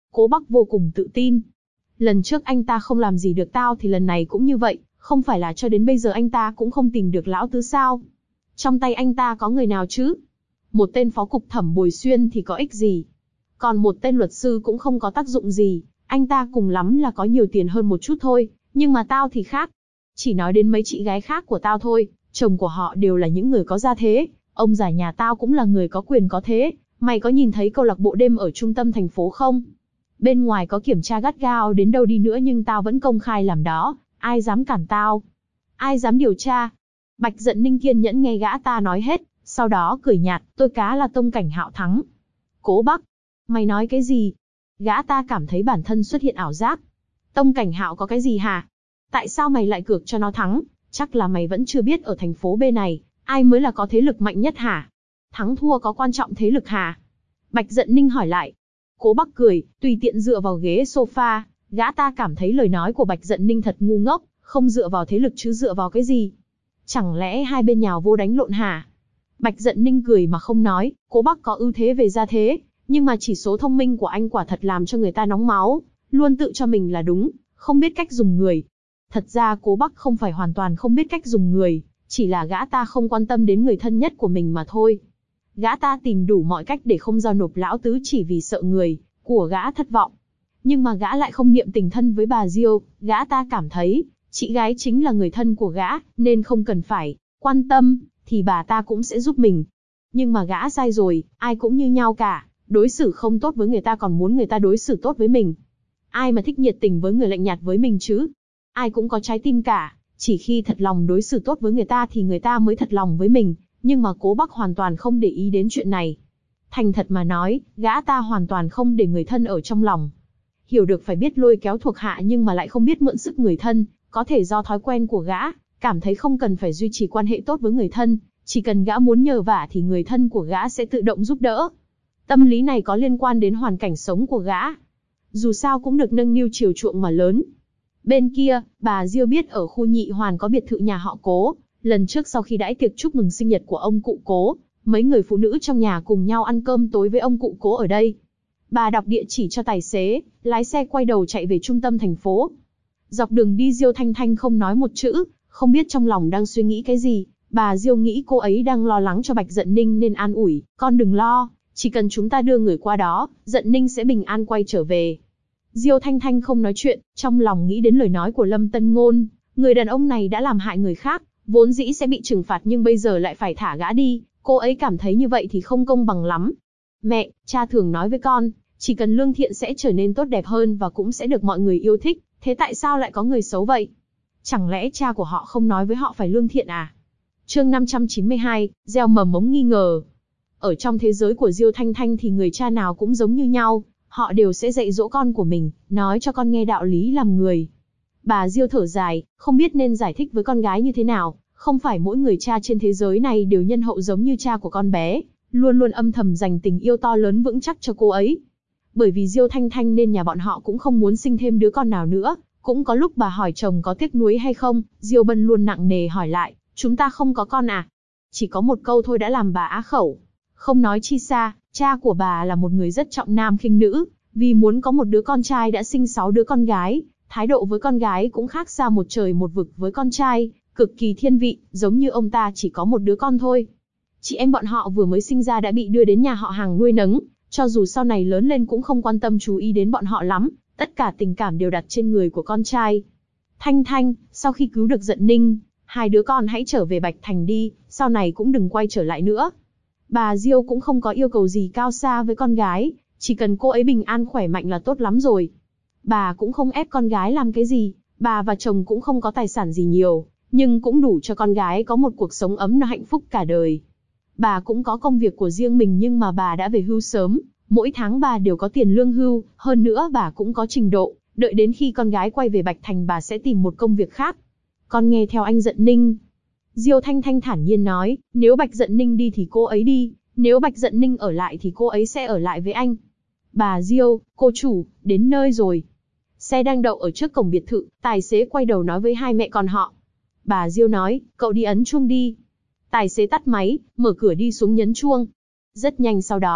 Cố Bắc vô cùng tự tin. Lần trước anh ta không làm gì được tao thì lần này cũng như vậy, không phải là cho đến bây giờ anh ta cũng không tìm được lão tứ sao? Trong tay anh ta có người nào chứ? Một tên phó cục thẩm Bồi Xuyên thì có ích gì? Còn một tên luật sư cũng không có tác dụng gì, anh ta cùng lắm là có nhiều tiền hơn một chút thôi, nhưng mà tao thì khác. Chỉ nói đến mấy chị gái khác của tao thôi, chồng của họ đều là những người có gia thế, ông già nhà tao cũng là người có quyền có thế. Mày có nhìn thấy câu lạc bộ đêm ở trung tâm thành phố không? Bên ngoài có kiểm tra gắt gao đến đâu đi nữa nhưng tao vẫn công khai làm đó, ai dám cản tao? Ai dám điều tra? Bạch Dận Ninh kiên nhẫn nghe gã ta nói hết, sau đó cười nhạt, tôi cá là Tông Cảnh Hạo thắng. Cố Bắc, mày nói cái gì? Gã ta cảm thấy bản thân xuất hiện ảo giác. Tông Cảnh Hạo có cái gì hả? Tại sao mày lại cược cho nó thắng? Chắc là mày vẫn chưa biết ở thành phố B này, ai mới là có thế lực mạnh nhất hả? Thắng thua có quan trọng thế lực hả? Bạch Dận Ninh hỏi lại. Cố Bắc cười, tùy tiện dựa vào ghế sofa, gã ta cảm thấy lời nói của Bạch Dận Ninh thật ngu ngốc, không dựa vào thế lực chứ dựa vào cái gì? Chẳng lẽ hai bên nhào vô đánh lộn hả? Bạch Dận Ninh cười mà không nói, Cố Bắc có ưu thế về gia thế, nhưng mà chỉ số thông minh của anh quả thật làm cho người ta nóng máu, luôn tự cho mình là đúng, không biết cách dùng người. Thật ra Cố Bắc không phải hoàn toàn không biết cách dùng người, chỉ là gã ta không quan tâm đến người thân nhất của mình mà thôi. Gã ta tìm đủ mọi cách để không giao nộp lão tứ chỉ vì sợ người của gã thất vọng. Nhưng mà gã lại không niệm tình thân với bà Diêu, gã ta cảm thấy, chị gái chính là người thân của gã, nên không cần phải quan tâm, thì bà ta cũng sẽ giúp mình. Nhưng mà gã sai rồi, ai cũng như nhau cả, đối xử không tốt với người ta còn muốn người ta đối xử tốt với mình. Ai mà thích nhiệt tình với người lạnh nhạt với mình chứ? Ai cũng có trái tim cả, chỉ khi thật lòng đối xử tốt với người ta thì người ta mới thật lòng với mình. Nhưng mà Cố Bắc hoàn toàn không để ý đến chuyện này. Thành thật mà nói, gã ta hoàn toàn không để người thân ở trong lòng. Hiểu được phải biết lôi kéo thuộc hạ nhưng mà lại không biết mượn sức người thân, có thể do thói quen của gã, cảm thấy không cần phải duy trì quan hệ tốt với người thân, chỉ cần gã muốn nhờ vả thì người thân của gã sẽ tự động giúp đỡ. Tâm lý này có liên quan đến hoàn cảnh sống của gã. Dù sao cũng được nâng niu chiều chuộng mà lớn. Bên kia, bà Diêu biết ở khu Nhị Hoàn có biệt thự nhà họ Cố. Lần trước sau khi đãi tiệc chúc mừng sinh nhật của ông cụ Cố, mấy người phụ nữ trong nhà cùng nhau ăn cơm tối với ông cụ Cố ở đây. Bà đọc địa chỉ cho tài xế, lái xe quay đầu chạy về trung tâm thành phố. Dọc đường đi Diêu Thanh Thanh không nói một chữ, không biết trong lòng đang suy nghĩ cái gì. Bà Diêu nghĩ cô ấy đang lo lắng cho Bạch Dận Ninh nên an ủi, con đừng lo, chỉ cần chúng ta đưa người qua đó, Dận Ninh sẽ bình an quay trở về. Diêu Thanh Thanh không nói chuyện, trong lòng nghĩ đến lời nói của Lâm Tân Ngôn, người đàn ông này đã làm hại người khác, vốn dĩ sẽ bị trừng phạt nhưng bây giờ lại phải thả gã đi, cô ấy cảm thấy như vậy thì không công bằng lắm. Mẹ, cha thường nói với con, chỉ cần lương thiện sẽ trở nên tốt đẹp hơn và cũng sẽ được mọi người yêu thích, thế tại sao lại có người xấu vậy? Chẳng lẽ cha của họ không nói với họ phải lương thiện à? Chương 592, gieo mầm mống nghi ngờ. Ở trong thế giới của Diêu Thanh Thanh thì người cha nào cũng giống như nhau, họ đều sẽ dạy dỗ con của mình, nói cho con nghe đạo lý làm người. Bà Diêu thở dài, không biết nên giải thích với con gái như thế nào, không phải mỗi người cha trên thế giới này đều nhân hậu giống như cha của con bé, luôn luôn âm thầm dành tình yêu to lớn vững chắc cho cô ấy. Bởi vì Diêu Thanh Thanh nên nhà bọn họ cũng không muốn sinh thêm đứa con nào nữa, cũng có lúc bà hỏi chồng có tiếc nuối hay không, Diêu Bân luôn nặng nề hỏi lại, chúng ta không có con à? Chỉ có một câu thôi đã làm bà á khẩu. Không nói chi xa, cha của bà là một người rất trọng nam khinh nữ, vì muốn có một đứa con trai đã sinh 6 đứa con gái, thái độ với con gái cũng khác xa một trời một vực với con trai, cực kỳ thiên vị, giống như ông ta chỉ có một đứa con thôi. Chị em bọn họ vừa mới sinh ra đã bị đưa đến nhà họ hàng nuôi nấng, cho dù sau này lớn lên cũng không quan tâm chú ý đến bọn họ lắm, tất cả tình cảm đều đặt trên người của con trai. Thanh Thanh, sau khi cứu được Dận Ninh, hai đứa con hãy trở về Bạch Thành đi, sau này cũng đừng quay trở lại nữa. Bà Diêu cũng không có yêu cầu gì cao xa với con gái, chỉ cần cô ấy bình an khỏe mạnh là tốt lắm rồi. Bà cũng không ép con gái làm cái gì, bà và chồng cũng không có tài sản gì nhiều, nhưng cũng đủ cho con gái có một cuộc sống ấm no hạnh phúc cả đời. Bà cũng có công việc của riêng mình nhưng mà bà đã về hưu sớm, mỗi tháng bà đều có tiền lương hưu, hơn nữa bà cũng có trình độ, đợi đến khi con gái quay về Bạch Thành bà sẽ tìm một công việc khác. Con nghe theo anh Dận Ninh. Diêu Thanh Thanh thản nhiên nói, nếu Bạch Dận Ninh đi thì cô ấy đi, nếu Bạch Dận Ninh ở lại thì cô ấy sẽ ở lại với anh. Bà Diêu, cô chủ, đến nơi rồi. Xe đang đậu ở trước cổng biệt thự, tài xế quay đầu nói với hai mẹ con họ. Bà Diêu nói, cậu đi ấn chuông đi. Tài xế tắt máy, mở cửa đi xuống nhấn chuông. Rất nhanh sau đó,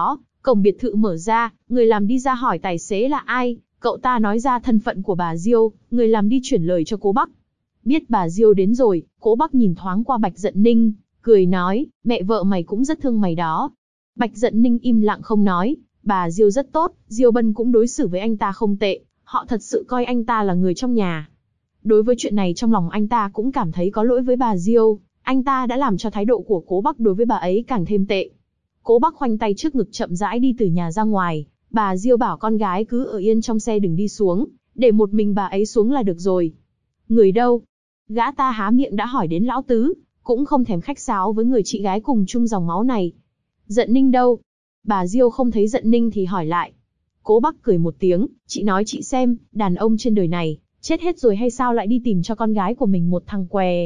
Cổng biệt thự mở ra, người làm đi ra hỏi tài xế là ai, cậu ta nói ra thân phận của bà Diêu, người làm đi chuyển lời cho Cố Bắc. Biết bà Diêu đến rồi, Cố Bắc nhìn thoáng qua Bạch Dận Ninh, cười nói, mẹ vợ mày cũng rất thương mày đó. Bạch Dận Ninh im lặng không nói, bà Diêu rất tốt, Diêu Bân cũng đối xử với anh ta không tệ, họ thật sự coi anh ta là người trong nhà. Đối với chuyện này trong lòng anh ta cũng cảm thấy có lỗi với bà Diêu, anh ta đã làm cho thái độ của Cố Bắc đối với bà ấy càng thêm tệ. Cố Bắc khoanh tay trước ngực chậm rãi đi từ nhà ra ngoài, bà Diêu bảo con gái cứ ở yên trong xe đừng đi xuống, để một mình bà ấy xuống là được rồi. Người đâu? Gã ta há miệng đã hỏi đến lão tứ, cũng không thèm khách sáo với người chị gái cùng chung dòng máu này. Dận Ninh đâu? Bà Diêu không thấy Dận Ninh thì hỏi lại. Cố Bắc cười một tiếng, chị nói chị xem, đàn ông trên đời này, chết hết rồi hay sao lại đi tìm cho con gái của mình một thằng què.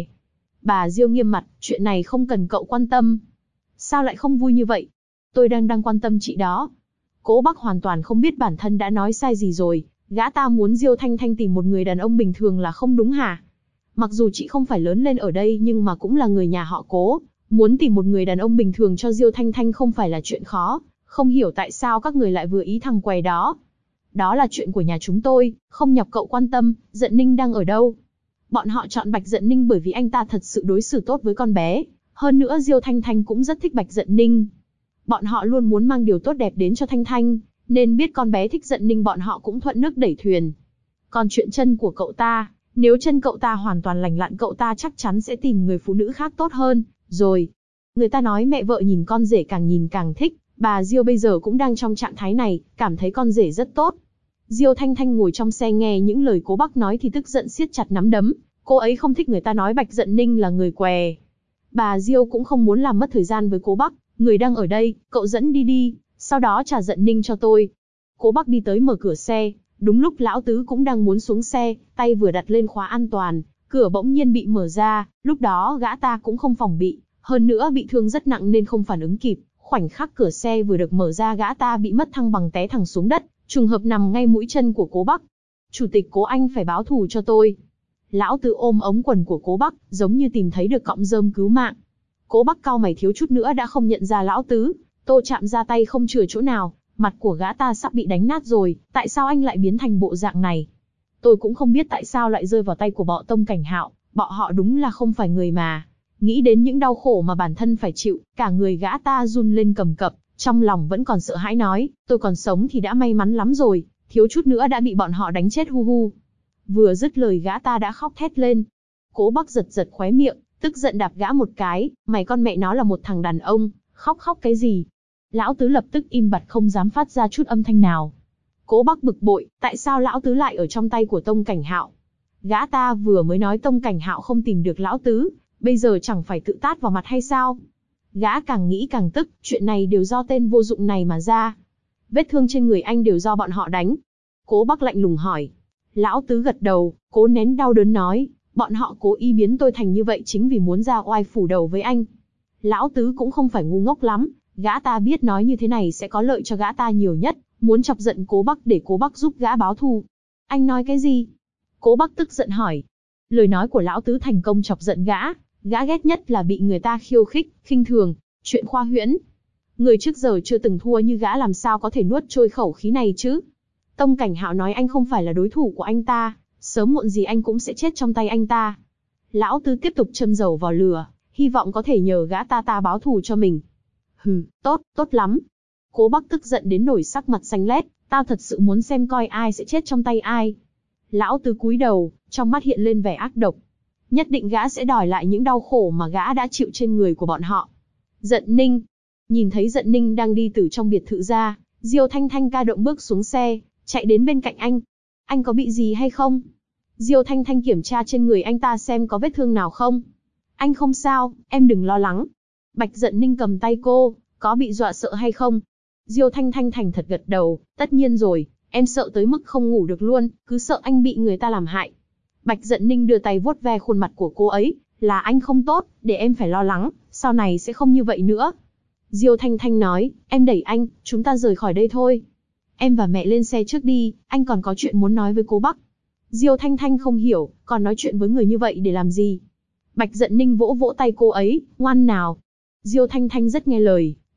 Bà Diêu nghiêm mặt, chuyện này không cần cậu quan tâm. Sao lại không vui như vậy? Tôi đang quan tâm chị đó. Cố Bắc hoàn toàn không biết bản thân đã nói sai gì rồi, gã ta muốn Diêu Thanh Thanh tìm một người đàn ông bình thường là không đúng hả? Mặc dù chị không phải lớn lên ở đây nhưng mà cũng là người nhà họ Cố, muốn tìm một người đàn ông bình thường cho Diêu Thanh Thanh không phải là chuyện khó, không hiểu tại sao các người lại vừa ý thằng què đó. Đó là chuyện của nhà chúng tôi, không nhọc cậu quan tâm. Dận Ninh đang ở đâu? Bọn họ chọn Bạch Dận Ninh bởi vì anh ta thật sự đối xử tốt với con bé, hơn nữa Diêu Thanh Thanh cũng rất thích Bạch Dận Ninh. Bọn họ luôn muốn mang điều tốt đẹp đến cho Thanh Thanh, nên biết con bé thích Dận Ninh bọn họ cũng thuận nước đẩy thuyền. Còn chuyện chân của cậu ta, nếu chân cậu ta hoàn toàn lành lặn cậu ta chắc chắn sẽ tìm người phụ nữ khác tốt hơn, rồi. Người ta nói mẹ vợ nhìn con rể càng nhìn càng thích, bà Diêu bây giờ cũng đang trong trạng thái này, cảm thấy con rể rất tốt. Diêu Thanh Thanh ngồi trong xe nghe những lời Cố Bắc nói thì tức giận siết chặt nắm đấm, cô ấy không thích người ta nói Bạch Dận Ninh là người què. Bà Diêu cũng không muốn làm mất thời gian với Cố Bắc, người đang ở đây, cậu dẫn đi, sau đó trả Dận Ninh cho tôi. Cố Bắc đi tới mở cửa xe, đúng lúc lão tứ cũng đang muốn xuống xe, tay vừa đặt lên khóa an toàn, cửa bỗng nhiên bị mở ra, lúc đó gã ta cũng không phòng bị, hơn nữa bị thương rất nặng nên không phản ứng kịp, khoảnh khắc cửa xe vừa được mở ra gã ta bị mất thăng bằng té thẳng xuống đất, trùng hợp nằm ngay mũi chân của Cố Bắc. Chủ tịch Cố anh phải báo thù cho tôi. Lão tứ ôm ống quần của Cố Bắc, giống như tìm thấy được cọng rơm cứu mạng. Cố Bắc cau mày thiếu chút nữa đã không nhận ra lão tứ, Tô chạm ra tay không chừa chỗ nào, mặt của gã ta sắp bị đánh nát rồi, tại sao anh lại biến thành bộ dạng này? Tôi cũng không biết tại sao lại rơi vào tay của bọ Tông Cảnh Hạo, bọn họ đúng là không phải người mà. Nghĩ đến những đau khổ mà bản thân phải chịu, cả người gã ta run lên cầm cập, trong lòng vẫn còn sợ hãi nói, tôi còn sống thì đã may mắn lắm rồi, thiếu chút nữa đã bị bọn họ đánh chết hu hu. Vừa dứt lời gã ta đã khóc thét lên. Cố Bắc giật giật khóe miệng, tức giận đạp gã một cái, mày con mẹ nó là một thằng đàn ông, khóc cái gì? Lão tứ lập tức im bặt không dám phát ra chút âm thanh nào. Cố Bắc bực bội, tại sao lão tứ lại ở trong tay của Tông Cảnh Hạo? Gã ta vừa mới nói Tông Cảnh Hạo không tìm được lão tứ, bây giờ chẳng phải tự tát vào mặt hay sao? Gã càng nghĩ càng tức, chuyện này đều do tên vô dụng này mà ra. Vết thương trên người anh đều do bọn họ đánh. Cố Bắc lạnh lùng hỏi. Lão tứ gật đầu, cố nén đau đớn nói, bọn họ cố ý biến tôi thành như vậy chính vì muốn ra oai phủ đầu với anh. Lão tứ cũng không phải ngu ngốc lắm, gã ta biết nói như thế này sẽ có lợi cho gã ta nhiều nhất, muốn chọc giận Cố Bắc để Cố Bắc giúp gã báo thù. Anh nói cái gì? Cố Bắc tức giận hỏi. Lời nói của lão tứ thành công chọc giận gã ghét nhất là bị người ta khiêu khích, khinh thường, chuyện khoa huyễn. Người trước giờ chưa từng thua như gã làm sao có thể nuốt trôi khẩu khí này chứ? Tông Cảnh Hạo nói anh không phải là đối thủ của anh ta, sớm muộn gì anh cũng sẽ chết trong tay anh ta. Lão tứ tiếp tục châm dầu vào lửa, hy vọng có thể nhờ gã ta báo thù cho mình. Hừ, tốt lắm. Cố Bắc tức giận đến nổi sắc mặt xanh lét, tao thật sự muốn xem coi ai sẽ chết trong tay ai. Lão tứ cúi đầu, trong mắt hiện lên vẻ ác độc. Nhất định gã sẽ đòi lại những đau khổ mà gã đã chịu trên người của bọn họ. Dận Ninh. Nhìn thấy Dận Ninh đang đi từ trong biệt thự ra, Diêu Thanh Thanh ca động bước xuống xe, chạy đến bên cạnh anh. Anh có bị gì hay không? Diêu Thanh Thanh kiểm tra trên người anh ta xem có vết thương nào không. Anh không sao, em đừng lo lắng. Bạch Dận Ninh cầm tay cô, có bị dọa sợ hay không? Diêu Thanh Thanh thành thật gật đầu, tất nhiên rồi, em sợ tới mức không ngủ được luôn, cứ sợ anh bị người ta làm hại. Bạch Dận Ninh đưa tay vuốt ve khuôn mặt của cô ấy, là anh không tốt, để em phải lo lắng, sau này sẽ không như vậy nữa. Diêu Thanh Thanh nói, em đẩy anh, chúng ta rời khỏi đây thôi. Em và mẹ lên xe trước đi, anh còn có chuyện muốn nói với Cố Bắc. Diêu Thanh Thanh không hiểu, còn nói chuyện với người như vậy để làm gì? Bạch Dận Ninh vỗ vỗ tay cô ấy, ngoan nào. Diêu Thanh Thanh rất nghe lời,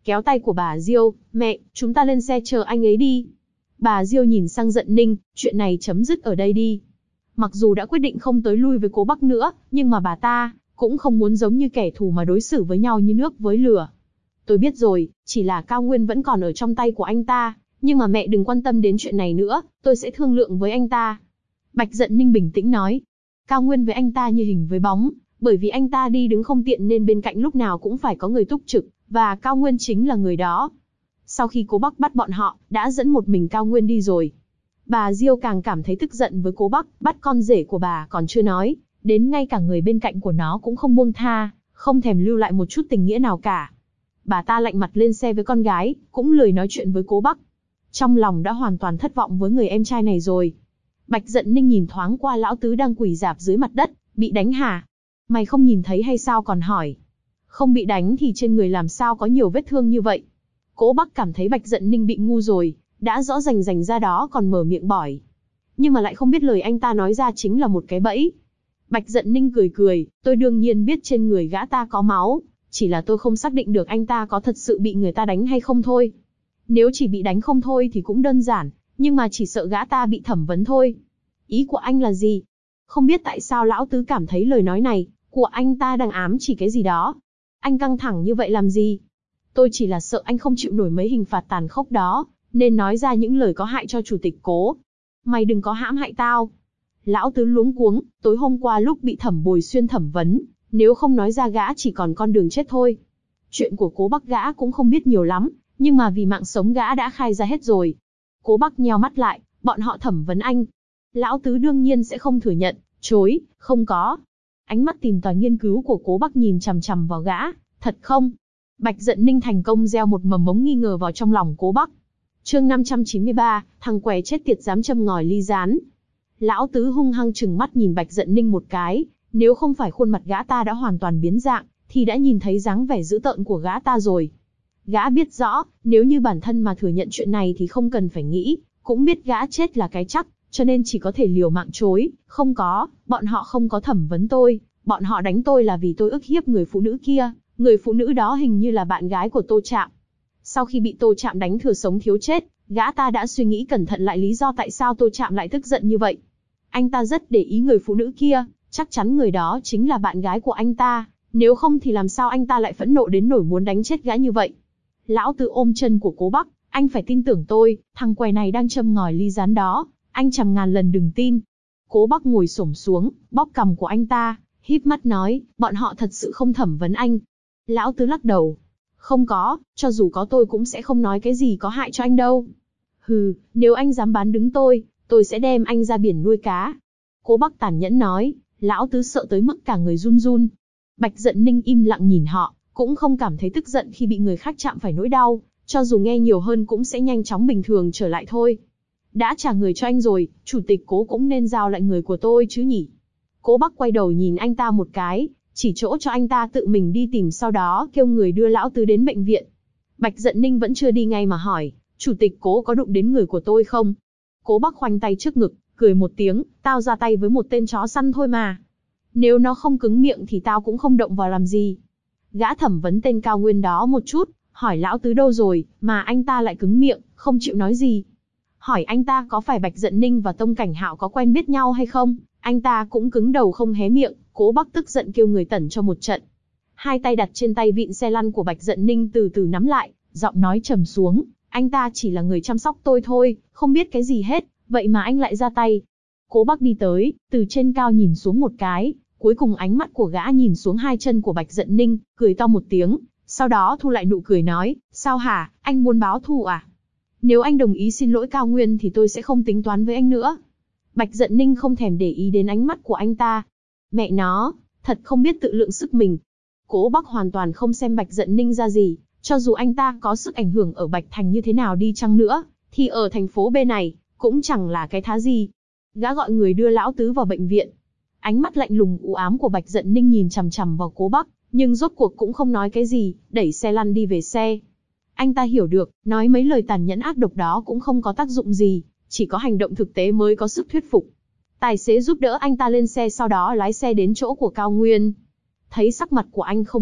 kéo tay của bà Diêu, mẹ, chúng ta lên xe chờ anh ấy đi. Bà Diêu nhìn sang Dận Ninh, chuyện này chấm dứt ở đây đi. Mặc dù đã quyết định không tới lui với cố Bắc nữa, nhưng mà bà ta cũng không muốn giống như kẻ thù mà đối xử với nhau như nước với lửa. Tôi biết rồi, chỉ là Cao Nguyên vẫn còn ở trong tay của anh ta, nhưng mà mẹ đừng quan tâm đến chuyện này nữa, tôi sẽ thương lượng với anh ta. Bạch Dận Ninh bình tĩnh nói. Cao Nguyên với anh ta như hình với bóng, bởi vì anh ta đi đứng không tiện nên bên cạnh lúc nào cũng phải có người túc trực, và Cao Nguyên chính là người đó. Sau khi cố Bắc bắt bọn họ, đã dẫn một mình Cao Nguyên đi rồi. Bà Diêu càng cảm thấy tức giận với cố Bắc, bắt con rể của bà còn chưa nói, đến ngay cả người bên cạnh của nó cũng không buông tha, không thèm lưu lại một chút tình nghĩa nào cả. Bà ta lạnh mặt lên xe với con gái, cũng lười nói chuyện với cố Bắc. Trong lòng đã hoàn toàn thất vọng với người em trai này rồi. Bạch Dận Ninh nhìn thoáng qua lão tứ đang quỳ rạp dưới mặt đất, bị đánh hả? Mày không nhìn thấy hay sao còn hỏi? Không bị đánh thì trên người làm sao có nhiều vết thương như vậy? Cố Bắc cảm thấy Bạch Dận Ninh bị ngu rồi, đã rõ rành ra đó còn mở miệng bỏi. Nhưng mà lại không biết lời anh ta nói ra chính là một cái bẫy. Bạch Dận Ninh cười cười, tôi đương nhiên biết trên người gã ta có máu, chỉ là tôi không xác định được anh ta có thật sự bị người ta đánh hay không thôi. Nếu chỉ bị đánh không thôi thì cũng đơn giản, nhưng mà chỉ sợ gã ta bị thẩm vấn thôi. Ý của anh là gì? Không biết tại sao lão tứ cảm thấy lời nói này của anh ta đang ám chỉ cái gì đó. Anh căng thẳng như vậy làm gì? Tôi chỉ là sợ anh không chịu nổi mấy hình phạt tàn khốc đó, nên nói ra những lời có hại cho chủ tịch Cố. Mày đừng có hãm hại tao. Lão tứ luống cuống, tối hôm qua lúc bị Thẩm Bồi Xuyên thẩm vấn, nếu không nói ra gã chỉ còn con đường chết thôi. Chuyện của Cố Bắc gã cũng không biết nhiều lắm, nhưng mà vì mạng sống gã đã khai ra hết rồi. Cố Bắc nheo mắt lại, bọn họ thẩm vấn anh. Lão tứ đương nhiên sẽ không thừa nhận, chối, không có. Ánh mắt tìm tòi nghiên cứu của Cố Bắc nhìn chằm chằm vào gã, thật không? Bạch Dận Ninh thành công gieo một mầm mống nghi ngờ vào trong lòng Cố Bắc. Chương 593, thằng què chết tiệt dám châm ngòi ly gián. Lão tứ hung hăng trừng mắt nhìn Bạch Dận Ninh một cái, nếu không phải khuôn mặt gã ta đã hoàn toàn biến dạng, thì đã nhìn thấy dáng vẻ dữ tợn của gã ta rồi. Gã biết rõ, nếu như bản thân mà thừa nhận chuyện này thì không cần phải nghĩ, cũng biết gã chết là cái chắc, cho nên chỉ có thể liều mạng chối, không có, bọn họ không có thẩm vấn tôi, bọn họ đánh tôi là vì tôi ức hiếp người phụ nữ kia, người phụ nữ đó hình như là bạn gái của Tô Trạm. Sau khi bị Tô Trạm đánh thừa sống thiếu chết, gã ta đã suy nghĩ cẩn thận lại lý do tại sao Tô Trạm lại tức giận như vậy. Anh ta rất để ý người phụ nữ kia, chắc chắn người đó chính là bạn gái của anh ta, nếu không thì làm sao anh ta lại phẫn nộ đến nỗi muốn đánh chết gã như vậy. Lão Tứ ôm chân của Cố Bắc, anh phải tin tưởng tôi, thằng què này đang châm ngòi ly gián đó, anh trăm ngàn lần đừng tin. Cố Bắc ngồi xổm xuống, bóp cằm của anh ta, híp mắt nói, bọn họ thật sự không thẩm vấn anh. Lão Tứ lắc đầu, không có, cho dù có tôi cũng sẽ không nói cái gì có hại cho anh đâu. Hừ, nếu anh dám bán đứng tôi sẽ đem anh ra biển nuôi cá. Cố Bắc tàn nhẫn nói, Lão Tứ sợ tới mức cả người run run. Bạch Dận Ninh im lặng nhìn họ, cũng không cảm thấy tức giận khi bị người khác chạm phải nỗi đau, cho dù nghe nhiều hơn cũng sẽ nhanh chóng bình thường trở lại thôi. Đã trả người cho anh rồi, chủ tịch Cố cũng nên giao lại người của tôi chứ nhỉ. Cố Bắc quay đầu nhìn anh ta một cái, chỉ chỗ cho anh ta tự mình đi tìm, sau đó kêu người đưa Lão Tứ đến bệnh viện. Bạch Dận Ninh vẫn chưa đi ngay mà hỏi, chủ tịch Cố có đụng đến người của tôi không? Cố Bắc khoanh tay trước ngực, cười một tiếng, tao ra tay với một tên chó săn thôi mà. Nếu nó không cứng miệng thì tao cũng không động vào làm gì. Gã thẩm vấn tên Cao Nguyên đó một chút, hỏi Lão Tứ đâu rồi, mà anh ta lại cứng miệng, không chịu nói gì. Hỏi anh ta có phải Bạch Dận Ninh và Tông Cảnh Hạo có quen biết nhau hay không, anh ta cũng cứng đầu không hé miệng. Cố Bắc tức giận kêu người tẩn cho một trận. Hai tay đặt trên tay vịn xe lăn của Bạch Dận Ninh từ từ nắm lại, giọng nói trầm xuống, anh ta chỉ là người chăm sóc tôi thôi, không biết cái gì hết, vậy mà anh lại ra tay. Cố Bắc đi tới, từ trên cao nhìn xuống một cái, cuối cùng ánh mắt của gã nhìn xuống hai chân của Bạch Dận Ninh, cười to một tiếng, sau đó thu lại nụ cười nói, sao hả, anh muốn báo thù à? Nếu anh đồng ý xin lỗi Cao Nguyên thì tôi sẽ không tính toán với anh nữa. Bạch Dận Ninh không thèm để ý đến ánh mắt của anh ta. Mẹ nó, thật không biết tự lượng sức mình. Cố Bắc hoàn toàn không xem Bạch Dận Ninh ra gì, cho dù anh ta có sức ảnh hưởng ở Bạch Thành như thế nào đi chăng nữa, thì ở thành phố B này, cũng chẳng là cái thá gì. Gã gọi người đưa Lão Tứ vào bệnh viện. Ánh mắt lạnh lùng u ám của Bạch Dận Ninh nhìn chằm chằm vào Cố Bắc, nhưng rốt cuộc cũng không nói cái gì, đẩy xe lăn đi về xe. Anh ta hiểu được, nói mấy lời tàn nhẫn ác độc đó cũng không có tác dụng gì, chỉ có hành động thực tế mới có sức thuyết phục. Tài xế giúp đỡ anh ta lên xe, sau đó lái xe đến chỗ của Cao Nguyên. Thấy sắc mặt của anh không tốt,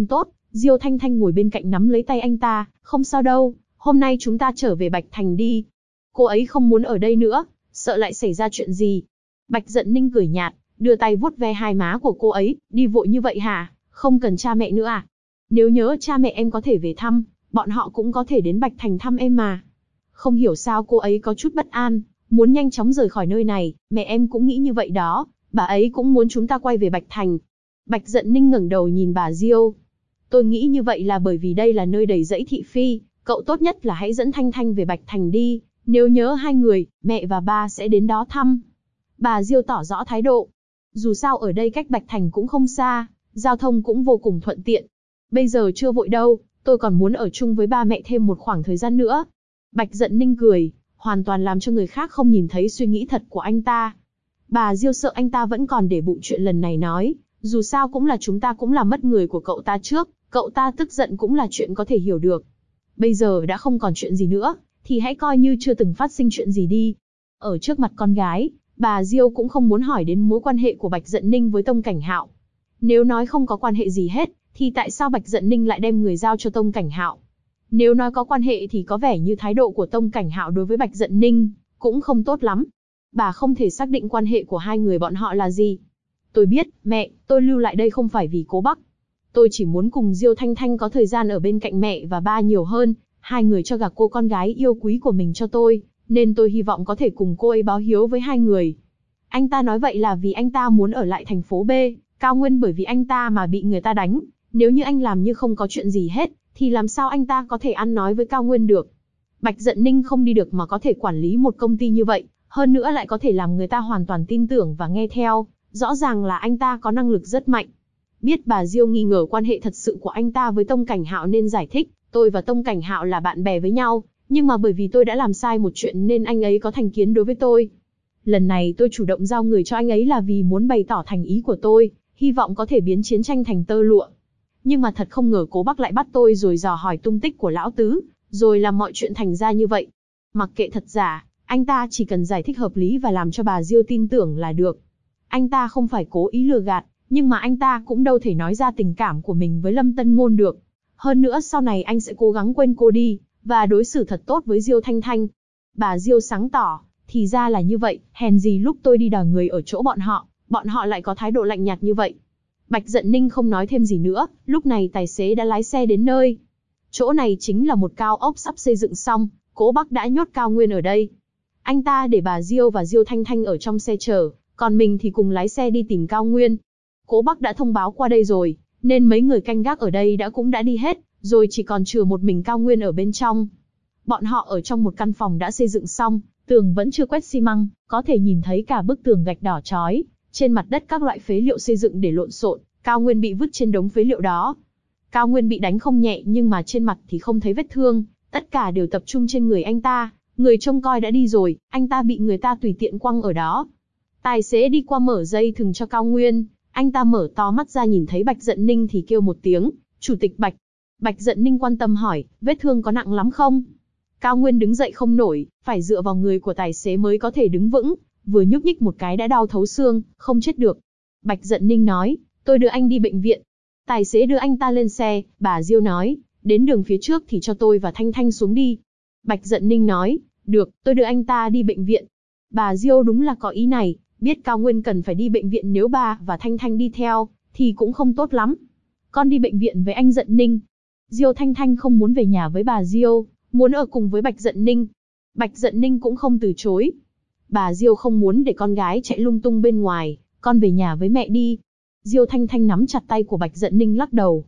Diêu Thanh Thanh ngồi bên cạnh nắm lấy tay anh ta, không sao đâu, hôm nay chúng ta trở về Bạch Thành đi. Cô ấy không muốn ở đây nữa, sợ lại xảy ra chuyện gì. Bạch Dận Ninh cười nhạt, đưa tay vuốt ve hai má của cô ấy, đi vội như vậy hả, không cần cha mẹ nữa à? Nếu nhớ cha mẹ em có thể về thăm, bọn họ cũng có thể đến Bạch Thành thăm em mà. Không hiểu sao cô ấy có chút bất an, muốn nhanh chóng rời khỏi nơi này, mẹ em cũng nghĩ như vậy đó, bà ấy cũng muốn chúng ta quay về Bạch Thành. Bạch Dận Ninh ngẩng đầu nhìn bà Diêu. Tôi nghĩ như vậy là bởi vì đây là nơi đầy rẫy thị phi, cậu tốt nhất là hãy dẫn Thanh Thanh về Bạch Thành đi, nếu nhớ hai người, mẹ và ba sẽ đến đó thăm. Bà Diêu tỏ rõ thái độ. Dù sao ở đây cách Bạch Thành cũng không xa, giao thông cũng vô cùng thuận tiện. Bây giờ chưa vội đâu, tôi còn muốn ở chung với ba mẹ thêm một khoảng thời gian nữa. Bạch Dận Ninh cười, hoàn toàn làm cho người khác không nhìn thấy suy nghĩ thật của anh ta. Bà Diêu sợ anh ta vẫn còn để bụng chuyện lần này nói, dù sao cũng là chúng ta cũng là mất người của cậu ta trước, cậu ta tức giận cũng là chuyện có thể hiểu được. Bây giờ đã không còn chuyện gì nữa, thì hãy coi như chưa từng phát sinh chuyện gì đi. Ở trước mặt con gái, bà Diêu cũng không muốn hỏi đến mối quan hệ của Bạch Dận Ninh với Tông Cảnh Hạo. Nếu nói không có quan hệ gì hết, thì tại sao Bạch Dận Ninh lại đem người giao cho Tông Cảnh Hạo? Nếu nói có quan hệ thì có vẻ như thái độ của Tông Cảnh Hạo đối với Bạch Dận Ninh cũng không tốt lắm. Bà không thể xác định quan hệ của hai người bọn họ là gì. Tôi biết, mẹ, tôi lưu lại đây không phải vì Cố Bắc. Tôi chỉ muốn cùng Diêu Thanh Thanh có thời gian ở bên cạnh mẹ và ba nhiều hơn, hai người cho gả cô con gái yêu quý của mình cho tôi, nên tôi hy vọng có thể cùng cô ấy báo hiếu với hai người. Anh ta nói vậy là vì anh ta muốn ở lại thành phố B, Cao Nguyên bởi vì anh ta mà bị người ta đánh. Nếu như anh làm như không có chuyện gì hết, thì làm sao anh ta có thể ăn nói với Cao Nguyên được? Bạch Dận Ninh không đi được mà có thể quản lý một công ty như vậy, hơn nữa lại có thể làm người ta hoàn toàn tin tưởng và nghe theo, rõ ràng là anh ta có năng lực rất mạnh. Biết bà Diêu nghi ngờ quan hệ thật sự của anh ta với Tông Cảnh Hạo nên giải thích, tôi và Tông Cảnh Hạo là bạn bè với nhau, nhưng mà bởi vì tôi đã làm sai một chuyện nên anh ấy có thành kiến đối với tôi. Lần này tôi chủ động giao người cho anh ấy là vì muốn bày tỏ thành ý của tôi, hy vọng có thể biến chiến tranh thành tơ lụa. Nhưng mà thật không ngờ Cố Bắc lại bắt tôi rồi dò hỏi tung tích của lão tứ, rồi làm mọi chuyện thành ra như vậy. Mặc kệ thật giả, anh ta chỉ cần giải thích hợp lý và làm cho bà Diêu tin tưởng là được. Anh ta không phải cố ý lừa gạt, nhưng mà anh ta cũng đâu thể nói ra tình cảm của mình với Lâm Tân Ngôn được. Hơn nữa sau này anh sẽ cố gắng quên cô đi, và đối xử thật tốt với Diêu Thanh Thanh. Bà Diêu sáng tỏ, thì ra là như vậy, hèn gì lúc tôi đi đòi người ở chỗ bọn họ lại có thái độ lạnh nhạt như vậy. Bạch Dận Ninh không nói thêm gì nữa, lúc này tài xế đã lái xe đến nơi. Chỗ này chính là một cao ốc sắp xây dựng xong, Cố Bắc đã nhốt Cao Nguyên ở đây. Anh ta để bà Diêu và Diêu Thanh Thanh ở trong xe chờ, còn mình thì cùng lái xe đi tìm Cao Nguyên. Cố Bắc đã thông báo qua đây rồi, nên mấy người canh gác ở đây cũng đã đi hết, rồi chỉ còn chừa một mình Cao Nguyên ở bên trong. Bọn họ ở trong một căn phòng đã xây dựng xong, tường vẫn chưa quét xi măng, có thể nhìn thấy cả bức tường gạch đỏ chói. Trên mặt đất các loại phế liệu xây dựng để lộn xộn, Cao Nguyên bị vứt trên đống phế liệu đó. Cao Nguyên bị đánh không nhẹ nhưng mà trên mặt thì không thấy vết thương, tất cả đều tập trung trên người anh ta. Người trông coi đã đi rồi, anh ta bị người ta tùy tiện quăng ở đó. Tài xế đi qua mở dây thừng cho Cao Nguyên, anh ta mở to mắt ra nhìn thấy Bạch Dận Ninh thì kêu một tiếng, Chủ tịch Bạch. Bạch Dận Ninh quan tâm hỏi, vết thương có nặng lắm không? Cao Nguyên đứng dậy không nổi, phải dựa vào người của tài xế mới có thể đứng vững, vừa nhúc nhích một cái đã đau thấu xương, không chết được. Bạch Dận Ninh nói, tôi đưa anh đi bệnh viện. Tài xế đưa anh ta lên xe, bà Diêu nói, đến đường phía trước thì cho tôi và Thanh Thanh xuống đi. Bạch Dận Ninh nói, được, tôi đưa anh ta đi bệnh viện. Bà Diêu đúng là có ý này, biết Cao Nguyên cần phải đi bệnh viện nếu bà và Thanh Thanh đi theo, thì cũng không tốt lắm. Con đi bệnh viện với anh Dận Ninh. Diêu Thanh Thanh không muốn về nhà với bà Diêu, muốn ở cùng với Bạch Dận Ninh. Bạch Dận Ninh cũng không từ chối. Bà Diêu không muốn để con gái chạy lung tung bên ngoài, con về nhà với mẹ đi. Diêu Thanh Thanh nắm chặt tay của Bạch Dận Ninh lắc đầu,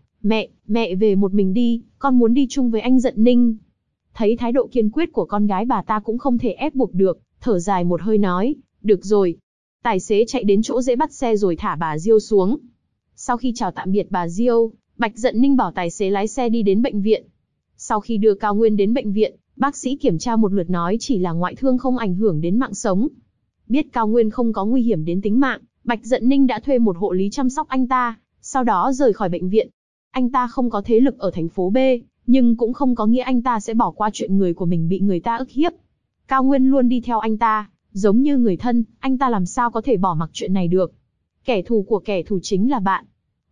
mẹ về một mình đi, con muốn đi chung với anh Dận Ninh. Thấy thái độ kiên quyết của con gái bà ta cũng không thể ép buộc được, thở dài một hơi nói, được rồi. Tài xế chạy đến chỗ dễ bắt xe rồi thả bà Diêu xuống. Sau khi chào tạm biệt bà Diêu, Bạch Dận Ninh bảo tài xế lái xe đi đến bệnh viện. Sau khi đưa Cao Nguyên đến bệnh viện, bác sĩ kiểm tra một lượt nói chỉ là ngoại thương không ảnh hưởng đến mạng sống. Biết Cao Nguyên không có nguy hiểm đến tính mạng, Bạch Dận Ninh đã thuê một hộ lý chăm sóc anh ta, sau đó rời khỏi bệnh viện. Anh ta không có thế lực ở thành phố B, nhưng cũng không có nghĩa anh ta sẽ bỏ qua chuyện người của mình bị người ta ức hiếp. Cao Nguyên luôn đi theo anh ta, giống như người thân, anh ta làm sao có thể bỏ mặc chuyện này được. Kẻ thù của kẻ thù chính là bạn.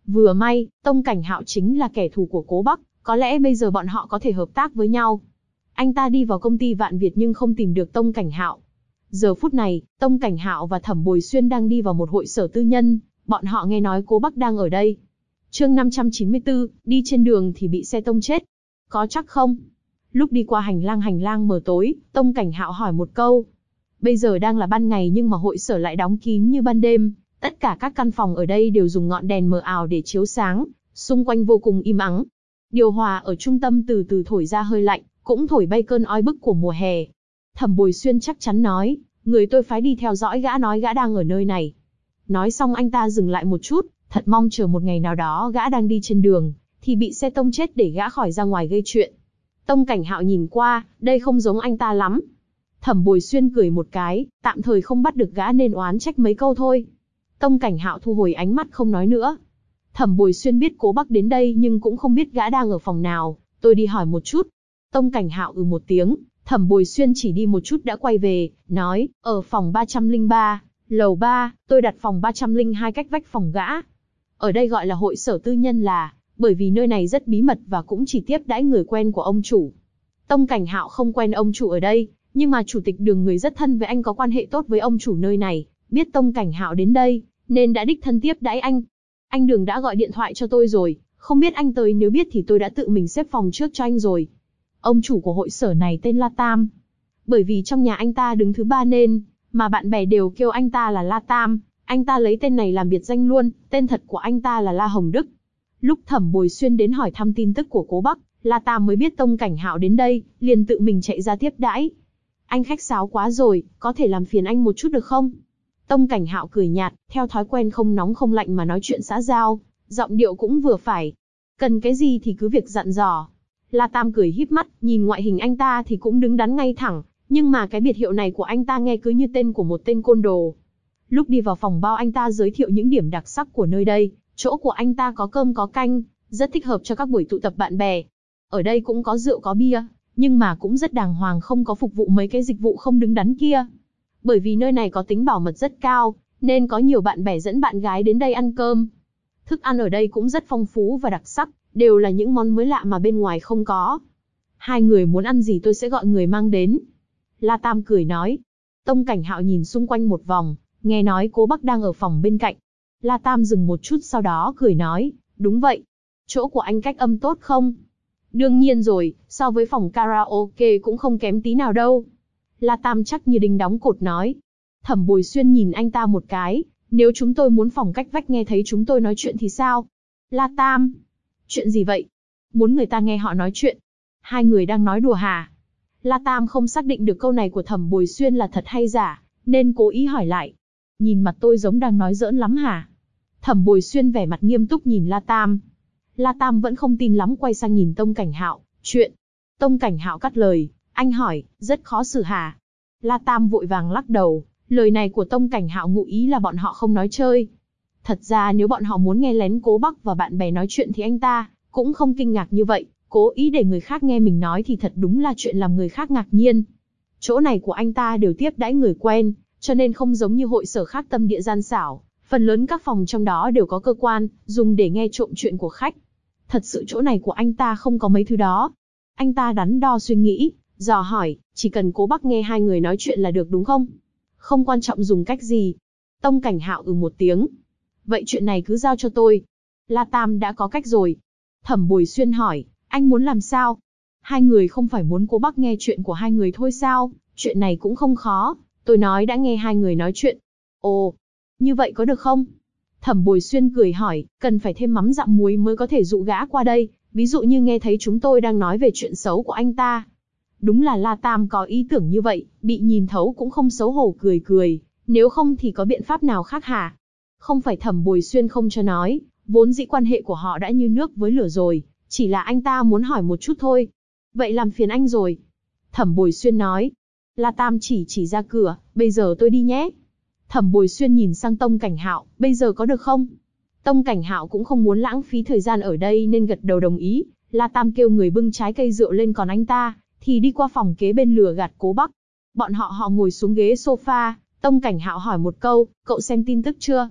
Vừa may, Tông Cảnh Hạo chính là kẻ thù của Cố Bắc, có lẽ bây giờ bọn họ có thể hợp tác với nhau. Anh ta đi vào công ty Vạn Việt nhưng không tìm được Tông Cảnh Hạo. Giờ phút này, Tông Cảnh Hạo và Thẩm Bồi Xuyên đang đi vào một hội sở tư nhân, bọn họ nghe nói Cố Bắc đang ở đây. Chương 594, đi trên đường thì bị xe tông chết. Có chắc không? Lúc đi qua hành lang mờ tối, Tông Cảnh Hạo hỏi một câu. Bây giờ đang là ban ngày nhưng mà hội sở lại đóng kín như ban đêm, tất cả các căn phòng ở đây đều dùng ngọn đèn mờ ảo để chiếu sáng, xung quanh vô cùng im ắng. Điều hòa ở trung tâm từ từ thổi ra hơi lạnh, cũng thổi bay cơn oi bức của mùa hè. Thẩm Bồi Xuyên chắc chắn nói, người tôi phái đi theo dõi gã nói gã đang ở nơi này. Nói xong anh ta dừng lại một chút, thật mong chờ một ngày nào đó gã đang đi trên đường, thì bị xe tông chết để gã khỏi ra ngoài gây chuyện. Tông Cảnh Hạo nhìn qua, đây không giống anh ta lắm. Thẩm Bồi Xuyên cười một cái, tạm thời không bắt được gã nên oán trách mấy câu thôi. Tông Cảnh Hạo thu hồi ánh mắt không nói nữa. Thẩm Bồi Xuyên biết Cố Bắc đến đây nhưng cũng không biết gã đang ở phòng nào, tôi đi hỏi một chút. Tông Cảnh Hạo một tiếng, Thẩm Bồi Xuyên chỉ đi một chút đã quay về, nói, ở phòng 303, lầu 3, tôi đặt phòng 302 cách vách phòng gã. Ở đây gọi là hội sở tư nhân là, bởi vì nơi này rất bí mật và cũng chỉ tiếp đãi người quen của ông chủ. Tông Cảnh Hạo không quen ông chủ ở đây, nhưng mà chủ tịch Đường người rất thân với anh, có quan hệ tốt với ông chủ nơi này, biết Tông Cảnh Hạo đến đây, nên đã đích thân tiếp đãi anh. Anh Đường đã gọi điện thoại cho tôi rồi, không biết anh tới, nếu biết thì tôi đã tự mình xếp phòng trước cho anh rồi. Ông chủ của hội sở này tên La Tam. Bởi vì trong nhà anh ta đứng thứ 3 nên, mà bạn bè đều kêu anh ta là La Tam, anh ta lấy tên này làm biệt danh luôn, tên thật của anh ta là La Hồng Đức. Lúc Thẩm Bồi Xuyên đến hỏi thăm tin tức của Cố Bắc, La Tam mới biết Tông Cảnh Hạo đến đây, liền tự mình chạy ra tiếp đãi. Anh khách sáo quá rồi, có thể làm phiền anh một chút được không? Tông Cảnh Hạo cười nhạt, theo thói quen không nóng không lạnh mà nói chuyện xã giao, giọng điệu cũng vừa phải. Cần cái gì thì cứ việc dặn dò. La Tam cười híp mắt, nhìn ngoại hình anh ta thì cũng đứng đắn ngay thẳng, nhưng mà cái biệt hiệu này của anh ta nghe cứ như tên của một tên côn đồ. Lúc đi vào phòng bao anh ta giới thiệu những điểm đặc sắc của nơi đây, chỗ của anh ta có cơm có canh, rất thích hợp cho các buổi tụ tập bạn bè. Ở đây cũng có rượu có bia, nhưng mà cũng rất đàng hoàng, không có phục vụ mấy cái dịch vụ không đứng đắn kia. Bởi vì nơi này có tính bảo mật rất cao, nên có nhiều bạn bè dẫn bạn gái đến đây ăn cơm. Thức ăn ở đây cũng rất phong phú và đặc sắc, đều là những món mới lạ mà bên ngoài không có. Hai người muốn ăn gì tôi sẽ gọi người mang đến. La Tam cười nói. Tông Cảnh Hạo nhìn xung quanh một vòng, nghe nói Cố Bắc đang ở phòng bên cạnh. La Tam dừng một chút sau đó cười nói, đúng vậy. Chỗ của anh cách âm tốt không? Đương nhiên rồi, so với phòng karaoke cũng không kém tí nào đâu. La Tam chắc như đinh đóng cột nói. Thẩm Bồi Xuyên nhìn anh ta một cái, nếu chúng tôi muốn phòng cách vách nghe thấy chúng tôi nói chuyện thì sao? La Tam, chuyện gì vậy? Muốn người ta nghe họ nói chuyện? Hai người đang nói đùa hả? La Tam không xác định được câu này của Thẩm Bồi Xuyên là thật hay giả, nên cố ý hỏi lại. Nhìn mặt tôi giống đang nói giỡn lắm hả? Thẩm Bồi Xuyên vẻ mặt nghiêm túc nhìn La Tam. La Tam vẫn không tin lắm, quay sang nhìn Tông Cảnh Hạo. Chuyện? Tông Cảnh Hạo cắt lời. Anh hỏi, rất khó xử hả? La Tam vội vàng lắc đầu. Lời này của Tông Cảnh Hạo ngụ ý là bọn họ không nói chơi. Thật ra nếu bọn họ muốn nghe lén Cố Bắc và bạn bè nói chuyện thì anh ta cũng không kinh ngạc như vậy. Cố ý để người khác nghe mình nói thì thật đúng là chuyện làm người khác ngạc nhiên. Chỗ này của anh ta đều tiếp đãi người quen, cho nên không giống như hội sở khác tâm địa gian xảo. Phần lớn các phòng trong đó đều có cơ quan, dùng để nghe trộm chuyện của khách. Thật sự chỗ này của anh ta không có mấy thứ đó. Anh ta đắn đo suy nghĩ, dò hỏi, chỉ cần Cố Bắc nghe hai người nói chuyện là được đúng không? Không quan trọng dùng cách gì. Tông Cảnh Hạo một tiếng. Vậy chuyện này cứ giao cho tôi. La Tam đã có cách rồi. Thẩm Bồi Xuyên hỏi, anh muốn làm sao? Hai người không phải muốn Cố Bắc nghe chuyện của hai người thôi sao? Chuyện này cũng không khó. Tôi nói đã nghe hai người nói chuyện. Ồ, như vậy có được không? Thẩm Bồi Xuyên cười hỏi, cần phải thêm mắm dặm muối mới có thể dụ gã qua đây, ví dụ như nghe thấy chúng tôi đang nói về chuyện xấu của anh ta. Đúng là La Tam có ý tưởng như vậy, bị nhìn thấu cũng không xấu hổ cười cười, nếu không thì có biện pháp nào khác hả? Không phải Thẩm Bồi Xuyên không cho nói, vốn dĩ quan hệ của họ đã như nước với lửa rồi, chỉ là anh ta muốn hỏi một chút thôi. Vậy làm phiền anh rồi. Thẩm Bồi Xuyên nói. La Tam chỉ ra cửa, bây giờ tôi đi nhé. Thẩm Bồi Xuyên nhìn sang Tông Cảnh Hạo, bây giờ có được không? Tông Cảnh Hạo cũng không muốn lãng phí thời gian ở đây nên gật đầu đồng ý. La Tam kêu người bưng trái cây rượu lên, còn anh ta thì đi qua phòng kế bên lừa gạt Cố Bắc. Bọn họ ngồi xuống ghế sofa, Tông Cảnh Hạo hỏi một câu, cậu xem tin tức chưa?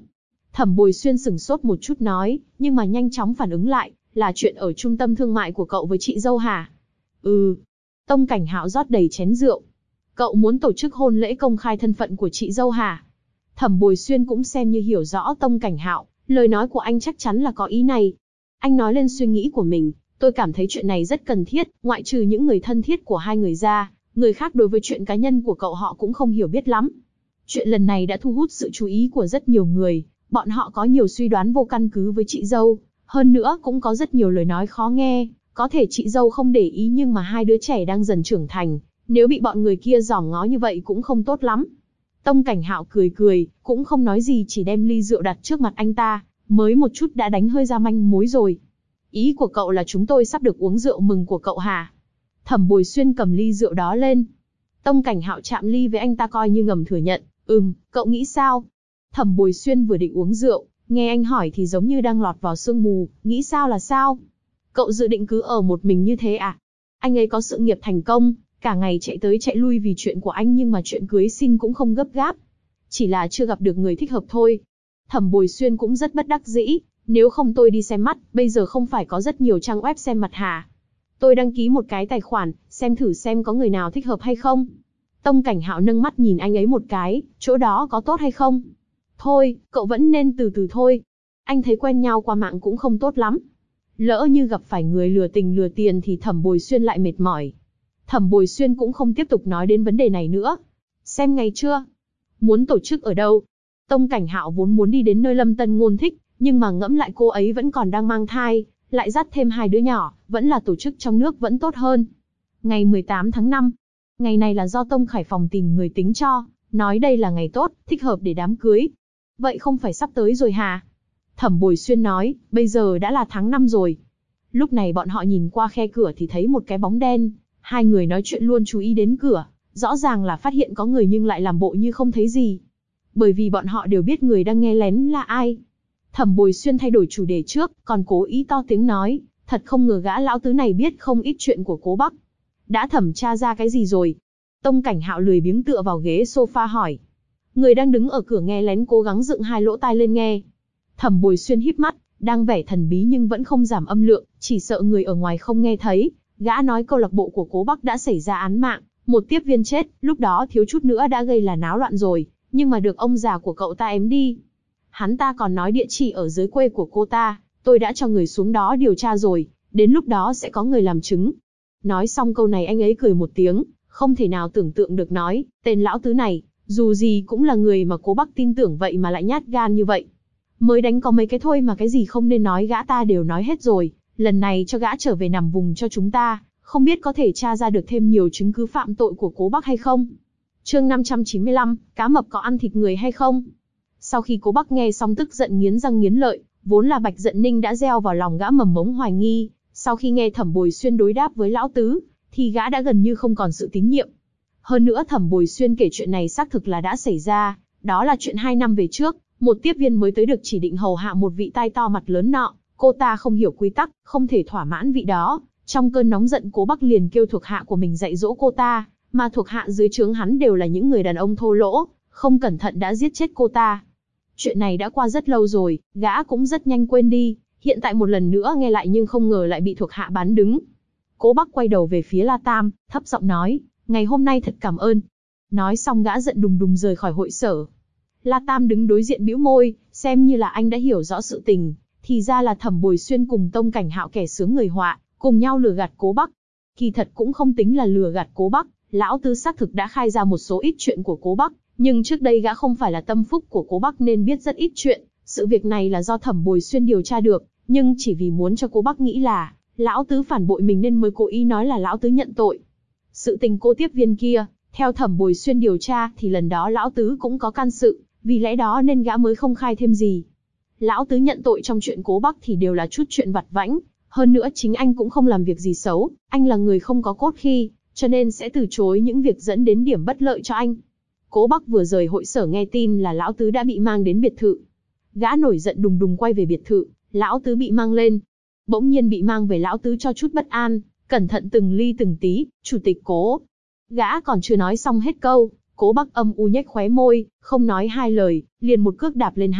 Thẩm Bồi Xuyên sửng sốt một chút nói, nhưng mà nhanh chóng phản ứng lại, là chuyện ở trung tâm thương mại của cậu với chị dâu hả? Ừ. Tông Cảnh Hạo rót đầy chén rượu. Cậu muốn tổ chức hôn lễ công khai thân phận của chị dâu hả? Thẩm Bồi Xuyên cũng xem như hiểu rõ Tông Cảnh Hạo, lời nói của anh chắc chắn là có ý này. Anh nói lên suy nghĩ của mình, tôi cảm thấy chuyện này rất cần thiết, ngoại trừ những người thân thiết của hai người ra, người khác đối với chuyện cá nhân của cậu họ cũng không hiểu biết lắm. Chuyện lần này đã thu hút sự chú ý của rất nhiều người, bọn họ có nhiều suy đoán vô căn cứ với chị dâu, hơn nữa cũng có rất nhiều lời nói khó nghe, có thể chị dâu không để ý nhưng mà hai đứa trẻ đang dần trưởng thành, nếu bị bọn người kia giòm ngó như vậy cũng không tốt lắm. Tông Cảnh Hạo cười cười, cũng không nói gì chỉ đem ly rượu đặt trước mặt anh ta, mới một chút đã đánh hơi ra manh mối rồi. Ý của cậu là chúng tôi sắp được uống rượu mừng của cậu hả? Thẩm Bồi Xuyên cầm ly rượu đó lên. Tông Cảnh Hạo chạm ly với anh ta coi như ngầm thừa nhận, cậu nghĩ sao? Thẩm Bồi Xuyên vừa định uống rượu, nghe anh hỏi thì giống như đang lọt vào sương mù, nghĩ sao là sao? Cậu dự định cứ ở một mình như thế à? Anh ấy có sự nghiệp thành công, cả ngày chạy tới chạy lui vì chuyện của anh nhưng mà chuyện cưới xin cũng không gấp gáp. Chỉ là chưa gặp được người thích hợp thôi. Thẩm Bồi Xuyên cũng rất bất đắc dĩ, nếu không tôi đi xem mắt, bây giờ không phải có rất nhiều trang web xem mặt hả? Tôi đăng ký một cái tài khoản, xem thử xem có người nào thích hợp hay không. Tông Cảnh Hạo nâng mắt nhìn anh ấy một cái, chỗ đó có tốt hay không? Thôi, cậu vẫn nên từ từ thôi. Anh thấy quen nhau qua mạng cũng không tốt lắm. Lỡ như gặp phải người lừa tình lừa tiền thì Thẩm Bồi Xuyên lại mệt mỏi. Thẩm Bồi Xuyên cũng không tiếp tục nói đến vấn đề này nữa. Xem ngày chưa? Muốn tổ chức ở đâu? Tông Cảnh Hạo vốn muốn đi đến nơi Lâm Tân Ngôn thích, nhưng mà ngẫm lại cô ấy vẫn còn đang mang thai, lại dắt thêm hai đứa nhỏ, vẫn là tổ chức trong nước vẫn tốt hơn. Ngày 18 tháng 5. Ngày này là do Tông Khải Phòng tìm người tính cho, nói đây là ngày tốt, thích hợp để đám cưới. Vậy không phải sắp tới rồi hả? Thẩm Bồi Xuyên nói, bây giờ đã là tháng 5 rồi. Lúc này bọn họ nhìn qua khe cửa thì thấy một cái bóng đen, hai người nói chuyện luôn chú ý đến cửa, rõ ràng là phát hiện có người nhưng lại làm bộ như không thấy gì. Bởi vì bọn họ đều biết người đang nghe lén là ai. Thẩm Bồi Xuyên thay đổi chủ đề trước, còn cố ý to tiếng nói, thật không ngờ gã lão tứ này biết không ít chuyện của Cố Bắc. Đã thẩm tra ra cái gì rồi? Tông Cảnh Hạo lười biếng tựa vào ghế sofa hỏi. Người đang đứng ở cửa nghe lén cố gắng dựng hai lỗ tai lên nghe. Thẩm Bồi Xuyên híp mắt, đang vẻ thần bí nhưng vẫn không giảm âm lượng, chỉ sợ người ở ngoài không nghe thấy. Gã nói câu lạc bộ của Cố Bắc đã xảy ra án mạng, một tiếp viên chết, lúc đó thiếu chút nữa đã gây là náo loạn rồi, nhưng mà được ông già của cậu ta ém đi. Hắn ta còn nói địa chỉ ở dưới quê của cô ta, tôi đã cho người xuống đó điều tra rồi, đến lúc đó sẽ có người làm chứng. Nói xong câu này anh ấy cười một tiếng, không thể nào tưởng tượng được nói, tên lão tứ này, dù gì cũng là người mà Cố Bắc tin tưởng vậy mà lại nhát gan như vậy. Mới đánh có mấy cái thôi mà cái gì không nên nói gã ta đều nói hết rồi, lần này cho gã trở về nằm vùng cho chúng ta, không biết có thể tra ra được thêm nhiều chứng cứ phạm tội của Cố Bắc hay không. Chương 595, cá mập có ăn thịt người hay không? Sau khi Cố Bắc nghe xong tức giận nghiến răng nghiến lợi, vốn là Bạch Dận Ninh đã gieo vào lòng gã mầm mống hoài nghi, sau khi nghe Thẩm Bồi Xuyên đối đáp với lão tứ, thì gã đã gần như không còn sự tín nhiệm. Hơn nữa Thẩm Bồi Xuyên kể chuyện này xác thực là đã xảy ra, đó là chuyện 2 năm về trước, một tiếp viên mới tới được chỉ định hầu hạ một vị tai to mặt lớn nọ, cô ta không hiểu quy tắc, không thể thỏa mãn vị đó, trong cơn nóng giận Cố Bắc liền kêu thuộc hạ của mình dạy dỗ cô ta, mà thuộc hạ dưới trướng hắn đều là những người đàn ông thô lỗ, không cẩn thận đã giết chết cô ta. Chuyện này đã qua rất lâu rồi, gã cũng rất nhanh quên đi, hiện tại một lần nữa nghe lại nhưng không ngờ lại bị thuộc hạ bán đứng. Cố Bắc quay đầu về phía La Tam, thấp giọng nói, ngày hôm nay thật cảm ơn. Nói xong gã giận đùng đùng rời khỏi hội sở. La Tam đứng đối diện bĩu môi, xem như là anh đã hiểu rõ sự tình, thì ra là Thẩm Bồi Xuyên cùng Tông Cảnh Hạo kẻ sướng người họa, cùng nhau lừa gạt Cố Bắc. Kỳ thật cũng không tính là lừa gạt Cố Bắc, lão tứ xác thực đã khai ra một số ít chuyện của Cố Bắc, nhưng trước đây gã không phải là tâm phúc của Cố Bắc nên biết rất ít chuyện, sự việc này là do Thẩm Bồi Xuyên điều tra được, nhưng chỉ vì muốn cho Cố Bắc nghĩ là lão tứ phản bội mình nên mới cố ý nói là lão tứ nhận tội. Sự tình cô tiếp viên kia, theo Thẩm Bồi Xuyên điều tra thì lần đó lão tứ cũng có can sự, vì lẽ đó nên gã mới không khai thêm gì. Lão tứ nhận tội trong chuyện Cố Bắc thì đều là chút chuyện vặt vãnh, hơn nữa chính anh cũng không làm việc gì xấu, anh là người không có cốt khi, cho nên sẽ từ chối những việc dẫn đến điểm bất lợi cho anh. Cố Bắc vừa rời hội sở nghe tin là lão tứ đã bị mang đến biệt thự. Gã nổi giận đùng đùng quay về biệt thự, lão tứ bị mang lên. Bỗng nhiên bị mang về lão tứ cho chút bất an, cẩn thận từng ly từng tí, chủ tịch Cố. Gã còn chưa nói xong hết câu, Cố Bắc âm u nhếch khóe môi, không nói hai lời, liền một cước đạp lên hắn,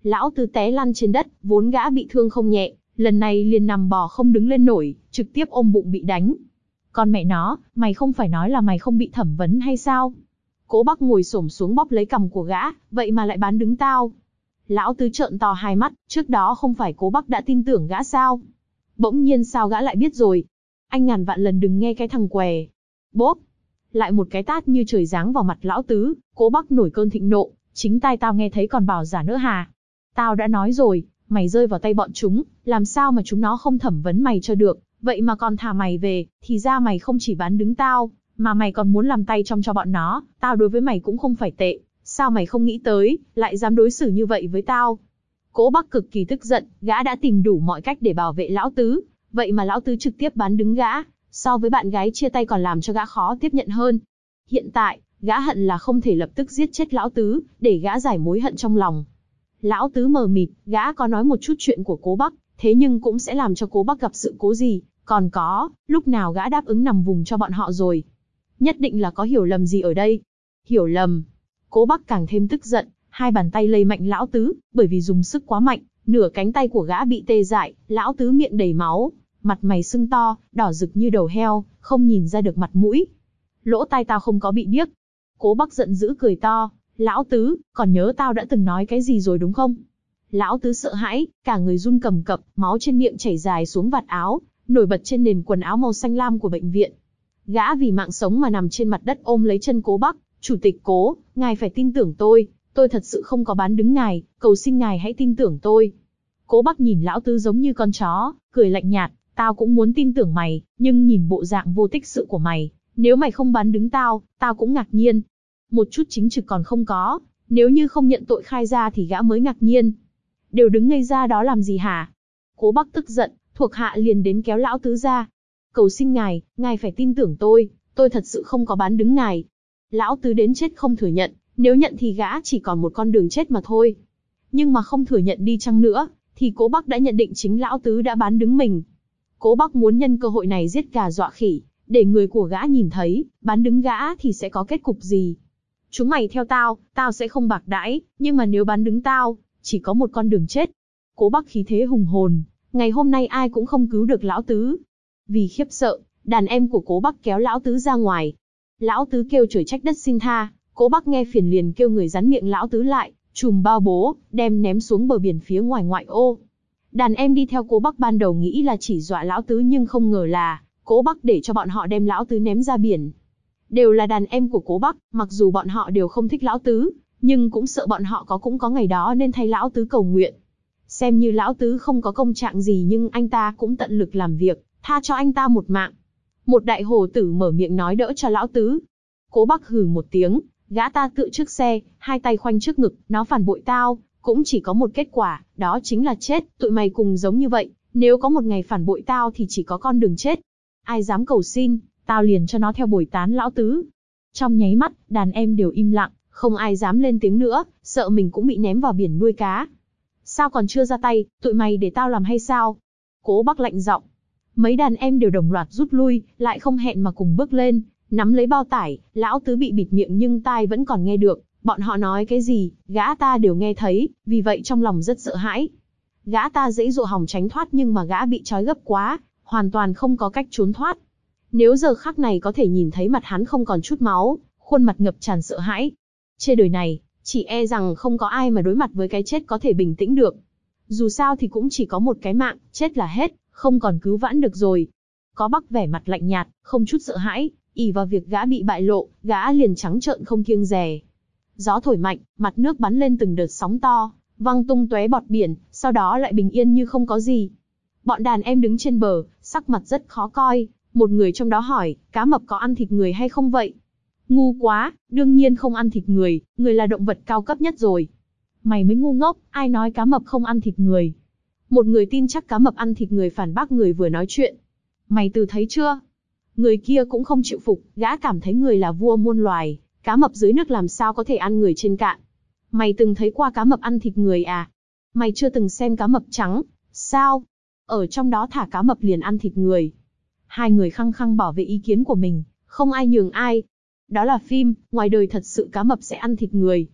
Lão Tứ té lăn trên đất, vốn gã bị thương không nhẹ, lần này liền nằm bò không đứng lên nổi, trực tiếp ôm bụng bị đánh. Con mẹ nó, mày không phải nói là mày không bị thẩm vấn hay sao? Cố Bắc ngồi xổm xuống bóp lấy cằm của gã, vậy mà lại bán đứng tao. Lão Tứ trợn to hai mắt, trước đó không phải Cố Bắc đã tin tưởng gã sao? Bỗng nhiên sao gã lại biết rồi? Anh ngàn vạn lần đừng nghe cái thằng què. Bốp! Lại một cái tát như trời giáng vào mặt Lão Tứ, Cố Bắc nổi cơn thịnh nộ, chính tai tao nghe thấy còn bảo giả nữa hà. Tao đã nói rồi, mày rơi vào tay bọn chúng, làm sao mà chúng nó không thẩm vấn mày cho được, vậy mà còn thả mày về, thì ra mày không chỉ bán đứng tao, mà mày còn muốn làm tay trong cho bọn nó, tao đối với mày cũng không phải tệ, sao mày không nghĩ tới, lại dám đối xử như vậy với tao. Cố Bắc cực kỳ tức giận, gã đã tìm đủ mọi cách để bảo vệ Lão Tứ, vậy mà Lão Tứ trực tiếp bán đứng gã, so với bạn gái chia tay còn làm cho gã khó tiếp nhận hơn. Hiện tại, gã hận là không thể lập tức giết chết Lão Tứ, để gã giải mối hận trong lòng. Lão Tứ mờ mịt, gã có nói một chút chuyện của Cố Bắc, thế nhưng cũng sẽ làm cho Cố Bắc gặp sự cố gì, còn có, lúc nào gã đáp ứng nằm vùng cho bọn họ rồi. Nhất định là có hiểu lầm gì ở đây. Hiểu lầm. Cố Bắc càng thêm tức giận, hai bàn tay lay mạnh Lão Tứ, bởi vì dùng sức quá mạnh, nửa cánh tay của gã bị tê dại, Lão Tứ miệng đầy máu, mặt mày sưng to, đỏ rực như đầu heo, không nhìn ra được mặt mũi. Lỗ tai tao không có bị điếc. Cố Bắc giận dữ cười to, Lão Tứ, còn nhớ tao đã từng nói cái gì rồi đúng không? Lão Tứ sợ hãi, cả người run cầm cập, máu trên miệng chảy dài xuống vạt áo, nổi bật trên nền quần áo màu xanh lam của bệnh viện. Gã vì mạng sống mà nằm trên mặt đất ôm lấy chân Cố Bắc, "Chủ tịch Cố, ngài phải tin tưởng tôi thật sự không có bán đứng ngài, cầu xin ngài hãy tin tưởng tôi." Cố Bắc nhìn Lão Tứ giống như con chó, cười lạnh nhạt, "Tao cũng muốn tin tưởng mày, nhưng nhìn bộ dạng vô tích sự của mày, nếu mày không bán đứng tao cũng ngạc nhiên. Một chút chính trực còn không có, nếu như không nhận tội khai ra thì gã mới ngạc nhiên. Đều đứng ngây ra đó làm gì hả?" Cố Bắc tức giận, thuộc hạ liền đến kéo Lão Tứ ra. "Cầu xin ngài phải tin tưởng tôi thật sự không có bán đứng ngài." Lão Tứ đến chết không thừa nhận, nếu nhận thì gã chỉ còn một con đường chết mà thôi. Nhưng mà không thừa nhận đi chăng nữa, thì Cố Bắc đã nhận định chính Lão Tứ đã bán đứng mình. Cố Bắc muốn nhân cơ hội này giết gà dọa khỉ, để người của gã nhìn thấy, bán đứng gã thì sẽ có kết cục gì. "Chúng mày theo tao sẽ không bạc đãi, nhưng mà nếu bán đứng tao, chỉ có một con đường chết." Cố Bắc khí thế hùng hồn, ngày hôm nay ai cũng không cứu được Lão Tứ. Vì khiếp sợ, đàn em của Cố Bắc kéo Lão Tứ ra ngoài. Lão Tứ kêu trời trách đất xin tha, Cố Bắc nghe phiền liền kêu người dán miệng Lão Tứ lại, chùm bao bố, đem ném xuống bờ biển phía ngoài ngoại ô. Đàn em đi theo Cố Bắc ban đầu nghĩ là chỉ dọa Lão Tứ nhưng không ngờ là Cố Bắc để cho bọn họ đem Lão Tứ ném ra biển. Đều là đàn em của Cố Bắc, mặc dù bọn họ đều không thích Lão Tứ, nhưng cũng sợ bọn họ cũng có ngày đó nên thay Lão Tứ cầu nguyện. Xem như Lão Tứ không có công trạng gì nhưng anh ta cũng tận lực làm việc, tha cho anh ta một mạng. Một đại hồ tử mở miệng nói đỡ cho Lão Tứ. Cố Bắc hừ một tiếng, gã ta tựa trước xe, hai tay khoanh trước ngực, "Nó phản bội tao, cũng chỉ có một kết quả, đó chính là chết, tụi mày cùng giống như vậy, nếu có một ngày phản bội tao thì chỉ có con đường chết. Ai dám cầu xin, tao liền cho nó theo bồi tán Lão Tứ." Trong nháy mắt, đàn em đều im lặng, không ai dám lên tiếng nữa, sợ mình cũng bị ném vào biển nuôi cá. "Sao còn chưa ra tay, tụi mày để tao làm hay sao?" Cố Bắc lạnh giọng. Mấy đàn em đều đồng loạt rút lui, lại không hẹn mà cùng bước lên, nắm lấy bao tải. Lão Tứ bị bịt miệng nhưng tai vẫn còn nghe được, bọn họ nói cái gì, gã ta đều nghe thấy, vì vậy trong lòng rất sợ hãi. Gã ta giãy giụa hòng tránh thoát nhưng mà gã bị trói gấp quá, hoàn toàn không có cách trốn thoát. Nếu giờ khắc này có thể nhìn thấy mặt hắn không còn chút máu, khuôn mặt ngập tràn sợ hãi. Trên đời này, chỉ e rằng không có ai mà đối mặt với cái chết có thể bình tĩnh được. Dù sao thì cũng chỉ có một cái mạng, chết là hết, không còn cứu vãn được rồi. Có Bắc vẻ mặt lạnh nhạt, không chút sợ hãi, ỷ vào việc gã bị bại lộ, gã liền trắng trợn không kiêng dè. Gió thổi mạnh, mặt nước bắn lên từng đợt sóng to, văng tung tóe bọt biển, sau đó lại bình yên như không có gì. Bọn đàn em đứng trên bờ, sắc mặt rất khó coi, một người trong đó hỏi, "Cá mập có ăn thịt người hay không vậy?" "Ngu quá, đương nhiên không ăn thịt người, người là động vật cao cấp nhất rồi." "Mày mới ngu ngốc, ai nói cá mập không ăn thịt người?" Một người tin chắc cá mập ăn thịt người phản bác người vừa nói chuyện. "Mày từ thấy chưa?" Người kia cũng không chịu phục, gã cảm thấy người là vua muôn loài, cá mập dưới nước làm sao có thể ăn người trên cạn. "Mày từng thấy qua cá mập ăn thịt người à? Mày chưa từng xem cá mập trắng, sao? Ở trong đó thả cá mập liền ăn thịt người." Hai người khăng khăng bảo vệ ý kiến của mình, không ai nhường ai. Đó là phim, ngoài đời thật sự cá mập sẽ ăn thịt người.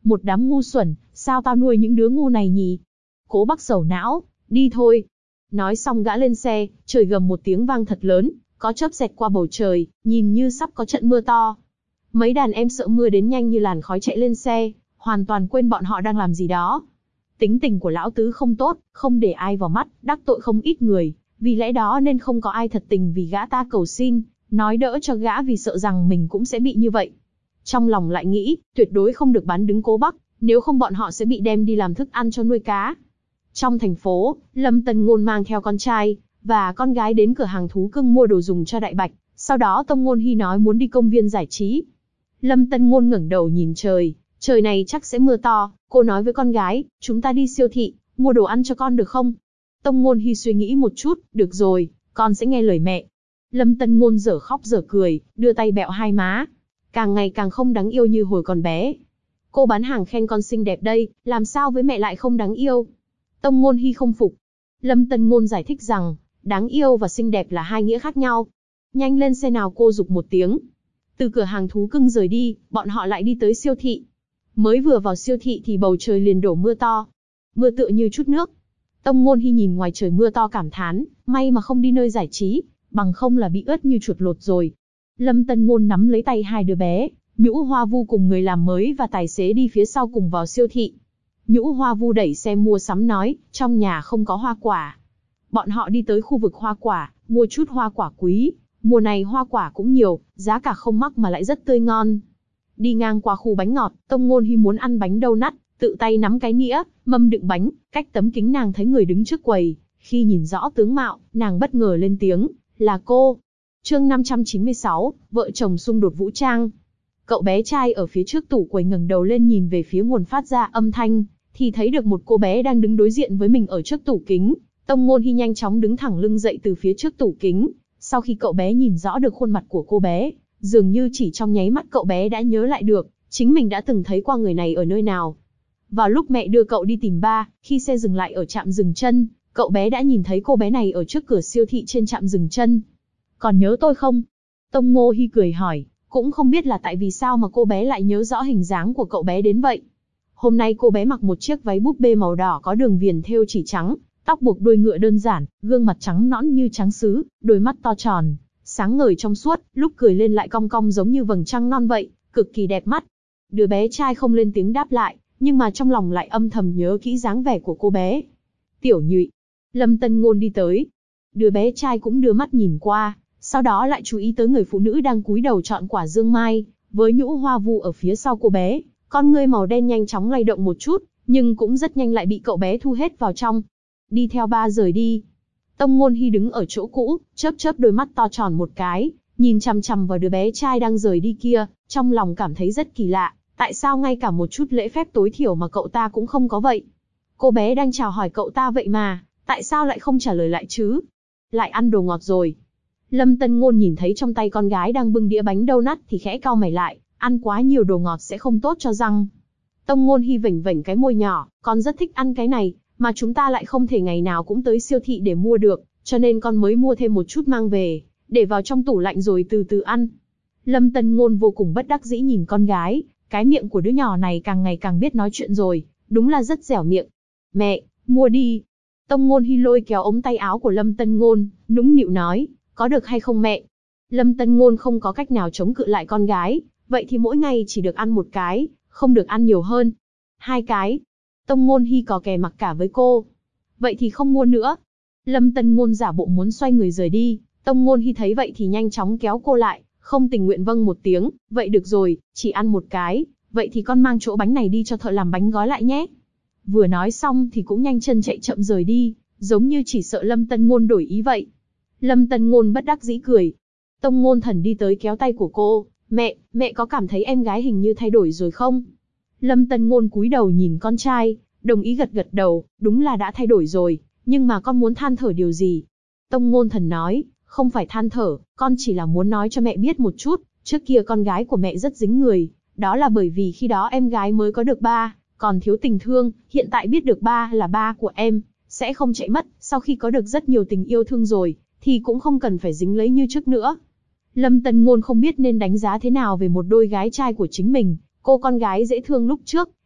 Một đám ngu xuẩn, sao tao nuôi những đứa ngu này nhỉ? Cố Bắc sầu não, đi thôi. Nói xong gã lên xe, trời gầm một tiếng vang thật lớn, có chớp xẹt qua bầu trời, nhìn như sắp có trận mưa to. Mấy đàn em sợ mưa đến nhanh như làn khói chạy lên xe, hoàn toàn quên bọn họ đang làm gì đó. Tính tình của lão tứ không tốt, không để ai vào mắt, đắc tội không ít người, vì lẽ đó nên không có ai thật tình vì gã ta cầu xin, nói đỡ cho gã vì sợ rằng mình cũng sẽ bị như vậy. Trong lòng lại nghĩ, tuyệt đối không được bán đứng Cố Bắc, nếu không bọn họ sẽ bị đem đi làm thức ăn cho nuôi cá. Trong thành phố, Lâm Tân Ngôn mang theo con trai và con gái đến cửa hàng thú cưng mua đồ dùng cho Đại Bạch, sau đó Tông Ngôn Hi nói muốn đi công viên giải trí. Lâm Tân Ngôn ngẩng đầu nhìn trời, trời này chắc sẽ mưa to, cô nói với con gái, chúng ta đi siêu thị, mua đồ ăn cho con được không? Tông Ngôn Hi suy nghĩ một chút, được rồi, con sẽ nghe lời mẹ. Lâm Tân Ngôn dở khóc dở cười, đưa tay bẹo hai má, càng ngày càng không đáng yêu như hồi còn bé. Cô bán hàng khen con xinh đẹp đây, làm sao với mẹ lại không đáng yêu? Tông Ngôn Hi không phục. Lâm Tân Ngôn giải thích rằng, đáng yêu và xinh đẹp là hai nghĩa khác nhau. Nhanh lên xe nào, cô giục một tiếng. Từ cửa hàng thú cưng rời đi, bọn họ lại đi tới siêu thị. Mới vừa vào siêu thị thì bầu trời liền đổ mưa to. Mưa tựa như chút nước. Tông Ngôn Hi nhìn ngoài trời mưa to cảm thán, may mà không đi nơi giải trí, bằng không là bị ướt như chuột lột rồi. Lâm Tân Ngôn nắm lấy tay hai đứa bé, Nhũ Hoa Vu cùng người làm mới và tài xế đi phía sau cùng vào siêu thị. Nhũ Hoa Vu đẩy xe mua sắm nói, trong nhà không có hoa quả. Bọn họ đi tới khu vực hoa quả, mua chút hoa quả quý. Mùa này hoa quả cũng nhiều, giá cả không mắc mà lại rất tươi ngon. Đi ngang qua khu bánh ngọt, Tông Ngôn Hi muốn ăn bánh donut, tự tay nắm cái nĩa, mâm đựng bánh, cách tấm kính nàng thấy người đứng trước quầy. Khi nhìn rõ tướng mạo, nàng bất ngờ lên tiếng, là cô. Chương 596, vợ chồng xung đột vũ trang. Cậu bé trai ở phía trước tủ quầy ngẩng đầu lên nhìn về phía nguồn phát ra âm thanh, thì thấy được một cô bé đang đứng đối diện với mình ở trước tủ kính. Tông Ngôn Hi nhanh chóng đứng thẳng lưng dậy từ phía trước tủ kính. Sau khi cậu bé nhìn rõ được khuôn mặt của cô bé, dường như chỉ trong nháy mắt cậu bé đã nhớ lại được, chính mình đã từng thấy qua người này ở nơi nào. Vào lúc mẹ đưa cậu đi tìm ba, khi xe dừng lại ở trạm dừng chân, cậu bé đã nhìn thấy cô bé này ở trước cửa siêu thị trên trạm dừng chân. Còn nhớ tôi không? Tông Ngôn Hi cười hỏi, cũng không biết là tại vì sao mà cô bé lại nhớ rõ hình dáng của cậu bé đến vậy. Hôm nay cô bé mặc một chiếc váy búp bê màu đỏ có đường viền thêu chỉ trắng, tóc buộc đuôi ngựa đơn giản, gương mặt trắng nõn như trắng sứ, đôi mắt to tròn, sáng ngời trong suốt, lúc cười lên lại cong cong giống như vầng trăng non vậy, cực kỳ đẹp mắt. Đứa bé trai không lên tiếng đáp lại, nhưng mà trong lòng lại âm thầm nhớ kỹ dáng vẻ của cô bé. Tiểu Nhụy. Lâm Tân Ngôn đi tới. Đứa bé trai cũng đưa mắt nhìn qua, sau đó lại chú ý tới người phụ nữ đang cúi đầu chọn quả dương mai, với Nhũ Hoa Vu ở phía sau cô bé, con ngươi màu đen nhanh chóng lay động một chút, nhưng cũng rất nhanh lại bị cậu bé thu hết vào trong. Đi theo ba rời đi. Tông Ngôn Hi đứng ở chỗ cũ, chớp chớp đôi mắt to tròn một cái, nhìn chằm chằm vào đứa bé trai đang rời đi kia, trong lòng cảm thấy rất kỳ lạ, tại sao ngay cả một chút lễ phép tối thiểu mà cậu ta cũng không có vậy? Cô bé đang chào hỏi cậu ta vậy mà, tại sao lại không trả lời lại chứ? Lại ăn đồ ngọt rồi. Lâm Tân Ngôn nhìn thấy trong tay con gái đang bưng đĩa bánh donut thì khẽ cau mày lại, ăn quá nhiều đồ ngọt sẽ không tốt cho răng. Tông Ngôn Hi vểnh vểnh cái môi nhỏ, con rất thích ăn cái này, mà chúng ta lại không thể ngày nào cũng tới siêu thị để mua được, cho nên con mới mua thêm một chút mang về, để vào trong tủ lạnh rồi từ từ ăn. Lâm Tân Ngôn vô cùng bất đắc dĩ nhìn con gái, cái miệng của đứa nhỏ này càng ngày càng biết nói chuyện rồi, đúng là rất dẻo miệng. Mẹ, mua đi. Tông Ngôn Hi lôi kéo ống tay áo của Lâm Tân Ngôn, nũng nịu nói, có được hay không mẹ? Lâm Tân Ngôn không có cách nào chống cự lại con gái, vậy thì mỗi ngày chỉ được ăn một cái, không được ăn nhiều hơn. 2 cái. Tông Ngôn Hi có kè mặc cả với cô. Vậy thì không mua nữa. Lâm Tân Ngôn giả bộ muốn xoay người rời đi, Tông Ngôn Hi thấy vậy thì nhanh chóng kéo cô lại, không tình nguyện vâng một tiếng, vậy được rồi, chỉ ăn một cái, vậy thì con mang chỗ bánh này đi cho thợ làm bánh gói lại nhé. Vừa nói xong thì cũng nhanh chân chạy chậm rời đi, giống như chỉ sợ Lâm Tân Ngôn đổi ý vậy. Lâm Tân Ngôn bất đắc dĩ cười. Tông Ngôn Thần đi tới kéo tay của cô, mẹ có cảm thấy em gái hình như thay đổi rồi không? Lâm Tân Ngôn cúi đầu nhìn con trai, đồng ý gật gật đầu, đúng là đã thay đổi rồi, nhưng mà con muốn than thở điều gì? Tông Ngôn Thần nói, không phải than thở, con chỉ là muốn nói cho mẹ biết một chút, trước kia con gái của mẹ rất dính người, đó là bởi vì khi đó em gái mới có được ba, còn thiếu tình thương, hiện tại biết được ba là ba của em, sẽ không chạy mất, sau khi có được rất nhiều tình yêu thương rồi, thì cũng không cần phải dính lấy như trước nữa. Lâm Tân Ngôn không biết nên đánh giá thế nào về một đôi gái trai của chính mình, cô con gái dễ thương lúc trước,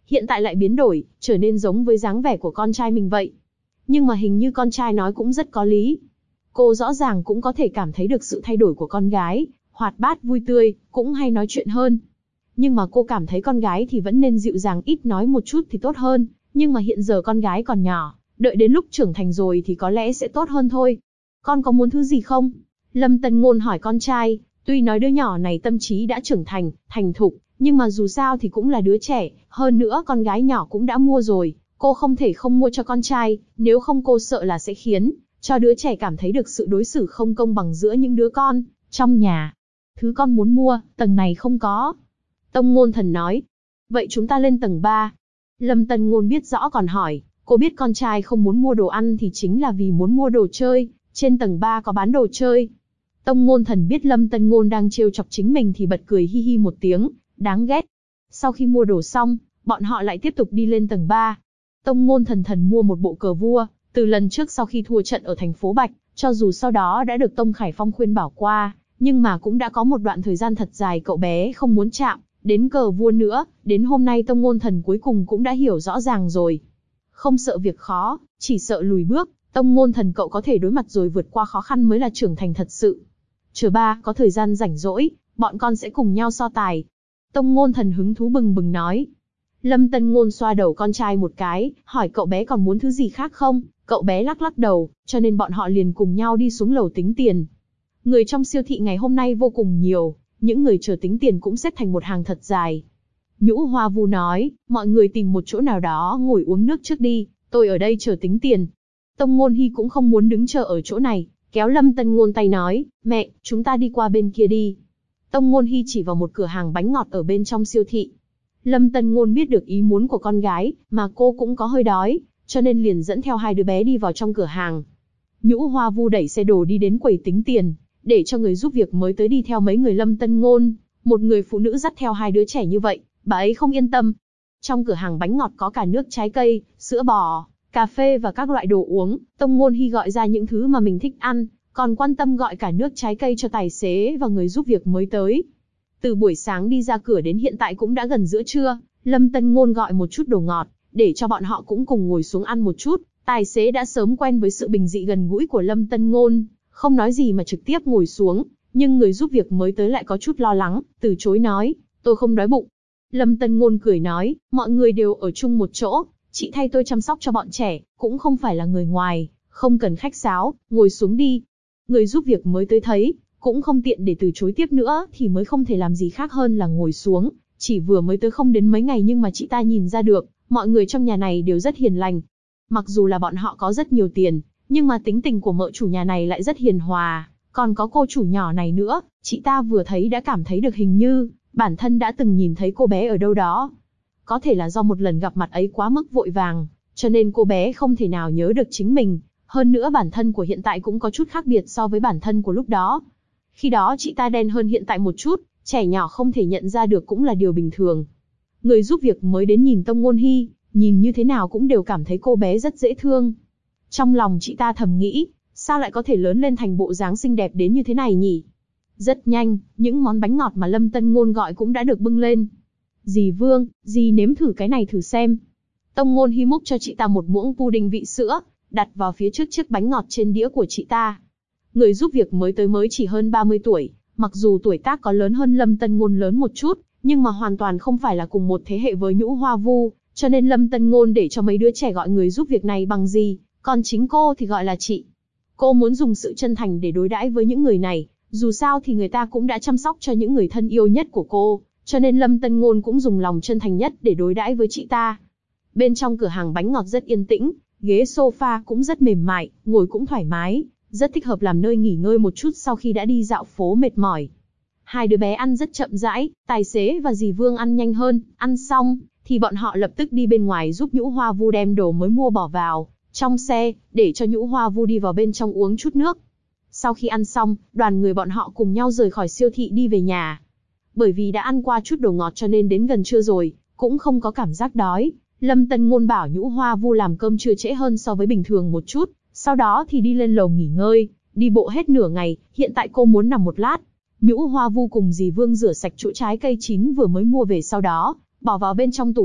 hiện tại lại biến đổi, trở nên giống với dáng vẻ của con trai mình vậy. Nhưng mà hình như con trai nói cũng rất có lý. Cô rõ ràng cũng có thể cảm thấy được sự thay đổi của con gái, hoạt bát vui tươi, cũng hay nói chuyện hơn. Nhưng mà cô cảm thấy con gái thì vẫn nên dịu dàng ít nói một chút thì tốt hơn, nhưng mà hiện giờ con gái còn nhỏ, đợi đến lúc trưởng thành rồi thì có lẽ sẽ tốt hơn thôi. Con có muốn thứ gì không? Lâm Tân Ngôn hỏi con trai, tuy nói đứa nhỏ này tâm trí đã trưởng thành, thành thục, nhưng mà dù sao thì cũng là đứa trẻ, hơn nữa con gái nhỏ cũng đã mua rồi, cô không thể không mua cho con trai, nếu không cô sợ là sẽ khiến cho đứa trẻ cảm thấy được sự đối xử không công bằng giữa những đứa con trong nhà. Thứ con muốn mua, tầng này không có. Tông Ngôn Thần nói. Vậy chúng ta lên tầng 3. Lâm Tân Ngôn biết rõ còn hỏi, cô biết con trai không muốn mua đồ ăn thì chính là vì muốn mua đồ chơi, trên tầng 3 có bán đồ chơi. Tông Ngôn Thần biết Lâm Tân Ngôn đang trêu chọc chính mình thì bật cười hi hi một tiếng, đáng ghét. Sau khi mua đồ xong, bọn họ lại tiếp tục đi lên tầng 3. Tông Ngôn Thần mua một bộ cờ vua, từ lần trước sau khi thua trận ở thành phố Bạch, cho dù sau đó đã được Tông Khải Phong khuyên bảo qua, nhưng mà cũng đã có một đoạn thời gian thật dài cậu bé không muốn chạm đến cờ vua nữa, đến hôm nay Tông Ngôn Thần cuối cùng cũng đã hiểu rõ ràng rồi. Không sợ việc khó, chỉ sợ lùi bước, Tông Ngôn Thần cậu có thể đối mặt rồi vượt qua khó khăn mới là trưởng thành thật sự. Chờ ba có thời gian rảnh rỗi, bọn con sẽ cùng nhau so tài. Tông Ngôn Thần hứng thú bừng bừng nói. Lâm Tân Ngôn xoa đầu con trai một cái, hỏi cậu bé còn muốn thứ gì khác không, cậu bé lắc lắc đầu, cho nên bọn họ liền cùng nhau đi xuống lầu tính tiền. Người trong siêu thị ngày hôm nay vô cùng nhiều, những người chờ tính tiền cũng xếp thành một hàng thật dài. Nhũ Hoa Vu nói, mọi người tìm một chỗ nào đó ngồi uống nước trước đi, tôi ở đây chờ tính tiền. Tông Ngôn Hy cũng không muốn đứng chờ ở chỗ này, kéo Lâm Tân Ngôn tay nói, mẹ, chúng ta đi qua bên kia đi. Tông Ngôn Hy chỉ vào một cửa hàng bánh ngọt ở bên trong siêu thị. Lâm Tân Ngôn biết được ý muốn của con gái, mà cô cũng có hơi đói, cho nên liền dẫn theo hai đứa bé đi vào trong cửa hàng. Nhũ Hoa Vu đẩy xe đồ đi đến quầy tính tiền, để cho người giúp việc mới tới đi theo mấy người Lâm Tân Ngôn, một người phụ nữ dắt theo hai đứa trẻ như vậy, bà ấy không yên tâm. Trong cửa hàng bánh ngọt có cả nước trái cây, sữa bò, cà phê và các loại đồ uống, Tông Ngôn Hy gọi ra những thứ mà mình thích ăn, còn quan tâm gọi cả nước trái cây cho tài xế và người giúp việc mới tới. Từ buổi sáng đi ra cửa đến hiện tại cũng đã gần giữa trưa, Lâm Tân Ngôn gọi một chút đồ ngọt, để cho bọn họ cũng cùng ngồi xuống ăn một chút. Tài xế đã sớm quen với sự bình dị gần gũi của Lâm Tân Ngôn, không nói gì mà trực tiếp ngồi xuống, nhưng người giúp việc mới tới lại có chút lo lắng, từ chối nói, tôi không đói bụng. Lâm Tân Ngôn cười nói, mọi người đều ở chung một chỗ, chị thay tôi chăm sóc cho bọn trẻ, cũng không phải là người ngoài, không cần khách sáo, ngồi xuống đi. Người giúp việc mới tới thấy, cũng không tiện để từ chối tiếp nữa thì mới không thể làm gì khác hơn là ngồi xuống, chỉ vừa mới tới không đến mấy ngày nhưng mà chị ta nhìn ra được, mọi người trong nhà này đều rất hiền lành. Mặc dù là bọn họ có rất nhiều tiền, nhưng mà tính tình của mợ chủ nhà này lại rất hiền hòa, còn có cô chủ nhỏ này nữa, chị ta vừa thấy đã cảm thấy được hình như bản thân đã từng nhìn thấy cô bé ở đâu đó. Có thể là do một lần gặp mặt ấy quá mức vội vàng, cho nên cô bé không thể nào nhớ được chính mình, hơn nữa bản thân của hiện tại cũng có chút khác biệt so với bản thân của lúc đó. Khi đó chị ta đen hơn hiện tại một chút, trẻ nhỏ không thể nhận ra được cũng là điều bình thường. Người giúp việc mới đến nhìn Tông Ngôn Hy, nhìn như thế nào cũng đều cảm thấy cô bé rất dễ thương. Trong lòng chị ta thầm nghĩ, sao lại có thể lớn lên thành bộ dáng xinh đẹp đến như thế này nhỉ? Rất nhanh, những món bánh ngọt mà Lâm Tân Ngôn gọi cũng đã được bưng lên. Dì Vương, dì nếm thử cái này thử xem. Tông Ngôn Hy múc cho chị ta một muỗng pudding vị sữa, đặt vào phía trước chiếc bánh ngọt trên đĩa của chị ta. Người giúp việc mới tới mới chỉ hơn 30 tuổi, mặc dù tuổi tác có lớn hơn Lâm Tân Ngôn lớn một chút, nhưng mà hoàn toàn không phải là cùng một thế hệ với Nhũ Hoa Vu, cho nên Lâm Tân Ngôn để cho mấy đứa trẻ gọi người giúp việc này bằng gì, còn chính cô thì gọi là chị. Cô muốn dùng sự chân thành để đối đãi với những người này, dù sao thì người ta cũng đã chăm sóc cho những người thân yêu nhất của cô, cho nên Lâm Tân Ngôn cũng dùng lòng chân thành nhất để đối đãi với chị ta. Bên trong cửa hàng bánh ngọt rất yên tĩnh, ghế sofa cũng rất mềm mại, ngồi cũng thoải mái, rất thích hợp làm nơi nghỉ ngơi một chút sau khi đã đi dạo phố mệt mỏi. Hai đứa bé ăn rất chậm rãi, tài xế và dì Vương ăn nhanh hơn, ăn xong thì bọn họ lập tức đi bên ngoài giúp Nhũ Hoa Vu đem đồ mới mua bỏ vào trong xe, để cho Nhũ Hoa Vu đi vào bên trong uống chút nước. Sau khi ăn xong, đoàn người bọn họ cùng nhau rời khỏi siêu thị đi về nhà. Bởi vì đã ăn qua chút đồ ngọt cho nên đến gần trưa rồi, cũng không có cảm giác đói. Lâm Tân Ngôn bảo Nhũ Hoa Vu làm cơm trưa trễ hơn so với bình thường một chút, sau đó thì đi lên lầu nghỉ ngơi, đi bộ hết nửa ngày, hiện tại cô muốn nằm một lát. Nhũ Hoa Vu cùng dì Vương rửa sạch chỗ trái cây chín vừa mới mua về sau đó, bỏ vào bên trong tủ lạnh,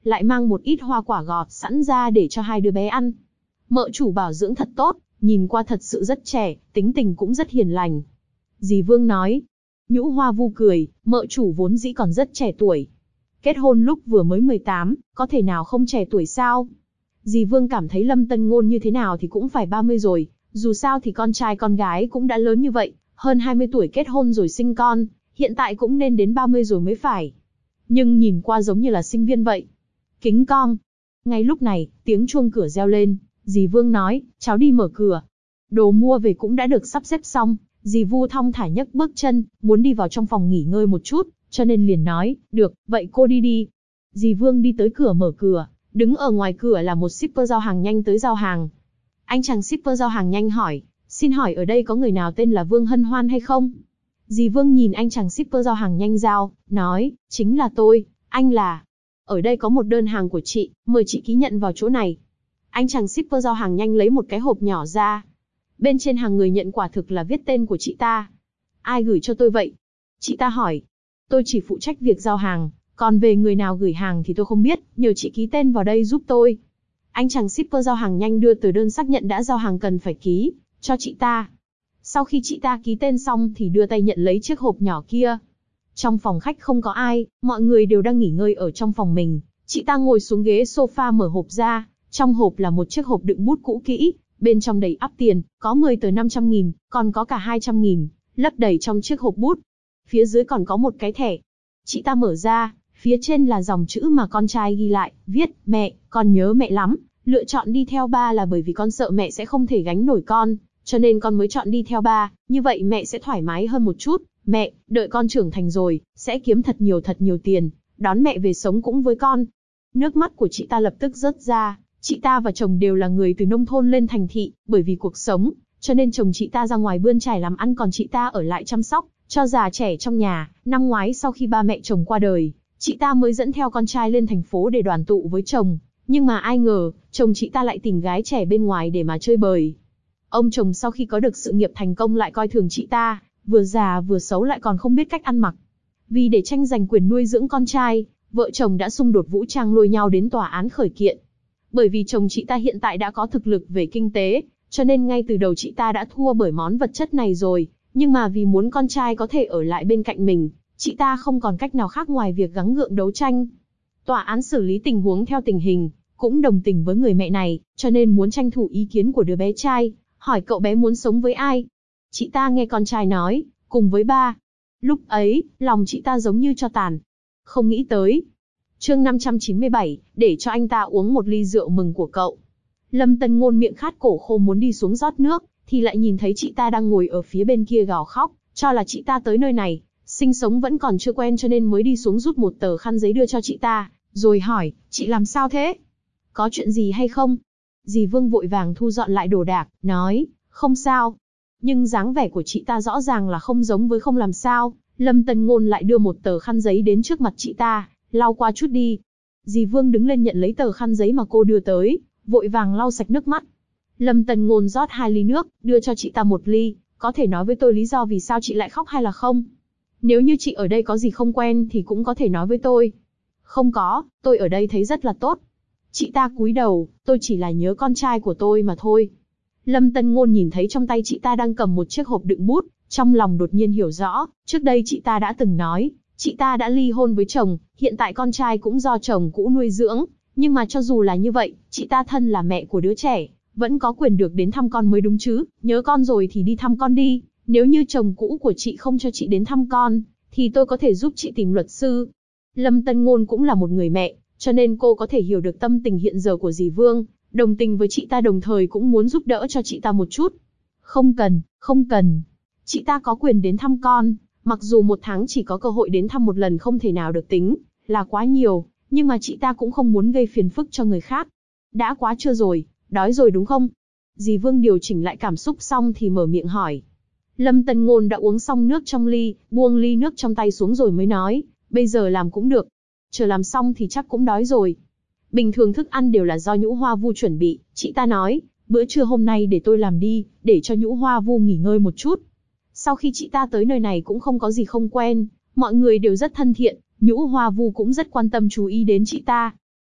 lại mang một ít hoa quả gọt sẵn ra để cho hai đứa bé ăn. Mợ chủ bảo dưỡng thật tốt, nhìn qua thật sự rất trẻ, tính tình cũng rất hiền lành. Dì Vương nói. Nhũ Hoa Vu cười, mợ chủ vốn dĩ còn rất trẻ tuổi. Kết hôn lúc vừa mới 18, có thể nào không trẻ tuổi sao? Dì Vương cảm thấy Lâm Tân Ngôn như thế nào thì cũng phải 30 rồi, dù sao thì con trai con gái cũng đã lớn như vậy, hơn 20 tuổi kết hôn rồi sinh con, hiện tại cũng nên đến 30 rồi mới phải. Nhưng nhìn qua giống như là sinh viên vậy. Kính cong. Ngay lúc này, tiếng chuông cửa reo lên, dì Vương nói, cháu đi mở cửa. Đồ mua về cũng đã được sắp xếp xong, dì Vu thong thả nhấc bước chân, muốn đi vào trong phòng nghỉ ngơi một chút, cho nên liền nói, được, vậy cô đi đi. Dì Vương đi tới cửa mở cửa, đứng ở ngoài cửa là một shipper giao hàng nhanh tới giao hàng. Anh chàng shipper giao hàng nhanh hỏi, xin hỏi ở đây có người nào tên là Vương Hân Hoan hay không? Dì Vương nhìn anh chàng shipper giao hàng nhanh giao, nói, chính là tôi, anh là... Ở đây có một đơn hàng của chị, mời chị ký nhận vào chỗ này. Anh chàng shipper giao hàng nhanh lấy một cái hộp nhỏ ra. Bên trên hàng người nhận quả thực là viết tên của chị ta. Ai gửi cho tôi vậy? Chị ta hỏi. Tôi chỉ phụ trách việc giao hàng, còn về người nào gửi hàng thì tôi không biết, nhờ chị ký tên vào đây giúp tôi. Anh chàng shipper giao hàng nhanh đưa tờ đơn xác nhận đã giao hàng cần phải ký, cho chị ta. Sau khi chị ta ký tên xong thì đưa tay nhận lấy chiếc hộp nhỏ kia. Trong phòng khách không có ai, mọi người đều đang nghỉ ngơi ở trong phòng mình. Chị ta ngồi xuống ghế sofa mở hộp ra, trong hộp là một chiếc hộp đựng bút cũ kỹ, bên trong đầy ắp tiền, có 10 tờ 500.000, còn có cả 200.000, lấp đầy trong chiếc hộp bút. Phía dưới còn có một cái thẻ. Chị ta mở ra, phía trên là dòng chữ mà con trai ghi lại, viết, mẹ, con nhớ mẹ lắm, lựa chọn đi theo ba là bởi vì con sợ mẹ sẽ không thể gánh nổi con, cho nên con mới chọn đi theo ba, như vậy mẹ sẽ thoải mái hơn một chút. Mẹ, đợi con trưởng thành rồi, sẽ kiếm thật nhiều tiền, đón mẹ về sống cũng với con. Nước mắt của chị ta lập tức rớt ra, chị ta và chồng đều là người từ nông thôn lên thành thị, bởi vì cuộc sống, cho nên chồng chị ta ra ngoài bươn trải làm ăn còn chị ta ở lại chăm sóc, cho già trẻ trong nhà. Năm ngoái sau khi ba mẹ chồng qua đời, chị ta mới dẫn theo con trai lên thành phố để đoàn tụ với chồng, nhưng mà ai ngờ, chồng chị ta lại tìm gái trẻ bên ngoài để mà chơi bời. Ông chồng sau khi có được sự nghiệp thành công lại coi thường chị ta, vừa già vừa xấu lại còn không biết cách ăn mặc. Vì để tranh giành quyền nuôi dưỡng con trai, vợ chồng đã xung đột vũ trang lôi nhau đến tòa án khởi kiện. Bởi vì chồng chị ta hiện tại đã có thực lực về kinh tế, cho nên ngay từ đầu chị ta đã thua bởi món vật chất này rồi, nhưng mà vì muốn con trai có thể ở lại bên cạnh mình, chị ta không còn cách nào khác ngoài việc gắng gượng đấu tranh. Tòa án xử lý tình huống theo tình hình, cũng đồng tình với người mẹ này, cho nên muốn tranh thủ ý kiến của đứa bé trai, hỏi cậu bé muốn sống với ai. Chị ta nghe con trai nói, cùng với ba. Lúc ấy, lòng chị ta giống như tro tàn. Không nghĩ tới. Chương 597, để cho anh ta uống một ly rượu mừng của cậu. Lâm Tân Ngôn miệng khát cổ khô muốn đi xuống rót nước, thì lại nhìn thấy chị ta đang ngồi ở phía bên kia gào khóc, cho là chị ta tới nơi này, sinh sống vẫn còn chưa quen cho nên mới đi xuống rút một tờ khăn giấy đưa cho chị ta, rồi hỏi, chị làm sao thế? Có chuyện gì hay không? Dì Vương vội vàng thu dọn lại đồ đạc, nói, không sao. Nhưng dáng vẻ của chị ta rõ ràng là không giống với không làm sao. Lâm Tân Ngôn lại đưa một tờ khăn giấy đến trước mặt chị ta, lau qua chút đi. Dì Vương đứng lên nhận lấy tờ khăn giấy mà cô đưa tới, vội vàng lau sạch nước mắt. Lâm Tân Ngôn rót 2 ly nước, đưa cho chị ta 1 ly, có thể nói với tôi lý do vì sao chị lại khóc hay là không? Nếu như chị ở đây có gì không quen thì cũng có thể nói với tôi. Không có, tôi ở đây thấy rất là tốt. Chị ta cúi đầu, tôi chỉ là nhớ con trai của tôi mà thôi. Lâm Tân Ngôn nhìn thấy trong tay chị ta đang cầm một chiếc hộp đựng bút, trong lòng đột nhiên hiểu rõ, trước đây chị ta đã từng nói, chị ta đã ly hôn với chồng, hiện tại con trai cũng do chồng cũ nuôi dưỡng, nhưng mà cho dù là như vậy, chị ta thân là mẹ của đứa trẻ, vẫn có quyền được đến thăm con mới đúng chứ, nhớ con rồi thì đi thăm con đi, nếu như chồng cũ của chị không cho chị đến thăm con, thì tôi có thể giúp chị tìm luật sư. Lâm Tân Ngôn cũng là một người mẹ, cho nên cô có thể hiểu được tâm tình hiện giờ của dì Vương, đồng tình với chị ta đồng thời cũng muốn giúp đỡ cho chị ta một chút. Không cần, không cần. Chị ta có quyền đến thăm con, mặc dù 1 tháng chỉ có cơ hội đến thăm 1 lần không thể nào được tính là quá nhiều, nhưng mà chị ta cũng không muốn gây phiền phức cho người khác. Đã quá trưa rồi, đói rồi đúng không? Dì Vương điều chỉnh lại cảm xúc xong thì mở miệng hỏi. Lâm Tân Ngôn đã uống xong nước trong ly, buông ly nước trong tay xuống rồi mới nói, bây giờ làm cũng được. Chờ làm xong thì chắc cũng đói rồi. Bình thường thức ăn đều là do Nhũ Hoa Vu chuẩn bị, chị ta nói, bữa trưa hôm nay để tôi làm đi, để cho Nhũ Hoa Vu nghỉ ngơi một chút. Sau khi chị ta tới nơi này cũng không có gì không quen, mọi người đều rất thân thiện, Nhũ Hoa Vu cũng rất quan tâm chú ý đến chị ta.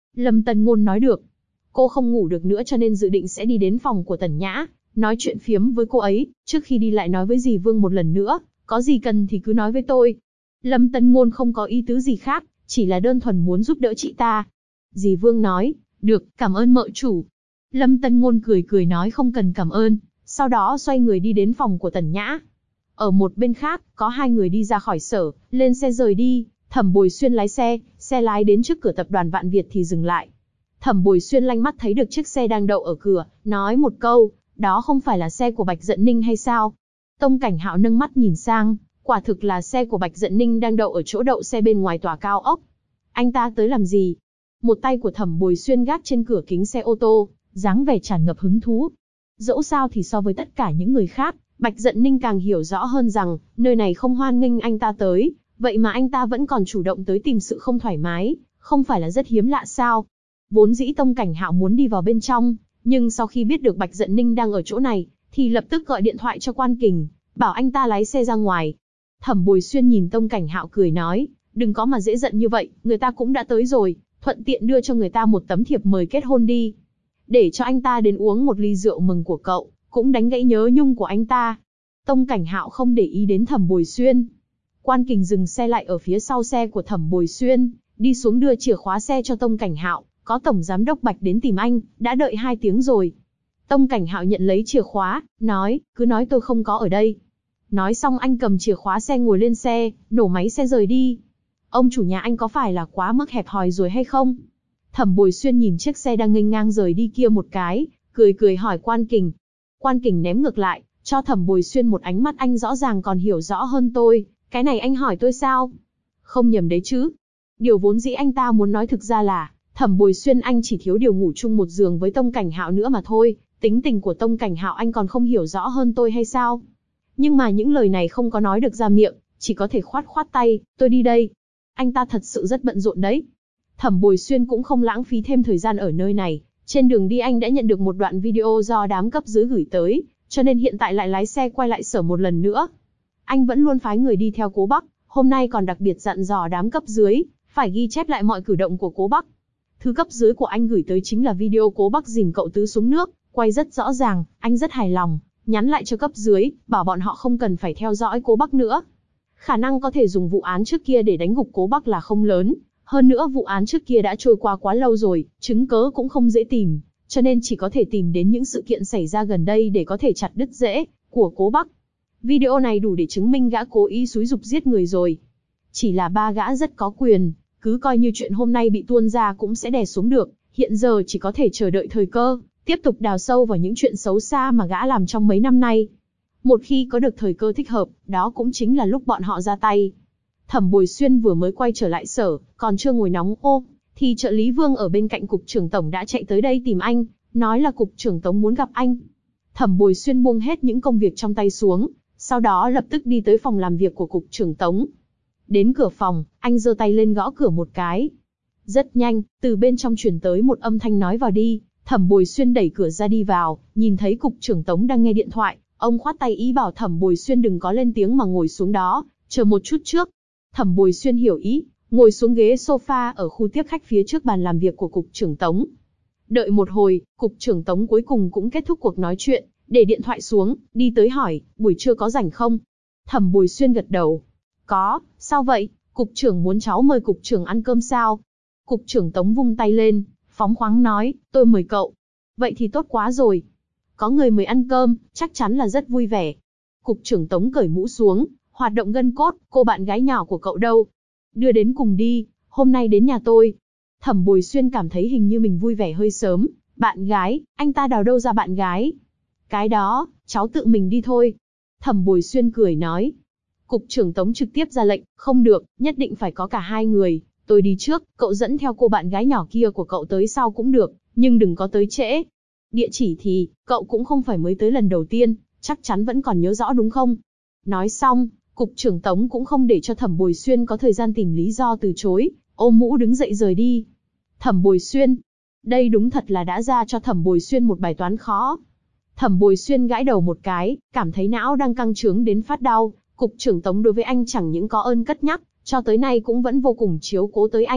Lâm Tân Ngôn nói được. Cô không ngủ được nữa cho nên dự định sẽ đi đến phòng của Tần Nhã, nói chuyện phiếm với cô ấy, trước khi đi lại nói với dì Vương một lần nữa, có gì cần thì cứ nói với tôi. Lâm Tân Ngôn không có ý tứ gì khác, chỉ là đơn thuần muốn giúp đỡ chị ta. Dì Vương nói, được, cảm ơn mợ chủ. Lâm Tân Ngôn cười cười nói không cần cảm ơn, sau đó xoay người đi đến phòng của Tần Nhã. Ở một bên khác, có hai người đi ra khỏi sở, lên xe rời đi. Thẩm Bồi Xuyên lái xe lái đến trước cửa tập đoàn Vạn Việt thì dừng lại. Thẩm Bồi Xuyên lanh mắt thấy được chiếc xe đang đậu ở cửa, nói một câu, đó không phải là xe của Bạch Dận Ninh hay sao? Tông Cảnh Hạo nâng mắt nhìn sang, quả thực là xe của Bạch Dận Ninh đang đậu ở chỗ đậu xe bên ngoài tòa cao ốc. Anh ta tới làm gì? Một tay của Thẩm Bồi Xuyên gác trên cửa kính xe ô tô, dáng vẻ tràn ngập hứng thú. Dẫu sao thì so với tất cả những người khác, Bạch Dận Ninh càng hiểu rõ hơn rằng, nơi này không hoan nghênh anh ta tới, vậy mà anh ta vẫn còn chủ động tới tìm sự không thoải mái, không phải là rất hiếm lạ sao? Vốn dĩ Tông Cảnh Hạo muốn đi vào bên trong, nhưng sau khi biết được Bạch Dận Ninh đang ở chỗ này, thì lập tức gọi điện thoại cho Quan Kình, bảo anh ta lái xe ra ngoài. Thẩm Bồi Xuyên nhìn Tông Cảnh Hạo cười nói, đừng có mà dễ giận như vậy, người ta cũng đã tới rồi, thuận tiện đưa cho người ta một tấm thiệp mời kết hôn đi. Để cho anh ta đến uống một ly rượu mừng của cậu, cũng đánh gãy nhớ nhung của anh ta. Tông Cảnh Hạo không để ý đến Thẩm Bồi Xuyên. Quan Kình dừng xe lại ở phía sau xe của Thẩm Bồi Xuyên, đi xuống đưa chìa khóa xe cho Tông Cảnh Hạo, có Tổng Giám đốc Bạch đến tìm anh, đã đợi 2 tiếng rồi. Tông Cảnh Hạo nhận lấy chìa khóa, nói, cứ nói tôi không có ở đây. Nói xong anh cầm chìa khóa xe ngồi lên xe, nổ máy xe rời đi. Ông chủ nhà anh có phải là quá mức hẹp hòi rồi hay không? Thẩm Bồi Xuyên nhìn chiếc xe đang nghênh ngang rời đi kia một cái, cười cười hỏi Quan Kình. Quan Kình ném ngược lại, cho Thẩm Bồi Xuyên một ánh mắt anh rõ ràng còn hiểu rõ hơn tôi, cái này anh hỏi tôi sao? Không nhầm đấy chứ. Điều vốn dĩ anh ta muốn nói thực ra là, Thẩm Bồi Xuyên anh chỉ thiếu điều ngủ chung một giường với Tông Cảnh Hạo nữa mà thôi, tính tình của Tông Cảnh Hạo anh còn không hiểu rõ hơn tôi hay sao? Nhưng mà những lời này không có nói được ra miệng, chỉ có thể khoát khoát tay, tôi đi đây. Anh ta thật sự rất bận rộn đấy. Thẩm Bồi Xuyên cũng không lãng phí thêm thời gian ở nơi này, trên đường đi anh đã nhận được một đoạn video do đám cấp dưới gửi tới, cho nên hiện tại lại lái xe quay lại sở một lần nữa. Anh vẫn luôn phái người đi theo Cố Bắc, hôm nay còn đặc biệt dặn dò đám cấp dưới, phải ghi chép lại mọi cử động của Cố Bắc. Thứ cấp dưới của anh gửi tới chính là video Cố Bắc dìm cậu Tứ xuống nước, quay rất rõ ràng, anh rất hài lòng, nhắn lại cho cấp dưới, bảo bọn họ không cần phải theo dõi Cố Bắc nữa. Khả năng có thể dùng vụ án trước kia để đánh gục Cố Bắc là không lớn, hơn nữa vụ án trước kia đã trôi qua quá lâu rồi, chứng cớ cũng không dễ tìm, cho nên chỉ có thể tìm đến những sự kiện xảy ra gần đây để có thể chặt đứt rễ của Cố Bắc. Video này đủ để chứng minh gã cố ý xúi giục giết người rồi. Chỉ là ba gã rất có quyền, cứ coi như chuyện hôm nay bị tuôn ra cũng sẽ đè xuống được, hiện giờ chỉ có thể chờ đợi thời cơ, tiếp tục đào sâu vào những chuyện xấu xa mà gã làm trong mấy năm nay. Một khi có được thời cơ thích hợp, đó cũng chính là lúc bọn họ ra tay. Thẩm Bồi Xuyên vừa mới quay trở lại sở, còn chưa ngồi nóng thì trợ lý Vương ở bên cạnh cục trưởng tổng đã chạy tới đây tìm anh, nói là cục trưởng Tống muốn gặp anh. Thẩm Bồi Xuyên buông hết những công việc trong tay xuống, sau đó lập tức đi tới phòng làm việc của cục trưởng Tống. Đến cửa phòng, anh giơ tay lên gõ cửa một cái. Rất nhanh, từ bên trong truyền tới một âm thanh nói vào đi. Thẩm Bồi Xuyên đẩy cửa ra đi vào, nhìn thấy cục trưởng Tống đang nghe điện thoại, ông khoát tay ý bảo Thẩm Bồi Xuyên đừng có lên tiếng mà ngồi xuống đó, chờ một chút trước. Thẩm Bồi Xuyên hiểu ý, ngồi xuống ghế sofa ở khu tiếp khách phía trước bàn làm việc của cục trưởng Tống. Đợi một hồi, cục trưởng Tống cuối cùng cũng kết thúc cuộc nói chuyện, để điện thoại xuống, đi tới hỏi, buổi trưa có rảnh không? Thẩm Bồi Xuyên gật đầu. Có, sao vậy? Cục trưởng muốn cháu mời cục trưởng ăn cơm sao? Cục trưởng Tống vung tay lên, phóng khoáng nói, tôi mời cậu. Vậy thì tốt quá rồi. Có người mời ăn cơm, chắc chắn là rất vui vẻ. Cục trưởng Tống cởi mũ xuống, hoạt động gân cốt, cô bạn gái nhỏ của cậu đâu? Đưa đến cùng đi, hôm nay đến nhà tôi. Thẩm Bồi Xuyên cảm thấy hình như mình vui vẻ hơi sớm. Bạn gái, anh ta đào đâu ra bạn gái? Cái đó, cháu tự mình đi thôi. Thẩm Bồi Xuyên cười nói. Cục trưởng Tống trực tiếp ra lệnh, không được, nhất định phải có cả hai người. Tôi đi trước, cậu dẫn theo cô bạn gái nhỏ kia của cậu tới sau cũng được, nhưng đừng có tới trễ. Địa chỉ thì, cậu cũng không phải mới tới lần đầu tiên, chắc chắn vẫn còn nhớ rõ đúng không? Nói xong, cục trưởng Tống cũng không để cho Thẩm Bồi Xuyên có thời gian tìm lý do từ chối, ôm mũ đứng dậy rời đi. Thẩm Bồi Xuyên, đây đúng thật là đã ra cho Thẩm Bồi Xuyên một bài toán khó. Thẩm Bồi Xuyên gãi đầu một cái, cảm thấy não đang căng trướng đến phát đau. Cục trưởng Tống đối với anh chẳng những có ơn cất nhắc, cho tới nay cũng vẫn vô cùng chiếu cố tới anh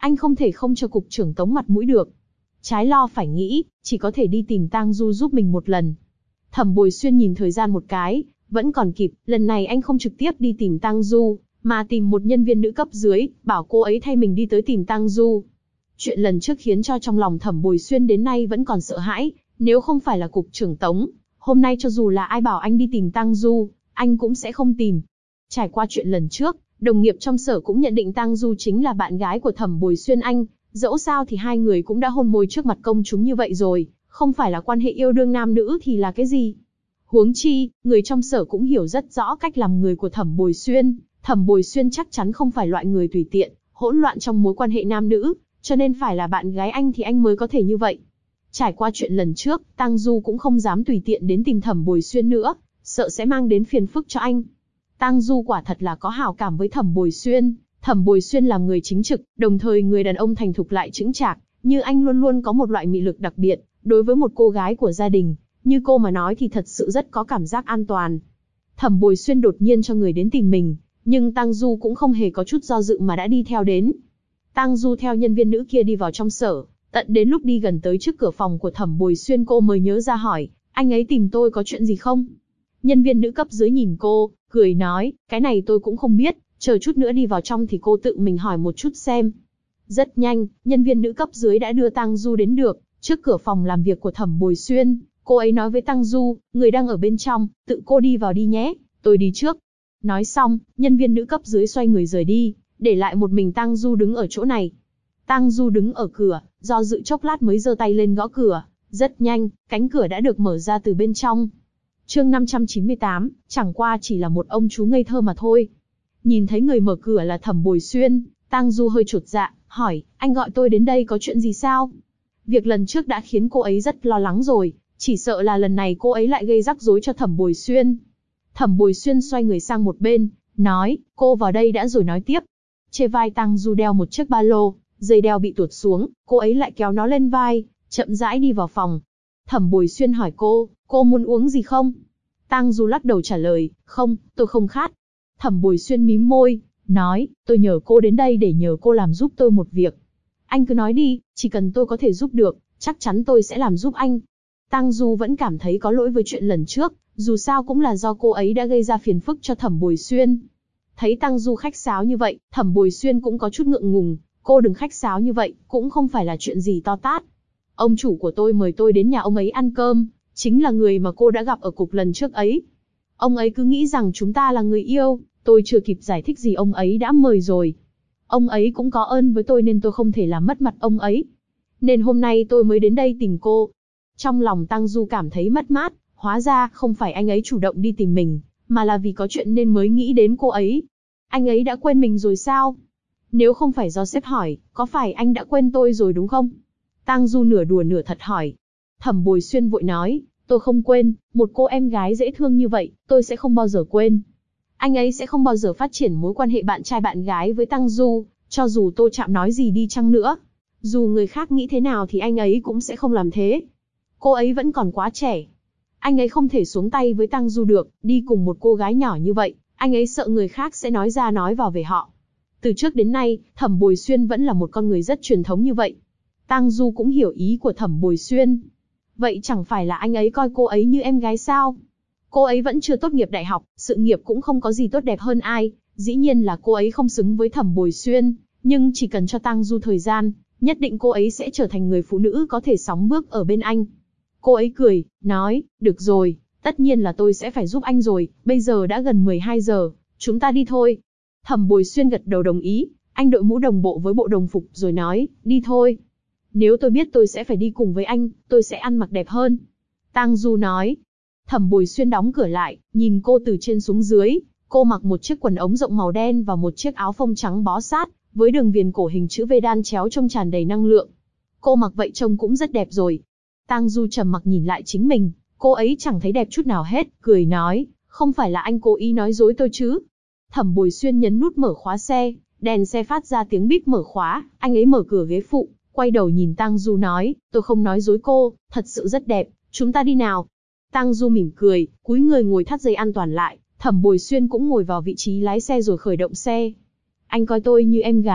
Anh không thể không cho cục trưởng Tống mặt mũi được. Trái lo phải nghĩ, chỉ có thể đi tìm Tang Du giúp mình một lần. Thẩm Bồi Xuyên nhìn thời gian một cái, vẫn còn kịp, lần này anh không trực tiếp đi tìm Tang Du, mà tìm một nhân viên nữ cấp dưới, bảo cô ấy thay mình đi tới tìm Tang Du. Chuyện lần trước khiến cho trong lòng Thẩm Bồi Xuyên đến nay vẫn còn sợ hãi, nếu không phải là cục trưởng Tống, hôm nay cho dù là ai bảo anh đi tìm Tang Du, anh cũng sẽ không tìm. Trải qua chuyện lần trước, đồng nghiệp trong sở cũng nhận định Tang Du chính là bạn gái của Thẩm Bồi Xuyên anh, dẫu sao thì hai người cũng đã hôn môi trước mặt công chúng như vậy rồi, không phải là quan hệ yêu đương nam nữ thì là cái gì. Huống chi, người trong sở cũng hiểu rất rõ cách làm người của Thẩm Bồi Xuyên, Thẩm Bồi Xuyên chắc chắn không phải loại người tùy tiện, hỗn loạn trong mối quan hệ nam nữ, cho nên phải là bạn gái anh thì anh mới có thể như vậy. Trải qua chuyện lần trước, Tang Du cũng không dám tùy tiện đến tìm Thẩm Bồi Xuyên nữa, sợ sẽ mang đến phiền phức cho anh. Tang Du quả thật là có hảo cảm với Thẩm Bồi Xuyên, Thẩm Bồi Xuyên là người chính trực, đồng thời người đàn ông thành thục lại chững chạc, như anh luôn luôn có một loại mị lực đặc biệt, đối với một cô gái của gia đình, như cô mà nói thì thật sự rất có cảm giác an toàn. Thẩm Bồi Xuyên đột nhiên cho người đến tìm mình, nhưng Tang Du cũng không hề có chút do dự mà đã đi theo đến. Tang Du theo nhân viên nữ kia đi vào trong sở, tận đến lúc đi gần tới trước cửa phòng của Thẩm Bồi Xuyên cô mới nhớ ra hỏi, anh ấy tìm tôi có chuyện gì không? Nhân viên nữ cấp dưới nhìn cô, cười nói, cái này tôi cũng không biết, chờ chút nữa đi vào trong thì cô tự mình hỏi một chút xem. Rất nhanh, nhân viên nữ cấp dưới đã đưa Tang Du đến được, trước cửa phòng làm việc của Thẩm Bồi Xuyên, cô ấy nói với Tang Du, người đang ở bên trong, tự cô đi vào đi nhé, tôi đi trước. Nói xong, nhân viên nữ cấp dưới xoay người rời đi, để lại một mình Tang Du đứng ở chỗ này. Tang Du đứng ở cửa, do dự chốc lát mới giơ tay lên gõ cửa, rất nhanh, cánh cửa đã được mở ra từ bên trong. Chương 598, chẳng qua chỉ là một ông chú ngây thơ mà thôi. Nhìn thấy người mở cửa là Thẩm Bồi Xuyên, Tang Du hơi chột dạ, hỏi, anh gọi tôi đến đây có chuyện gì sao? Việc lần trước đã khiến cô ấy rất lo lắng rồi, chỉ sợ là lần này cô ấy lại gây rắc rối cho Thẩm Bồi Xuyên. Thẩm Bồi Xuyên xoay người sang một bên, nói, cô vào đây đã rồi nói tiếp. Trên vai Tang Du đeo một chiếc ba lô, dây đeo bị tuột xuống, cô ấy lại kéo nó lên vai, chậm rãi đi vào phòng. Thẩm Bồi Xuyên hỏi cô muốn uống gì không? Tang Du lắc đầu trả lời, không, tôi không khát. Thẩm Bồi Xuyên mím môi, nói, tôi nhờ cô đến đây để nhờ cô làm giúp tôi một việc. Anh cứ nói đi, chỉ cần tôi có thể giúp được, chắc chắn tôi sẽ làm giúp anh. Tang Du vẫn cảm thấy có lỗi với chuyện lần trước, dù sao cũng là do cô ấy đã gây ra phiền phức cho Thẩm Bồi Xuyên. Thấy Tang Du khách sáo như vậy, Thẩm Bồi Xuyên cũng có chút ngượng ngùng, cô đừng khách sáo như vậy, cũng không phải là chuyện gì to tát. Ông chủ của tôi mời tôi đến nhà ông ấy ăn cơm, chính là người mà cô đã gặp ở cục lần trước ấy. Ông ấy cứ nghĩ rằng chúng ta là người yêu, tôi chưa kịp giải thích gì ông ấy đã mời rồi. Ông ấy cũng có ơn với tôi nên tôi không thể làm mất mặt ông ấy. Nên hôm nay tôi mới đến đây tìm cô. Trong lòng Tang Du cảm thấy mất mát, hóa ra không phải anh ấy chủ động đi tìm mình, mà là vì có chuyện nên mới nghĩ đến cô ấy. Anh ấy đã quên mình rồi sao? Nếu không phải do sếp hỏi, có phải anh đã quên tôi rồi đúng không? Tang Du nửa đùa nửa thật hỏi. Thẩm Bồi Xuyên vội nói, tôi không quên, một cô em gái dễ thương như vậy, tôi sẽ không bao giờ quên. Anh ấy sẽ không bao giờ phát triển mối quan hệ bạn trai bạn gái với Tang Du, cho dù Tô Trạm nói gì đi chăng nữa. Dù người khác nghĩ thế nào thì anh ấy cũng sẽ không làm thế. Cô ấy vẫn còn quá trẻ. Anh ấy không thể xuống tay với Tang Du được, đi cùng một cô gái nhỏ như vậy, anh ấy sợ người khác sẽ nói ra nói vào về họ. Từ trước đến nay, Thẩm Bồi Xuyên vẫn là một con người rất truyền thống như vậy. Tang Du cũng hiểu ý của Thẩm Bồi Xuyên. Vậy chẳng phải là anh ấy coi cô ấy như em gái sao? Cô ấy vẫn chưa tốt nghiệp đại học, sự nghiệp cũng không có gì tốt đẹp hơn ai, dĩ nhiên là cô ấy không xứng với Thẩm Bồi Xuyên, nhưng chỉ cần cho Tang Du thời gian, nhất định cô ấy sẽ trở thành người phụ nữ có thể sóng bước ở bên anh. Cô ấy cười, nói, được rồi, tất nhiên là tôi sẽ phải giúp anh rồi, bây giờ đã gần 12 giờ, chúng ta đi thôi. Thẩm Bồi Xuyên gật đầu đồng ý, anh đội mũ đồng bộ với bộ đồng phục rồi nói, đi thôi. Nếu tôi biết tôi sẽ phải đi cùng với anh, tôi sẽ ăn mặc đẹp hơn. Tang Du nói. Thẩm Bồi Xuyên đóng cửa lại, nhìn cô từ trên xuống dưới, cô mặc một chiếc quần ống rộng màu đen và một chiếc áo phông trắng bó sát, với đường viền cổ hình chữ V đan chéo trông tràn đầy năng lượng. Cô mặc vậy trông cũng rất đẹp rồi. Tang Du trầm mặc nhìn lại chính mình, cô ấy chẳng thấy đẹp chút nào hết, cười nói, không phải là anh cố ý nói dối tôi chứ. Thẩm Bồi Xuyên nhấn nút mở khóa xe, đèn xe phát ra tiếng bíp mở khóa, anh ấy mở cửa ghế phụ, quay đầu nhìn Tang Du nói, tôi không nói dối cô, thật sự rất đẹp, chúng ta đi nào. Tang Du mỉm cười, cúi người ngồi thắt dây an toàn lại, Thẩm Bồi Xuyên cũng ngồi vào vị trí lái xe rồi khởi động xe. Anh coi tôi như em gái,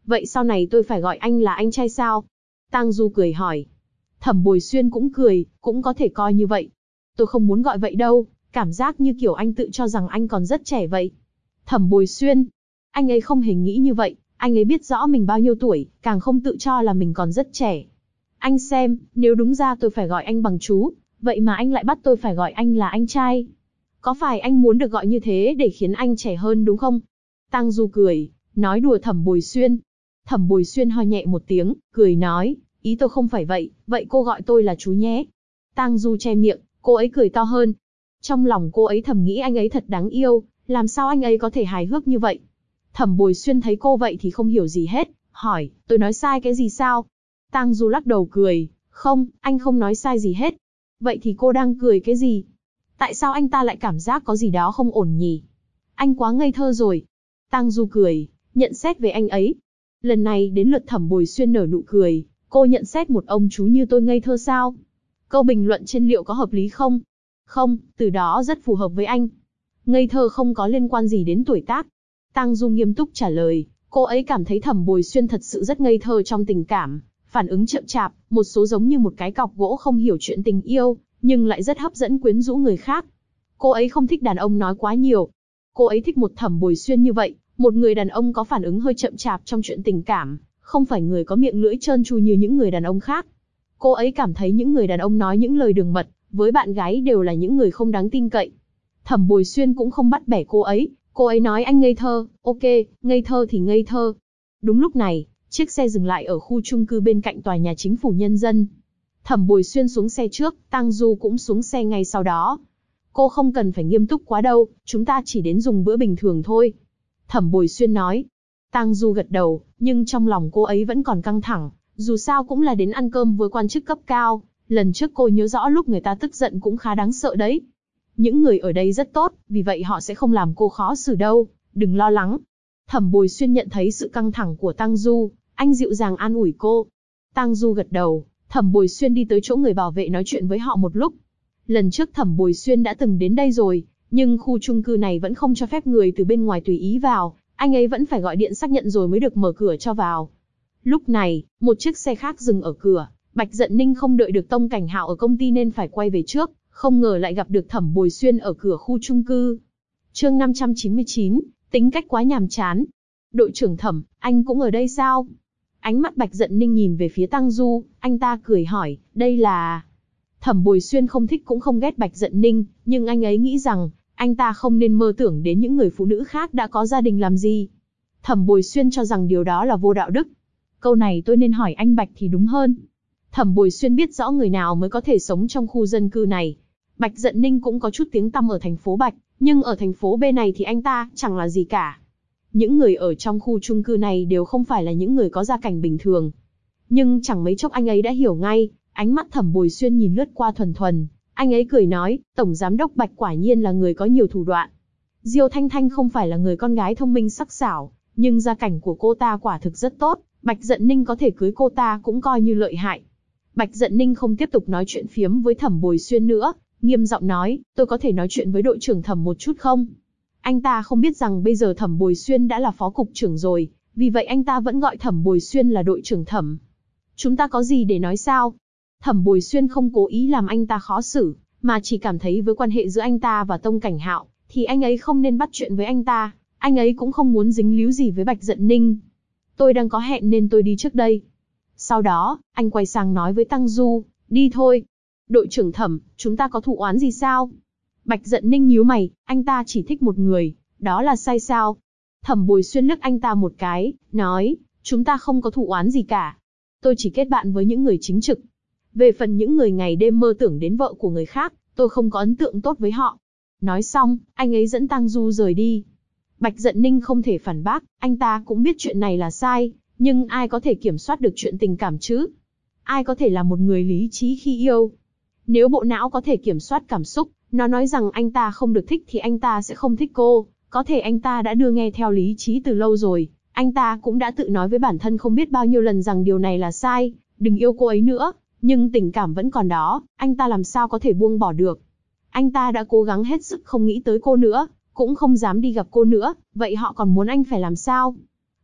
Vậy sau này tôi phải gọi anh là anh trai sao? Tang Du cười hỏi. Thẩm Bồi Xuyên cũng cười, cũng có thể coi như vậy. Tôi không muốn gọi vậy đâu, cảm giác như kiểu anh tự cho rằng anh còn rất trẻ vậy. Thẩm Bồi Xuyên, anh ấy không hề nghĩ như vậy, anh ấy biết rõ mình bao nhiêu tuổi, càng không tự cho là mình còn rất trẻ. Anh xem, nếu đúng ra tôi phải gọi anh bằng chú, vậy mà anh lại bắt tôi phải gọi anh là anh trai. Có phải anh muốn được gọi như thế để khiến anh trẻ hơn đúng không? Tang Du cười, nói đùa Thẩm Bồi Xuyên. Thẩm Bồi Xuyên ho nhẹ một tiếng, cười nói, ý tôi không phải vậy, vậy cô gọi tôi là chú nhé. Tang Du che miệng, cô ấy cười to hơn. Trong lòng cô ấy thầm nghĩ anh ấy thật đáng yêu, làm sao anh ấy có thể hài hước như vậy? Thẩm Bồi Xuyên thấy cô vậy thì không hiểu gì hết, hỏi, tôi nói sai cái gì sao? Tang Du lắc đầu cười, không, anh không nói sai gì hết. Vậy thì cô đang cười cái gì? Tại sao anh ta lại cảm giác có gì đó không ổn nhỉ? Anh quá ngây thơ rồi. Tang Du cười, nhận xét về anh ấy. Lần này đến lượt Thẩm Bồi Xuyên nở nụ cười, cô nhận xét một ông chú như tôi ngây thơ sao? Câu bình luận trên liệu có hợp lý không? Không, từ đó rất phù hợp với anh. Ngây thơ không có liên quan gì đến tuổi tác. Tang Du nghiêm túc trả lời, cô ấy cảm thấy Thẩm Bồi Xuyên thật sự rất ngây thơ trong tình cảm, phản ứng chậm chạp, một số giống như một cái cọc gỗ không hiểu chuyện tình yêu, nhưng lại rất hấp dẫn quyến rũ người khác. Cô ấy không thích đàn ông nói quá nhiều. Cô ấy thích một Thẩm Bồi Xuyên như vậy, một người đàn ông có phản ứng hơi chậm chạp trong chuyện tình cảm, không phải người có miệng lưỡi trơn tru như những người đàn ông khác. Cô ấy cảm thấy những người đàn ông nói những lời đường mật với bạn gái đều là những người không đáng tin cậy. Thẩm Bồi Xuyên cũng không bắt bẻ cô ấy nói anh ngây thơ, ok, ngây thơ thì ngây thơ. Đúng lúc này, chiếc xe dừng lại ở khu chung cư bên cạnh tòa nhà chính phủ nhân dân. Thẩm Bồi Xuyên xuống xe trước, Tang Du cũng xuống xe ngay sau đó. Cô không cần phải nghiêm túc quá đâu, chúng ta chỉ đến dùng bữa bình thường thôi. Thẩm Bồi Xuyên nói. Tang Du gật đầu, nhưng trong lòng cô ấy vẫn còn căng thẳng, dù sao cũng là đến ăn cơm với quan chức cấp cao, lần trước cô nhớ rõ lúc người ta tức giận cũng khá đáng sợ đấy. Những người ở đây rất tốt, vì vậy họ sẽ không làm cô khó xử đâu, đừng lo lắng. Thẩm Bồi Xuyên nhận thấy sự căng thẳng của Tang Du, anh dịu dàng an ủi cô. Tang Du gật đầu, Thẩm Bồi Xuyên đi tới chỗ người bảo vệ nói chuyện với họ một lúc. Lần trước Thẩm Bồi Xuyên đã từng đến đây rồi, nhưng khu chung cư này vẫn không cho phép người từ bên ngoài tùy ý vào, anh ấy vẫn phải gọi điện xác nhận rồi mới được mở cửa cho vào. Lúc này, một chiếc xe khác dừng ở cửa, Bạch Dận Ninh không đợi được Tông Cảnh Hạo ở công ty nên phải quay về trước, không ngờ lại gặp được Thẩm Bồi Xuyên ở cửa khu chung cư. Chương 599, tính cách quá nhàm chán. Đội trưởng Thẩm, anh cũng ở đây sao? Ánh mắt Bạch Dận Ninh nhìn về phía Tang Du, anh ta cười hỏi, đây là... Thẩm Bồi Xuyên không thích cũng không ghét Bạch Dận Ninh, nhưng anh ấy nghĩ rằng, anh ta không nên mơ tưởng đến những người phụ nữ khác đã có gia đình làm gì. Thẩm Bồi Xuyên cho rằng điều đó là vô đạo đức. Câu này tôi nên hỏi anh Bạch thì đúng hơn. Thẩm Bồi Xuyên biết rõ người nào mới có thể sống trong khu dân cư này. Bạch Dận Ninh cũng có chút tiếng tăm ở thành phố Bạch, nhưng ở thành phố B này thì anh ta chẳng là gì cả. Những người ở trong khu chung cư này đều không phải là những người có gia cảnh bình thường. Nhưng chẳng mấy chốc anh ấy đã hiểu ngay, ánh mắt Thẩm Bồi Xuyên nhìn lướt qua thuần thuần. Anh ấy cười nói, Tổng Giám đốc Bạch quả nhiên là người có nhiều thủ đoạn. Diêu Thanh Thanh không phải là người con gái thông minh sắc sảo, nhưng gia cảnh của cô ta quả thực rất tốt, Bạch Dận Ninh có thể cưới cô ta cũng coi như lợi hại. Bạch Dận Ninh không tiếp tục nói chuyện phiếm với Thẩm Bồi Xuyên nữa, nghiêm giọng nói, tôi có thể nói chuyện với đội trưởng Thẩm một chút không? Anh ta không biết rằng bây giờ Thẩm Bồi Xuyên đã là phó cục trưởng rồi, vì vậy anh ta vẫn gọi Thẩm Bồi Xuyên là đội trưởng Thẩm. Chúng ta có gì để nói sao? Thẩm Bồi Xuyên không cố ý làm anh ta khó xử, mà chỉ cảm thấy với quan hệ giữa anh ta và Tông Cảnh Hạo, thì anh ấy không nên bắt chuyện với anh ta, anh ấy cũng không muốn dính líu gì với Bạch Dận Ninh. Tôi đang có hẹn nên tôi đi trước đây. Sau đó, anh quay sang nói với Tang Du, đi thôi. Đội trưởng Thẩm, chúng ta có thù oán gì sao? Bạch Dận Ninh nhíu mày, anh ta chỉ thích một người, đó là Sai sao? Thẩm Bồi Xuyên liếc anh ta một cái, nói, chúng ta không có thù oán gì cả. Tôi chỉ kết bạn với những người chính trực. Về phần những người ngày đêm mơ tưởng đến vợ của người khác, tôi không có ấn tượng tốt với họ. Nói xong, anh ấy dẫn Tang Du rời đi. Bạch Dận Ninh không thể phản bác, anh ta cũng biết chuyện này là sai, nhưng ai có thể kiểm soát được chuyện tình cảm chứ? Ai có thể là một người lý trí khi yêu? Nếu bộ não có thể kiểm soát cảm xúc, nó nói rằng anh ta không được thích thì anh ta sẽ không thích cô, có thể anh ta đã đưa nghe theo lý trí từ lâu rồi, anh ta cũng đã tự nói với bản thân không biết bao nhiêu lần rằng điều này là sai, đừng yêu cô ấy nữa, nhưng tình cảm vẫn còn đó, anh ta làm sao có thể buông bỏ được. Anh ta đã cố gắng hết sức không nghĩ tới cô nữa, cũng không dám đi gặp cô nữa, vậy họ còn muốn anh phải làm sao?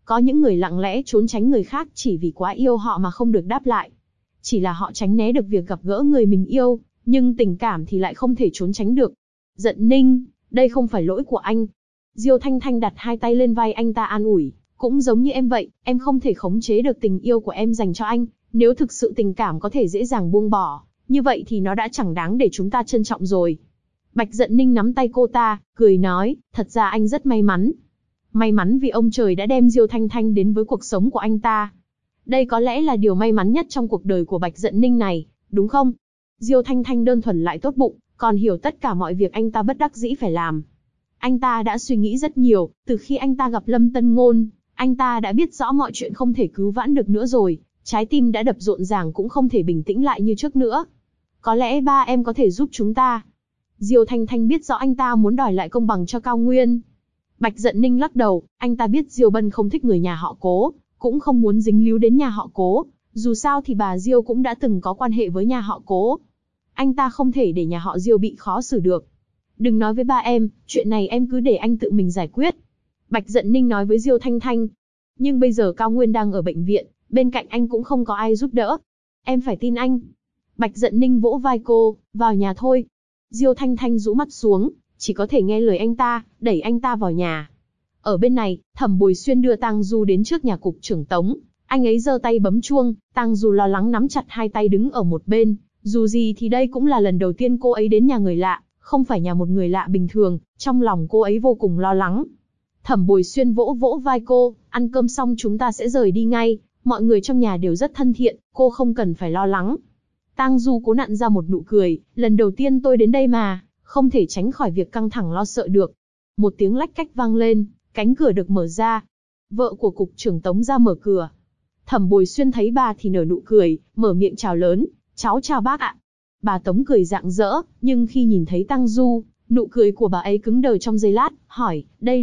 Có những người lặng lẽ trốn tránh người khác chỉ vì quá yêu họ mà không được đáp lại. Chỉ là họ tránh né được việc gặp gỡ người mình yêu, nhưng tình cảm thì lại không thể trốn tránh được. Giận Ninh, đây không phải lỗi của anh. Diêu Thanh Thanh đặt hai tay lên vai anh ta an ủi, cũng giống như em vậy, em không thể khống chế được tình yêu của em dành cho anh. Nếu thực sự tình cảm có thể dễ dàng buông bỏ, như vậy thì nó đã chẳng đáng để chúng ta trân trọng rồi. Bạch Giận Ninh nắm tay cô ta, cười nói, thật ra anh rất may mắn. May mắn vì ông trời đã đem Diêu Thanh Thanh đến với cuộc sống của anh ta. Đây có lẽ là điều may mắn nhất trong cuộc đời của Bạch Giận Ninh này, đúng không? Diêu Thanh Thanh đơn thuần lại tốt bụng, còn hiểu tất cả mọi việc anh ta bất đắc dĩ phải làm. Anh ta đã suy nghĩ rất nhiều, từ khi anh ta gặp Lâm Tân Ngôn, anh ta đã biết rõ mọi chuyện không thể cứu vãn được nữa rồi, trái tim đã đập rộn ràng cũng không thể bình tĩnh lại như trước nữa. Có lẽ ba em có thể giúp chúng ta. Diêu Thanh Thanh biết rõ anh ta muốn đòi lại công bằng cho Cao Nguyên. Bạch Giận Ninh lắc đầu, anh ta biết Diêu Bân không thích người nhà họ Cố, cũng không muốn dính líu đến nhà họ Cố, dù sao thì bà Diêu cũng đã từng có quan hệ với nhà họ Cố. Anh ta không thể để nhà họ Diêu bị khó xử được. Đừng nói với ba em, chuyện này em cứ để anh tự mình giải quyết. Bạch Giận Ninh nói với Diêu Thanh Thanh. Nhưng bây giờ Cao Nguyên đang ở bệnh viện, bên cạnh anh cũng không có ai giúp đỡ. Em phải tin anh. Bạch Giận Ninh vỗ vai cô, vào nhà thôi. Diêu Thanh Thanh rũ mắt xuống, chỉ có thể nghe lời anh ta, đẩy anh ta vào nhà. Ở bên này, Thẩm Bồi Xuyên đưa Tang Du đến trước nhà cục trưởng Tống. Anh ấy giơ tay bấm chuông, Tang Du lo lắng nắm chặt hai tay đứng ở một bên. Dù gì thì đây cũng là lần đầu tiên cô ấy đến nhà người lạ, không phải nhà một người lạ bình thường, trong lòng cô ấy vô cùng lo lắng. Thẩm Bồi Xuyên vỗ vỗ vai cô, ăn cơm xong chúng ta sẽ rời đi ngay, mọi người trong nhà đều rất thân thiện, cô không cần phải lo lắng. Tang Du cố nặn ra một nụ cười, lần đầu tiên tôi đến đây mà, không thể tránh khỏi việc căng thẳng lo sợ được. Một tiếng lách cách vang lên, cánh cửa được mở ra. Vợ của cục trưởng Tống ra mở cửa. Thẩm Bồi Xuyên thấy bà thì nở nụ cười, mở miệng chào lớn, cháu chào bác ạ. Bà Tống cười rạng rỡ, nhưng khi nhìn thấy Tang Du, nụ cười của bà ấy cứng đờ trong giây lát, hỏi, đây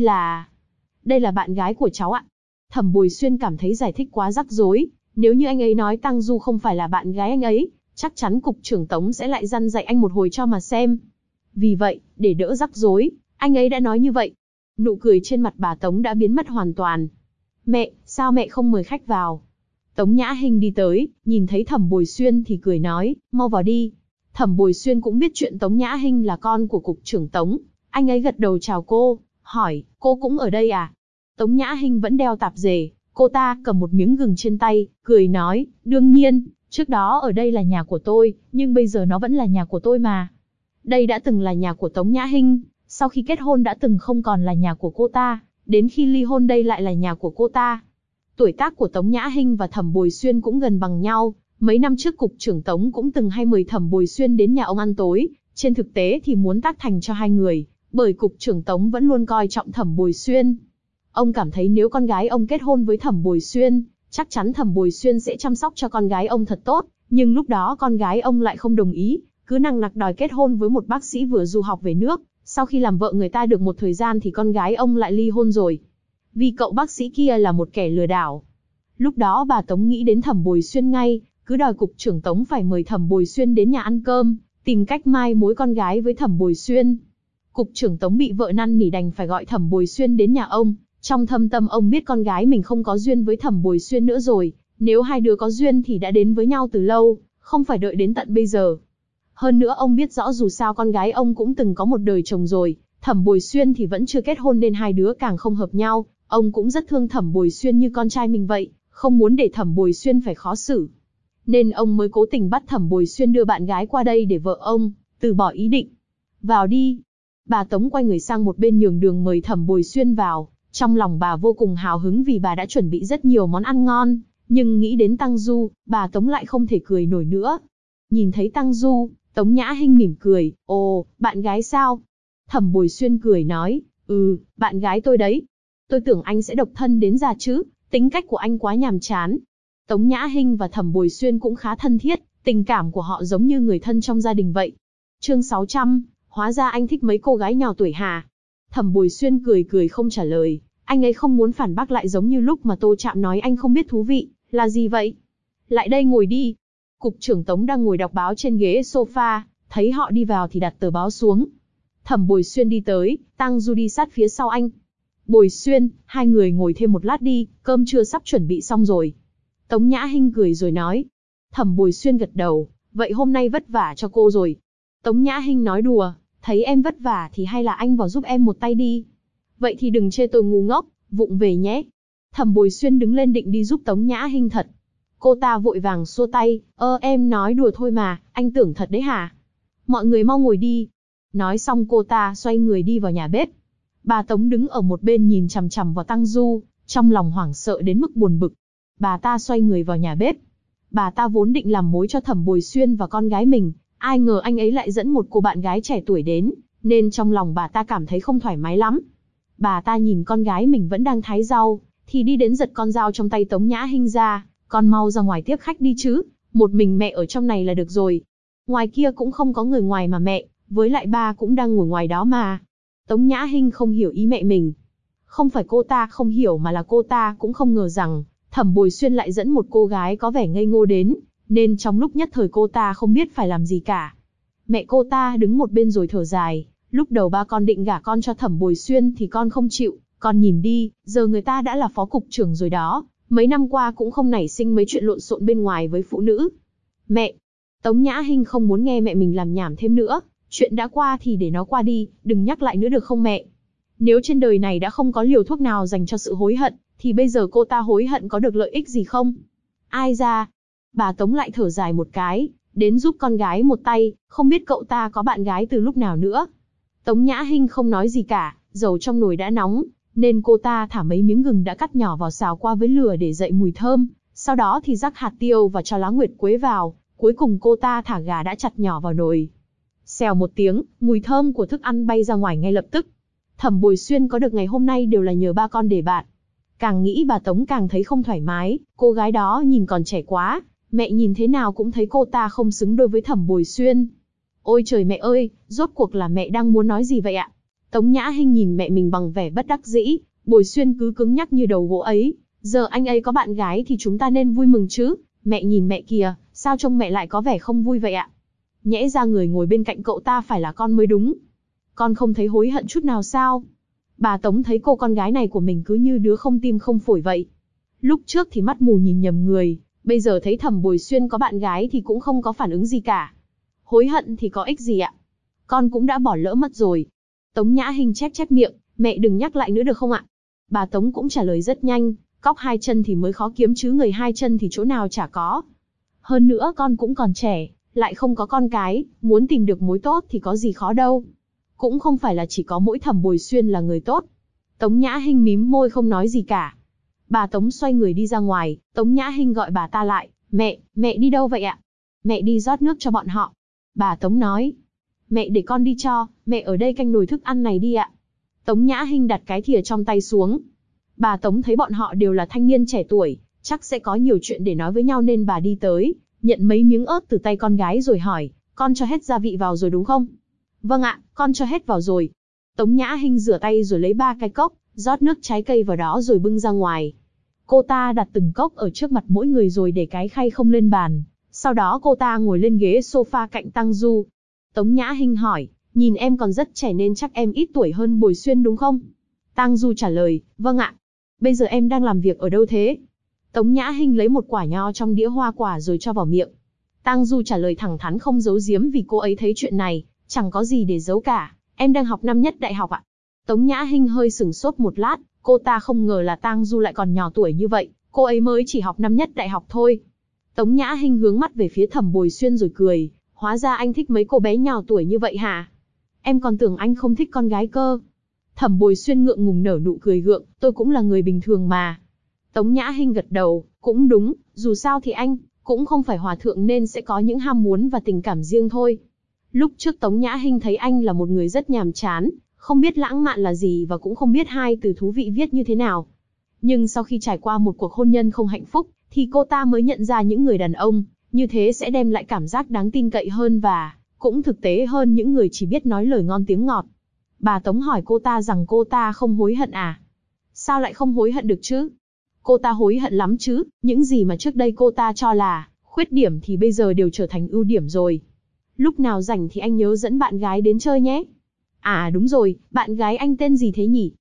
là bạn gái của cháu ạ. Thẩm Bồi Xuyên cảm thấy giải thích quá rắc rối, nếu như anh ấy nói Tang Du không phải là bạn gái anh ấy, chắc chắn cục trưởng Tống sẽ lại răn dạy anh một hồi cho mà xem. Vì vậy, để đỡ rắc rối, anh ấy đã nói như vậy. Nụ cười trên mặt bà Tống đã biến mất hoàn toàn. Mẹ, sao mẹ không mời khách vào? Tống Nhã Hinh đi tới, nhìn thấy Thẩm Bồi Xuyên thì cười nói, mau vào đi. Thẩm Bồi Xuyên cũng biết chuyện Tống Nhã Hinh là con của cục trưởng Tống. Anh ấy gật đầu chào cô, hỏi, cô cũng ở đây à? Tống Nhã Hinh vẫn đeo tạp dề, cô ta cầm một miếng gừng trên tay, cười nói, đương nhiên, trước đó ở đây là nhà của tôi, nhưng bây giờ nó vẫn là nhà của tôi mà. Đây đã từng là nhà của Tống Nhã Hinh, sau khi kết hôn đã từng không còn là nhà của cô ta, đến khi ly hôn đây lại là nhà của cô ta. Tuổi tác của Tống Nhã Hinh và Thẩm Bồi Xuyên cũng gần bằng nhau, mấy năm trước cục trưởng Tống cũng từng hay mời Thẩm Bồi Xuyên đến nhà ông ăn tối, trên thực tế thì muốn tác thành cho hai người, bởi cục trưởng Tống vẫn luôn coi trọng Thẩm Bồi Xuyên. Ông cảm thấy nếu con gái ông kết hôn với Thẩm Bồi Xuyên, chắc chắn Thẩm Bồi Xuyên sẽ chăm sóc cho con gái ông thật tốt, nhưng lúc đó con gái ông lại không đồng ý, cứ nằng nặc đòi kết hôn với một bác sĩ vừa du học về nước, sau khi làm vợ người ta được một thời gian thì con gái ông lại ly hôn rồi. Vì cậu bác sĩ kia là một kẻ lừa đảo. Lúc đó bà Tống nghĩ đến Thẩm Bồi Xuyên ngay, cứ đòi cục trưởng Tống phải mời Thẩm Bồi Xuyên đến nhà ăn cơm, tìm cách mai mối con gái với Thẩm Bồi Xuyên. Cục trưởng Tống bị vợ năn nỉ đành phải gọi Thẩm Bồi Xuyên đến nhà ông, trong thâm tâm ông biết con gái mình không có duyên với Thẩm Bồi Xuyên nữa rồi, nếu hai đứa có duyên thì đã đến với nhau từ lâu, không phải đợi đến tận bây giờ. Hơn nữa ông biết rõ dù sao con gái ông cũng từng có một đời chồng rồi, Thẩm Bồi Xuyên thì vẫn chưa kết hôn nên hai đứa càng không hợp nhau, ông cũng rất thương Thẩm Bồi Xuyên như con trai mình vậy, không muốn để Thẩm Bồi Xuyên phải khó xử. Nên ông mới cố tình bắt Thẩm Bồi Xuyên đưa bạn gái qua đây để vợ ông từ bỏ ý định. Vào đi. Bà Tống quay người sang một bên nhường đường mời Thẩm Bồi Xuyên vào, trong lòng bà vô cùng hào hứng vì bà đã chuẩn bị rất nhiều món ăn ngon, nhưng nghĩ đến Tang Du, bà Tống lại không thể cười nổi nữa. Nhìn thấy Tang Du, Tống Nhã Hinh mỉm cười, ồ, bạn gái sao? Thẩm Bồi Xuyên cười nói, bạn gái tôi đấy. Tôi tưởng anh sẽ độc thân đến già chứ, tính cách của anh quá nhàm chán. Tống Nhã Hinh và Thẩm Bồi Xuyên cũng khá thân thiết, tình cảm của họ giống như người thân trong gia đình vậy. Chương 600, hóa ra anh thích mấy cô gái nhỏ tuổi hả? Thẩm Bồi Xuyên cười cười không trả lời, anh ấy không muốn phản bác lại giống như lúc mà Tô Trạm nói anh không biết thú vị, là gì vậy? Lại đây ngồi đi. Cục trưởng Tống đang ngồi đọc báo trên ghế sofa, thấy họ đi vào thì đặt tờ báo xuống. Thẩm Bồi Xuyên đi tới, Tang Du đi sát phía sau anh. Bồi Xuyên, hai người ngồi thêm một lát đi, cơm trưa sắp chuẩn bị xong rồi. Tống Nhã Hinh cười rồi nói. Thẩm Bồi Xuyên gật đầu, vậy hôm nay vất vả cho cô rồi. Tống Nhã Hinh nói đùa, thấy em vất vả thì hay là anh vào giúp em một tay đi. Vậy thì đừng chê tôi ngu ngốc, vụng về nhé. Thẩm Bồi Xuyên đứng lên định đi giúp Tống Nhã Hinh thật. Cô ta vội vàng xua tay, em nói đùa thôi mà, anh tưởng thật đấy hả? Mọi người mau ngồi đi. Nói xong cô ta xoay người đi vào nhà bếp. Bà Tống đứng ở một bên nhìn chằm chằm vào Tăng Du, trong lòng hoảng sợ đến mức buồn bực. Bà ta xoay người vào nhà bếp. Bà ta vốn định làm mối cho Thẩm Bồi Xuyên và con gái mình, ai ngờ anh ấy lại dẫn một cô bạn gái trẻ tuổi đến, nên trong lòng bà ta cảm thấy không thoải mái lắm. Bà ta nhìn con gái mình vẫn đang thái rau, thì đi đến giật con dao trong tay Tống Nhã Hinh ra, con mau ra ngoài tiếp khách đi chứ, một mình mẹ ở trong này là được rồi. Ngoài kia cũng không có người ngoài mà mẹ, với lại ba cũng đang ngồi ngoài đó mà. Tống Nhã Hinh không hiểu ý mẹ mình. Không phải cô ta không hiểu mà là cô ta cũng không ngờ rằng, Thẩm Bồi Xuyên lại dẫn một cô gái có vẻ ngây ngô đến, nên trong lúc nhất thời cô ta không biết phải làm gì cả. Mẹ cô ta đứng một bên rồi thở dài, lúc đầu ba con định gả con cho Thẩm Bồi Xuyên thì con không chịu, con nhìn đi, giờ người ta đã là phó cục trưởng rồi đó, mấy năm qua cũng không nảy sinh mấy chuyện lộn xộn bên ngoài với phụ nữ. Mẹ! Tống Nhã Hinh không muốn nghe mẹ mình làm nhảm thêm nữa, chuyện đã qua thì để nó qua đi, đừng nhắc lại nữa được không mẹ? Nếu trên đời này đã không có liều thuốc nào dành cho sự hối hận, thì bây giờ cô ta hối hận có được lợi ích gì không? Ai ra? Bà Tống lại thở dài một cái, đến giúp con gái một tay, không biết cậu ta có bạn gái từ lúc nào nữa. Tống Nhã Hinh không nói gì cả, dầu trong nồi đã nóng, nên cô ta thả mấy miếng gừng đã cắt nhỏ vào xào qua với lửa để dậy mùi thơm, sau đó thì rắc hạt tiêu và cho lá nguyệt quế vào, cuối cùng cô ta thả gà đã chặt nhỏ vào nồi. Xèo một tiếng, mùi thơm của thức ăn bay ra ngoài ngay lập tức. Thẩm Bồi Xuyên có được ngày hôm nay đều là nhờ ba con để bạn. Càng nghĩ bà Tống càng thấy không thoải mái, cô gái đó nhìn còn trẻ quá, mẹ nhìn thế nào cũng thấy cô ta không xứng đôi với Thẩm Bồi Xuyên. Ôi trời mẹ ơi, rốt cuộc là mẹ đang muốn nói gì vậy ạ? Tống Nhã Hinh nhìn mẹ mình bằng vẻ bất đắc dĩ, Bồi Xuyên cứ cứng nhắc như đầu gỗ ấy. Giờ anh ấy có bạn gái thì chúng ta nên vui mừng chứ, mẹ nhìn mẹ kìa, sao trông mẹ lại có vẻ không vui vậy ạ? Nhẽ ra người ngồi bên cạnh cậu ta phải là con mới đúng. Con không thấy hối hận chút nào sao? Bà Tống thấy cô con gái này của mình cứ như đứa không tim không phổi vậy. Lúc trước thì mắt mù nhìn nhầm người, bây giờ thấy Thẩm Bồi Xuyên có bạn gái thì cũng không có phản ứng gì cả. Hối hận thì có ích gì ạ? Con cũng đã bỏ lỡ mất rồi. Tống Nhã Hinh chép chép miệng, mẹ đừng nhắc lại nữa được không ạ? Bà Tống cũng trả lời rất nhanh, cóc hai chân thì mới khó kiếm chứ người hai chân thì chỗ nào chả có. Hơn nữa con cũng còn trẻ, lại không có con cái, muốn tìm được mối tốt thì có gì khó đâu. Cũng không phải là chỉ có mỗi Thẩm Bồi Xuyên là người tốt. Tống Nhã Hinh mím môi không nói gì cả. Bà Tống xoay người đi ra ngoài, Tống Nhã Hinh gọi bà ta lại, mẹ đi đâu vậy ạ? Mẹ đi rót nước cho bọn họ. Bà Tống nói, mẹ để con đi cho, mẹ ở đây canh nồi thức ăn này đi ạ. Tống Nhã Hinh đặt cái thìa trong tay xuống. Bà Tống thấy bọn họ đều là thanh niên trẻ tuổi, chắc sẽ có nhiều chuyện để nói với nhau nên bà đi tới, nhận mấy miếng ớt từ tay con gái rồi hỏi, con cho hết gia vị vào rồi đúng không? Vâng ạ, con cho hết vào rồi. Tống Nhã Hinh rửa tay rồi lấy 3 cái cốc, rót nước trái cây vào đó rồi bưng ra ngoài. Cô ta đặt từng cốc ở trước mặt mỗi người rồi để cái khay không lên bàn. Sau đó cô ta ngồi lên ghế sofa cạnh Tăng Du. Tống Nhã Hinh hỏi, nhìn em còn rất trẻ nên chắc em ít tuổi hơn Bồi Xuyên đúng không? Tăng Du trả lời, vâng ạ. Bây giờ em đang làm việc ở đâu thế? Tống Nhã Hinh lấy một quả nho trong đĩa hoa quả rồi cho vào miệng. Tăng Du trả lời thẳng thắn không giấu giếm vì cô ấy thấy chuyện này chẳng có gì để giấu cả. Em đang học năm nhất đại học ạ. Tống Nhã Hinh hơi sửng sốt một lát, cô ta không ngờ là Tăng Du lại còn nhỏ tuổi như vậy, cô ấy mới chỉ học năm nhất đại học thôi. Tống Nhã Hinh hướng mắt về phía Thẩm Bồi Xuyên rồi cười, hóa ra anh thích mấy cô bé nhỏ tuổi như vậy hả? Em còn tưởng anh không thích con gái cơ. Thẩm Bồi Xuyên ngượng ngùng nở nụ cười gượng, tôi cũng là người bình thường mà. Tống Nhã Hinh gật đầu, cũng đúng, dù sao thì anh cũng không phải hòa thượng nên sẽ có những ham muốn và tình cảm riêng thôi. Lúc trước Tống Nhã Hinh thấy anh là một người rất nhàm chán, không biết lãng mạn là gì và cũng không biết hai từ thú vị viết như thế nào. Nhưng sau khi trải qua một cuộc hôn nhân không hạnh phúc, thì cô ta mới nhận ra những người đàn ông như thế sẽ đem lại cảm giác đáng tin cậy hơn và cũng thực tế hơn những người chỉ biết nói lời ngon tiếng ngọt. Bà Tống hỏi cô ta rằng cô ta không hối hận à? Sao lại không hối hận được chứ? Cô ta hối hận lắm chứ, những gì mà trước đây cô ta cho là khuyết điểm thì bây giờ đều trở thành ưu điểm rồi. Lúc nào rảnh thì anh nhớ dẫn bạn gái đến chơi nhé. À đúng rồi, bạn gái anh tên gì thế nhỉ?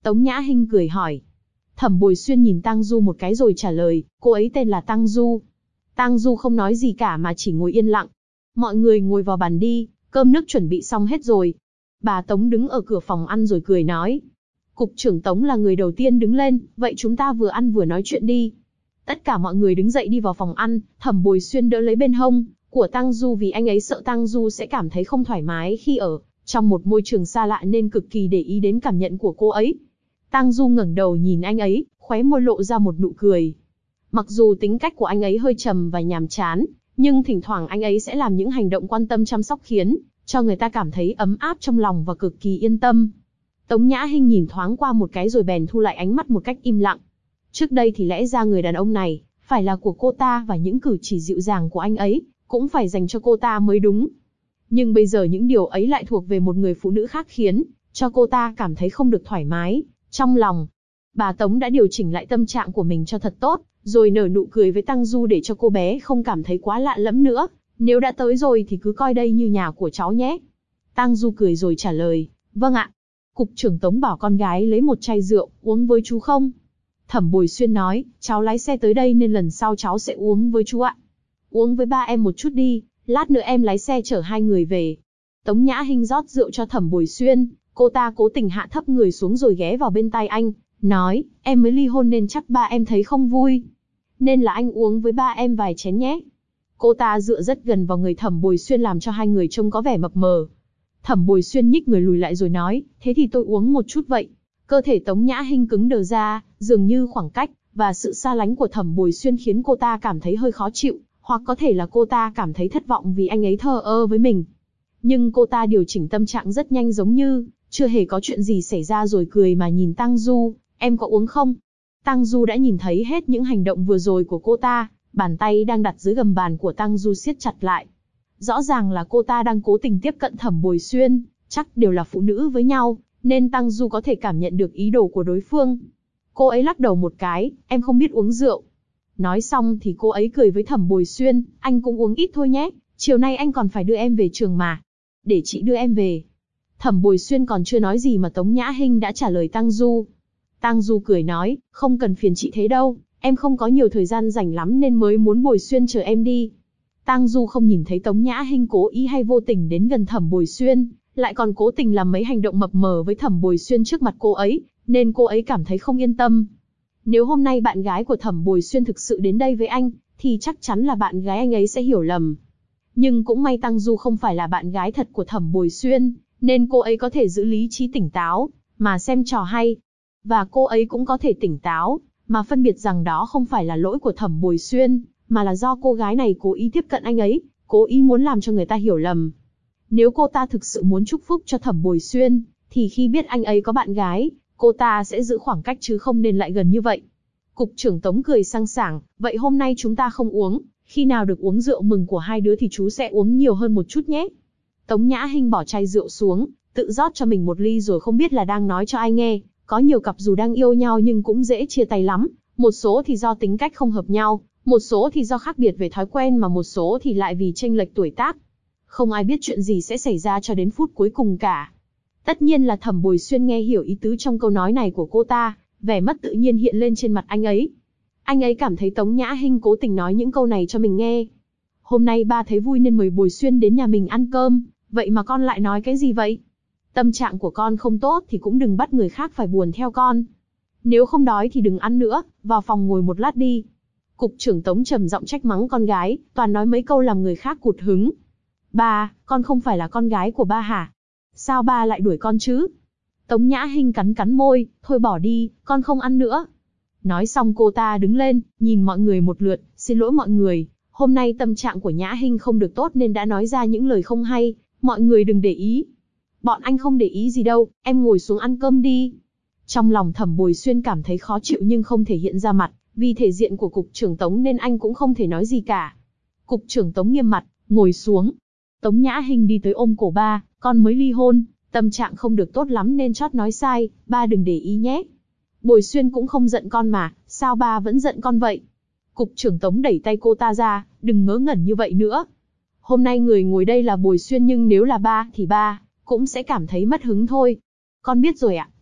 Tống Nhã Hinh cười hỏi. Thẩm Bồi Xuyên nhìn Tang Du một cái rồi trả lời, cô ấy tên là Tang Du. Tang Du không nói gì cả mà chỉ ngồi yên lặng. Mọi người ngồi vào bàn đi, cơm nước chuẩn bị xong hết rồi. Bà Tống đứng ở cửa phòng ăn rồi cười nói. Cục trưởng Tống là người đầu tiên đứng lên, vậy chúng ta vừa ăn vừa nói chuyện đi. Tất cả mọi người đứng dậy đi vào phòng ăn, Thẩm Bồi Xuyên đỡ lấy bên hông của Tang Du vì anh ấy sợ Tang Du sẽ cảm thấy không thoải mái khi ở trong một môi trường xa lạ nên cực kỳ để ý đến cảm nhận của cô ấy. Tang Du ngẩng đầu nhìn anh ấy, khóe môi lộ ra một nụ cười. Mặc dù tính cách của anh ấy hơi trầm và nhàm chán, nhưng thỉnh thoảng anh ấy sẽ làm những hành động quan tâm chăm sóc khiến cho người ta cảm thấy ấm áp trong lòng và cực kỳ yên tâm. Tống Nhã Hinh nhìn thoáng qua một cái rồi bèn thu lại ánh mắt một cách im lặng. Trước đây thì lẽ ra người đàn ông này phải là của cô ta và những cử chỉ dịu dàng của anh ấy cũng phải dành cho cô ta mới đúng. Nhưng bây giờ những điều ấy lại thuộc về một người phụ nữ khác khiến cho cô ta cảm thấy không được thoải mái trong lòng. Bà Tống đã điều chỉnh lại tâm trạng của mình cho thật tốt, rồi nở nụ cười với Tang Du để cho cô bé không cảm thấy quá lạ lẫm nữa. Nếu đã tới rồi thì cứ coi đây như nhà của cháu nhé. Tang Du cười rồi trả lời, vâng ạ. Cục trưởng Tống bảo con gái lấy một chai rượu, uống với chú không? Thẩm Bồi Xuyên nói, cháu lái xe tới đây nên lần sau cháu sẽ uống với chú ạ. Uống với ba em một chút đi, lát nữa em lái xe chở hai người về. Tống Nhã Hinh rót rượu cho Thẩm Bồi Xuyên, cô ta cố tình hạ thấp người xuống rồi ghé vào bên tai anh, nói, em mới ly hôn nên chắc ba em thấy không vui. Nên là anh uống với ba em vài chén nhé. Cô ta dựa rất gần vào người Thẩm Bồi Xuyên làm cho hai người trông có vẻ mập mờ. Thẩm Bồi Xuyên nhích người lùi lại rồi nói, thế thì tôi uống một chút vậy. Cơ thể Tống Nhã Hinh cứng đờ ra, dường như khoảng cách và sự xa lánh của Thẩm Bồi Xuyên khiến cô ta cảm thấy hơi khó chịu, hoặc có thể là cô ta cảm thấy thất vọng vì anh ấy thờ ơ với mình. Nhưng cô ta điều chỉnh tâm trạng rất nhanh giống như chưa hề có chuyện gì xảy ra rồi cười mà nhìn Tang Du, em có uống không? Tang Du đã nhìn thấy hết những hành động vừa rồi của cô ta, bàn tay đang đặt dưới gầm bàn của Tang Du siết chặt lại. Rõ ràng là cô ta đang cố tình tiếp cận Thẩm Bồi Xuyên, chắc đều là phụ nữ với nhau, nên Tang Du có thể cảm nhận được ý đồ của đối phương. Cô ấy lắc đầu một cái, em không biết uống rượu. Nói xong thì cô ấy cười với Thẩm Bồi Xuyên, anh cũng uống ít thôi nhé, chiều nay anh còn phải đưa em về trường mà. Để chị đưa em về. Thẩm Bồi Xuyên còn chưa nói gì mà Tống Nhã Hinh đã trả lời Tang Du. Tang Du cười nói, không cần phiền chị thế đâu, em không có nhiều thời gian rảnh lắm nên mới muốn Bồi Xuyên chờ em đi. Tang Du không nhìn thấy Tống Nhã Hinh cố ý hay vô tình đến gần Thẩm Bồi Xuyên, lại còn cố tình làm mấy hành động mập mờ với Thẩm Bồi Xuyên trước mặt cô ấy, nên cô ấy cảm thấy không yên tâm. Nếu hôm nay bạn gái của Thẩm Bồi Xuyên thực sự đến đây với anh, thì chắc chắn là bạn gái anh ấy sẽ hiểu lầm. Nhưng cũng may Tang Du không phải là bạn gái thật của Thẩm Bồi Xuyên, nên cô ấy có thể giữ lý trí tỉnh táo, mà xem trò hay. Và cô ấy cũng có thể tỉnh táo, mà phân biệt rằng đó không phải là lỗi của Thẩm Bồi Xuyên, mà là do cô gái này cố ý tiếp cận anh ấy, cố ý muốn làm cho người ta hiểu lầm. Nếu cô ta thực sự muốn chúc phúc cho Thẩm Bồi Xuyên, thì khi biết anh ấy có bạn gái, cô ta sẽ giữ khoảng cách chứ không nên lại gần như vậy. Cục trưởng Tống cười sang sảng, vậy hôm nay chúng ta không uống, khi nào được uống rượu mừng của hai đứa thì chú sẽ uống nhiều hơn một chút nhé. Tống Nhã Hinh bỏ chai rượu xuống, tự rót cho mình một ly rồi không biết là đang nói cho ai nghe, có nhiều cặp dù đang yêu nhau nhưng cũng dễ chia tay lắm, một số thì do tính cách không hợp nhau, một số thì do khác biệt về thói quen mà một số thì lại vì chênh lệch tuổi tác. Không ai biết chuyện gì sẽ xảy ra cho đến phút cuối cùng cả. Tất nhiên là Thẩm Bồi Xuyên nghe hiểu ý tứ trong câu nói này của cô ta, vẻ mất tự nhiên hiện lên trên mặt anh ấy. Anh ấy cảm thấy Tống Nhã Hinh cố tình nói những câu này cho mình nghe. Hôm nay ba thấy vui nên mời Bồi Xuyên đến nhà mình ăn cơm, vậy mà con lại nói cái gì vậy? Tâm trạng của con không tốt thì cũng đừng bắt người khác phải buồn theo con. Nếu không đói thì đừng ăn nữa, vào phòng ngồi một lát đi. Cục trưởng Tống trầm giọng trách mắng con gái, toàn nói mấy câu làm người khác cụt hứng. Ba, con không phải là con gái của ba hả? Sao ba lại đuổi con chứ? Tống Nhã Hinh cắn cắn môi, thôi bỏ đi, con không ăn nữa. Nói xong cô ta đứng lên, nhìn mọi người một lượt, xin lỗi mọi người, hôm nay tâm trạng của Nhã Hinh không được tốt nên đã nói ra những lời không hay, mọi người đừng để ý. Bọn anh không để ý gì đâu, em ngồi xuống ăn cơm đi. Trong lòng Thẩm Bồi Xuyên cảm thấy khó chịu nhưng không thể hiện ra mặt, vì thể diện của Cục trưởng Tống nên anh cũng không thể nói gì cả. Cục trưởng Tống nghiêm mặt, ngồi xuống. Tống Nhã Hinh đi tới ôm cổ ba, con mới ly hôn, tâm trạng không được tốt lắm nên chót nói sai, ba đừng để ý nhé. Bồi Xuyên cũng không giận con mà, sao ba vẫn giận con vậy? Cục trưởng Tống đẩy tay cô ta ra, đừng ngớ ngẩn như vậy nữa. Hôm nay người ngồi đây là Bồi Xuyên nhưng nếu là ba thì ba cũng sẽ cảm thấy mất hứng thôi. Con biết rồi ạ,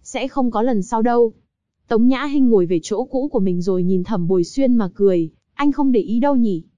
sẽ không có lần sau đâu. Tống Nhã Hinh ngồi về chỗ cũ của mình rồi nhìn Thẩm Bồi Xuyên mà cười, anh không để ý đâu nhỉ?